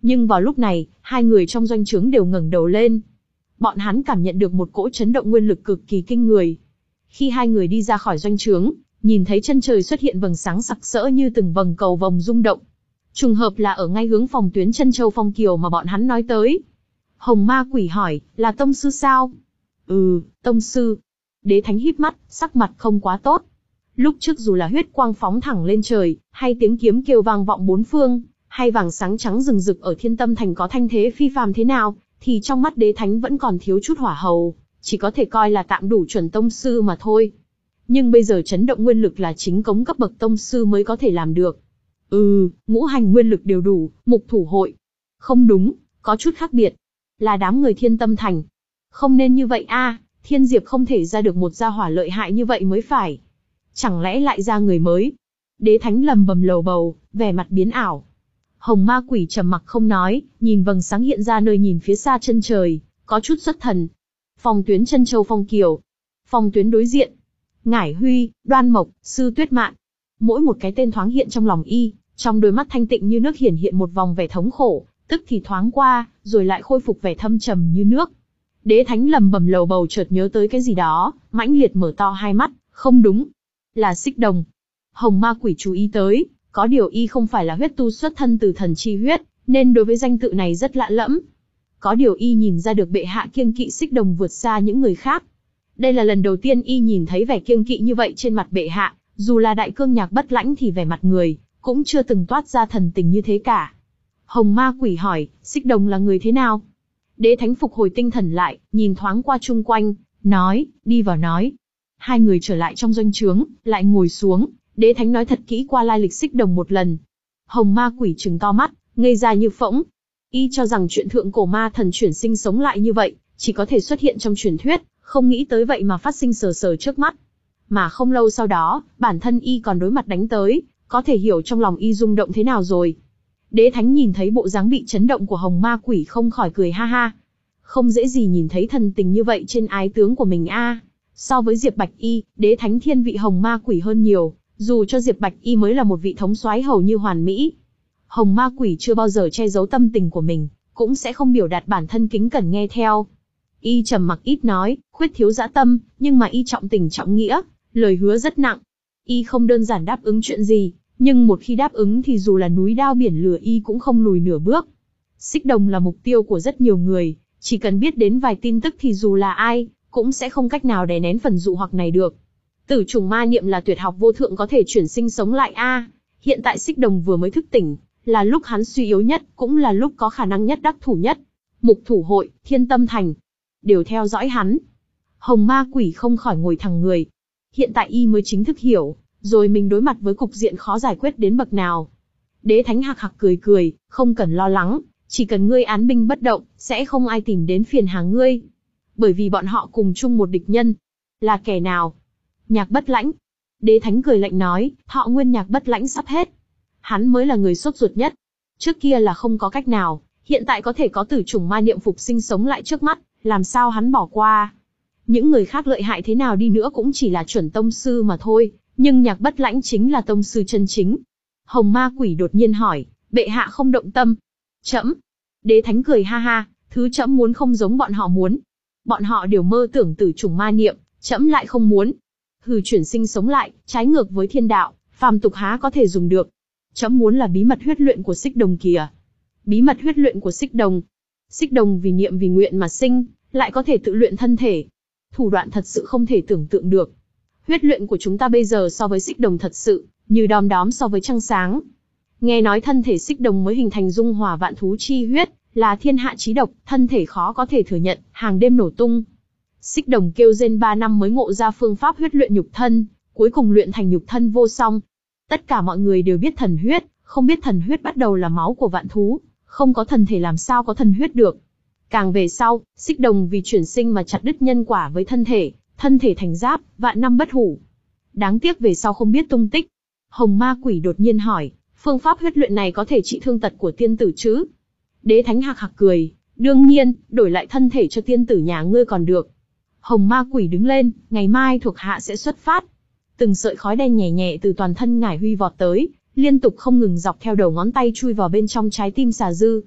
Nhưng vào lúc này, hai người trong doanh trướng đều ngẩng đầu lên. Bọn hắn cảm nhận được một cỗ chấn động nguyên lực cực kỳ kinh người. Khi hai người đi ra khỏi doanh trướng, nhìn thấy chân trời xuất hiện vầng sáng sặc sỡ như từng vầng cầu vồng rung động. Trùng hợp là ở ngay hướng phòng tuyến Chân Châu Phong Kiều mà bọn hắn nói tới. Hồng Ma Quỷ hỏi, là tông sư sao? Ừ, tông sư. Đế Thánh híp mắt, sắc mặt không quá tốt. Lúc trước dù là huyết quang phóng thẳng lên trời, hay tiếng kiếm kêu vang vọng bốn phương, hay vàng sáng trắng rừng rực ở Thiên Tâm Thành có thanh thế phi phàm thế nào, thì trong mắt Đế Thánh vẫn còn thiếu chút hỏa hầu, chỉ có thể coi là tạm đủ chuẩn tông sư mà thôi. Nhưng bây giờ chấn động nguyên lực là chính cống cấp bậc tông sư mới có thể làm được. Ừ, ngũ hành nguyên lực đều đủ, mục thủ hội. Không đúng, có chút khác biệt. Là đám người Thiên Tâm Thành. Không nên như vậy a, Thiên Diệp không thể ra được một gia hỏa lợi hại như vậy mới phải. Chẳng lẽ lại ra người mới? Đế Thánh lầm bầm lầu bầu, vẻ mặt biến ảo. Hồng Ma Quỷ trầm mặc không nói, nhìn vầng sáng hiện ra nơi nhìn phía xa chân trời, có chút xuất thần. Phòng tuyến Chân Châu Phong Kiều. Phòng tuyến đối diện. Ngải Huy, Đoan Mộc, Sư Tuyết Mạn. Mỗi một cái tên thoáng hiện trong lòng y, trong đôi mắt thanh tịnh như nước hiển hiện một vòng vẻ thống khổ, tức thì thoáng qua, rồi lại khôi phục vẻ thâm trầm như nước. Đế Thánh lầm bầm lầu bầu chợt nhớ tới cái gì đó, mãnh liệt mở to hai mắt, không đúng. Là Xích Đồng. Hồng Ma Quỷ chú ý tới, có điều y không phải là huyết tu xuất thân từ thần chi huyết, nên đối với danh tự này rất lạ lẫm. Có điều y nhìn ra được bệ hạ kiêng kỵ Xích Đồng vượt xa những người khác. Đây là lần đầu tiên y nhìn thấy vẻ kiêng kỵ như vậy trên mặt bệ hạ, dù là Đại Cương Nhạc Bất Lãnh thì vẻ mặt người, cũng chưa từng toát ra thần tình như thế cả. Hồng Ma Quỷ hỏi, Xích Đồng là người thế nào? Đế Thánh phục hồi tinh thần lại, nhìn thoáng qua chung quanh, nói, đi vào nói. Hai người trở lại trong doanh trướng, lại ngồi xuống, Đế Thánh nói thật kỹ qua lai lịch Xích Đồng một lần. Hồng Ma Quỷ trừng to mắt, ngây ra như phỗng. Y cho rằng chuyện thượng cổ ma thần chuyển sinh sống lại như vậy, chỉ có thể xuất hiện trong truyền thuyết, không nghĩ tới vậy mà phát sinh sờ sờ trước mắt. Mà không lâu sau đó, bản thân y còn đối mặt đánh tới, có thể hiểu trong lòng y rung động thế nào rồi. Đế Thánh nhìn thấy bộ dáng bị chấn động của Hồng Ma Quỷ không khỏi cười ha ha. Không dễ gì nhìn thấy thần tình như vậy trên ái tướng của mình a. So với Diệp Bạch Y, Đế Thánh thiên vị Hồng Ma Quỷ hơn nhiều, dù cho Diệp Bạch Y mới là một vị thống soái hầu như hoàn mỹ. Hồng Ma Quỷ chưa bao giờ che giấu tâm tình của mình, cũng sẽ không biểu đạt bản thân kính cẩn nghe theo. Y trầm mặc ít nói, khuyết thiếu dã tâm, nhưng mà y trọng tình trọng nghĩa, lời hứa rất nặng. Y không đơn giản đáp ứng chuyện gì, nhưng một khi đáp ứng thì dù là núi đao biển lửa y cũng không lùi nửa bước. Xích Đồng là mục tiêu của rất nhiều người, chỉ cần biết đến vài tin tức thì dù là ai, cũng sẽ không cách nào đè nén phần dụ hoặc này được. Tử trùng ma niệm là tuyệt học vô thượng có thể chuyển sinh sống lại a. Hiện tại Xích Đồng vừa mới thức tỉnh, là lúc hắn suy yếu nhất, cũng là lúc có khả năng nhất đắc thủ nhất. Mục thủ hội, Thiên Tâm Thành, đều theo dõi hắn. Hồng Ma Quỷ không khỏi ngồi thẳng người. Hiện tại y mới chính thức hiểu, rồi mình đối mặt với cục diện khó giải quyết đến bậc nào. Đế Thánh hạc hạc cười cười, không cần lo lắng, chỉ cần ngươi án binh bất động, sẽ không ai tìm đến phiền hà ngươi. Bởi vì bọn họ cùng chung một địch nhân. Là kẻ nào? Nhạc Bất Lãnh. Đế Thánh cười lạnh nói, thọ nguyên Nhạc Bất Lãnh sắp hết. Hắn mới là người sốt ruột nhất. Trước kia là không có cách nào, hiện tại có thể có tử trùng ma niệm phục sinh sống lại trước mắt, làm sao hắn bỏ qua. Những người khác lợi hại thế nào đi nữa cũng chỉ là chuẩn tông sư mà thôi, nhưng Nhạc Bất Lãnh chính là tông sư chân chính. Hồng Ma Quỷ đột nhiên hỏi, bệ hạ không động tâm. Trẫm. Đế Thánh cười ha ha, thứ trẫm muốn không giống bọn họ muốn. Bọn họ đều mơ tưởng tử trùng ma niệm, trẫm lại không muốn. Hừ, chuyển sinh sống lại, trái ngược với thiên đạo, phàm tục há có thể dùng được. Trẫm muốn là bí mật huyết luyện của Xích Đồng kìa. Bí mật huyết luyện của Xích Đồng. Xích Đồng vì niệm vì nguyện mà sinh, lại có thể tự luyện thân thể. Thủ đoạn thật sự không thể tưởng tượng được. Huyết luyện của chúng ta bây giờ so với Xích Đồng thật sự, như đom đóm so với trăng sáng. Nghe nói thân thể Xích Đồng mới hình thành dung hòa vạn thú chi huyết, là thiên hạ chí độc, thân thể khó có thể thừa nhận, hàng đêm nổ tung. Xích Đồng kêu rên ba năm mới ngộ ra phương pháp huyết luyện nhục thân, cuối cùng luyện thành nhục thân vô song. Tất cả mọi người đều biết thần huyết, không biết thần huyết bắt đầu là máu của vạn thú, không có thần thể làm sao có thần huyết được. Càng về sau, Xích Đồng vì chuyển sinh mà chặt đứt nhân quả với thân thể, thân thể thành giáp, vạn năm bất hủ. Đáng tiếc về sau không biết tung tích. Hồng Ma Quỷ đột nhiên hỏi, phương pháp huyết luyện này có thể trị thương tật của tiên tử chứ? Đế Thánh hạc hạc cười, đương nhiên, đổi lại thân thể cho tiên tử nhà ngươi còn được. Hồng Ma Quỷ đứng lên, ngày mai thuộc hạ sẽ xuất phát. Từng sợi khói đen nhẹ nhẹ từ toàn thân Ngải Huy vọt tới, liên tục không ngừng dọc theo đầu ngón tay chui vào bên trong trái tim xà dư.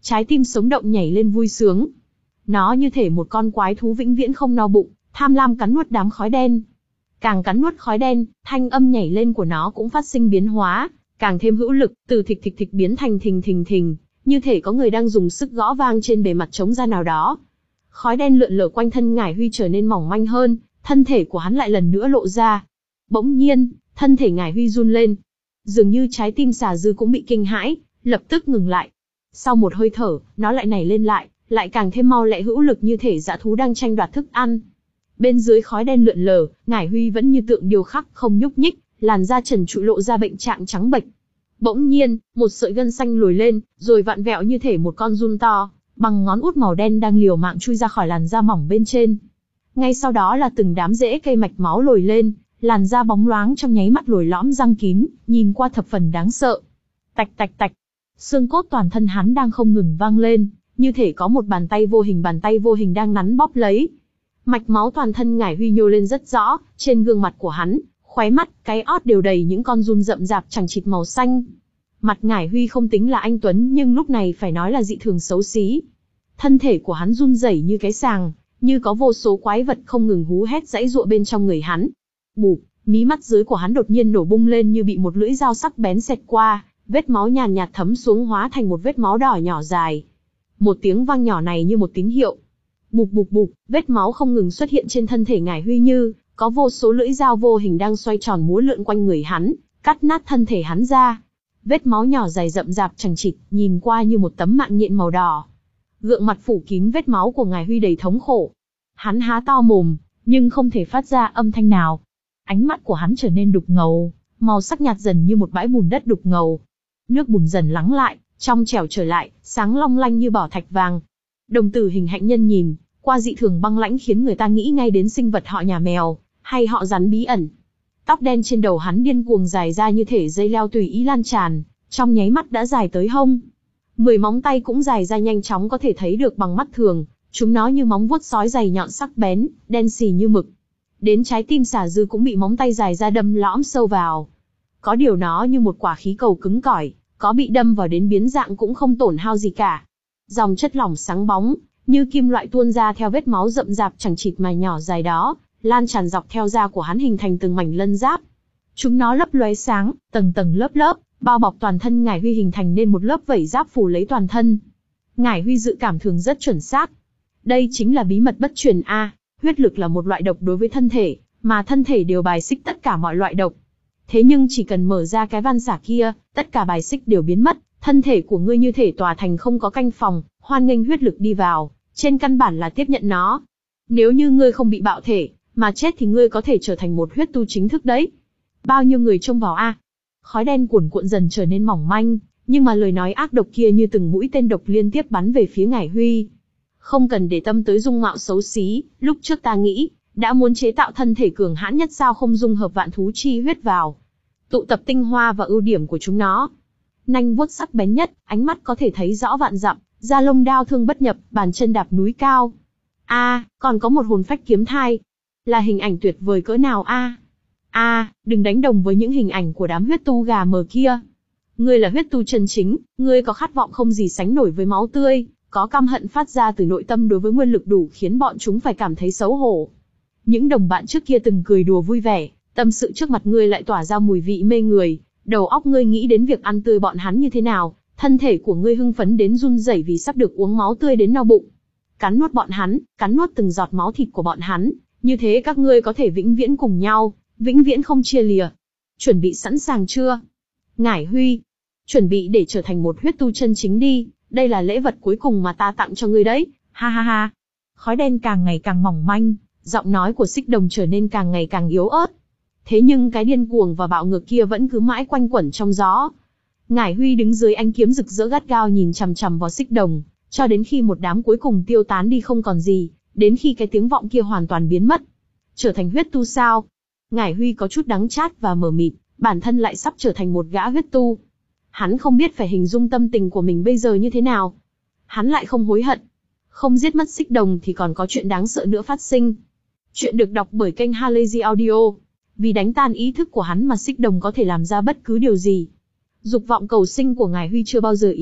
Trái tim sống động nhảy lên vui sướng. Nó như thể một con quái thú vĩnh viễn không no bụng, tham lam cắn nuốt đám khói đen. Càng cắn nuốt khói đen, thanh âm nhảy lên của nó cũng phát sinh biến hóa, càng thêm hữu lực, từ thịch thịch thịch biến thành thình thình thình, như thể có người đang dùng sức gõ vang trên bề mặt trống ra nào đó. Khói đen lượn lờ quanh thân Ngải Huy trở nên mỏng manh hơn, thân thể của hắn lại lần nữa lộ ra. Bỗng nhiên, thân thể Ngải Huy run lên. Dường như trái tim xà dư cũng bị kinh hãi, lập tức ngừng lại. Sau một hơi thở, nó lại nảy lên lại, lại càng thêm mau lẹ hữu lực như thể dã thú đang tranh đoạt thức ăn. Bên dưới khói đen lượn lờ, Ngải Huy vẫn như tượng điêu khắc không nhúc nhích, làn da trần trụi lộ ra bệnh trạng trắng bệch. Bỗng nhiên, một sợi gân xanh lồi lên, rồi vặn vẹo như thể một con giun to, bằng ngón út màu đen đang liều mạng chui ra khỏi làn da mỏng bên trên. Ngay sau đó là từng đám rễ cây mạch máu lồi lên, làn da bóng loáng trong nháy mắt lồi lõm răng kín, nhìn qua thập phần đáng sợ. Tạch tạch tạch, xương cốt toàn thân hắn đang không ngừng vang lên, như thể có một bàn tay vô hình bàn tay vô hình đang nắn bóp lấy. Mạch máu toàn thân Ngải Huy nhô lên rất rõ, trên gương mặt của hắn, khóe mắt, cái ót đều đầy những con giun rậm rạp chằng chịt màu xanh. Mặt Ngải Huy không tính là anh tuấn nhưng lúc này phải nói là dị thường xấu xí. Thân thể của hắn run rẩy như cái sàng, như có vô số quái vật không ngừng hú hét giãy giụa bên trong người hắn. Bụp, mí mắt dưới của hắn đột nhiên nổ bung lên như bị một lưỡi dao sắc bén xẹt qua, vết máu nhàn nhạt thấm xuống hóa thành một vết máu đỏ nhỏ dài. Một tiếng vang nhỏ này như một tín hiệu. Bụp bụp bụp, vết máu không ngừng xuất hiện trên thân thể Ngải Huy như có vô số lưỡi dao vô hình đang xoay tròn múa lượn quanh người hắn, cắt nát thân thể hắn ra. Vết máu nhỏ dài rậm rạp chằng chịt, nhìn qua như một tấm mạng nhện màu đỏ. Gượng mặt phủ kín vết máu của Ngải Huy đầy thống khổ. Hắn há to mồm, nhưng không thể phát ra âm thanh nào. Ánh mắt của hắn trở nên đục ngầu, màu sắc nhạt dần như một bãi bùn đất đục ngầu. Nước bùn dần lắng lại, trong trẻo trở lại, sáng long lanh như bảo thạch vàng. Đồng tử hình hạnh nhân nhìn qua dị thường băng lãnh khiến người ta nghĩ ngay đến sinh vật họ nhà mèo, hay họ rắn bí ẩn. Tóc đen trên đầu hắn điên cuồng dài ra như thể dây leo tùy ý lan tràn, trong nháy mắt đã dài tới hông. Mười móng tay cũng dài ra nhanh chóng có thể thấy được bằng mắt thường, chúng nó như móng vuốt sói dày nhọn sắc bén, đen xì như mực. Đến trái tim xà dư cũng bị móng tay dài ra đâm lõm sâu vào. Có điều nó như một quả khí cầu cứng cỏi, có bị đâm vào đến biến dạng cũng không tổn hao gì cả. Dòng chất lỏng sáng bóng, như kim loại tuôn ra theo vết máu rậm rạp chẳng chịt mà nhỏ dài đó, lan tràn dọc theo da của hắn hình thành từng mảnh lân giáp. Chúng nó lấp lóe sáng, tầng tầng lớp lớp, bao bọc toàn thân Ngải Huy hình thành nên một lớp vảy giáp phủ lấy toàn thân. Ngải Huy dự cảm thường rất chuẩn xác. Đây chính là bí mật bất truyền a, huyết lực là một loại độc đối với thân thể, mà thân thể đều bài xích tất cả mọi loại độc. Thế nhưng chỉ cần mở ra cái van xả kia, tất cả bài xích đều biến mất, thân thể của ngươi như thể tòa thành không có canh phòng, hoan nghênh huyết lực đi vào, trên căn bản là tiếp nhận nó. Nếu như ngươi không bị bạo thể, mà chết thì ngươi có thể trở thành một huyết tu chính thức đấy. Bao nhiêu người trông vào a? Khói đen cuồn cuộn dần trở nên mỏng manh, nhưng mà lời nói ác độc kia như từng mũi tên độc liên tiếp bắn về phía Ngải Huy. Không cần để tâm tới dung mạo xấu xí, lúc trước ta nghĩ, đã muốn chế tạo thân thể cường hãn nhất sao không dung hợp vạn thú chi huyết vào. Tụ tập tinh hoa và ưu điểm của chúng nó. Nanh vuốt sắc bén nhất, ánh mắt có thể thấy rõ vạn dặm, da lông đao thương bất nhập, bàn chân đạp núi cao. A, à, còn có một hồn phách kiếm thai. Là hình ảnh tuyệt vời cỡ nào a? A, à, đừng đánh đồng với những hình ảnh của đám huyết tu gà mờ kia. Ngươi là huyết tu chân chính, ngươi có khát vọng không gì sánh nổi với máu tươi, có căm hận phát ra từ nội tâm đối với nguyên lực đủ khiến bọn chúng phải cảm thấy xấu hổ. Những đồng bạn trước kia từng cười đùa vui vẻ, tâm sự trước mặt ngươi lại tỏa ra mùi vị mê người, đầu óc ngươi nghĩ đến việc ăn tươi bọn hắn như thế nào, thân thể của ngươi hưng phấn đến run rẩy vì sắp được uống máu tươi đến no bụng. Cắn nuốt bọn hắn, cắn nuốt từng giọt máu thịt của bọn hắn, như thế các ngươi có thể vĩnh viễn cùng nhau, vĩnh viễn không chia lìa. Chuẩn bị sẵn sàng chưa? Ngải Huy, chuẩn bị để trở thành một huyết tu chân chính đi, đây là lễ vật cuối cùng mà ta tặng cho ngươi đấy, ha ha ha. Khói đen càng ngày càng mỏng manh, giọng nói của Xích Đồng trở nên càng ngày càng yếu ớt. Thế nhưng cái điên cuồng và bạo ngược kia vẫn cứ mãi quanh quẩn trong gió. Ngải Huy đứng dưới ánh kiếm rực rỡ gắt gao nhìn chằm chằm vào Xích Đồng, cho đến khi một đám cuối cùng tiêu tán đi không còn gì, đến khi cái tiếng vọng kia hoàn toàn biến mất. Trở thành huyết tu sao? Ngải Huy có chút đắng chát và mờ mịt, bản thân lại sắp trở thành một gã huyết tu. Hắn không biết phải hình dung tâm tình của mình bây giờ như thế nào. Hắn lại không hối hận. Không giết mất Xích Đồng thì còn có chuyện đáng sợ nữa phát sinh. Chuyện được đọc bởi kênh Halazy Audio. Vì đánh tan ý thức của hắn mà Xích Đồng có thể làm ra bất cứ điều gì. Dục vọng cầu sinh của Ngải Huy chưa bao giờ yếu,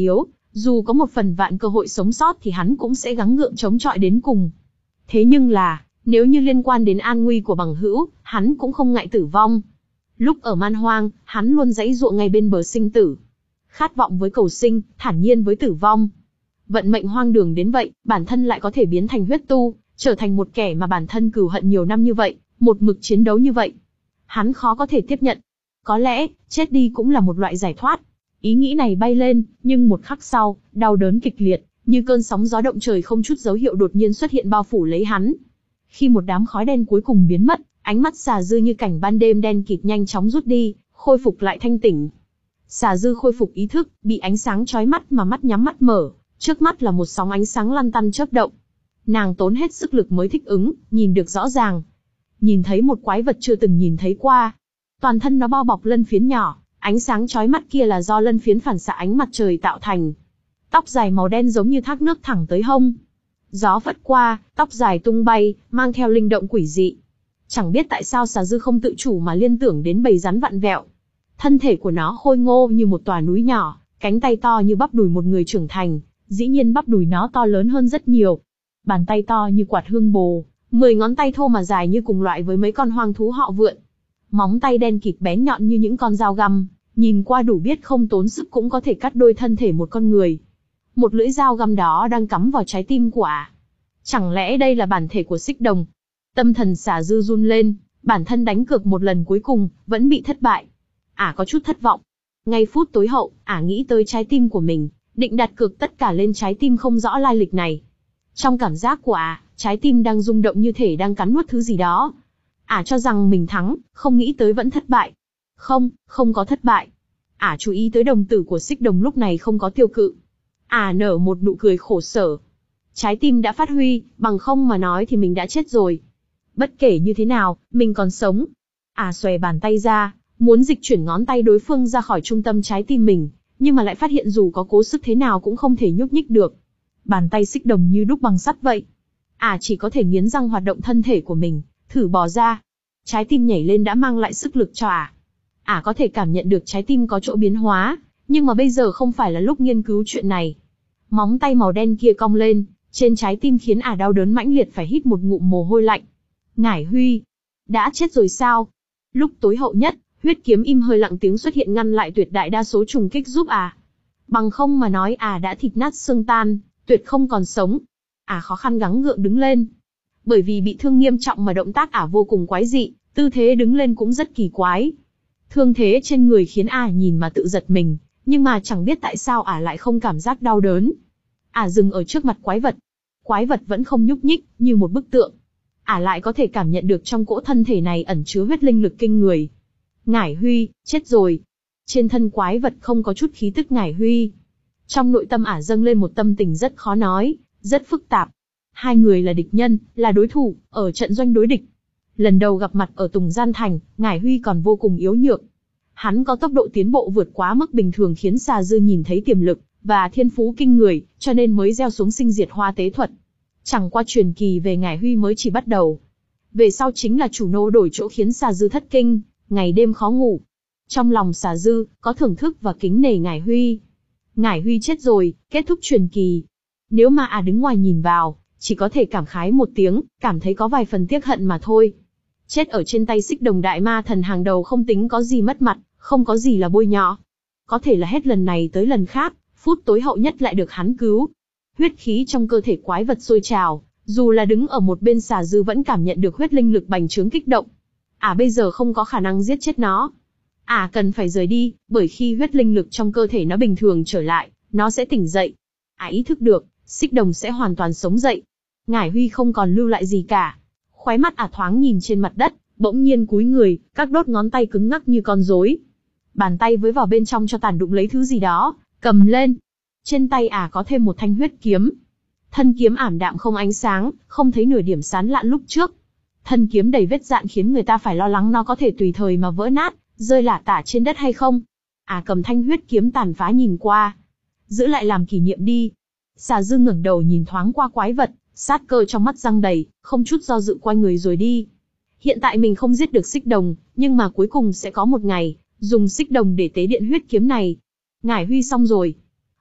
Dù có một phần vạn cơ hội sống sót thì hắn cũng sẽ gắng gượng chống chọi đến cùng. Thế nhưng là, nếu như liên quan đến an nguy của bằng hữu, hắn cũng không ngại tử vong. Lúc ở man hoang, hắn luôn giãy giụa ngay bên bờ sinh tử. Khát vọng với cầu sinh, thản nhiên với tử vong. Vận mệnh hoang đường đến vậy, bản thân lại có thể biến thành huyết tu, trở thành một kẻ mà bản thân cừu hận nhiều năm như vậy, một mực chiến đấu như vậy. Hắn khó có thể tiếp nhận. Có lẽ, chết đi cũng là một loại giải thoát. Ý nghĩ này bay lên, nhưng một khắc sau, đau đớn kịch liệt, như cơn sóng gió động trời không chút dấu hiệu đột nhiên xuất hiện bao phủ lấy hắn. Khi một đám khói đen cuối cùng biến mất, ánh mắt Xà Dư như cảnh ban đêm đen kịt nhanh chóng rút đi, khôi phục lại thanh tỉnh. Xà Dư khôi phục ý thức, bị ánh sáng chói mắt mà mắt nhắm mắt mở, trước mắt là một sóng ánh sáng lăn tăn chớp động. Nàng tốn hết sức lực mới thích ứng, nhìn được rõ ràng. Nhìn thấy một quái vật chưa từng nhìn thấy qua. Toàn thân nó bao bọc lân phiến nhỏ, ánh sáng chói mắt kia là do lân phiến phản xạ ánh mặt trời tạo thành. Tóc dài màu đen giống như thác nước thẳng tới hông. Gió phất qua, tóc dài tung bay, mang theo linh động quỷ dị. Chẳng biết tại sao Xà Dư không tự chủ mà liên tưởng đến bầy rắn vặn vẹo. Thân thể của nó khôi ngô như một tòa núi nhỏ, cánh tay to như bắp đùi một người trưởng thành, dĩ nhiên bắp đùi nó to lớn hơn rất nhiều. Bàn tay to như quạt hương bồ, mười ngón tay thô mà dài như cùng loại với mấy con hoang thú họ Vượn. Móng tay đen kịt bén nhọn như những con dao găm, nhìn qua đủ biết không tốn sức cũng có thể cắt đôi thân thể một con người. Một lưỡi dao găm đó đang cắm vào trái tim của ả. Chẳng lẽ đây là bản thể của Xích Đồng? Tâm thần Xà Dư run lên, bản thân đánh cược một lần cuối cùng, vẫn bị thất bại. Ả có chút thất vọng. Ngay phút tối hậu, ả nghĩ tới trái tim của mình, định đặt cược tất cả lên trái tim không rõ lai lịch này. Trong cảm giác của ả, trái tim đang rung động như thể đang cắn nuốt thứ gì đó. Ả cho rằng mình thắng, không nghĩ tới vẫn thất bại. Không, không có thất bại. Ả chú ý tới đồng tử của Xích Đồng lúc này không có tiêu cự. Ả nở một nụ cười khổ sở. Trái tim đã phát huy, bằng không mà nói thì mình đã chết rồi. Bất kể như thế nào, mình còn sống. Ả xòe bàn tay ra, muốn dịch chuyển ngón tay đối phương ra khỏi trung tâm trái tim mình, nhưng mà lại phát hiện dù có cố sức thế nào cũng không thể nhúc nhích được. Bàn tay Xích Đồng như đúc bằng sắt vậy. Ả chỉ có thể nghiến răng hoạt động thân thể của mình, thử bò ra. Trái tim nhảy lên đã mang lại sức lực cho ả. Ả có thể cảm nhận được trái tim có chỗ biến hóa, nhưng mà bây giờ không phải là lúc nghiên cứu chuyện này. Móng tay màu đen kia cong lên, trên trái tim khiến ả đau đớn mãnh liệt phải hít một ngụm mồ hôi lạnh. Ngải Huy, đã chết rồi sao? Lúc tối hậu nhất, huyết kiếm im hơi lặng tiếng xuất hiện ngăn lại tuyệt đại đa số trùng kích giúp ả. Bằng không mà nói ả đã thịt nát xương tan, tuyệt không còn sống. Ả khó khăn gắng gượng đứng lên. Bởi vì bị thương nghiêm trọng mà động tác ả vô cùng quái dị, tư thế đứng lên cũng rất kỳ quái. Thương thế trên người khiến ả nhìn mà tự giật mình, nhưng mà chẳng biết tại sao ả lại không cảm giác đau đớn. Ả dừng ở trước mặt quái vật. Quái vật vẫn không nhúc nhích, như một bức tượng. Ả lại có thể cảm nhận được trong cỗ thân thể này ẩn chứa huyết linh lực kinh người. Ngải Huy, chết rồi. Trên thân quái vật không có chút khí tức Ngải Huy. Trong nội tâm ả dâng lên một tâm tình rất khó nói, rất phức tạp. Hai người là địch nhân, là đối thủ, ở trận doanh đối địch. Lần đầu gặp mặt ở Tùng Gian Thành, Ngải Huy còn vô cùng yếu nhược. Hắn có tốc độ tiến bộ vượt quá mức bình thường khiến Xà Dư nhìn thấy tiềm lực và thiên phú kinh người, cho nên mới gieo xuống sinh diệt hoa tế thuật. Chẳng qua truyền kỳ về Ngải Huy mới chỉ bắt đầu. Về sau chính là chủ nô đổi chỗ khiến Xà Dư thất kinh, ngày đêm khó ngủ. Trong lòng Xà Dư có thưởng thức và kính nể Ngải Huy. Ngải Huy chết rồi, kết thúc truyền kỳ. Nếu mà à đứng ngoài nhìn vào, chỉ có thể cảm khái một tiếng, cảm thấy có vài phần tiếc hận mà thôi. Chết ở trên tay Xích Đồng đại ma thần hàng đầu không tính có gì mất mặt, không có gì là bôi nhọ. Có thể là hết lần này tới lần khác, phút tối hậu nhất lại được hắn cứu. Huyết khí trong cơ thể quái vật sôi trào, dù là đứng ở một bên Xà Dư vẫn cảm nhận được huyết linh lực bành trướng kích động. À bây giờ không có khả năng giết chết nó. À cần phải rời đi, bởi khi huyết linh lực trong cơ thể nó bình thường trở lại, nó sẽ tỉnh dậy. À ý thức được, Xích Đồng sẽ hoàn toàn sống dậy. Ngải Huy không còn lưu lại gì cả. Khóe mắt ả thoáng nhìn trên mặt đất, bỗng nhiên cúi người, các đốt ngón tay cứng ngắc như con rối. Bàn tay với vào bên trong cho tàn đụng lấy thứ gì đó, cầm lên. Trên tay ả có thêm một thanh huyết kiếm. Thân kiếm ảm đạm không ánh sáng, không thấy nửa điểm sáng lạn lúc trước. Thân kiếm đầy vết dạn khiến người ta phải lo lắng nó có thể tùy thời mà vỡ nát, rơi lả tả trên đất hay không. Ả cầm thanh huyết kiếm tàn phá nhìn qua. Giữ lại làm kỷ niệm đi. Xà Dư ngẩng đầu nhìn thoáng qua quái vật, sát cơ trong mắt răng đầy, không chút do dự quay người rồi đi. Hiện tại mình không giết được Xích Đồng, nhưng mà cuối cùng sẽ có một ngày, dùng Xích Đồng để tế điện huyết kiếm này. Ngải Huy xong rồi.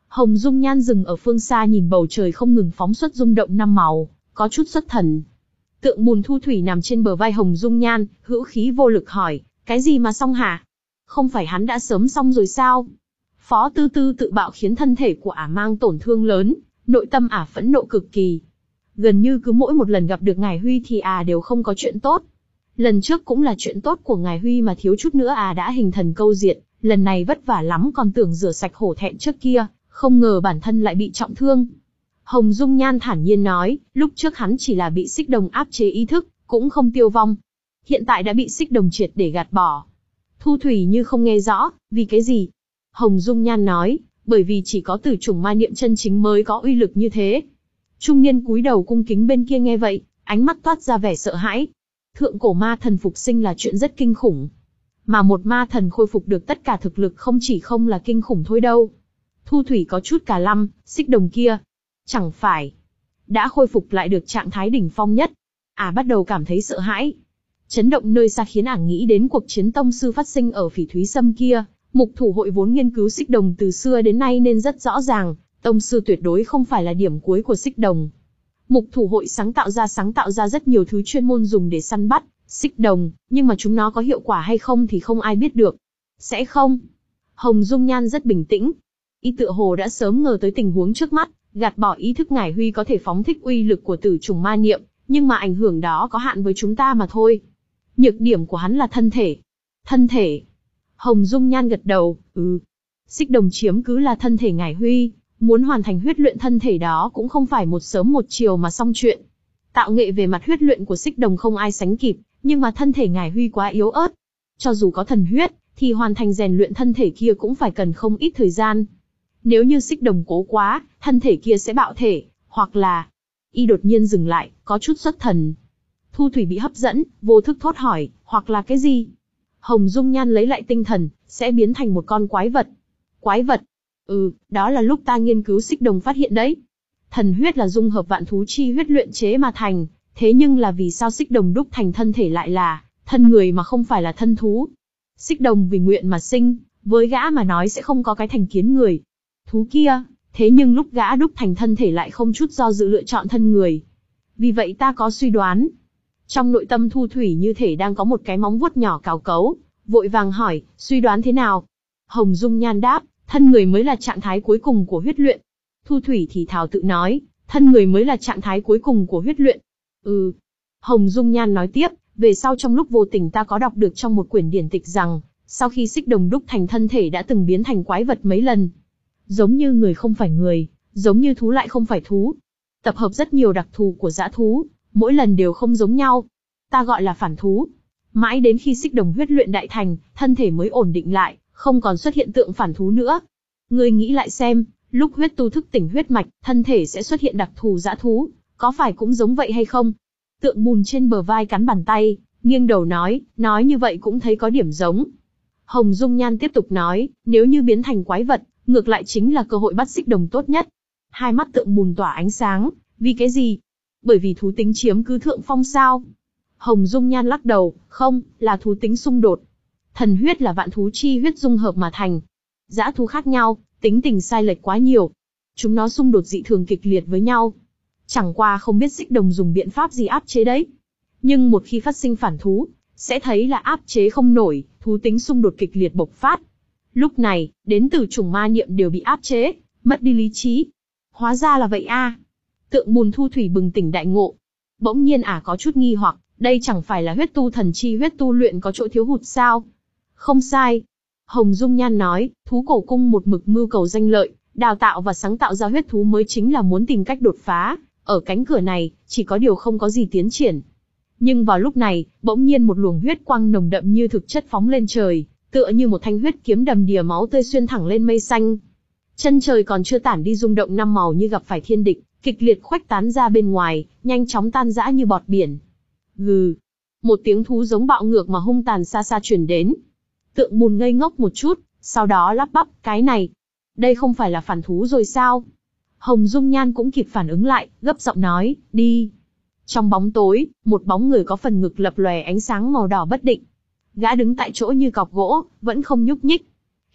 Hồng Dung Nhan dừng ở phương xa nhìn bầu trời không ngừng phóng xuất rung động năm màu, có chút xuất thần. Tượng bùn thu thủy nằm trên bờ vai Hồng Dung Nhan, hữu khí vô lực hỏi, cái gì mà xong hả? Không phải hắn đã sớm xong rồi sao? Phó Tư Tư tự bạo khiến thân thể của ả mang tổn thương lớn, nội tâm ả phẫn nộ cực kỳ. Gần như cứ mỗi một lần gặp được Ngài Huy thì ả đều không có chuyện tốt. Lần trước cũng là chuyện tốt của Ngài Huy mà thiếu chút nữa ả đã hình thần câu diệt, lần này vất vả lắm còn tưởng rửa sạch hổ thẹn trước kia, không ngờ bản thân lại bị trọng thương. Hồng Dung Nhan thản nhiên nói, lúc trước hắn chỉ là bị xích đồng áp chế ý thức, cũng không tiêu vong. Hiện tại đã bị xích đồng triệt để gạt bỏ. Thu Thủy như không nghe rõ, vì cái gì? Hồng Dung Nhan nói, bởi vì chỉ có tử chủng ma niệm chân chính mới có uy lực như thế. Trung niên cúi đầu cung kính bên kia nghe vậy, ánh mắt toát ra vẻ sợ hãi. Thượng cổ ma thần phục sinh là chuyện rất kinh khủng. Mà một ma thần khôi phục được tất cả thực lực không chỉ không là kinh khủng thôi đâu. Thu Thủy có chút cả lăm, xích đồng kia. Chẳng phải đã khôi phục lại được trạng thái đỉnh phong nhất. À bắt đầu cảm thấy sợ hãi. Chấn động nơi xa khiến ả nghĩ đến cuộc chiến tông sư phát sinh ở Phỉ Thúy Sâm kia. Mục thủ hội vốn nghiên cứu xích đồng từ xưa đến nay nên rất rõ ràng, tông sư tuyệt đối không phải là điểm cuối của xích đồng. Mục thủ hội sáng tạo ra sáng tạo ra rất nhiều thứ chuyên môn dùng để săn bắt xích đồng, nhưng mà chúng nó có hiệu quả hay không thì không ai biết được. Sẽ không. Hồng Dung Nhan rất bình tĩnh. Y tựa hồ đã sớm ngờ tới tình huống trước mắt, gạt bỏ ý thức Ngải Huy có thể phóng thích uy lực của tử trùng ma niệm, nhưng mà ảnh hưởng đó có hạn với chúng ta mà thôi. Nhược điểm của hắn là thân thể. Thân thể. Hồng Dung Nhan gật đầu, ừ. Xích đồng chiếm cứ là thân thể Ngải Huy, muốn hoàn thành huyết luyện thân thể đó cũng không phải một sớm một chiều mà xong chuyện. Tạo nghệ về mặt huyết luyện của xích đồng không ai sánh kịp, nhưng mà thân thể Ngải Huy quá yếu ớt. Cho dù có thần huyết, thì hoàn thành rèn luyện thân thể kia cũng phải cần không ít thời gian. Nếu như xích đồng cố quá, thân thể kia sẽ bạo thể, hoặc là... Y đột nhiên dừng lại, có chút xuất thần. Thu Thủy bị hấp dẫn, vô thức thốt hỏi, hoặc là cái gì? Hồng Dung Nhan lấy lại tinh thần, sẽ biến thành một con quái vật. Quái vật? Ừ, đó là lúc ta nghiên cứu xích đồng phát hiện đấy. Thần huyết là dung hợp vạn thú chi huyết luyện chế mà thành, thế nhưng là vì sao xích đồng đúc thành thân thể lại là thân người mà không phải là thân thú? Xích đồng vì nguyện mà sinh, với gã mà nói sẽ không có cái thành kiến người. Thú kia, thế nhưng lúc gã đúc thành thân thể lại không chút do dự lựa chọn thân người. Vì vậy ta có suy đoán. Trong nội tâm Thu Thủy như thể đang có một cái móng vuốt nhỏ cào cấu, vội vàng hỏi, suy đoán thế nào? Hồng Dung Nhan đáp, thân người mới là trạng thái cuối cùng của huyết luyện. Thu Thủy thì thào tự nói, thân người mới là trạng thái cuối cùng của huyết luyện. Ừ. Hồng Dung Nhan nói tiếp, về sau trong lúc vô tình ta có đọc được trong một quyển điển tịch rằng, sau khi xích đồng đúc thành thân thể đã từng biến thành quái vật mấy lần. Giống như người không phải người, giống như thú lại không phải thú. Tập hợp rất nhiều đặc thù của dã thú, mỗi lần đều không giống nhau. Ta gọi là phản thú. Mãi đến khi xích đồng huyết luyện đại thành, thân thể mới ổn định lại, không còn xuất hiện tượng phản thú nữa. Ngươi nghĩ lại xem, lúc huyết tu thức tỉnh huyết mạch, thân thể sẽ xuất hiện đặc thù dã thú, có phải cũng giống vậy hay không? Tượng bùn trên bờ vai cắn bàn tay, nghiêng đầu nói, nói như vậy cũng thấy có điểm giống. Hồng Dung Nhan tiếp tục nói, nếu như biến thành quái vật, ngược lại chính là cơ hội bắt xích đồng tốt nhất. Hai mắt tượng bùn tỏa ánh sáng, vì cái gì? Bởi vì thú tính chiếm cứ thượng phong sao? Hồng Dung Nhan lắc đầu, không, là thú tính xung đột. Thần huyết là vạn thú chi huyết dung hợp mà thành. Dã thú khác nhau, tính tình sai lệch quá nhiều. Chúng nó xung đột dị thường kịch liệt với nhau. Chẳng qua không biết xích đồng dùng biện pháp gì áp chế đấy. Nhưng một khi phát sinh phản thú, sẽ thấy là áp chế không nổi, thú tính xung đột kịch liệt bộc phát. Lúc này, đến từ chủng ma niệm đều bị áp chế, mất đi lý trí. Hóa ra là vậy a. À. Tượng bùn Thu Thủy bừng tỉnh đại ngộ. Bỗng nhiên ả à có chút nghi hoặc, đây chẳng phải là huyết tu thần chi huyết tu luyện có chỗ thiếu hụt sao? Không sai. Hồng Dung Nhan nói, thú cổ cung một mực mưu cầu danh lợi, đào tạo và sáng tạo ra huyết thú mới chính là muốn tìm cách đột phá. Ở cánh cửa này, chỉ có điều không có gì tiến triển. Nhưng vào lúc này, bỗng nhiên một luồng huyết quang nồng đậm như thực chất phóng lên trời, tựa như một thanh huyết kiếm đầm đìa máu tươi xuyên thẳng lên mây xanh. Chân trời còn chưa tản đi rung động năm màu như gặp phải thiên địch, kịch liệt khuếch tán ra bên ngoài, nhanh chóng tan rã như bọt biển. Gừ. Một tiếng thú giống bạo ngược mà hung tàn xa xa truyền đến. Tượng bùn ngây ngốc một chút, sau đó lắp bắp, cái này, đây không phải là phản thú rồi sao? Hồng Dung Nhan cũng kịp phản ứng lại, gấp giọng nói, đi. Trong bóng tối, một bóng người có phần ngực lập lòe ánh sáng màu đỏ bất định. Gã đứng tại chỗ như cọc gỗ, vẫn không nhúc nhích.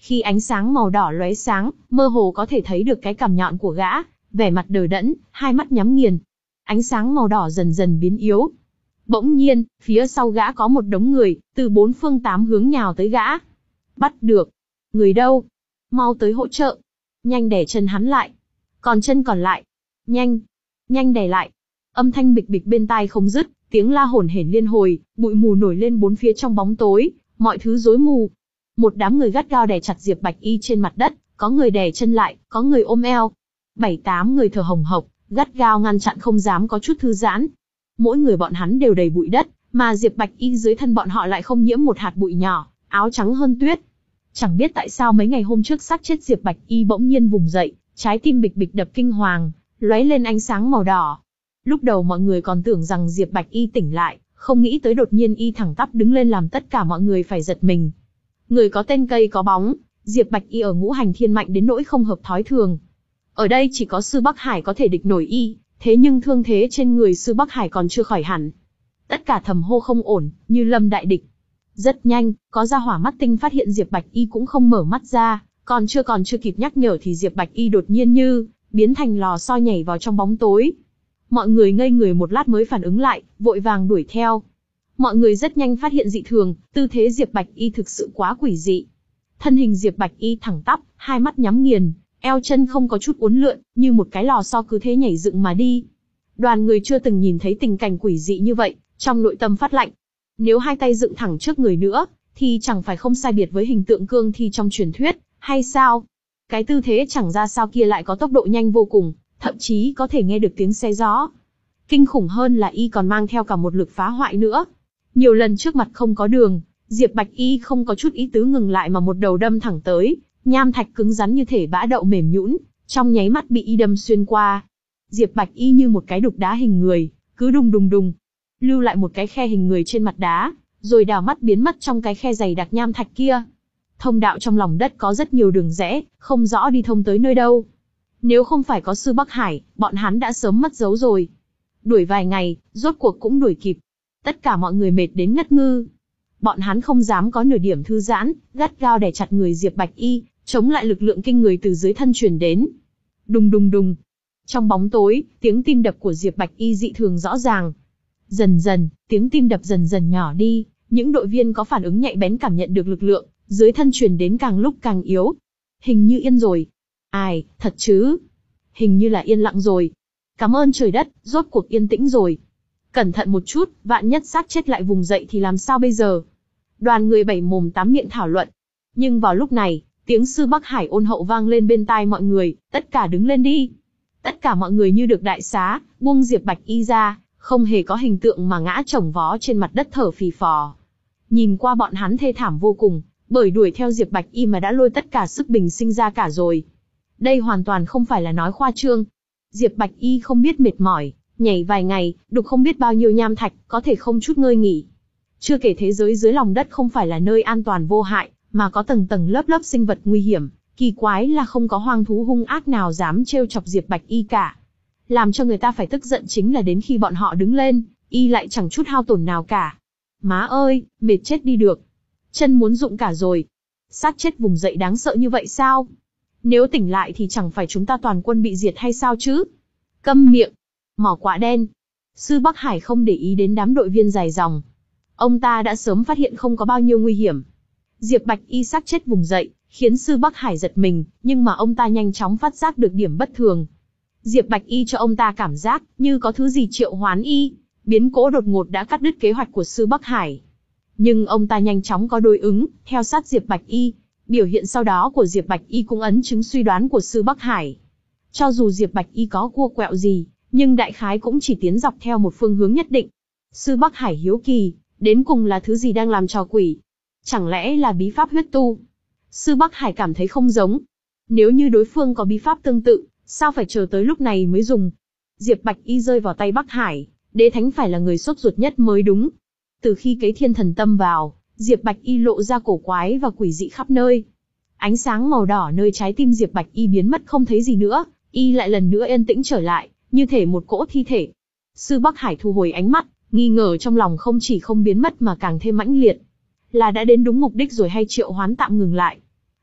Khi ánh sáng màu đỏ lóe sáng, mơ hồ có thể thấy được cái cằm nhọn của gã, vẻ mặt đờ đẫn, hai mắt nhắm nghiền. Ánh sáng màu đỏ dần dần biến yếu. Bỗng nhiên, phía sau gã có một đống người, từ bốn phương tám hướng nhào tới gã. Bắt được. Người đâu? Mau tới hỗ trợ. Nhanh đè chân hắn lại. Còn chân còn lại. Nhanh. Nhanh đè lại. Âm thanh bịch bịch bên tai không dứt, tiếng la hổn hển liên hồi, bụi mù nổi lên bốn phía trong bóng tối, mọi thứ rối mù. Một đám người gắt gao đè chặt Diệp Bạch Y trên mặt đất, có người đè chân lại, có người ôm eo. Bảy tám người thở hồng hộc, gắt gao ngăn chặn không dám có chút thư giãn. Mỗi người bọn hắn đều đầy bụi đất, mà Diệp Bạch Y dưới thân bọn họ lại không nhiễm một hạt bụi nhỏ, áo trắng hơn tuyết. Chẳng biết tại sao mấy ngày hôm trước xác chết Diệp Bạch Y bỗng nhiên vùng dậy, trái tim bịch bịch đập kinh hoàng, lóe lên ánh sáng màu đỏ. Lúc đầu mọi người còn tưởng rằng Diệp Bạch Y tỉnh lại, không nghĩ tới đột nhiên Y thẳng tắp đứng lên làm tất cả mọi người phải giật mình. Người có tên cây có bóng, Diệp Bạch Y ở ngũ hành thiên mạnh đến nỗi không hợp thói thường. Ở đây chỉ có Sư Bắc Hải có thể địch nổi Y, thế nhưng thương thế trên người Sư Bắc Hải còn chưa khỏi hẳn. Tất cả thầm hô không ổn, như lâm đại địch. Rất nhanh, có gia hỏa mắt tinh phát hiện Diệp Bạch Y cũng không mở mắt ra, còn chưa còn chưa kịp nhắc nhở thì Diệp Bạch Y đột nhiên như biến thành lò xo nhảy vào trong bóng tối. Mọi người ngây người một lát mới phản ứng lại, vội vàng đuổi theo. Mọi người rất nhanh phát hiện dị thường, tư thế Diệp Bạch Y thực sự quá quỷ dị. Thân hình Diệp Bạch Y thẳng tắp, hai mắt nhắm nghiền, eo chân không có chút uốn lượn, như một cái lò xo cứ thế nhảy dựng mà đi. Đoàn người chưa từng nhìn thấy tình cảnh quỷ dị như vậy, trong nội tâm phát lạnh. Nếu hai tay dựng thẳng trước người nữa, thì chẳng phải không sai biệt với hình tượng cương thi trong truyền thuyết, hay sao? Cái tư thế chẳng ra sao kia lại có tốc độ nhanh vô cùng, thậm chí có thể nghe được tiếng xe gió. Kinh khủng hơn là Y còn mang theo cả một lực phá hoại nữa. Nhiều lần trước mặt không có đường, Diệp Bạch Y không có chút ý tứ ngừng lại mà một đầu đâm thẳng tới, nham thạch cứng rắn như thể bã đậu mềm nhũn, trong nháy mắt bị Y đâm xuyên qua. Diệp Bạch Y như một cái đục đá hình người, cứ đùng đùng đùng, lưu lại một cái khe hình người trên mặt đá, rồi đảo mắt biến mất trong cái khe dày đặc nham thạch kia. Thông đạo trong lòng đất có rất nhiều đường rẽ, không rõ đi thông tới nơi đâu. Nếu không phải có Sư Bắc Hải, bọn hắn đã sớm mất dấu rồi. Đuổi vài ngày, rốt cuộc cũng đuổi kịp. Tất cả mọi người mệt đến ngất ngư. Bọn hắn không dám có nửa điểm thư giãn, gắt gao đè chặt người Diệp Bạch Y, chống lại lực lượng kinh người từ dưới thân truyền đến. Đùng đùng đùng. Trong bóng tối, tiếng tim đập của Diệp Bạch Y dị thường rõ ràng. Dần dần, tiếng tim đập dần dần nhỏ đi, những đội viên có phản ứng nhạy bén cảm nhận được lực lượng dưới thân truyền đến càng lúc càng yếu. Hình như yên rồi. Ai, thật chứ? Hình như là yên lặng rồi. Cảm ơn trời đất, rốt cuộc yên tĩnh rồi. Cẩn thận một chút, vạn nhất xác chết lại vùng dậy thì làm sao bây giờ? Đoàn người bảy mồm tám miệng thảo luận. Nhưng vào lúc này, tiếng Sư Bắc Hải ôn hậu vang lên bên tai mọi người, tất cả đứng lên đi. Tất cả mọi người như được đại xá, buông Diệp Bạch Y ra, không hề có hình tượng mà ngã chồng vó trên mặt đất thở phì phò. Nhìn qua bọn hắn thê thảm vô cùng, bởi đuổi theo Diệp Bạch Y mà đã lôi tất cả sức bình sinh ra cả rồi. Đây hoàn toàn không phải là nói khoa trương. Diệp Bạch Y không biết mệt mỏi, nhảy vài ngày, đục không biết bao nhiêu nham thạch, có thể không chút ngơi nghỉ. Chưa kể thế giới dưới lòng đất không phải là nơi an toàn vô hại, mà có tầng tầng lớp lớp sinh vật nguy hiểm, kỳ quái là không có hoang thú hung ác nào dám trêu chọc Diệp Bạch Y cả. Làm cho người ta phải tức giận chính là đến khi bọn họ đứng lên, Y lại chẳng chút hao tổn nào cả. Má ơi, mệt chết đi được. Chân muốn rụng cả rồi. Xác chết vùng dậy đáng sợ như vậy sao? Nếu tỉnh lại thì chẳng phải chúng ta toàn quân bị diệt hay sao chứ? Câm miệng. Mỏ quạ đen. Sư Bắc Hải không để ý đến đám đội viên dài dòng. Ông ta đã sớm phát hiện không có bao nhiêu nguy hiểm. Diệp Bạch Y xác chết vùng dậy, khiến Sư Bắc Hải giật mình, nhưng mà ông ta nhanh chóng phát giác được điểm bất thường. Diệp Bạch Y cho ông ta cảm giác như có thứ gì triệu hoán Y, biến cố đột ngột đã cắt đứt kế hoạch của Sư Bắc Hải. Nhưng ông ta nhanh chóng có đối ứng, theo sát Diệp Bạch Y. Biểu hiện sau đó của Diệp Bạch Y cũng ấn chứng suy đoán của Sư Bắc Hải. Cho dù Diệp Bạch Y có cua quẹo gì, nhưng đại khái cũng chỉ tiến dọc theo một phương hướng nhất định. Sư Bắc Hải hiếu kỳ, đến cùng là thứ gì đang làm trò quỷ? Chẳng lẽ là bí pháp huyết tu? Sư Bắc Hải cảm thấy không giống. Nếu như đối phương có bí pháp tương tự, sao phải chờ tới lúc này mới dùng? Diệp Bạch Y rơi vào tay Bắc Hải, Đế Thánh phải là người sốt ruột nhất mới đúng. Từ khi cấy thiên thần tâm vào, Diệp Bạch Y lộ ra cổ quái và quỷ dị khắp nơi. Ánh sáng màu đỏ nơi trái tim Diệp Bạch Y biến mất không thấy gì nữa, Y lại lần nữa yên tĩnh trở lại, như thể một cỗ thi thể. Sư Bắc Hải thu hồi ánh mắt, nghi ngờ trong lòng không chỉ không biến mất mà càng thêm mãnh liệt. Là đã đến đúng mục đích rồi hay triệu hoán tạm ngừng lại?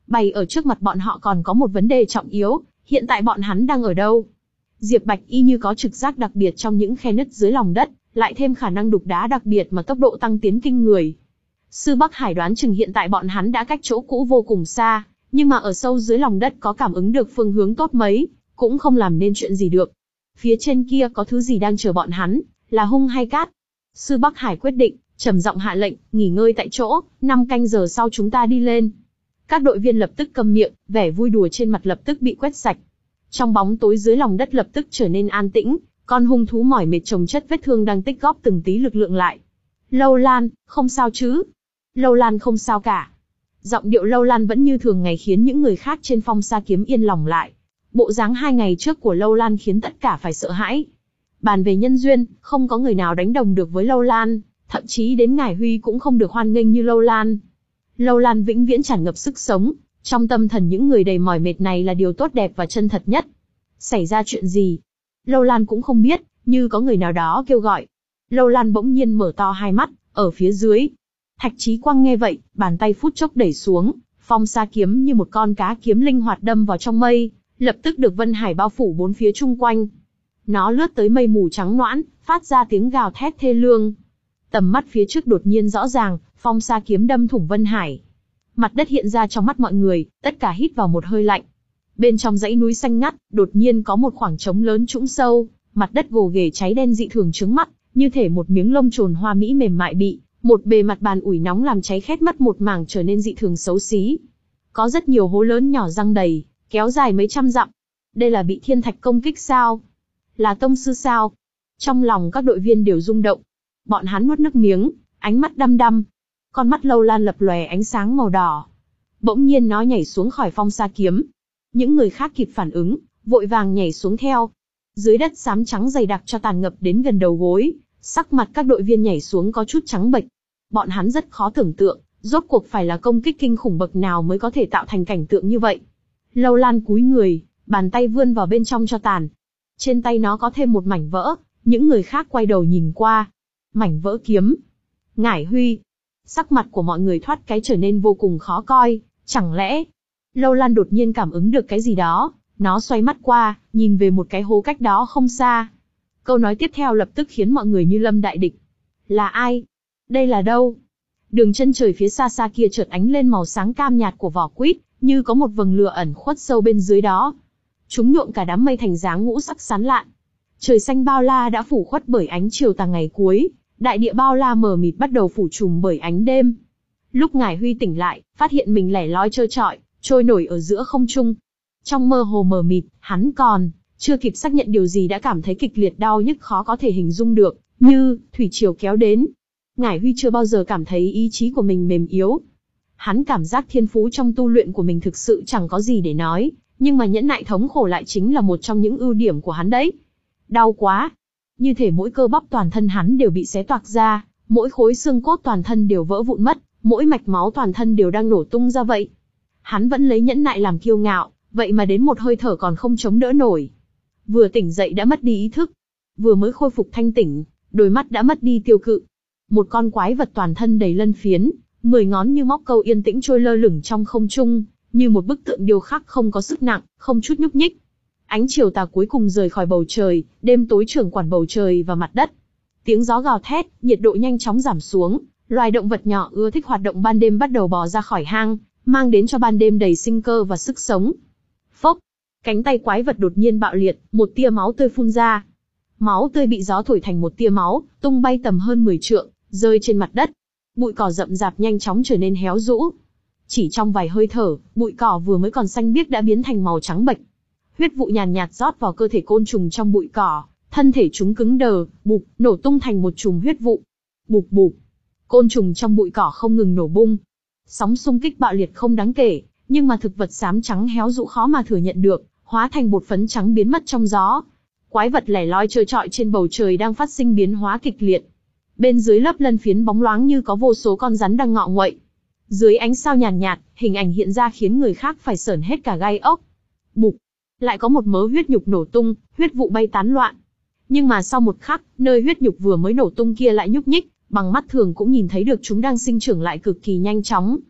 Bày ở trước mặt bọn họ còn có một vấn đề trọng yếu, hiện tại bọn hắn đang ở đâu? Diệp Bạch y như có trực giác đặc biệt trong những khe nứt dưới lòng đất, lại thêm khả năng đục đá đặc biệt mà tốc độ tăng tiến kinh người. Sư Bắc Hải đoán chừng hiện tại bọn hắn đã cách chỗ cũ vô cùng xa, nhưng mà ở sâu dưới lòng đất có cảm ứng được phương hướng tốt mấy, cũng không làm nên chuyện gì được. Phía trên kia có thứ gì đang chờ bọn hắn, là hung hay cát? Sư Bắc Hải quyết định, trầm giọng hạ lệnh, nghỉ ngơi tại chỗ, năm canh giờ sau chúng ta đi lên. Các đội viên lập tức câm miệng, vẻ vui đùa trên mặt lập tức bị quét sạch. Trong bóng tối dưới lòng đất lập tức trở nên an tĩnh, con hung thú mỏi mệt chồng chất vết thương đang tích góp từng tí lực lượng lại. Lâu Lan, không sao chứ? Lâu Lan không sao cả. Giọng điệu Lâu Lan vẫn như thường ngày khiến những người khác trên Phong Sa Kiếm yên lòng lại. Bộ dáng hai ngày trước của Lâu Lan khiến tất cả phải sợ hãi. Bàn về nhân duyên, không có người nào đánh đồng được với Lâu Lan, thậm chí đến Ngải Huy cũng không được hoan nghênh như Lâu Lan. Lâu Lan vĩnh viễn tràn ngập sức sống, trong tâm thần những người đầy mỏi mệt này là điều tốt đẹp và chân thật nhất. Xảy ra chuyện gì? Lâu Lan cũng không biết, như có người nào đó kêu gọi. Lâu Lan bỗng nhiên mở to hai mắt, ở phía dưới. Thạch Chí Quang nghe vậy, bàn tay phút chốc đẩy xuống, Phong Sa Kiếm như một con cá kiếm linh hoạt đâm vào trong mây, lập tức được Vân Hải bao phủ bốn phía chung quanh. Nó lướt tới mây mù trắng noãn, phát ra tiếng gào thét thê lương. Tầm mắt phía trước đột nhiên rõ ràng, Phong Sa Kiếm đâm thủng Vân Hải. Mặt đất hiện ra trong mắt mọi người, tất cả hít vào một hơi lạnh. Bên trong dãy núi xanh ngắt, đột nhiên có một khoảng trống lớn trũng sâu, mặt đất gồ ghề cháy đen dị thường chướng mắt, như thể một miếng lông trồn hoa mỹ mềm mại bị một bề mặt bàn ủi nóng làm cháy khét mất một mảng trở nên dị thường xấu xí. Có rất nhiều hố lớn nhỏ răng đầy, kéo dài mấy trăm dặm. Đây là bị thiên thạch công kích sao? Là tông sư sao? Trong lòng các đội viên đều rung động. Bọn hắn nuốt nước miếng, ánh mắt đăm đăm. Con mắt Lâu Lan lập lòe ánh sáng màu đỏ. Bỗng nhiên nó nhảy xuống khỏi Phong Sa Kiếm. Những người khác kịp phản ứng, vội vàng nhảy xuống theo. Dưới đất xám trắng dày đặc cho tàn ngập đến gần đầu gối, sắc mặt các đội viên nhảy xuống có chút trắng bệch. Bọn hắn rất khó tưởng tượng, rốt cuộc phải là công kích kinh khủng bậc nào mới có thể tạo thành cảnh tượng như vậy. Lâu Lan cúi người, bàn tay vươn vào bên trong cho tàn. Trên tay nó có thêm một mảnh vỡ, những người khác quay đầu nhìn qua. Mảnh vỡ kiếm. Ngải Huy. Sắc mặt của mọi người thoát cái trở nên vô cùng khó coi, chẳng lẽ... Lâu Lan đột nhiên cảm ứng được cái gì đó, nó xoay mắt qua, nhìn về một cái hố cách đó không xa. Câu nói tiếp theo lập tức khiến mọi người như lâm đại địch. Là ai? Đây là đâu? Đường chân trời phía xa xa kia chợt ánh lên màu sáng cam nhạt của vỏ quýt, như có một vầng lửa ẩn khuất sâu bên dưới đó. Chúng nhuộm cả đám mây thành dáng ngũ sắc sán lạn. Trời xanh bao la đã phủ khuất bởi ánh chiều tà ngày cuối, đại địa bao la mờ mịt bắt đầu phủ trùm bởi ánh đêm. Lúc Ngải Huy tỉnh lại, phát hiện mình lẻ loi trơ trọi, trôi nổi ở giữa không trung. Trong mơ hồ mờ mịt, hắn còn chưa kịp xác nhận điều gì đã cảm thấy kịch liệt đau nhức khó có thể hình dung được, như thủy triều kéo đến. Ngải Huy chưa bao giờ cảm thấy ý chí của mình mềm yếu. Hắn cảm giác thiên phú trong tu luyện của mình thực sự chẳng có gì để nói, nhưng mà nhẫn nại thống khổ lại chính là một trong những ưu điểm của hắn đấy. Đau quá. Như thể mỗi cơ bắp toàn thân hắn đều bị xé toạc ra, mỗi khối xương cốt toàn thân đều vỡ vụn mất, mỗi mạch máu toàn thân đều đang nổ tung ra vậy. Hắn vẫn lấy nhẫn nại làm kiêu ngạo, vậy mà đến một hơi thở còn không chống đỡ nổi. Vừa tỉnh dậy đã mất đi ý thức, vừa mới khôi phục thanh tỉnh, đôi mắt đã mất đi tiêu cự. Một con quái vật toàn thân đầy lân phiến, mười ngón như móc câu yên tĩnh trôi lơ lửng trong không trung, như một bức tượng điêu khắc không có sức nặng, không chút nhúc nhích. Ánh chiều tà cuối cùng rời khỏi bầu trời, đêm tối trưởng quản bầu trời và mặt đất. Tiếng gió gào thét, nhiệt độ nhanh chóng giảm xuống, loài động vật nhỏ ưa thích hoạt động ban đêm bắt đầu bò ra khỏi hang, mang đến cho ban đêm đầy sinh cơ và sức sống. Phốc, cánh tay quái vật đột nhiên bạo liệt, một tia máu tươi phun ra. Máu tươi bị gió thổi thành một tia máu, tung bay tầm hơn mười trượng, rơi trên mặt đất. Bụi cỏ rậm rạp nhanh chóng trở nên héo rũ. Chỉ trong vài hơi thở, bụi cỏ vừa mới còn xanh biếc đã biến thành màu trắng bệch. Huyết vụ nhàn nhạt rót vào cơ thể côn trùng trong bụi cỏ, thân thể chúng cứng đờ, bụp, nổ tung thành một chùm huyết vụ. Bụp bụp, côn trùng trong bụi cỏ không ngừng nổ bung. Sóng xung kích bạo liệt không đáng kể, nhưng mà thực vật xám trắng héo rũ khó mà thừa nhận được, hóa thành bột phấn trắng biến mất trong gió. Quái vật lẻ loi trơ trọi trên bầu trời đang phát sinh biến hóa kịch liệt. Bên dưới lớp lân phiến bóng loáng như có vô số con rắn đang ngọ nguậy. Dưới ánh sao nhàn nhạt, nhạt, hình ảnh hiện ra khiến người khác phải sởn hết cả gai ốc. Bụp, lại có một mớ huyết nhục nổ tung, huyết vụ bay tán loạn. Nhưng mà sau một khắc, nơi huyết nhục vừa mới nổ tung kia lại nhúc nhích, bằng mắt thường cũng nhìn thấy được chúng đang sinh trưởng lại cực kỳ nhanh chóng.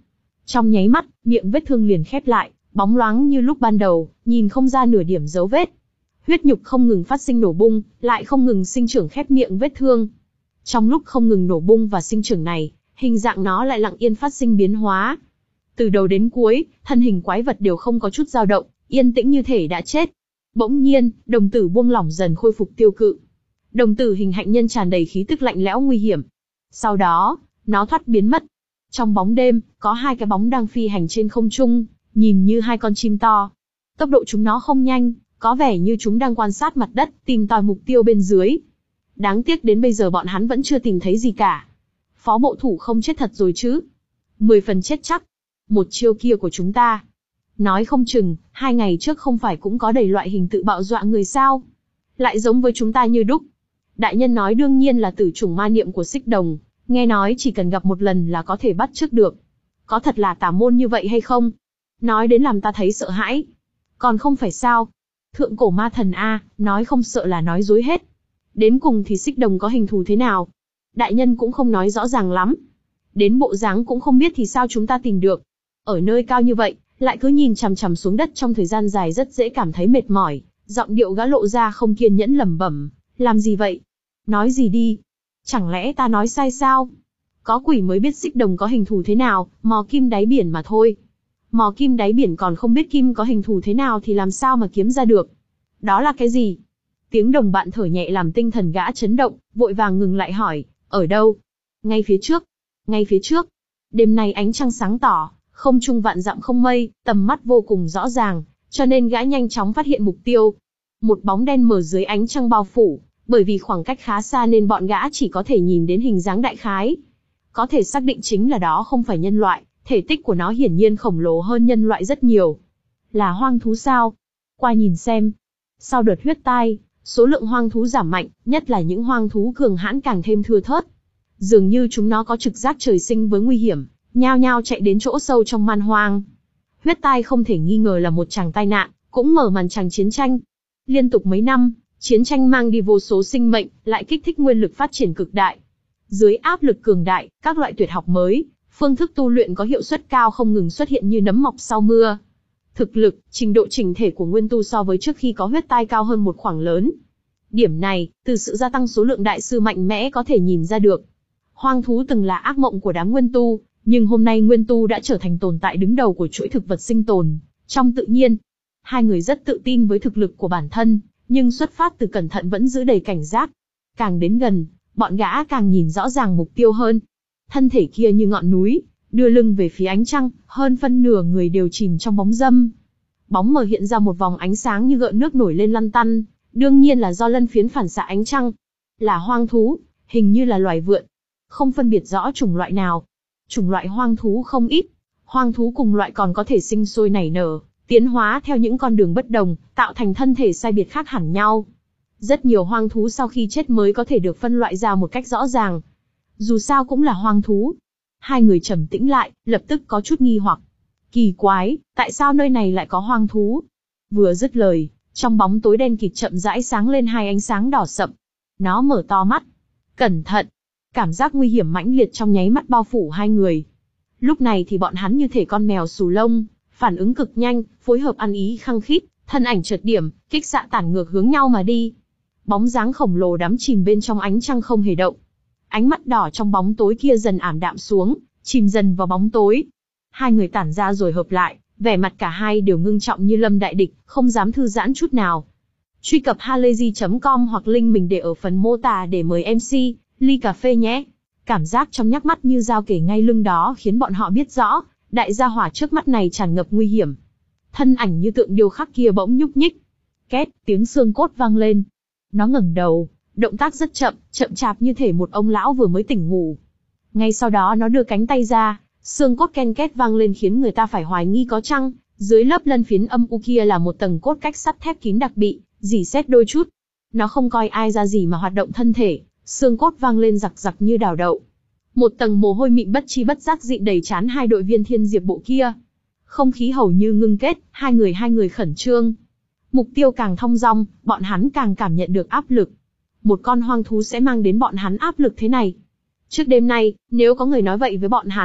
Trong nháy mắt, miệng vết thương liền khép lại, bóng loáng như lúc ban đầu, nhìn không ra nửa điểm dấu vết. Huyết nhục không ngừng phát sinh nổ bung, lại không ngừng sinh trưởng khép miệng vết thương. Trong lúc không ngừng nổ bung và sinh trưởng này, hình dạng nó lại lặng yên phát sinh biến hóa. Từ đầu đến cuối, thân hình quái vật đều không có chút dao động, yên tĩnh như thể đã chết. Bỗng nhiên, đồng tử buông lỏng dần khôi phục tiêu cự. Đồng tử hình hạnh nhân tràn đầy khí tức lạnh lẽo nguy hiểm. Sau đó, nó thoát biến mất. Trong bóng đêm, có hai cái bóng đang phi hành trên không trung, nhìn như hai con chim to. Tốc độ chúng nó không nhanh, có vẻ như chúng đang quan sát mặt đất, tìm tòi mục tiêu bên dưới. Đáng tiếc đến bây giờ bọn hắn vẫn chưa tìm thấy gì cả. Phó bộ thủ không chết thật rồi chứ? Mười phần chết chắc. Một chiêu kia của chúng ta. Nói không chừng, hai ngày trước không phải cũng có đầy loại hình tự bạo dọa người sao? Lại giống với chúng ta như đúc. Đại nhân nói đương nhiên là tử chủng ma niệm của Xích Đồng, nghe nói chỉ cần gặp một lần là có thể bắt chước được. Có thật là tà môn như vậy hay không? Nói đến làm ta thấy sợ hãi. Còn không phải sao? Thượng cổ ma thần A, nói không sợ là nói dối hết. Đến cùng thì Xích Đồng có hình thù thế nào? Đại nhân cũng không nói rõ ràng lắm. Đến bộ dáng cũng không biết thì sao chúng ta tìm được. Ở nơi cao như vậy, lại cứ nhìn chằm chằm xuống đất trong thời gian dài rất dễ cảm thấy mệt mỏi. Giọng điệu gã lộ ra không kiên nhẫn lẩm bẩm. Làm gì vậy? Nói gì đi? Chẳng lẽ ta nói sai sao? Có quỷ mới biết Xích Đồng có hình thù thế nào, mò kim đáy biển mà thôi. Mò kim đáy biển còn không biết kim có hình thù thế nào thì làm sao mà kiếm ra được. Đó là cái gì? Tiếng đồng bạn thở nhẹ làm tinh thần gã chấn động, vội vàng ngừng lại hỏi, ở đâu? Ngay phía trước. Ngay phía trước. Đêm nay ánh trăng sáng tỏ, không trung vạn dặm không mây, tầm mắt vô cùng rõ ràng, cho nên gã nhanh chóng phát hiện mục tiêu. Một bóng đen mờ dưới ánh trăng bao phủ, bởi vì khoảng cách khá xa nên bọn gã chỉ có thể nhìn đến hình dáng đại khái. Có thể xác định chính là đó không phải nhân loại, thể tích của nó hiển nhiên khổng lồ hơn nhân loại rất nhiều. Là hoang thú sao? Qua nhìn xem. Sau đợt huyết tai, số lượng hoang thú giảm mạnh, nhất là những hoang thú cường hãn càng thêm thưa thớt. Dường như chúng nó có trực giác trời sinh với nguy hiểm, nhao nhao chạy đến chỗ sâu trong man hoang. Huyết tai không thể nghi ngờ là một tràng tai nạn, cũng mở màn tràng chiến tranh. Liên tục mấy năm, chiến tranh mang đi vô số sinh mệnh, lại kích thích nguyên lực phát triển cực đại. Dưới áp lực cường đại, các loại tuyệt học mới, phương thức tu luyện có hiệu suất cao không ngừng xuất hiện như nấm mọc sau mưa. Thực lực, trình độ chỉnh thể của nguyên tu so với trước khi có huyết tai cao hơn một khoảng lớn. Điểm này, từ sự gia tăng số lượng đại sư mạnh mẽ có thể nhìn ra được. Hoang thú từng là ác mộng của đám nguyên tu, nhưng hôm nay nguyên tu đã trở thành tồn tại đứng đầu của chuỗi thực vật sinh tồn trong tự nhiên. Hai người rất tự tin với thực lực của bản thân, nhưng xuất phát từ cẩn thận vẫn giữ đầy cảnh giác. Càng đến gần, bọn gã càng nhìn rõ ràng mục tiêu hơn. Thân thể kia như ngọn núi, đưa lưng về phía ánh trăng, hơn phân nửa người đều chìm trong bóng râm. Bóng mờ hiện ra một vòng ánh sáng như gợn nước nổi lên lăn tăn, đương nhiên là do lân phiến phản xạ ánh trăng. Là hoang thú, hình như là loài vượn. Không phân biệt rõ chủng loại nào. Chủng loại hoang thú không ít. Hoang thú cùng loại còn có thể sinh sôi nảy nở, tiến hóa theo những con đường bất đồng, tạo thành thân thể sai biệt khác hẳn nhau. Rất nhiều hoang thú sau khi chết mới có thể được phân loại ra một cách rõ ràng. Dù sao cũng là hoang thú. Hai người trầm tĩnh lại, lập tức có chút nghi hoặc. Kỳ quái, tại sao nơi này lại có hoang thú? Vừa dứt lời, trong bóng tối đen kịt chậm rãi sáng lên hai ánh sáng đỏ sậm. Nó mở to mắt. Cẩn thận! Cảm giác nguy hiểm mãnh liệt trong nháy mắt bao phủ hai người. Lúc này thì bọn hắn như thể con mèo xù lông, phản ứng cực nhanh, phối hợp ăn ý khăng khít, thân ảnh chợt điểm, kích xạ tản ngược hướng nhau mà đi. Bóng dáng khổng lồ đắm chìm bên trong ánh trăng không hề động. Ánh mắt đỏ trong bóng tối kia dần ảm đạm xuống, chìm dần vào bóng tối. Hai người tản ra rồi hợp lại, vẻ mặt cả hai đều ngưng trọng như lâm đại địch, không dám thư giãn chút nào. Truy cập halayzi chấm com hoặc link mình để ở phần mô tả để mời em xê, ly cà phê nhé. Cảm giác trong nhắc mắt như dao kề ngay lưng đó khiến bọn họ biết rõ, đại gia hỏa trước mắt này tràn ngập nguy hiểm. Thân ảnh như tượng điêu khắc kia bỗng nhúc nhích. Két, tiếng xương cốt vang lên. Nó ngẩng đầu, động tác rất chậm, chậm chạp như thể một ông lão vừa mới tỉnh ngủ. Ngay sau đó nó đưa cánh tay ra, xương cốt ken két vang lên khiến người ta phải hoài nghi có chăng, dưới lớp lân phiến âm u kia là một tầng cốt cách sắt thép kín đặc bị, rỉ sét đôi chút. Nó không coi ai ra gì mà hoạt động thân thể, xương cốt vang lên giặc giặc như đào đậu. Một tầng mồ hôi mịn bất chi bất giác dịn đầy trán hai đội viên thiên diệp bộ kia. Không khí hầu như ngưng kết, hai người hai người khẩn trương. Mục tiêu càng thong dong, bọn hắn càng cảm nhận được áp lực. Một con hoang thú sẽ mang đến bọn hắn áp lực thế này. Trước đêm nay, nếu có người nói vậy với bọn hắn,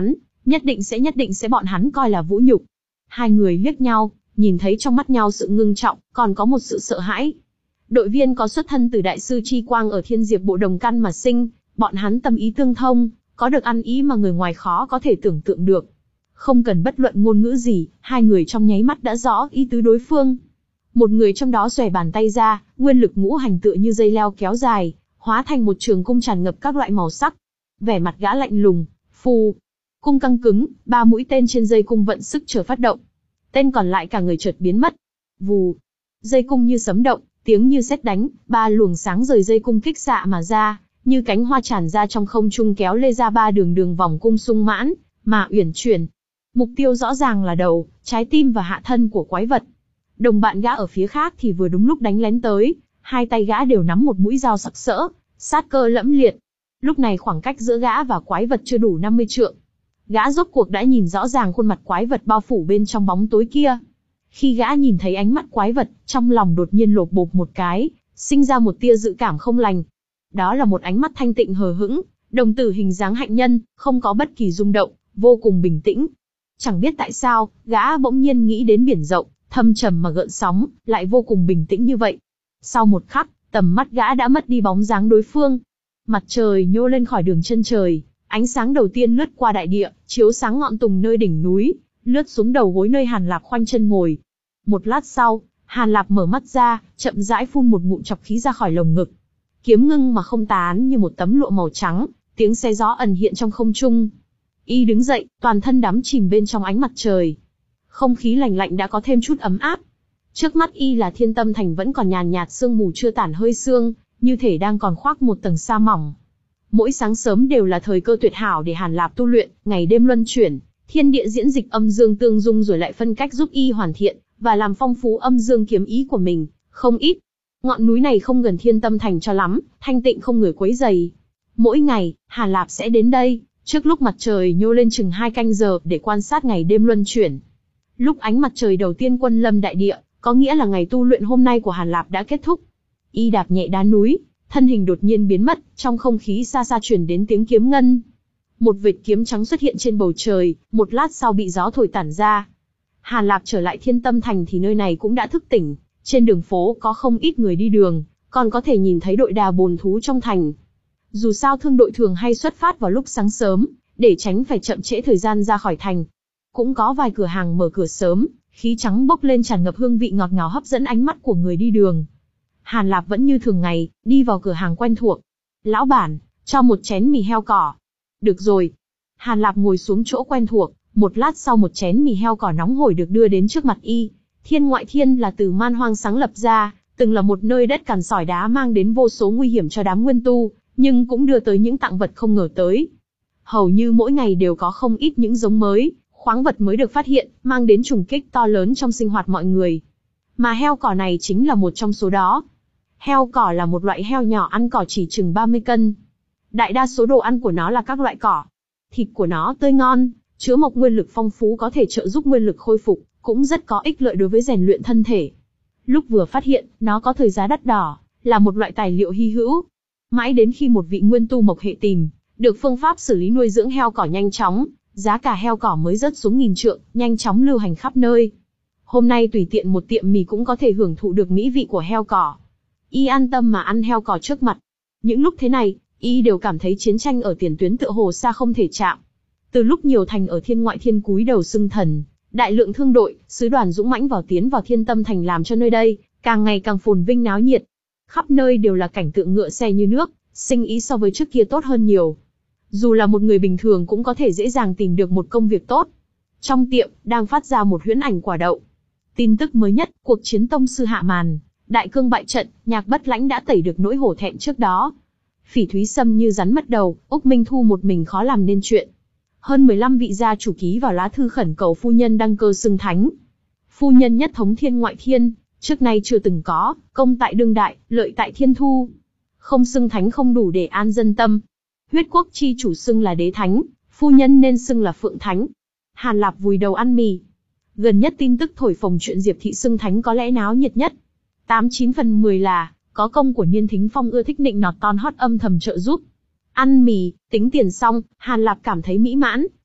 Nhất định sẽ nhất định sẽ bọn hắn coi là vũ nhục. Hai người liếc nhau, nhìn thấy trong mắt nhau sự ngưng trọng, còn có một sự sợ hãi. Đội viên có xuất thân từ đại sư Chi Quang ở Thiên Diệp Bộ đồng căn mà sinh, bọn hắn tâm ý tương thông, có được ăn ý mà người ngoài khó có thể tưởng tượng được. Không cần bất luận ngôn ngữ gì, hai người trong nháy mắt đã rõ ý tứ đối phương. Một người trong đó xòe bàn tay ra, nguyên lực ngũ hành tựa như dây leo kéo dài, hóa thành một trường cung tràn ngập các loại màu sắc. Vẻ mặt gã lạnh lùng, phù. Cung căng cứng, ba mũi tên trên dây cung vận sức chờ phát động. Tên còn lại cả người chợt biến mất. Vù. Dây cung như sấm động, tiếng như sét đánh, ba luồng sáng rời dây cung kích xạ mà ra, như cánh hoa tràn ra trong không trung kéo lê ra ba đường đường vòng cung sung mãn, mà uyển chuyển. Mục tiêu rõ ràng là đầu, trái tim và hạ thân của quái vật. Đồng bạn gã ở phía khác thì vừa đúng lúc đánh lén tới, hai tay gã đều nắm một mũi dao sặc sỡ, sát cơ lẫm liệt. Lúc này khoảng cách giữa gã và quái vật chưa đủ năm mươi trượng. Gã rốt cuộc đã nhìn rõ ràng khuôn mặt quái vật bao phủ bên trong bóng tối kia. Khi gã nhìn thấy ánh mắt quái vật, trong lòng đột nhiên lột bột một cái, sinh ra một tia dự cảm không lành. Đó là một ánh mắt thanh tịnh hờ hững, đồng tử hình dáng hạnh nhân, không có bất kỳ rung động, vô cùng bình tĩnh. Chẳng biết tại sao, gã bỗng nhiên nghĩ đến biển rộng, thâm trầm mà gợn sóng, lại vô cùng bình tĩnh như vậy. Sau một khắc, tầm mắt gã đã mất đi bóng dáng đối phương. Mặt trời nhô lên khỏi đường chân trời, ánh sáng đầu tiên lướt qua đại địa, chiếu sáng ngọn tùng nơi đỉnh núi, lướt xuống đầu gối nơi Hàn Lạp khoanh chân ngồi. Một lát sau, Hàn Lạp mở mắt ra, chậm rãi phun một ngụm trọc khí ra khỏi lồng ngực. Kiếm ngưng mà không tán như một tấm lụa màu trắng, tiếng xe gió ẩn hiện trong không trung. Y đứng dậy, toàn thân đắm chìm bên trong ánh mặt trời. Không khí lạnh lạnh đã có thêm chút ấm áp. Trước mắt Y là Thiên Tâm Thành vẫn còn nhàn nhạt sương mù chưa tản hơi sương, như thể đang còn khoác một tầng sa mỏng. Mỗi sáng sớm đều là thời cơ tuyệt hảo để Hàn Lạp tu luyện, ngày đêm luân chuyển, thiên địa diễn dịch âm dương tương dung rồi lại phân cách giúp Y hoàn thiện và làm phong phú âm dương kiếm ý của mình, không ít. Ngọn núi này không gần Thiên Tâm Thành cho lắm, thanh tịnh không người quấy rầy. Mỗi ngày, Hàn Lạp sẽ đến đây, trước lúc mặt trời nhô lên chừng hai canh giờ để quan sát ngày đêm luân chuyển. Lúc ánh mặt trời đầu tiên quân lâm đại địa, có nghĩa là ngày tu luyện hôm nay của Hàn Lạp đã kết thúc. Y đạp nhẹ đá núi, thân hình đột nhiên biến mất, trong không khí xa xa truyền đến tiếng kiếm ngân. Một vệt kiếm trắng xuất hiện trên bầu trời, một lát sau bị gió thổi tản ra. Hàn Lạp trở lại Thiên Tâm Thành thì nơi này cũng đã thức tỉnh, trên đường phố có không ít người đi đường, còn có thể nhìn thấy đội đà bồn thú trong thành. Dù sao thương đội thường hay xuất phát vào lúc sáng sớm, để tránh phải chậm trễ thời gian ra khỏi thành. Cũng có vài cửa hàng mở cửa sớm, khí trắng bốc lên tràn ngập hương vị ngọt ngào hấp dẫn ánh mắt của người đi đường. Hàn Lạp vẫn như thường ngày, đi vào cửa hàng quen thuộc. Lão bản, cho một chén mì heo cỏ. Được rồi. Hàn Lạp ngồi xuống chỗ quen thuộc, một lát sau một chén mì heo cỏ nóng hổi được đưa đến trước mặt Y. Thiên Ngoại Thiên là từ man hoang sáng lập ra, từng là một nơi đất cằn sỏi đá mang đến vô số nguy hiểm cho đám nguyên tu, nhưng cũng đưa tới những tặng vật không ngờ tới. Hầu như mỗi ngày đều có không ít những giống mới, khoáng vật mới được phát hiện, mang đến trùng kích to lớn trong sinh hoạt mọi người. Mà heo cỏ này chính là một trong số đó. Heo cỏ là một loại heo nhỏ ăn cỏ chỉ chừng ba mươi cân. Đại đa số đồ ăn của nó là các loại cỏ. Thịt của nó tươi ngon, chứa mộc nguyên lực phong phú có thể trợ giúp nguyên lực khôi phục, cũng rất có ích lợi đối với rèn luyện thân thể. Lúc vừa phát hiện, nó có thời giá đắt đỏ, là một loại tài liệu hy hữu. Mãi đến khi một vị nguyên tu mộc hệ tìm được phương pháp xử lý nuôi dưỡng heo cỏ nhanh chóng, giá cả heo cỏ mới rớt xuống nghìn trượng, nhanh chóng lưu hành khắp nơi. Hôm nay tùy tiện một tiệm mì cũng có thể hưởng thụ được mỹ vị của heo cỏ. Y an tâm mà ăn heo cỏ trước mặt. Những lúc thế này, Y đều cảm thấy chiến tranh ở tiền tuyến tựa hồ xa không thể chạm. Từ lúc nhiều thành ở Thiên Ngoại Thiên cúi đầu xưng thần, đại lượng thương đội, sứ đoàn dũng mãnh vào tiến vào Thiên Tâm Thành làm cho nơi đây càng ngày càng phồn vinh náo nhiệt. Khắp nơi đều là cảnh tượng ngựa xe như nước, sinh ý so với trước kia tốt hơn nhiều. Dù là một người bình thường cũng có thể dễ dàng tìm được một công việc tốt. Trong tiệm, đang phát ra một huyễn ảnh quả đậu. Tin tức mới nhất, cuộc chiến tông sư hạ màn, đại cương bại trận, Nhạc Bất Lãnh đã tẩy được nỗi hổ thẹn trước đó. Phỉ Thúy Sâm như rắn mất đầu, Úc Minh Thu một mình khó làm nên chuyện. Hơn mười lăm vị gia chủ ký vào lá thư khẩn cầu phu nhân đăng cơ xưng thánh. Phu nhân nhất thống Thiên Ngoại Thiên, trước nay chưa từng có, công tại đương đại, lợi tại thiên thu. Không xưng thánh không đủ để an dân tâm. Huyết quốc chi chủ xưng là đế thánh, phu nhân nên xưng là phượng thánh. Hàn Lạp vùi đầu ăn mì. Gần nhất tin tức thổi phồng chuyện Diệp thị xưng thánh có lẽ náo nhiệt nhất. Tám chín phần mười là, có công của Niên Thính Phong ưa thích nịnh nọt ton hót âm thầm trợ giúp. Ăn mì, tính tiền xong, Hàn Lạp cảm thấy mỹ mãn,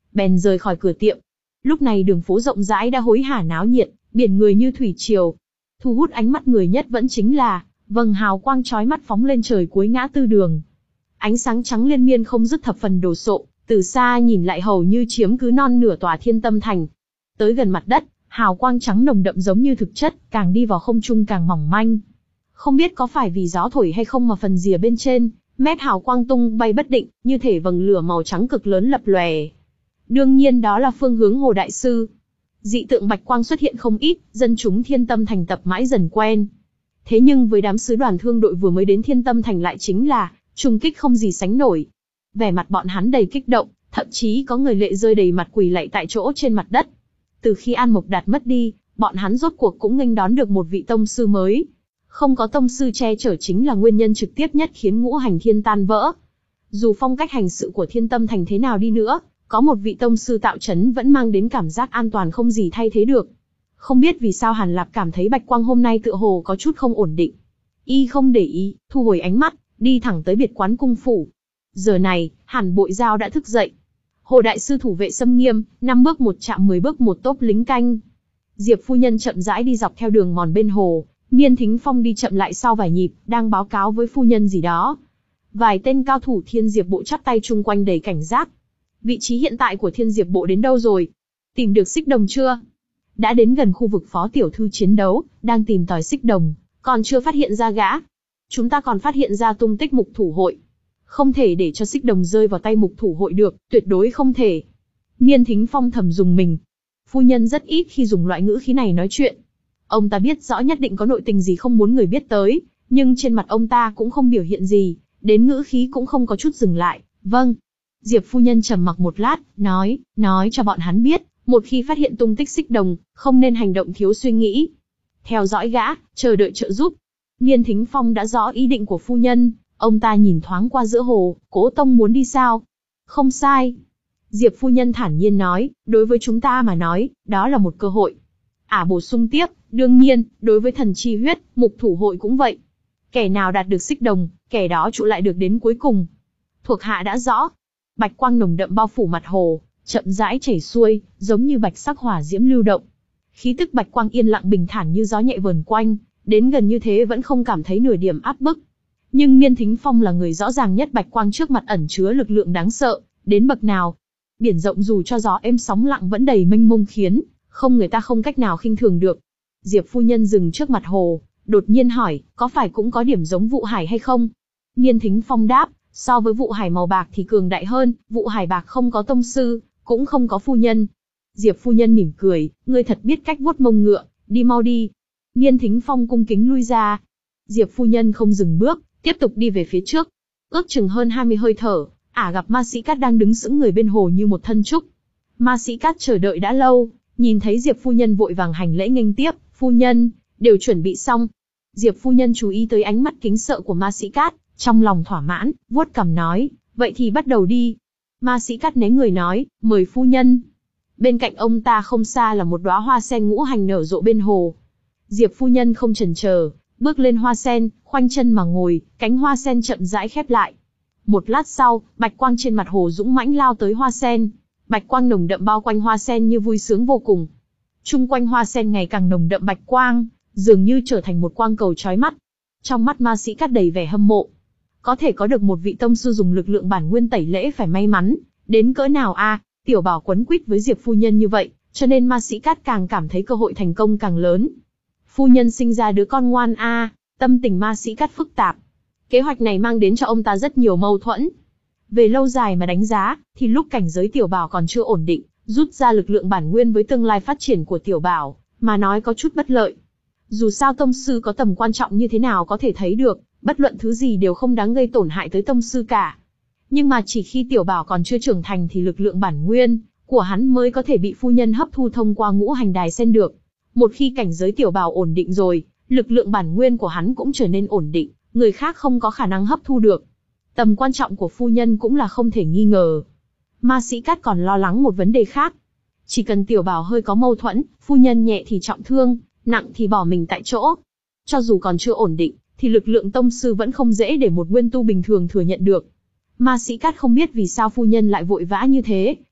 bèn rời khỏi cửa tiệm. Lúc này đường phố rộng rãi đã hối hả náo nhiệt, biển người như thủy triều. Thu hút ánh mắt người nhất vẫn chính là vầng hào quang chói mắt phóng lên trời cuối ngã tư đường. Ánh sáng trắng liên miên không dứt thập phần đồ sộ, từ xa nhìn lại hầu như chiếm cứ non nửa tòa Thiên Tâm Thành. Tới gần mặt đất, hào quang trắng nồng đậm giống như thực chất, càng đi vào không trung càng mỏng manh. Không biết có phải vì gió thổi hay không mà phần rìa bên trên, mét hào quang tung bay bất định, như thể vầng lửa màu trắng cực lớn lập lòe. Đương nhiên đó là phương hướng Hồ Đại Sư. Dị tượng bạch quang xuất hiện không ít, dân chúng Thiên Tâm Thành tập mãi dần quen. Thế nhưng với đám sứ đoàn thương đội vừa mới đến Thiên Tâm Thành lại chính là trùng kích không gì sánh nổi. Vẻ mặt bọn hắn đầy kích động, thậm chí có người lệ rơi đầy mặt quỳ lạy tại chỗ trên mặt đất. Từ khi An Mộc Đạt mất đi, bọn hắn rốt cuộc cũng nghênh đón được một vị tông sư mới. Không có tông sư che chở chính là nguyên nhân trực tiếp nhất khiến ngũ hành thiên tan vỡ. Dù phong cách hành sự của Thiên Tâm Thành thế nào đi nữa, có một vị tông sư tạo trấn vẫn mang đến cảm giác an toàn không gì thay thế được. Không biết vì sao Hàn Lập cảm thấy bạch quang hôm nay tựa hồ có chút không ổn định. Y không để ý, thu hồi ánh mắt, đi thẳng tới biệt quán cung phủ. Giờ này, Hàn Bội Giao đã thức dậy. Hồ Đại Sư thủ vệ xâm nghiêm, năm bước một chạm mười bước một tốp lính canh. Diệp phu nhân chậm rãi đi dọc theo đường mòn bên hồ, Miên Thính Phong đi chậm lại sau vài nhịp, đang báo cáo với phu nhân gì đó. Vài tên cao thủ Thiên Diệp bộ chắp tay chung quanh đầy cảnh giác. Vị trí hiện tại của Thiên Diệp bộ đến đâu rồi? Tìm được xích đồng chưa? Đã đến gần khu vực phó tiểu thư chiến đấu, đang tìm tòi xích đồng, còn chưa phát hiện ra gã. Chúng ta còn phát hiện ra tung tích Mục Thủ Hội. Không thể để cho xích đồng rơi vào tay Mục Thủ Hội được, tuyệt đối không thể. Miên Thính Phong thầm dùng mình. Phu nhân rất ít khi dùng loại ngữ khí này nói chuyện. Ông ta biết rõ nhất định có nội tình gì không muốn người biết tới, nhưng trên mặt ông ta cũng không biểu hiện gì, đến ngữ khí cũng không có chút dừng lại. Vâng. Diệp phu nhân trầm mặc một lát, nói, nói cho bọn hắn biết, một khi phát hiện tung tích xích đồng, không nên hành động thiếu suy nghĩ. Theo dõi gã, chờ đợi trợ giúp. Miên Thính Phong đã rõ ý định của phu nhân, ông ta nhìn thoáng qua giữa hồ, Cố Tông muốn đi sao? Không sai. Diệp phu nhân thản nhiên nói, đối với chúng ta mà nói, đó là một cơ hội. Ả à, bổ sung tiếp, đương nhiên, đối với thần chi huyết, Mục Thủ Hội cũng vậy. Kẻ nào đạt được xích đồng, kẻ đó trụ lại được đến cuối cùng. Thuộc hạ đã rõ. Bạch quang nồng đậm bao phủ mặt hồ, chậm rãi chảy xuôi, giống như bạch sắc hỏa diễm lưu động. Khí tức bạch quang yên lặng bình thản như gió nhẹ vờn quanh, đến gần như thế vẫn không cảm thấy nửa điểm áp bức. Nhưng Miên Thính Phong là người rõ ràng nhất bạch quang trước mặt ẩn chứa lực lượng đáng sợ, đến bậc nào. Biển rộng dù cho gió êm sóng lặng vẫn đầy mênh mông khiến không người ta không cách nào khinh thường được. Diệp phu nhân dừng trước mặt hồ, đột nhiên hỏi, có phải cũng có điểm giống vụ hải hay không? Miên Thính Phong đáp, so với vụ hải màu bạc thì cường đại hơn, vụ hải bạc không có tông sư, cũng không có phu nhân. Diệp phu nhân mỉm cười, ngươi thật biết cách vuốt mông ngựa, đi mau đi. Miên Thính Phong cung kính lui ra. Diệp phu nhân không dừng bước, tiếp tục đi về phía trước. Ước chừng hơn hai mươi hơi thở, Ả gặp Ma Sĩ Cát đang đứng sững người bên hồ như một thân trúc. Ma Sĩ Cát chờ đợi đã lâu, nhìn thấy Diệp phu nhân vội vàng hành lễ nghênh tiếp, phu nhân, đều chuẩn bị xong. Diệp phu nhân chú ý tới ánh mắt kính sợ của Ma Sĩ Cát, trong lòng thỏa mãn, vuốt cằm nói, vậy thì bắt đầu đi. Ma Sĩ Cát né người nói, mời phu nhân. Bên cạnh ông ta không xa là một đóa hoa sen ngũ hành nở rộ bên hồ. Diệp phu nhân không chần chờ, bước lên hoa sen, khoanh chân mà ngồi, cánh hoa sen chậm rãi khép lại. Một lát sau, bạch quang trên mặt hồ dũng mãnh lao tới hoa sen. Bạch quang nồng đậm bao quanh hoa sen như vui sướng vô cùng. Chung quanh hoa sen ngày càng nồng đậm bạch quang, dường như trở thành một quang cầu chói mắt. Trong mắt Ma Sĩ Cát đầy vẻ hâm mộ. Có thể có được một vị tông sư dùng lực lượng bản nguyên tẩy lễ phải may mắn đến cỡ nào a? À, Tiểu Bảo quấn quýt với Diệp phu nhân như vậy, cho nên Ma Sĩ Cát càng cảm thấy cơ hội thành công càng lớn. Phu nhân sinh ra đứa con ngoan a, à, tâm tình Ma Sĩ Cát phức tạp. Kế hoạch này mang đến cho ông ta rất nhiều mâu thuẫn. Về lâu dài mà đánh giá, thì lúc cảnh giới Tiểu Bảo còn chưa ổn định, rút ra lực lượng bản nguyên với tương lai phát triển của Tiểu Bảo, mà nói có chút bất lợi. Dù sao tông sư có tầm quan trọng như thế nào có thể thấy được, bất luận thứ gì đều không đáng gây tổn hại tới tông sư cả. Nhưng mà chỉ khi Tiểu Bảo còn chưa trưởng thành thì lực lượng bản nguyên của hắn mới có thể bị phu nhân hấp thu thông qua ngũ hành đài sen được. Một khi cảnh giới Tiểu Bảo ổn định rồi, lực lượng bản nguyên của hắn cũng trở nên ổn định, người khác không có khả năng hấp thu được. Tầm quan trọng của phu nhân cũng là không thể nghi ngờ. Ma Sĩ Cát còn lo lắng một vấn đề khác. Chỉ cần Tiểu Bảo hơi có mâu thuẫn, phu nhân nhẹ thì trọng thương, nặng thì bỏ mình tại chỗ. Cho dù còn chưa ổn định, thì lực lượng tông sư vẫn không dễ để một nguyên tu bình thường thừa nhận được. Ma Sĩ Cát không biết vì sao phu nhân lại vội vã như thế,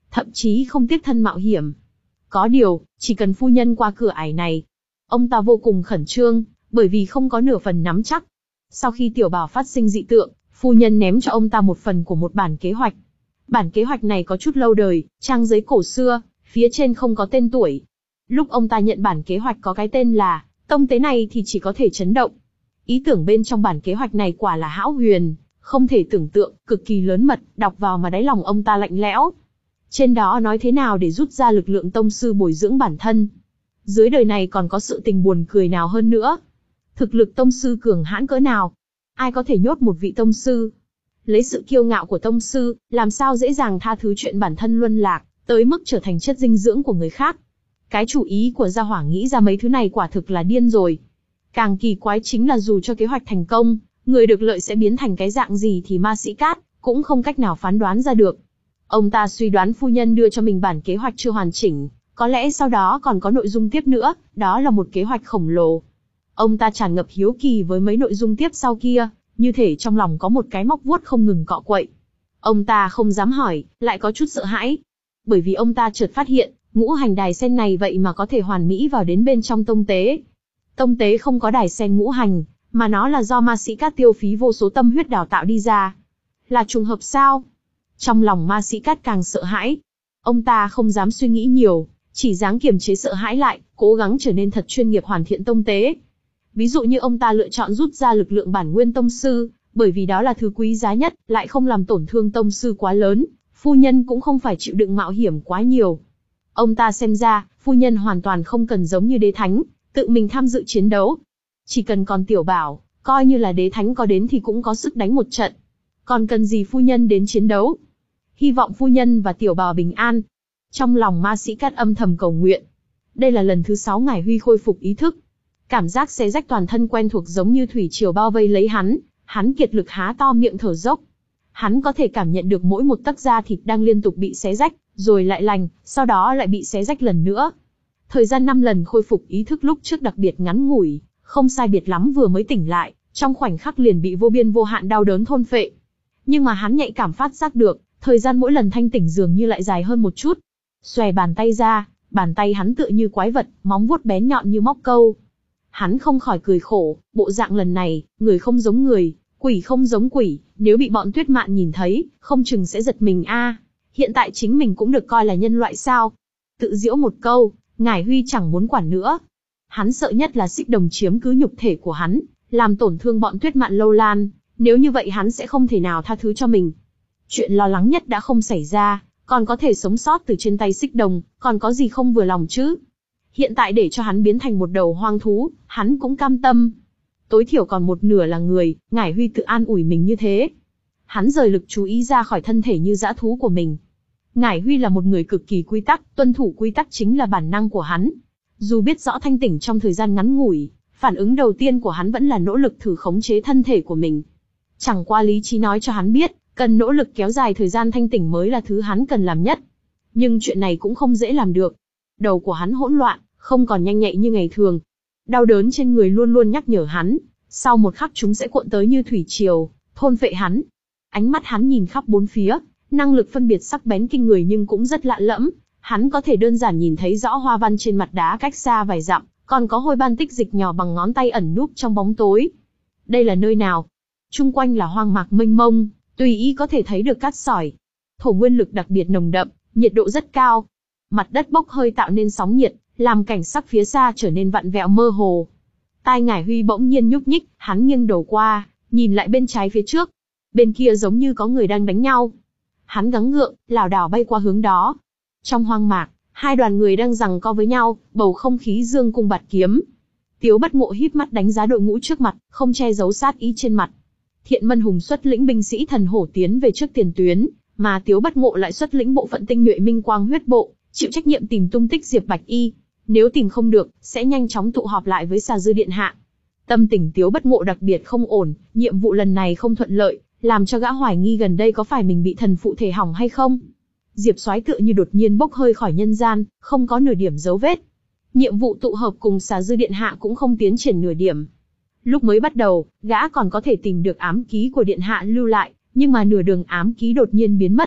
thậm chí không tiếc thân mạo hiểm. Có điều, chỉ cần phu nhân qua cửa ải này, ông ta vô cùng khẩn trương, bởi vì không có nửa phần nắm chắc. Sau khi tiểu bảo phát sinh dị tượng, phu nhân ném cho ông ta một phần của một bản kế hoạch. Bản kế hoạch này có chút lâu đời, trang giấy cổ xưa, phía trên không có tên tuổi. Lúc ông ta nhận bản kế hoạch có cái tên là tông tế này thì chỉ có thể chấn động. Ý tưởng bên trong bản kế hoạch này quả là hão huyền, không thể tưởng tượng, cực kỳ lớn mật, đọc vào mà đáy lòng ông ta lạnh lẽo. Trên đó nói thế nào để rút ra lực lượng tông sư bồi dưỡng bản thân. Dưới đời này còn có sự tình buồn cười nào hơn nữa. Thực lực tông sư cường hãn cỡ nào? Ai có thể nhốt một vị tông sư? Lấy sự kiêu ngạo của tông sư, làm sao dễ dàng tha thứ chuyện bản thân luân lạc, tới mức trở thành chất dinh dưỡng của người khác. Cái chủ ý của gia hỏa nghĩ ra mấy thứ này quả thực là điên rồi. Càng kỳ quái chính là dù cho kế hoạch thành công, người được lợi sẽ biến thành cái dạng gì thì Ma Sĩ Cát cũng không cách nào phán đoán ra được. Ông ta suy đoán phu nhân đưa cho mình bản kế hoạch chưa hoàn chỉnh, có lẽ sau đó còn có nội dung tiếp nữa, đó là một kế hoạch khổng lồ. Ông ta tràn ngập hiếu kỳ với mấy nội dung tiếp sau kia, như thể trong lòng có một cái móc vuốt không ngừng cọ quậy. Ông ta không dám hỏi, lại có chút sợ hãi. Bởi vì ông ta chợt phát hiện, ngũ hành đài sen này vậy mà có thể hoàn mỹ vào đến bên trong tông tế. Tông tế không có đài sen ngũ hành, mà nó là do Ma Sĩ Cát tiêu phí vô số tâm huyết đào tạo đi ra. Là trùng hợp sao? Trong lòng Ma Sĩ Cát càng sợ hãi. Ông ta không dám suy nghĩ nhiều, chỉ dáng kiềm chế sợ hãi lại, cố gắng trở nên thật chuyên nghiệp hoàn thiện tông tế. Ví dụ như ông ta lựa chọn rút ra lực lượng bản nguyên tông sư, bởi vì đó là thứ quý giá nhất, lại không làm tổn thương tông sư quá lớn, phu nhân cũng không phải chịu đựng mạo hiểm quá nhiều. Ông ta xem ra, phu nhân hoàn toàn không cần giống như đế thánh, tự mình tham dự chiến đấu. Chỉ cần còn tiểu bảo, coi như là đế thánh có đến thì cũng có sức đánh một trận. Còn cần gì phu nhân đến chiến đấu? Hy vọng phu nhân và tiểu bảo bình an. Trong lòng Ma Sĩ Cát âm thầm cầu nguyện. Đây là lần thứ sáu Ngải Huy khôi phục ý thức. Cảm giác xé rách toàn thân quen thuộc giống như thủy triều bao vây lấy hắn, hắn kiệt lực há to miệng thở dốc. Hắn có thể cảm nhận được mỗi một tấc da thịt đang liên tục bị xé rách, rồi lại lành, sau đó lại bị xé rách lần nữa. Thời gian năm lần khôi phục ý thức lúc trước đặc biệt ngắn ngủi, không sai biệt lắm vừa mới tỉnh lại, trong khoảnh khắc liền bị vô biên vô hạn đau đớn thôn phệ. Nhưng mà hắn nhạy cảm phát giác được, thời gian mỗi lần thanh tỉnh dường như lại dài hơn một chút. Xòe bàn tay ra, bàn tay hắn tựa như quái vật, móng vuốt bén nhọn như móc câu. Hắn không khỏi cười khổ, bộ dạng lần này, người không giống người, quỷ không giống quỷ, nếu bị bọn Tuyết Mạn nhìn thấy, không chừng sẽ giật mình a. Hiện tại chính mình cũng được coi là nhân loại sao? Tự giễu một câu, Ngải Huy chẳng muốn quản nữa. Hắn sợ nhất là Xích Đồng chiếm cứ nhục thể của hắn, làm tổn thương bọn Tuyết Mạn lâu lan, nếu như vậy hắn sẽ không thể nào tha thứ cho mình. Chuyện lo lắng nhất đã không xảy ra, còn có thể sống sót từ trên tay Xích Đồng, còn có gì không vừa lòng chứ? Hiện tại để cho hắn biến thành một đầu hoang thú, hắn cũng cam tâm. Tối thiểu còn một nửa là người, Ngải Huy tự an ủi mình như thế. Hắn rời lực chú ý ra khỏi thân thể như dã thú của mình. Ngải Huy là một người cực kỳ quy tắc, tuân thủ quy tắc chính là bản năng của hắn. Dù biết rõ thanh tỉnh trong thời gian ngắn ngủi, phản ứng đầu tiên của hắn vẫn là nỗ lực thử khống chế thân thể của mình. Chẳng qua lý trí nói cho hắn biết, cần nỗ lực kéo dài thời gian thanh tỉnh mới là thứ hắn cần làm nhất. Nhưng chuyện này cũng không dễ làm được. Đầu của hắn hỗn loạn, không còn nhanh nhạy như ngày thường. Đau đớn trên người luôn luôn nhắc nhở hắn, sau một khắc chúng sẽ cuộn tới như thủy triều, thôn phệ hắn. Ánh mắt hắn nhìn khắp bốn phía, năng lực phân biệt sắc bén kinh người nhưng cũng rất lạ lẫm. Hắn có thể đơn giản nhìn thấy rõ hoa văn trên mặt đá cách xa vài dặm, còn có hôi ban tích dịch nhỏ bằng ngón tay ẩn núp trong bóng tối. Đây là nơi nào? Chung quanh là hoang mạc mênh mông, tùy ý có thể thấy được cát sỏi. Thổ nguyên lực đặc biệt nồng đậm, nhiệt độ rất cao. Mặt đất bốc hơi tạo nên sóng nhiệt, làm cảnh sắc phía xa trở nên vặn vẹo mơ hồ. Tai Ngải Huy bỗng nhiên nhúc nhích, hắn nghiêng đầu qua, nhìn lại bên trái phía trước. Bên kia giống như có người đang đánh nhau. Hắn gắng gượng, lảo đảo bay qua hướng đó. Trong hoang mạc, hai đoàn người đang giằng co với nhau, bầu không khí dương cung bạt kiếm. Tiếu Bất Ngộ híp mắt đánh giá đội ngũ trước mặt, không che giấu sát ý trên mặt. Thiện Mân Hùng xuất lĩnh binh sĩ thần hổ tiến về trước tiền tuyến, mà Tiếu Bất Ngộ lại xuất lĩnh bộ phận tinh nhuệ Minh Quang huyết bộ, chịu trách nhiệm tìm tung tích Diệp Bạch Y. Nếu tìm không được, sẽ nhanh chóng tụ họp lại với Xà Dư Điện Hạ. Tâm tình Tiếu Bất Ngộ đặc biệt không ổn, nhiệm vụ lần này không thuận lợi, làm cho gã hoài nghi gần đây có phải mình bị thần phụ thể hỏng hay không. Diệp Soái tựa như đột nhiên bốc hơi khỏi nhân gian, không có nửa điểm dấu vết. Nhiệm vụ tụ hợp cùng Xà Dư Điện Hạ cũng không tiến triển nửa điểm. Lúc mới bắt đầu, gã còn có thể tìm được ám ký của Điện Hạ lưu lại, nhưng mà nửa đường ám ký đột nhiên biến mất.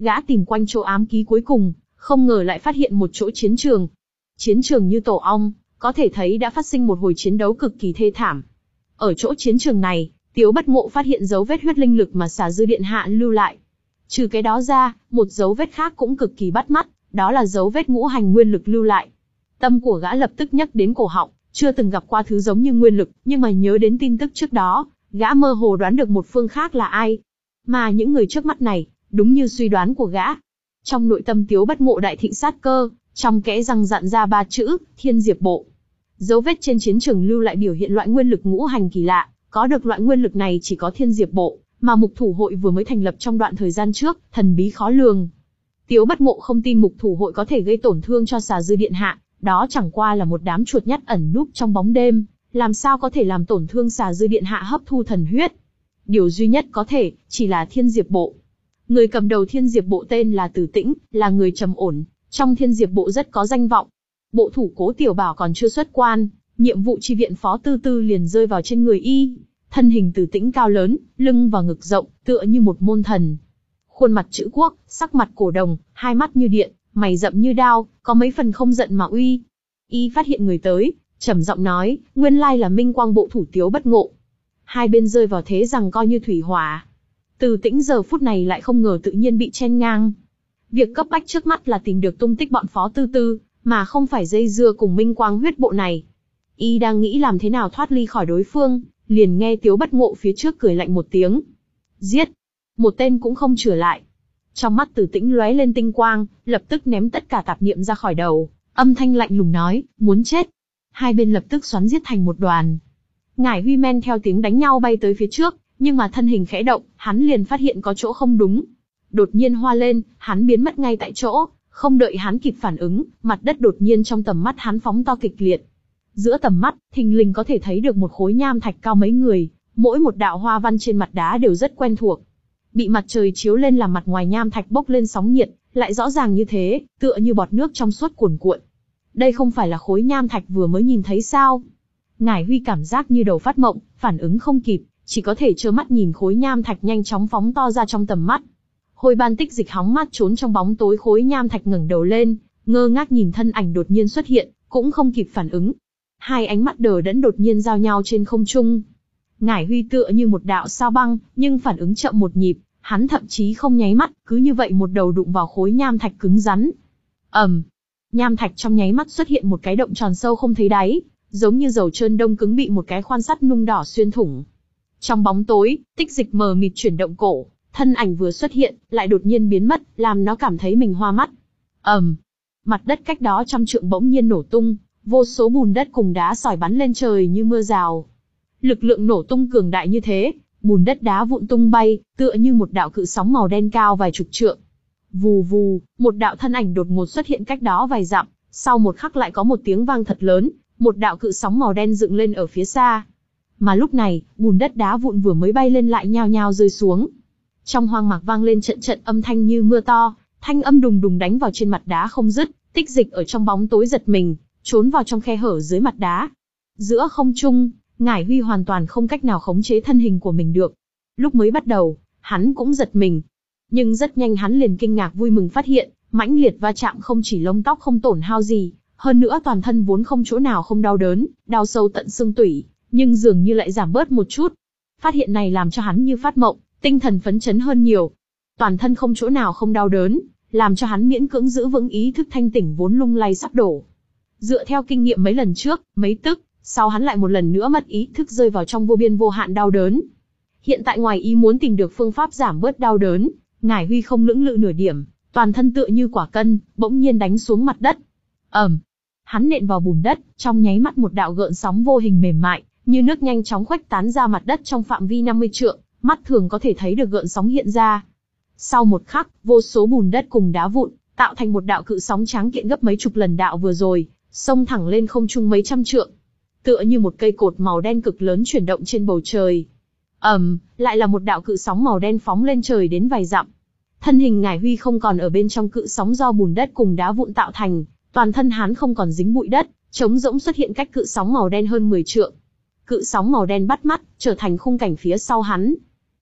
gã tìm quanh chỗ ám ký cuối cùng, không ngờ lại phát hiện một chỗ chiến trường. Chiến trường như tổ ong, có thể thấy đã phát sinh một hồi chiến đấu cực kỳ thê thảm. Ở chỗ chiến trường này, Tiếu Bất Ngộ phát hiện dấu vết huyết linh lực mà Xà Dư Điện Hạ lưu lại. Trừ cái đó ra, một dấu vết khác cũng cực kỳ bắt mắt, đó là dấu vết ngũ hành nguyên lực lưu lại. Tâm của gã lập tức nhắc đến cổ họng, chưa từng gặp qua thứ giống như nguyên lực, nhưng mà nhớ đến tin tức trước đó, gã mơ hồ đoán được một phương khác là ai. Mà những người trước mắt này, đúng như suy đoán của gã. Trong nội tâm Tiếu Bất Ngộ đại thịnh sát cơ, trong kẽ răng dặn ra ba chữ, Thiên Diệp Bộ. Dấu vết trên chiến trường lưu lại biểu hiện loại nguyên lực ngũ hành kỳ lạ, có được loại nguyên lực này chỉ có Thiên Diệp Bộ, mà Mục Thủ Hội vừa mới thành lập trong đoạn thời gian trước, thần bí khó lường. Tiếu Bất Ngộ không tin Mục Thủ Hội có thể gây tổn thương cho Xà Dư Điện Hạ, đó chẳng qua là một đám chuột nhắt ẩn núp trong bóng đêm, làm sao có thể làm tổn thương Xà Dư Điện Hạ hấp thu thần huyết. Điều duy nhất có thể, chỉ là Thiên Diệp Bộ. Người cầm đầu Thiên Diệp Bộ tên là Từ Tĩnh, là người trầm ổn, trong Thiên Diệp Bộ rất có danh vọng. Bộ thủ Cố Tiểu Bảo còn chưa xuất quan, nhiệm vụ chi viện Phó Tư Tư liền rơi vào trên người y. Thân hình Từ Tĩnh cao lớn, lưng và ngực rộng, tựa như một môn thần. Khuôn mặt chữ quốc, sắc mặt cổ đồng, hai mắt như điện, mày rậm như đao, có mấy phần không giận mà uy. Y phát hiện người tới, trầm giọng nói, nguyên lai là Minh Quang Bộ thủ Tiếu Bất Ngộ. Hai bên rơi vào thế rằng coi như thủy hỏa. Từ Tĩnh giờ phút này lại không ngờ tự nhiên bị chen ngang. Việc cấp bách trước mắt là tìm được tung tích bọn Phó Tư Tư, mà không phải dây dưa cùng Minh Quang huyết bộ này. Y đang nghĩ làm thế nào thoát ly khỏi đối phương, liền nghe Tiếu Bất Ngộ phía trước cười lạnh một tiếng. Giết! Một tên cũng không chừa lại. Trong mắt Từ Tĩnh lóe lên tinh quang, lập tức ném tất cả tạp niệm ra khỏi đầu, âm thanh lạnh lùng nói, muốn chết. Hai bên lập tức xoắn giết thành một đoàn. Ngải Huy men theo tiếng đánh nhau bay tới phía trước, nhưng mà thân hình khẽ động, hắn liền phát hiện có chỗ không đúng. Đột nhiên hoa lên, hắn biến mất ngay tại chỗ, không đợi hắn kịp phản ứng, mặt đất đột nhiên trong tầm mắt hắn phóng to kịch liệt. Giữa tầm mắt, thình lình có thể thấy được một khối nham thạch cao mấy người, mỗi một đạo hoa văn trên mặt đá đều rất quen thuộc. Bị mặt trời chiếu lên làm mặt ngoài nham thạch bốc lên sóng nhiệt, lại rõ ràng như thế, tựa như bọt nước trong suốt cuồn cuộn. Đây không phải là khối nham thạch vừa mới nhìn thấy sao? Ngải Huy cảm giác như đầu phát mộng, phản ứng không kịp, chỉ có thể trơ mắt nhìn khối nham thạch nhanh chóng phóng to ra trong tầm mắt. Hôi Ban Tích Dịch hóng mát trốn trong bóng tối khối nham thạch ngẩng đầu lên, ngơ ngác nhìn thân ảnh đột nhiên xuất hiện, cũng không kịp phản ứng. Hai ánh mắt đờ đẫn đột nhiên giao nhau trên không trung. Ngải Huy tựa như một đạo sao băng, nhưng phản ứng chậm một nhịp, hắn thậm chí không nháy mắt, cứ như vậy một đầu đụng vào khối nham thạch cứng rắn. ầm, um, nham thạch trong nháy mắt xuất hiện một cái động tròn sâu không thấy đáy, giống như dầu trơn đông cứng bị một cái khoan sắt nung đỏ xuyên thủng. Trong bóng tối, Tích Dịch mờ mịt chuyển động cổ, thân ảnh vừa xuất hiện, lại đột nhiên biến mất, làm nó cảm thấy mình hoa mắt. ầm, um, mặt đất cách đó trăm trượng bỗng nhiên nổ tung, vô số bùn đất cùng đá sỏi bắn lên trời như mưa rào. Lực lượng nổ tung cường đại như thế, bùn đất đá vụn tung bay, tựa như một đạo cự sóng màu đen cao vài chục trượng. Vù vù, một đạo thân ảnh đột ngột xuất hiện cách đó vài dặm, sau một khắc lại có một tiếng vang thật lớn, một đạo cự sóng màu đen dựng lên ở phía xa. Mà lúc này, bùn đất đá vụn vừa mới bay lên lại nhao nhao rơi xuống. Trong hoang mạc vang lên trận trận âm thanh như mưa to, thanh âm đùng đùng đánh vào trên mặt đá không dứt. Tích Dịch ở trong bóng tối giật mình, trốn vào trong khe hở dưới mặt đá. Giữa không trung, Ngải Huy hoàn toàn không cách nào khống chế thân hình của mình được. Lúc mới bắt đầu, hắn cũng giật mình. Nhưng rất nhanh hắn liền kinh ngạc vui mừng phát hiện, mãnh liệt va chạm không chỉ lông tóc không tổn hao gì, hơn nữa toàn thân vốn không chỗ nào không đau đớn, đau sâu tận xương tủy, nhưng dường như lại giảm bớt một chút. Phát hiện này làm cho hắn như phát mộng, tinh thần phấn chấn hơn nhiều. Toàn thân không chỗ nào không đau đớn, làm cho hắn miễn cưỡng giữ vững ý thức thanh tỉnh vốn lung lay sắp đổ. Dựa theo kinh nghiệm mấy lần trước, mấy tức, sau hắn lại một lần nữa mất ý thức rơi vào trong vô biên vô hạn đau đớn. Hiện tại ngoài ý muốn tìm được phương pháp giảm bớt đau đớn, Ngải Huy không lưỡng lự nửa điểm, toàn thân tựa như quả cân, bỗng nhiên đánh xuống mặt đất. ầm, hắn nện vào bùn đất, trong nháy mắt một đạo gợn sóng vô hình mềm mại, như nước nhanh chóng khuếch tán ra mặt đất trong phạm vi năm mươi trượng, mắt thường có thể thấy được gợn sóng hiện ra. Sau một khắc, vô số bùn đất cùng đá vụn, tạo thành một đạo cự sóng tráng kiện gấp mấy chục lần đạo vừa rồi, xông thẳng lên không trung mấy trăm trượng. Tựa như một cây cột màu đen cực lớn chuyển động trên bầu trời. ầm, um, lại là một đạo cự sóng màu đen phóng lên trời đến vài dặm. Thân hình Ngải Huy không còn ở bên trong cự sóng do bùn đất cùng đá vụn tạo thành, toàn thân hắn không còn dính bụi đất, trống rỗng xuất hiện cách cự sóng màu đen hơn mười trượng. Cự sóng màu đen bắt mắt, trở thành khung cảnh phía sau hắn.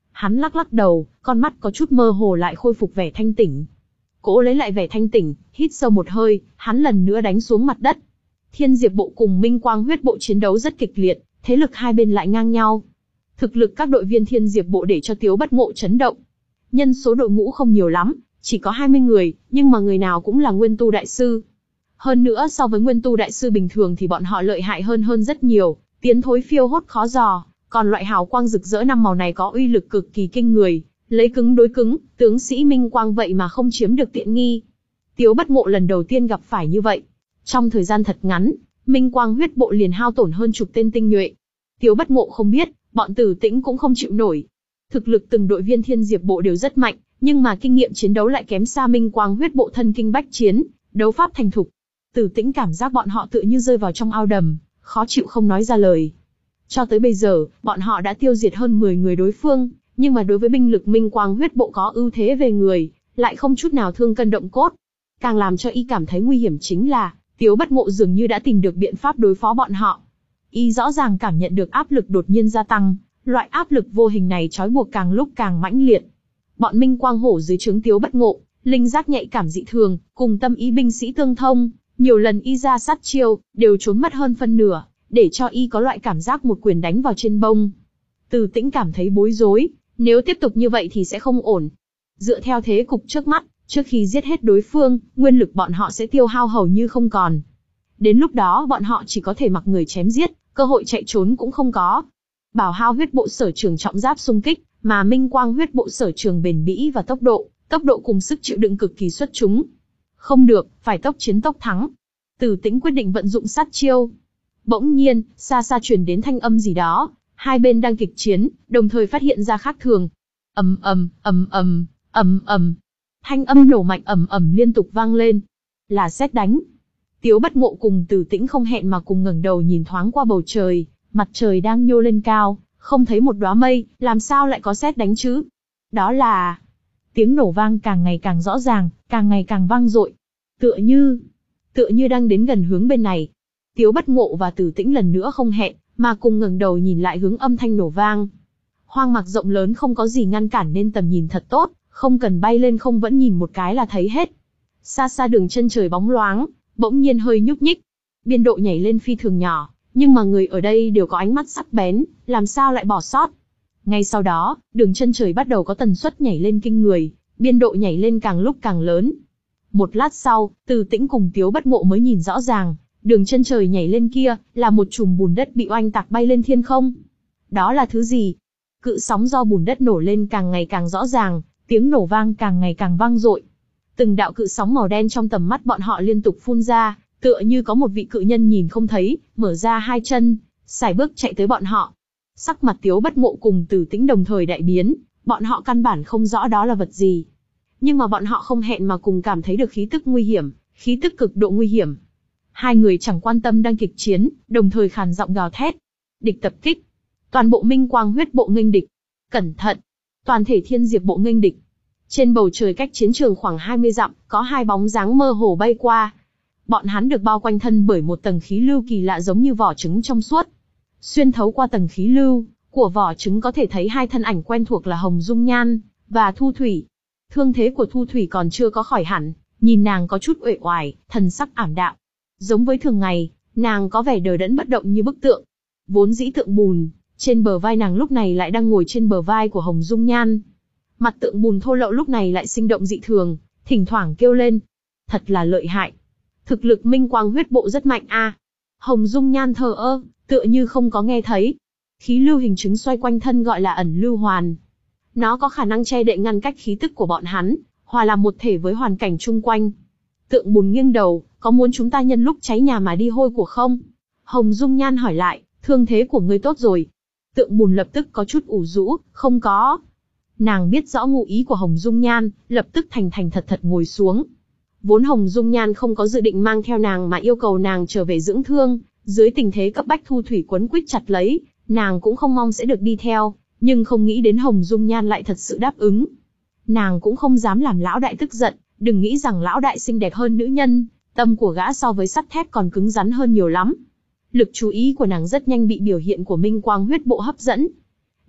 Hắn lắc lắc đầu, con mắt có chút mơ hồ lại khôi phục vẻ thanh tỉnh. Cố lấy lại vẻ thanh tỉnh, hít sâu một hơi, hắn lần nữa đánh xuống mặt đất. Thiên Diệp bộ cùng Minh Quang huyết bộ chiến đấu rất kịch liệt, thế lực hai bên lại ngang nhau. Thực lực các đội viên Thiên Diệp bộ để cho Tiếu Bất Ngộ chấn động. Nhân số đội ngũ không nhiều lắm, chỉ có hai mươi người, nhưng mà người nào cũng là nguyên tu đại sư. Hơn nữa so với nguyên tu đại sư bình thường thì bọn họ lợi hại hơn hơn rất nhiều, tiến thối phiêu hốt khó dò, còn loại hào quang rực rỡ năm màu này có uy lực cực kỳ kinh người, lấy cứng đối cứng, tướng sĩ Minh Quang vậy mà không chiếm được tiện nghi. Tiếu Bất Ngộ lần đầu tiên gặp phải như vậy. Trong thời gian thật ngắn, Minh Quang huyết bộ liền hao tổn hơn chục tên tinh nhuệ. Tiếu Bất Ngộ không biết, bọn Tử Tĩnh cũng không chịu nổi. Thực lực từng đội viên Thiên Diệp bộ đều rất mạnh, nhưng mà kinh nghiệm chiến đấu lại kém xa Minh Quang huyết bộ thân kinh bách chiến, đấu pháp thành thục. Tử Tĩnh cảm giác bọn họ tựa như rơi vào trong ao đầm, khó chịu không nói ra lời. Cho tới bây giờ, bọn họ đã tiêu diệt hơn mười người đối phương, nhưng mà đối với binh lực Minh Quang huyết bộ có ưu thế về người, lại không chút nào thương cân động cốt. Càng làm cho y cảm thấy nguy hiểm chính là, Tiếu Bất Ngộ dường như đã tìm được biện pháp đối phó bọn họ. Y rõ ràng cảm nhận được áp lực đột nhiên gia tăng, loại áp lực vô hình này trói buộc càng lúc càng mãnh liệt. Bọn Minh Quang hổ dưới trướng Tiếu Bất Ngộ, linh giác nhạy cảm dị thường, cùng tâm ý binh sĩ tương thông, nhiều lần y ra sát chiêu, đều trốn mất hơn phân nửa, để cho y có loại cảm giác một quyền đánh vào trên bông. Từ Tĩnh cảm thấy bối rối, nếu tiếp tục như vậy thì sẽ không ổn. Dựa theo thế cục trước mắt, trước khi giết hết đối phương, nguyên lực bọn họ sẽ tiêu hao hầu như không còn. Đến lúc đó bọn họ chỉ có thể mặc người chém giết, cơ hội chạy trốn cũng không có. Bảo Hao huyết bộ sở trường trọng giáp xung kích, mà Minh Quang huyết bộ sở trường bền bỉ và tốc độ, tốc độ cùng sức chịu đựng cực kỳ xuất chúng. Không được, phải tốc chiến tốc thắng. Từ Tĩnh quyết định vận dụng sát chiêu. Bỗng nhiên, xa xa truyền đến thanh âm gì đó, hai bên đang kịch chiến, đồng thời phát hiện ra khác thường. Ầm ầm, ầm ầm, ầm ầm. Thanh âm nổ mạnh ầm ầm liên tục vang lên. Là sét đánh. Tiếu Bất Ngộ cùng Từ Tĩnh không hẹn mà cùng ngẩng đầu nhìn thoáng qua bầu trời, mặt trời đang nhô lên cao, không thấy một đóa mây, làm sao lại có sét đánh chứ? Đó là... Tiếng nổ vang càng ngày càng rõ ràng, càng ngày càng vang dội. Tựa như... Tựa như đang đến gần hướng bên này. Tiếu Bất Ngộ và Từ Tĩnh lần nữa không hẹn, mà cùng ngẩng đầu nhìn lại hướng âm thanh nổ vang. Hoang mạc rộng lớn không có gì ngăn cản nên tầm nhìn thật tốt, không cần bay lên không vẫn nhìn một cái là thấy hết. Xa xa đường chân trời bóng loáng, bỗng nhiên hơi nhúc nhích. Biên độ nhảy lên phi thường nhỏ, nhưng mà người ở đây đều có ánh mắt sắc bén, làm sao lại bỏ sót. Ngay sau đó, đường chân trời bắt đầu có tần suất nhảy lên kinh người, biên độ nhảy lên càng lúc càng lớn. Một lát sau, Từ Tĩnh cùng Tiếu Bất Ngộ mới nhìn rõ ràng, đường chân trời nhảy lên kia, là một chùm bùn đất bị oanh tạc bay lên thiên không. Đó là thứ gì? Cự sóng do bùn đất nổ lên càng ngày càng rõ ràng, tiếng nổ vang càng ngày càng vang dội. Từng đạo cự sóng màu đen trong tầm mắt bọn họ liên tục phun ra, tựa như có một vị cự nhân nhìn không thấy, mở ra hai chân, sải bước chạy tới bọn họ. Sắc mặt Tiếu Bất Ngộ cùng Từ Tĩnh đồng thời đại biến, bọn họ căn bản không rõ đó là vật gì. Nhưng mà bọn họ không hẹn mà cùng cảm thấy được khí tức nguy hiểm, khí tức cực độ nguy hiểm. Hai người chẳng quan tâm đang kịch chiến, đồng thời khàn giọng gào thét. Địch tập kích. Toàn bộ Minh Quang huyết bộ nghênh địch. Cẩn thận. Toàn thể Thiên Diệp bộ nghênh địch. Trên bầu trời cách chiến trường khoảng hai mươi dặm, có hai bóng dáng mơ hồ bay qua. Bọn hắn được bao quanh thân bởi một tầng khí lưu kỳ lạ giống như vỏ trứng trong suốt. Xuyên thấu qua tầng khí lưu của vỏ trứng có thể thấy hai thân ảnh quen thuộc là Hồng Dung Nhan và Thu Thủy. Thương thế của Thu Thủy còn chưa có khỏi hẳn, nhìn nàng có chút uể oải, thần sắc ảm đạm. Giống với thường ngày, nàng có vẻ đờ đẫn bất động như bức tượng. Vốn dĩ tượng bùn, trên bờ vai nàng lúc này lại đang ngồi trên bờ vai của Hồng Dung Nhan. Mặt tượng bùn thô lậu lúc này lại sinh động dị thường, thỉnh thoảng kêu lên. Thật là lợi hại. Thực lực Minh Quang huyết bộ rất mạnh a. À. Hồng Dung Nhan thờ ơ, tựa như không có nghe thấy. Khí lưu hình trứng xoay quanh thân gọi là ẩn lưu hoàn. Nó có khả năng che đậy ngăn cách khí tức của bọn hắn, hòa làm một thể với hoàn cảnh chung quanh. Tượng bùn nghiêng đầu, có muốn chúng ta nhân lúc cháy nhà mà đi hôi của không? Hồng Dung Nhan hỏi lại, thương thế của ngươi tốt rồi. Tượng bùn lập tức có chút ủ rũ, không có. Nàng biết rõ ngụ ý của Hồng Dung Nhan, lập tức thành thành thật thật ngồi xuống. Vốn Hồng Dung Nhan không có dự định mang theo nàng mà yêu cầu nàng trở về dưỡng thương, dưới tình thế cấp bách Thu Thủy quấn quýt chặt lấy, nàng cũng không mong sẽ được đi theo, nhưng không nghĩ đến Hồng Dung Nhan lại thật sự đáp ứng. Nàng cũng không dám làm lão đại tức giận, đừng nghĩ rằng lão đại xinh đẹp hơn nữ nhân, tâm của gã so với sắt thép còn cứng rắn hơn nhiều lắm. Lực chú ý của nàng rất nhanh bị biểu hiện của Minh Quang huyết bộ hấp dẫn.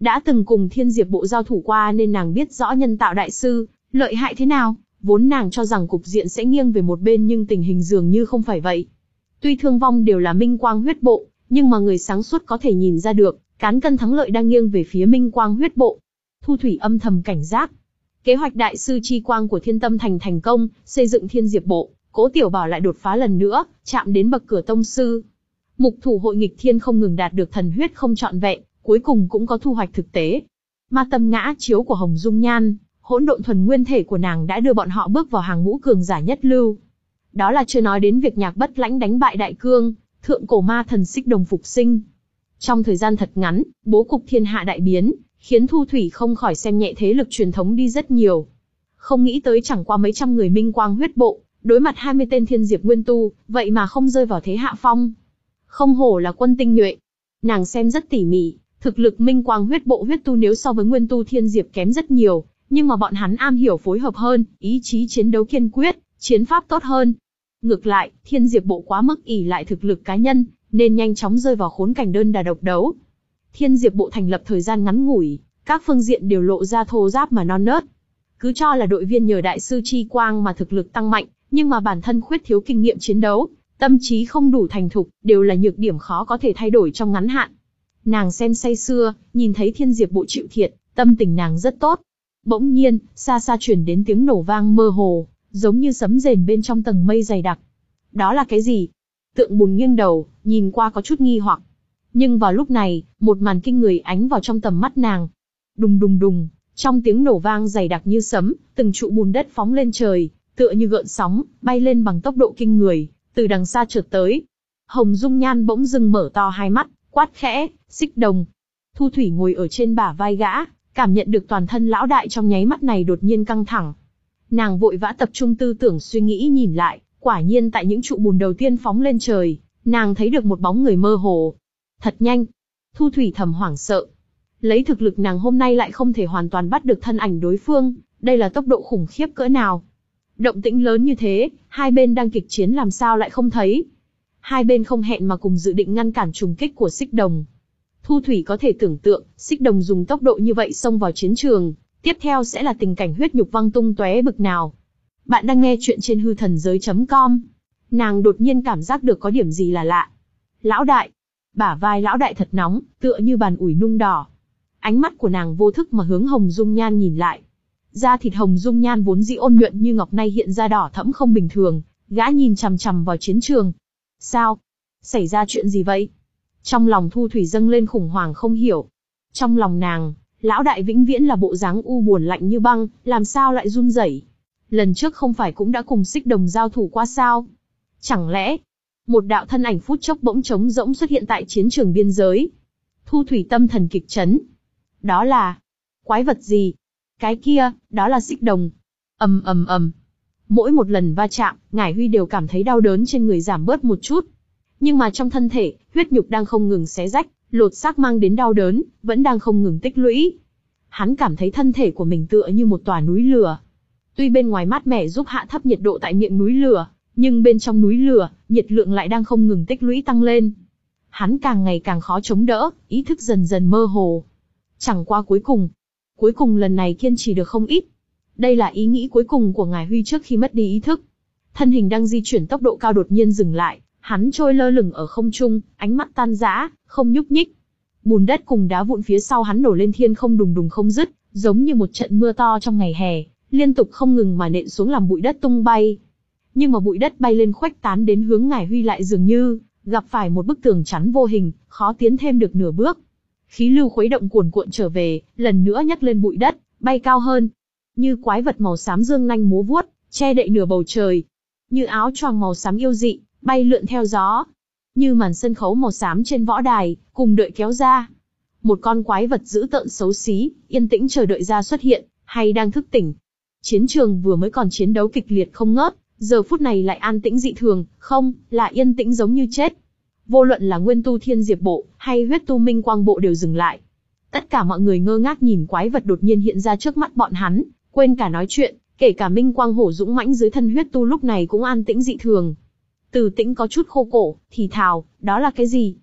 Đã từng cùng Thiên Diệp Bộ giao thủ qua nên nàng biết rõ nhân tạo đại sư, lợi hại thế nào. Vốn nàng cho rằng cục diện sẽ nghiêng về một bên nhưng tình hình dường như không phải vậy. Tuy thương vong đều là Minh Quang huyết bộ, nhưng mà người sáng suốt có thể nhìn ra được, cán cân thắng lợi đang nghiêng về phía Minh Quang huyết bộ. Thu Thủy âm thầm cảnh giác. Kế hoạch đại sư chi quang của Thiên Tâm Thành thành công, xây dựng Thiên Diệp Bộ, Cố Tiểu Bảo lại đột phá lần nữa, chạm đến bậc cửa tông sư. Mục thủ hội nghịch thiên không ngừng đạt được thần huyết không trọn vẹn, cuối cùng cũng có thu hoạch thực tế. Ma tâm ngã chiếu của Hồng Dung Nhan, hỗn độn thuần nguyên thể của nàng đã đưa bọn họ bước vào hàng ngũ cường giả nhất lưu. Đó là chưa nói đến việc Nhạc Bất Lãnh đánh bại Đại Cương, thượng cổ ma thần Xích Đồng phục sinh. Trong thời gian thật ngắn, bố cục thiên hạ đại biến, khiến Thu Thủy không khỏi xem nhẹ thế lực truyền thống đi rất nhiều. Không nghĩ tới chẳng qua mấy trăm người Minh Quang huyết bộ, đối mặt hai mươi tên Thiên Diệp nguyên tu, vậy mà không rơi vào thế hạ phong. Không hổ là quân tinh nhuệ. Nàng xem rất tỉ mỉ, thực lực Minh Quang huyết bộ huyết tu nếu so với nguyên tu Thiên Diệp kém rất nhiều, nhưng mà bọn hắn am hiểu phối hợp hơn, ý chí chiến đấu kiên quyết, chiến pháp tốt hơn. Ngược lại, Thiên Diệp bộ quá mức ỷ lại thực lực cá nhân, nên nhanh chóng rơi vào khốn cảnh đơn đà độc đấu. Thiên Diệp bộ thành lập thời gian ngắn ngủi, các phương diện đều lộ ra thô ráp mà non nớt. Cứ cho là đội viên nhờ đại sư chi quang mà thực lực tăng mạnh, nhưng mà bản thân khuyết thiếu kinh nghiệm chiến đấu, tâm trí không đủ thành thục, đều là nhược điểm khó có thể thay đổi trong ngắn hạn. Nàng xem say sưa, nhìn thấy Thiên Diệp bộ chịu thiệt, tâm tình nàng rất tốt. Bỗng nhiên, xa xa truyền đến tiếng nổ vang mơ hồ, giống như sấm rền bên trong tầng mây dày đặc. Đó là cái gì? Tượng Bùn nghiêng đầu, nhìn qua có chút nghi hoặc. Nhưng vào lúc này, một màn kinh người ánh vào trong tầm mắt nàng. Đùng đùng đùng, trong tiếng nổ vang dày đặc như sấm, từng trụ bùn đất phóng lên trời, tựa như gợn sóng, bay lên bằng tốc độ kinh người, từ đằng xa chợt tới. Hồng Dung Nhan bỗng dưng mở to hai mắt, quát khẽ, Xích Đồng. Thu Thủy ngồi ở trên bả vai gã, cảm nhận được toàn thân lão đại trong nháy mắt này đột nhiên căng thẳng. Nàng vội vã tập trung tư tưởng suy nghĩ nhìn lại, quả nhiên tại những trụ bùn đầu tiên phóng lên trời, nàng thấy được một bóng người mơ hồ. Thật nhanh. Thu Thủy thầm hoảng sợ. Lấy thực lực nàng hôm nay lại không thể hoàn toàn bắt được thân ảnh đối phương, đây là tốc độ khủng khiếp cỡ nào. Động tĩnh lớn như thế, hai bên đang kịch chiến làm sao lại không thấy. Hai bên không hẹn mà cùng dự định ngăn cản trùng kích của Xích Đồng. Thu Thủy có thể tưởng tượng, Xích Đồng dùng tốc độ như vậy xông vào chiến trường, tiếp theo sẽ là tình cảnh huyết nhục văng tung tóe bực nào. Bạn đang nghe chuyện trên hư thần giới chấm com. Nàng đột nhiên cảm giác được có điểm gì là lạ. Lão đại. Bả vai lão đại thật nóng, tựa như bàn ủi nung đỏ. Ánh mắt của nàng vô thức mà hướng Hồng Dung Nhan nhìn lại. Da thịt Hồng Dung Nhan vốn dĩ ôn nhuận như ngọc nay hiện ra đỏ thẫm không bình thường, gã nhìn chằm chằm vào chiến trường. Sao? Xảy ra chuyện gì vậy? Trong lòng Thu Thủy dâng lên khủng hoảng không hiểu. Trong lòng nàng, lão đại vĩnh viễn là bộ dáng u buồn lạnh như băng, làm sao lại run rẩy? Lần trước không phải cũng đã cùng Xích Đồng giao thủ qua sao? Chẳng lẽ, một đạo thân ảnh phút chốc bỗng trống rỗng xuất hiện tại chiến trường biên giới? Thu Thủy tâm thần kịch chấn. Đó là quái vật gì? Cái kia, đó là Xích Đồng. Ầm ầm ầm. Mỗi một lần va chạm, Ngải Huy đều cảm thấy đau đớn trên người giảm bớt một chút. Nhưng mà trong thân thể, huyết nhục đang không ngừng xé rách, lột xác mang đến đau đớn, vẫn đang không ngừng tích lũy. Hắn cảm thấy thân thể của mình tựa như một tòa núi lửa. Tuy bên ngoài mát mẻ giúp hạ thấp nhiệt độ tại miệng núi lửa, nhưng bên trong núi lửa, nhiệt lượng lại đang không ngừng tích lũy tăng lên. Hắn càng ngày càng khó chống đỡ, ý thức dần dần mơ hồ. Chẳng qua cuối cùng, cuối cùng lần này kiên trì được không ít. Đây là ý nghĩ cuối cùng của Ngải Huy trước khi mất đi ý thức. Thân hình đang di chuyển tốc độ cao đột nhiên dừng lại, hắn trôi lơ lửng ở không trung, ánh mắt tan rã, không nhúc nhích. Bùn đất cùng đá vụn phía sau hắn nổ lên thiên không đùng đùng không dứt, giống như một trận mưa to trong ngày hè, liên tục không ngừng mà nện xuống làm bụi đất tung bay. Nhưng mà bụi đất bay lên khuếch tán đến hướng Ngải Huy lại dường như gặp phải một bức tường chắn vô hình, khó tiến thêm được nửa bước. Khí lưu khuấy động cuồn cuộn trở về, lần nữa nhấc lên bụi đất, bay cao hơn. Như quái vật màu xám dương nanh múa vuốt, che đậy nửa bầu trời. Như áo choàng màu xám yêu dị, bay lượn theo gió. Như màn sân khấu màu xám trên võ đài, cùng đợi kéo ra. Một con quái vật dữ tợn xấu xí, yên tĩnh chờ đợi ra xuất hiện, hay đang thức tỉnh. Chiến trường vừa mới còn chiến đấu kịch liệt không ngớt, giờ phút này lại an tĩnh dị thường, không, là yên tĩnh giống như chết. Vô luận là nguyên tu Thiên Diệp bộ, hay huyết tu Minh Quang bộ đều dừng lại. Tất cả mọi người ngơ ngác nhìn quái vật đột nhiên hiện ra trước mắt bọn hắn, quên cả nói chuyện, kể cả Minh Quang hổ dũng mãnh dưới thân huyết tu lúc này cũng an tĩnh dị thường. Từ Tĩnh có chút khô cổ, thì thào, đó là cái gì?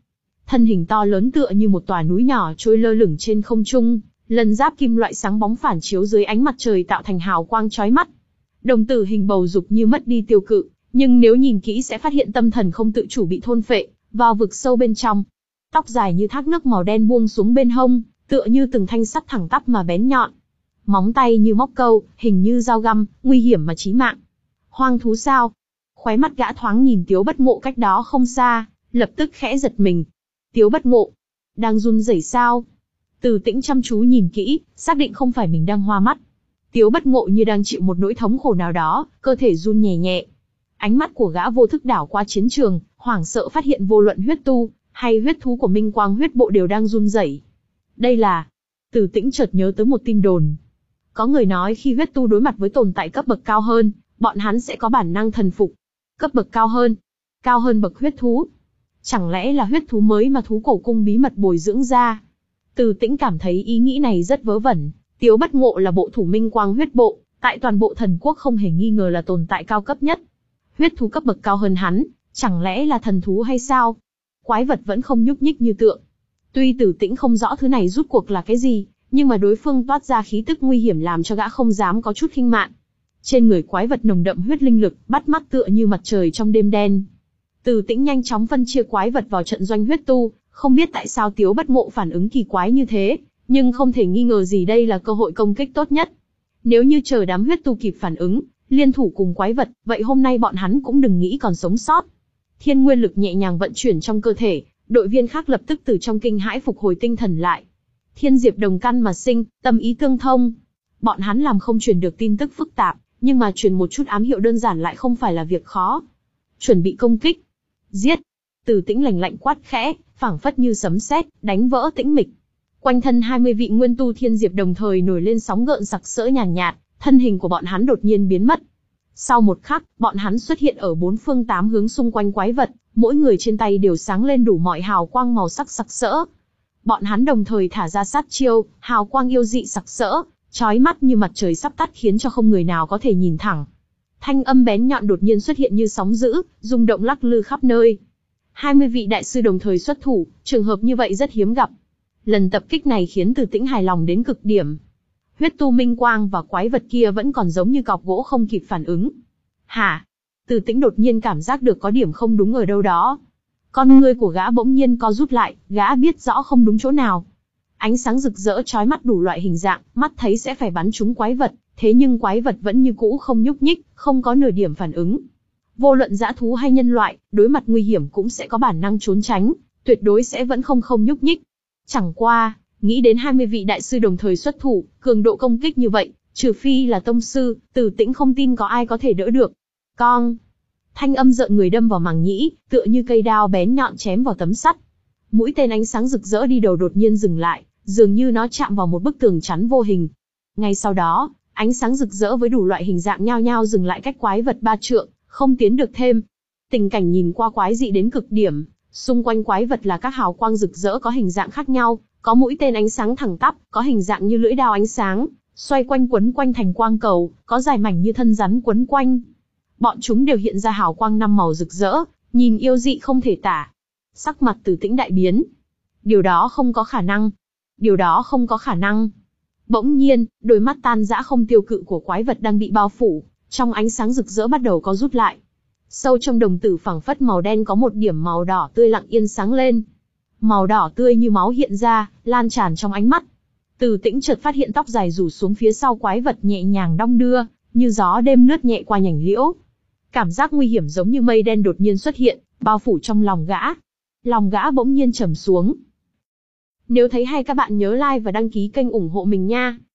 thân hình to lớn tựa như một tòa núi nhỏ trôi lơ lửng trên không trung, lần giáp kim loại sáng bóng phản chiếu dưới ánh mặt trời tạo thành hào quang chói mắt. Đồng tử hình bầu dục như mất đi tiêu cự, nhưng nếu nhìn kỹ sẽ phát hiện tâm thần không tự chủ bị thôn phệ vào vực sâu bên trong. Tóc dài như thác nước màu đen buông xuống bên hông, tựa như từng thanh sắt thẳng tắp mà bén nhọn. Móng tay như móc câu, hình như dao găm, nguy hiểm mà chí mạng. Hoang thú sao? Khóe mắt gã thoáng nhìn Tiếu Bất Ngộ cách đó không xa, lập tức khẽ giật mình. Tiếu Bất Ngộ, đang run rẩy sao? Từ Tĩnh chăm chú nhìn kỹ, xác định không phải mình đang hoa mắt. Tiếu Bất Ngộ như đang chịu một nỗi thống khổ nào đó, cơ thể run nhẹ nhẹ. Ánh mắt của gã vô thức đảo qua chiến trường, hoảng sợ phát hiện vô luận huyết tu hay huyết thú của Minh Quang huyết bộ đều đang run rẩy. Đây là... Từ Tĩnh chợt nhớ tới một tin đồn. Có người nói khi huyết tu đối mặt với tồn tại cấp bậc cao hơn, bọn hắn sẽ có bản năng thần phục. Cấp bậc cao hơn, cao hơn bậc huyết thú. Chẳng lẽ là huyết thú mới mà thú cổ cung bí mật bồi dưỡng ra? Từ Tĩnh cảm thấy ý nghĩ này rất vớ vẩn. Tiếu Bất Ngộ là bộ thủ Minh Quang huyết bộ, tại toàn bộ thần quốc không hề nghi ngờ là tồn tại cao cấp nhất. Huyết thú cấp bậc cao hơn hắn, chẳng lẽ là thần thú hay sao? Quái vật vẫn không nhúc nhích như tượng. Tuy Từ Tĩnh không rõ thứ này rút cuộc là cái gì, nhưng mà đối phương toát ra khí tức nguy hiểm làm cho gã không dám có chút khinh mạn. Trên người quái vật nồng đậm huyết linh lực, bắt mắt tựa như mặt trời trong đêm đen. Từ Tĩnh nhanh chóng phân chia quái vật vào trận doanh huyết tu, không biết tại sao Tiếu Bất Ngộ phản ứng kỳ quái như thế, nhưng không thể nghi ngờ gì đây là cơ hội công kích tốt nhất. Nếu như chờ đám huyết tu kịp phản ứng, liên thủ cùng quái vật, vậy hôm nay bọn hắn cũng đừng nghĩ còn sống sót. Thiên nguyên lực nhẹ nhàng vận chuyển trong cơ thể, đội viên khác lập tức từ trong kinh hãi phục hồi tinh thần lại. Thiên diệp đồng căn mà sinh, tâm ý tương thông. Bọn hắn làm không truyền được tin tức phức tạp, nhưng mà truyền một chút ám hiệu đơn giản lại không phải là việc khó. Chuẩn bị công kích. Giết. Từ Tĩnh lạnh lạnh quát khẽ, phảng phất như sấm sét, đánh vỡ tĩnh mịch. Quanh thân hai mươi vị nguyên tu thiên diệp đồng thời nổi lên sóng gợn sặc sỡ nhàn nhạt, thân hình của bọn hắn đột nhiên biến mất. Sau một khắc, bọn hắn xuất hiện ở bốn phương tám hướng xung quanh quái vật, mỗi người trên tay đều sáng lên đủ mọi hào quang màu sắc sặc sỡ. Bọn hắn đồng thời thả ra sát chiêu, hào quang yêu dị sặc sỡ, chói mắt như mặt trời sắp tắt khiến cho không người nào có thể nhìn thẳng. Thanh âm bén nhọn đột nhiên xuất hiện như sóng dữ, rung động lắc lư khắp nơi. hai mươi vị đại sư đồng thời xuất thủ, trường hợp như vậy rất hiếm gặp. Lần tập kích này khiến Từ Tĩnh hài lòng đến cực điểm. Huyết tu Minh Quang và quái vật kia vẫn còn giống như cọc gỗ không kịp phản ứng. Hả? Từ Tĩnh đột nhiên cảm giác được có điểm không đúng ở đâu đó. Con ngươi của gã bỗng nhiên co rút lại, gã biết rõ không đúng chỗ nào. Ánh sáng rực rỡ chói mắt đủ loại hình dạng, mắt thấy sẽ phải bắn trúng quái vật, thế nhưng quái vật vẫn như cũ không nhúc nhích, không có nửa điểm phản ứng. Vô luận dã thú hay nhân loại, đối mặt nguy hiểm cũng sẽ có bản năng trốn tránh, tuyệt đối sẽ vẫn không không nhúc nhích. Chẳng qua, nghĩ đến hai mươi vị đại sư đồng thời xuất thủ, cường độ công kích như vậy, trừ phi là tông sư, Từ Tĩnh không tin có ai có thể đỡ được. Cong! Thanh âm rợn người đâm vào màng nhĩ, tựa như cây đao bén nhọn chém vào tấm sắt. Mũi tên ánh sáng rực rỡ đi đầu đột nhiên dừng lại, dường như nó chạm vào một bức tường chắn vô hình. Ngay sau đó, ánh sáng rực rỡ với đủ loại hình dạng nhao nhao dừng lại cách quái vật ba trượng, không tiến được thêm. Tình cảnh nhìn qua quái dị đến cực điểm, xung quanh quái vật là các hào quang rực rỡ có hình dạng khác nhau, có mũi tên ánh sáng thẳng tắp, có hình dạng như lưỡi dao ánh sáng, xoay quanh quấn quanh thành quang cầu, có dài mảnh như thân rắn quấn quanh. Bọn chúng đều hiện ra hào quang năm màu rực rỡ, nhìn yêu dị không thể tả. Sắc mặt Từ Tĩnh đại biến. Điều đó không có khả năng. Điều đó không có khả năng. Bỗng nhiên, đôi mắt tan rã không tiêu cự của quái vật đang bị bao phủ, trong ánh sáng rực rỡ bắt đầu có rút lại. Sâu trong đồng tử phẳng phất màu đen có một điểm màu đỏ tươi lặng yên sáng lên. Màu đỏ tươi như máu hiện ra, lan tràn trong ánh mắt. Từ Tĩnh chợt phát hiện tóc dài rủ xuống phía sau quái vật nhẹ nhàng đong đưa, như gió đêm lướt nhẹ qua nhành liễu. Cảm giác nguy hiểm giống như mây đen đột nhiên xuất hiện, bao phủ trong lòng gã. Lòng gã bỗng nhiên trầm xuống. Nếu thấy hay các bạn nhớ like và đăng ký kênh ủng hộ mình nha.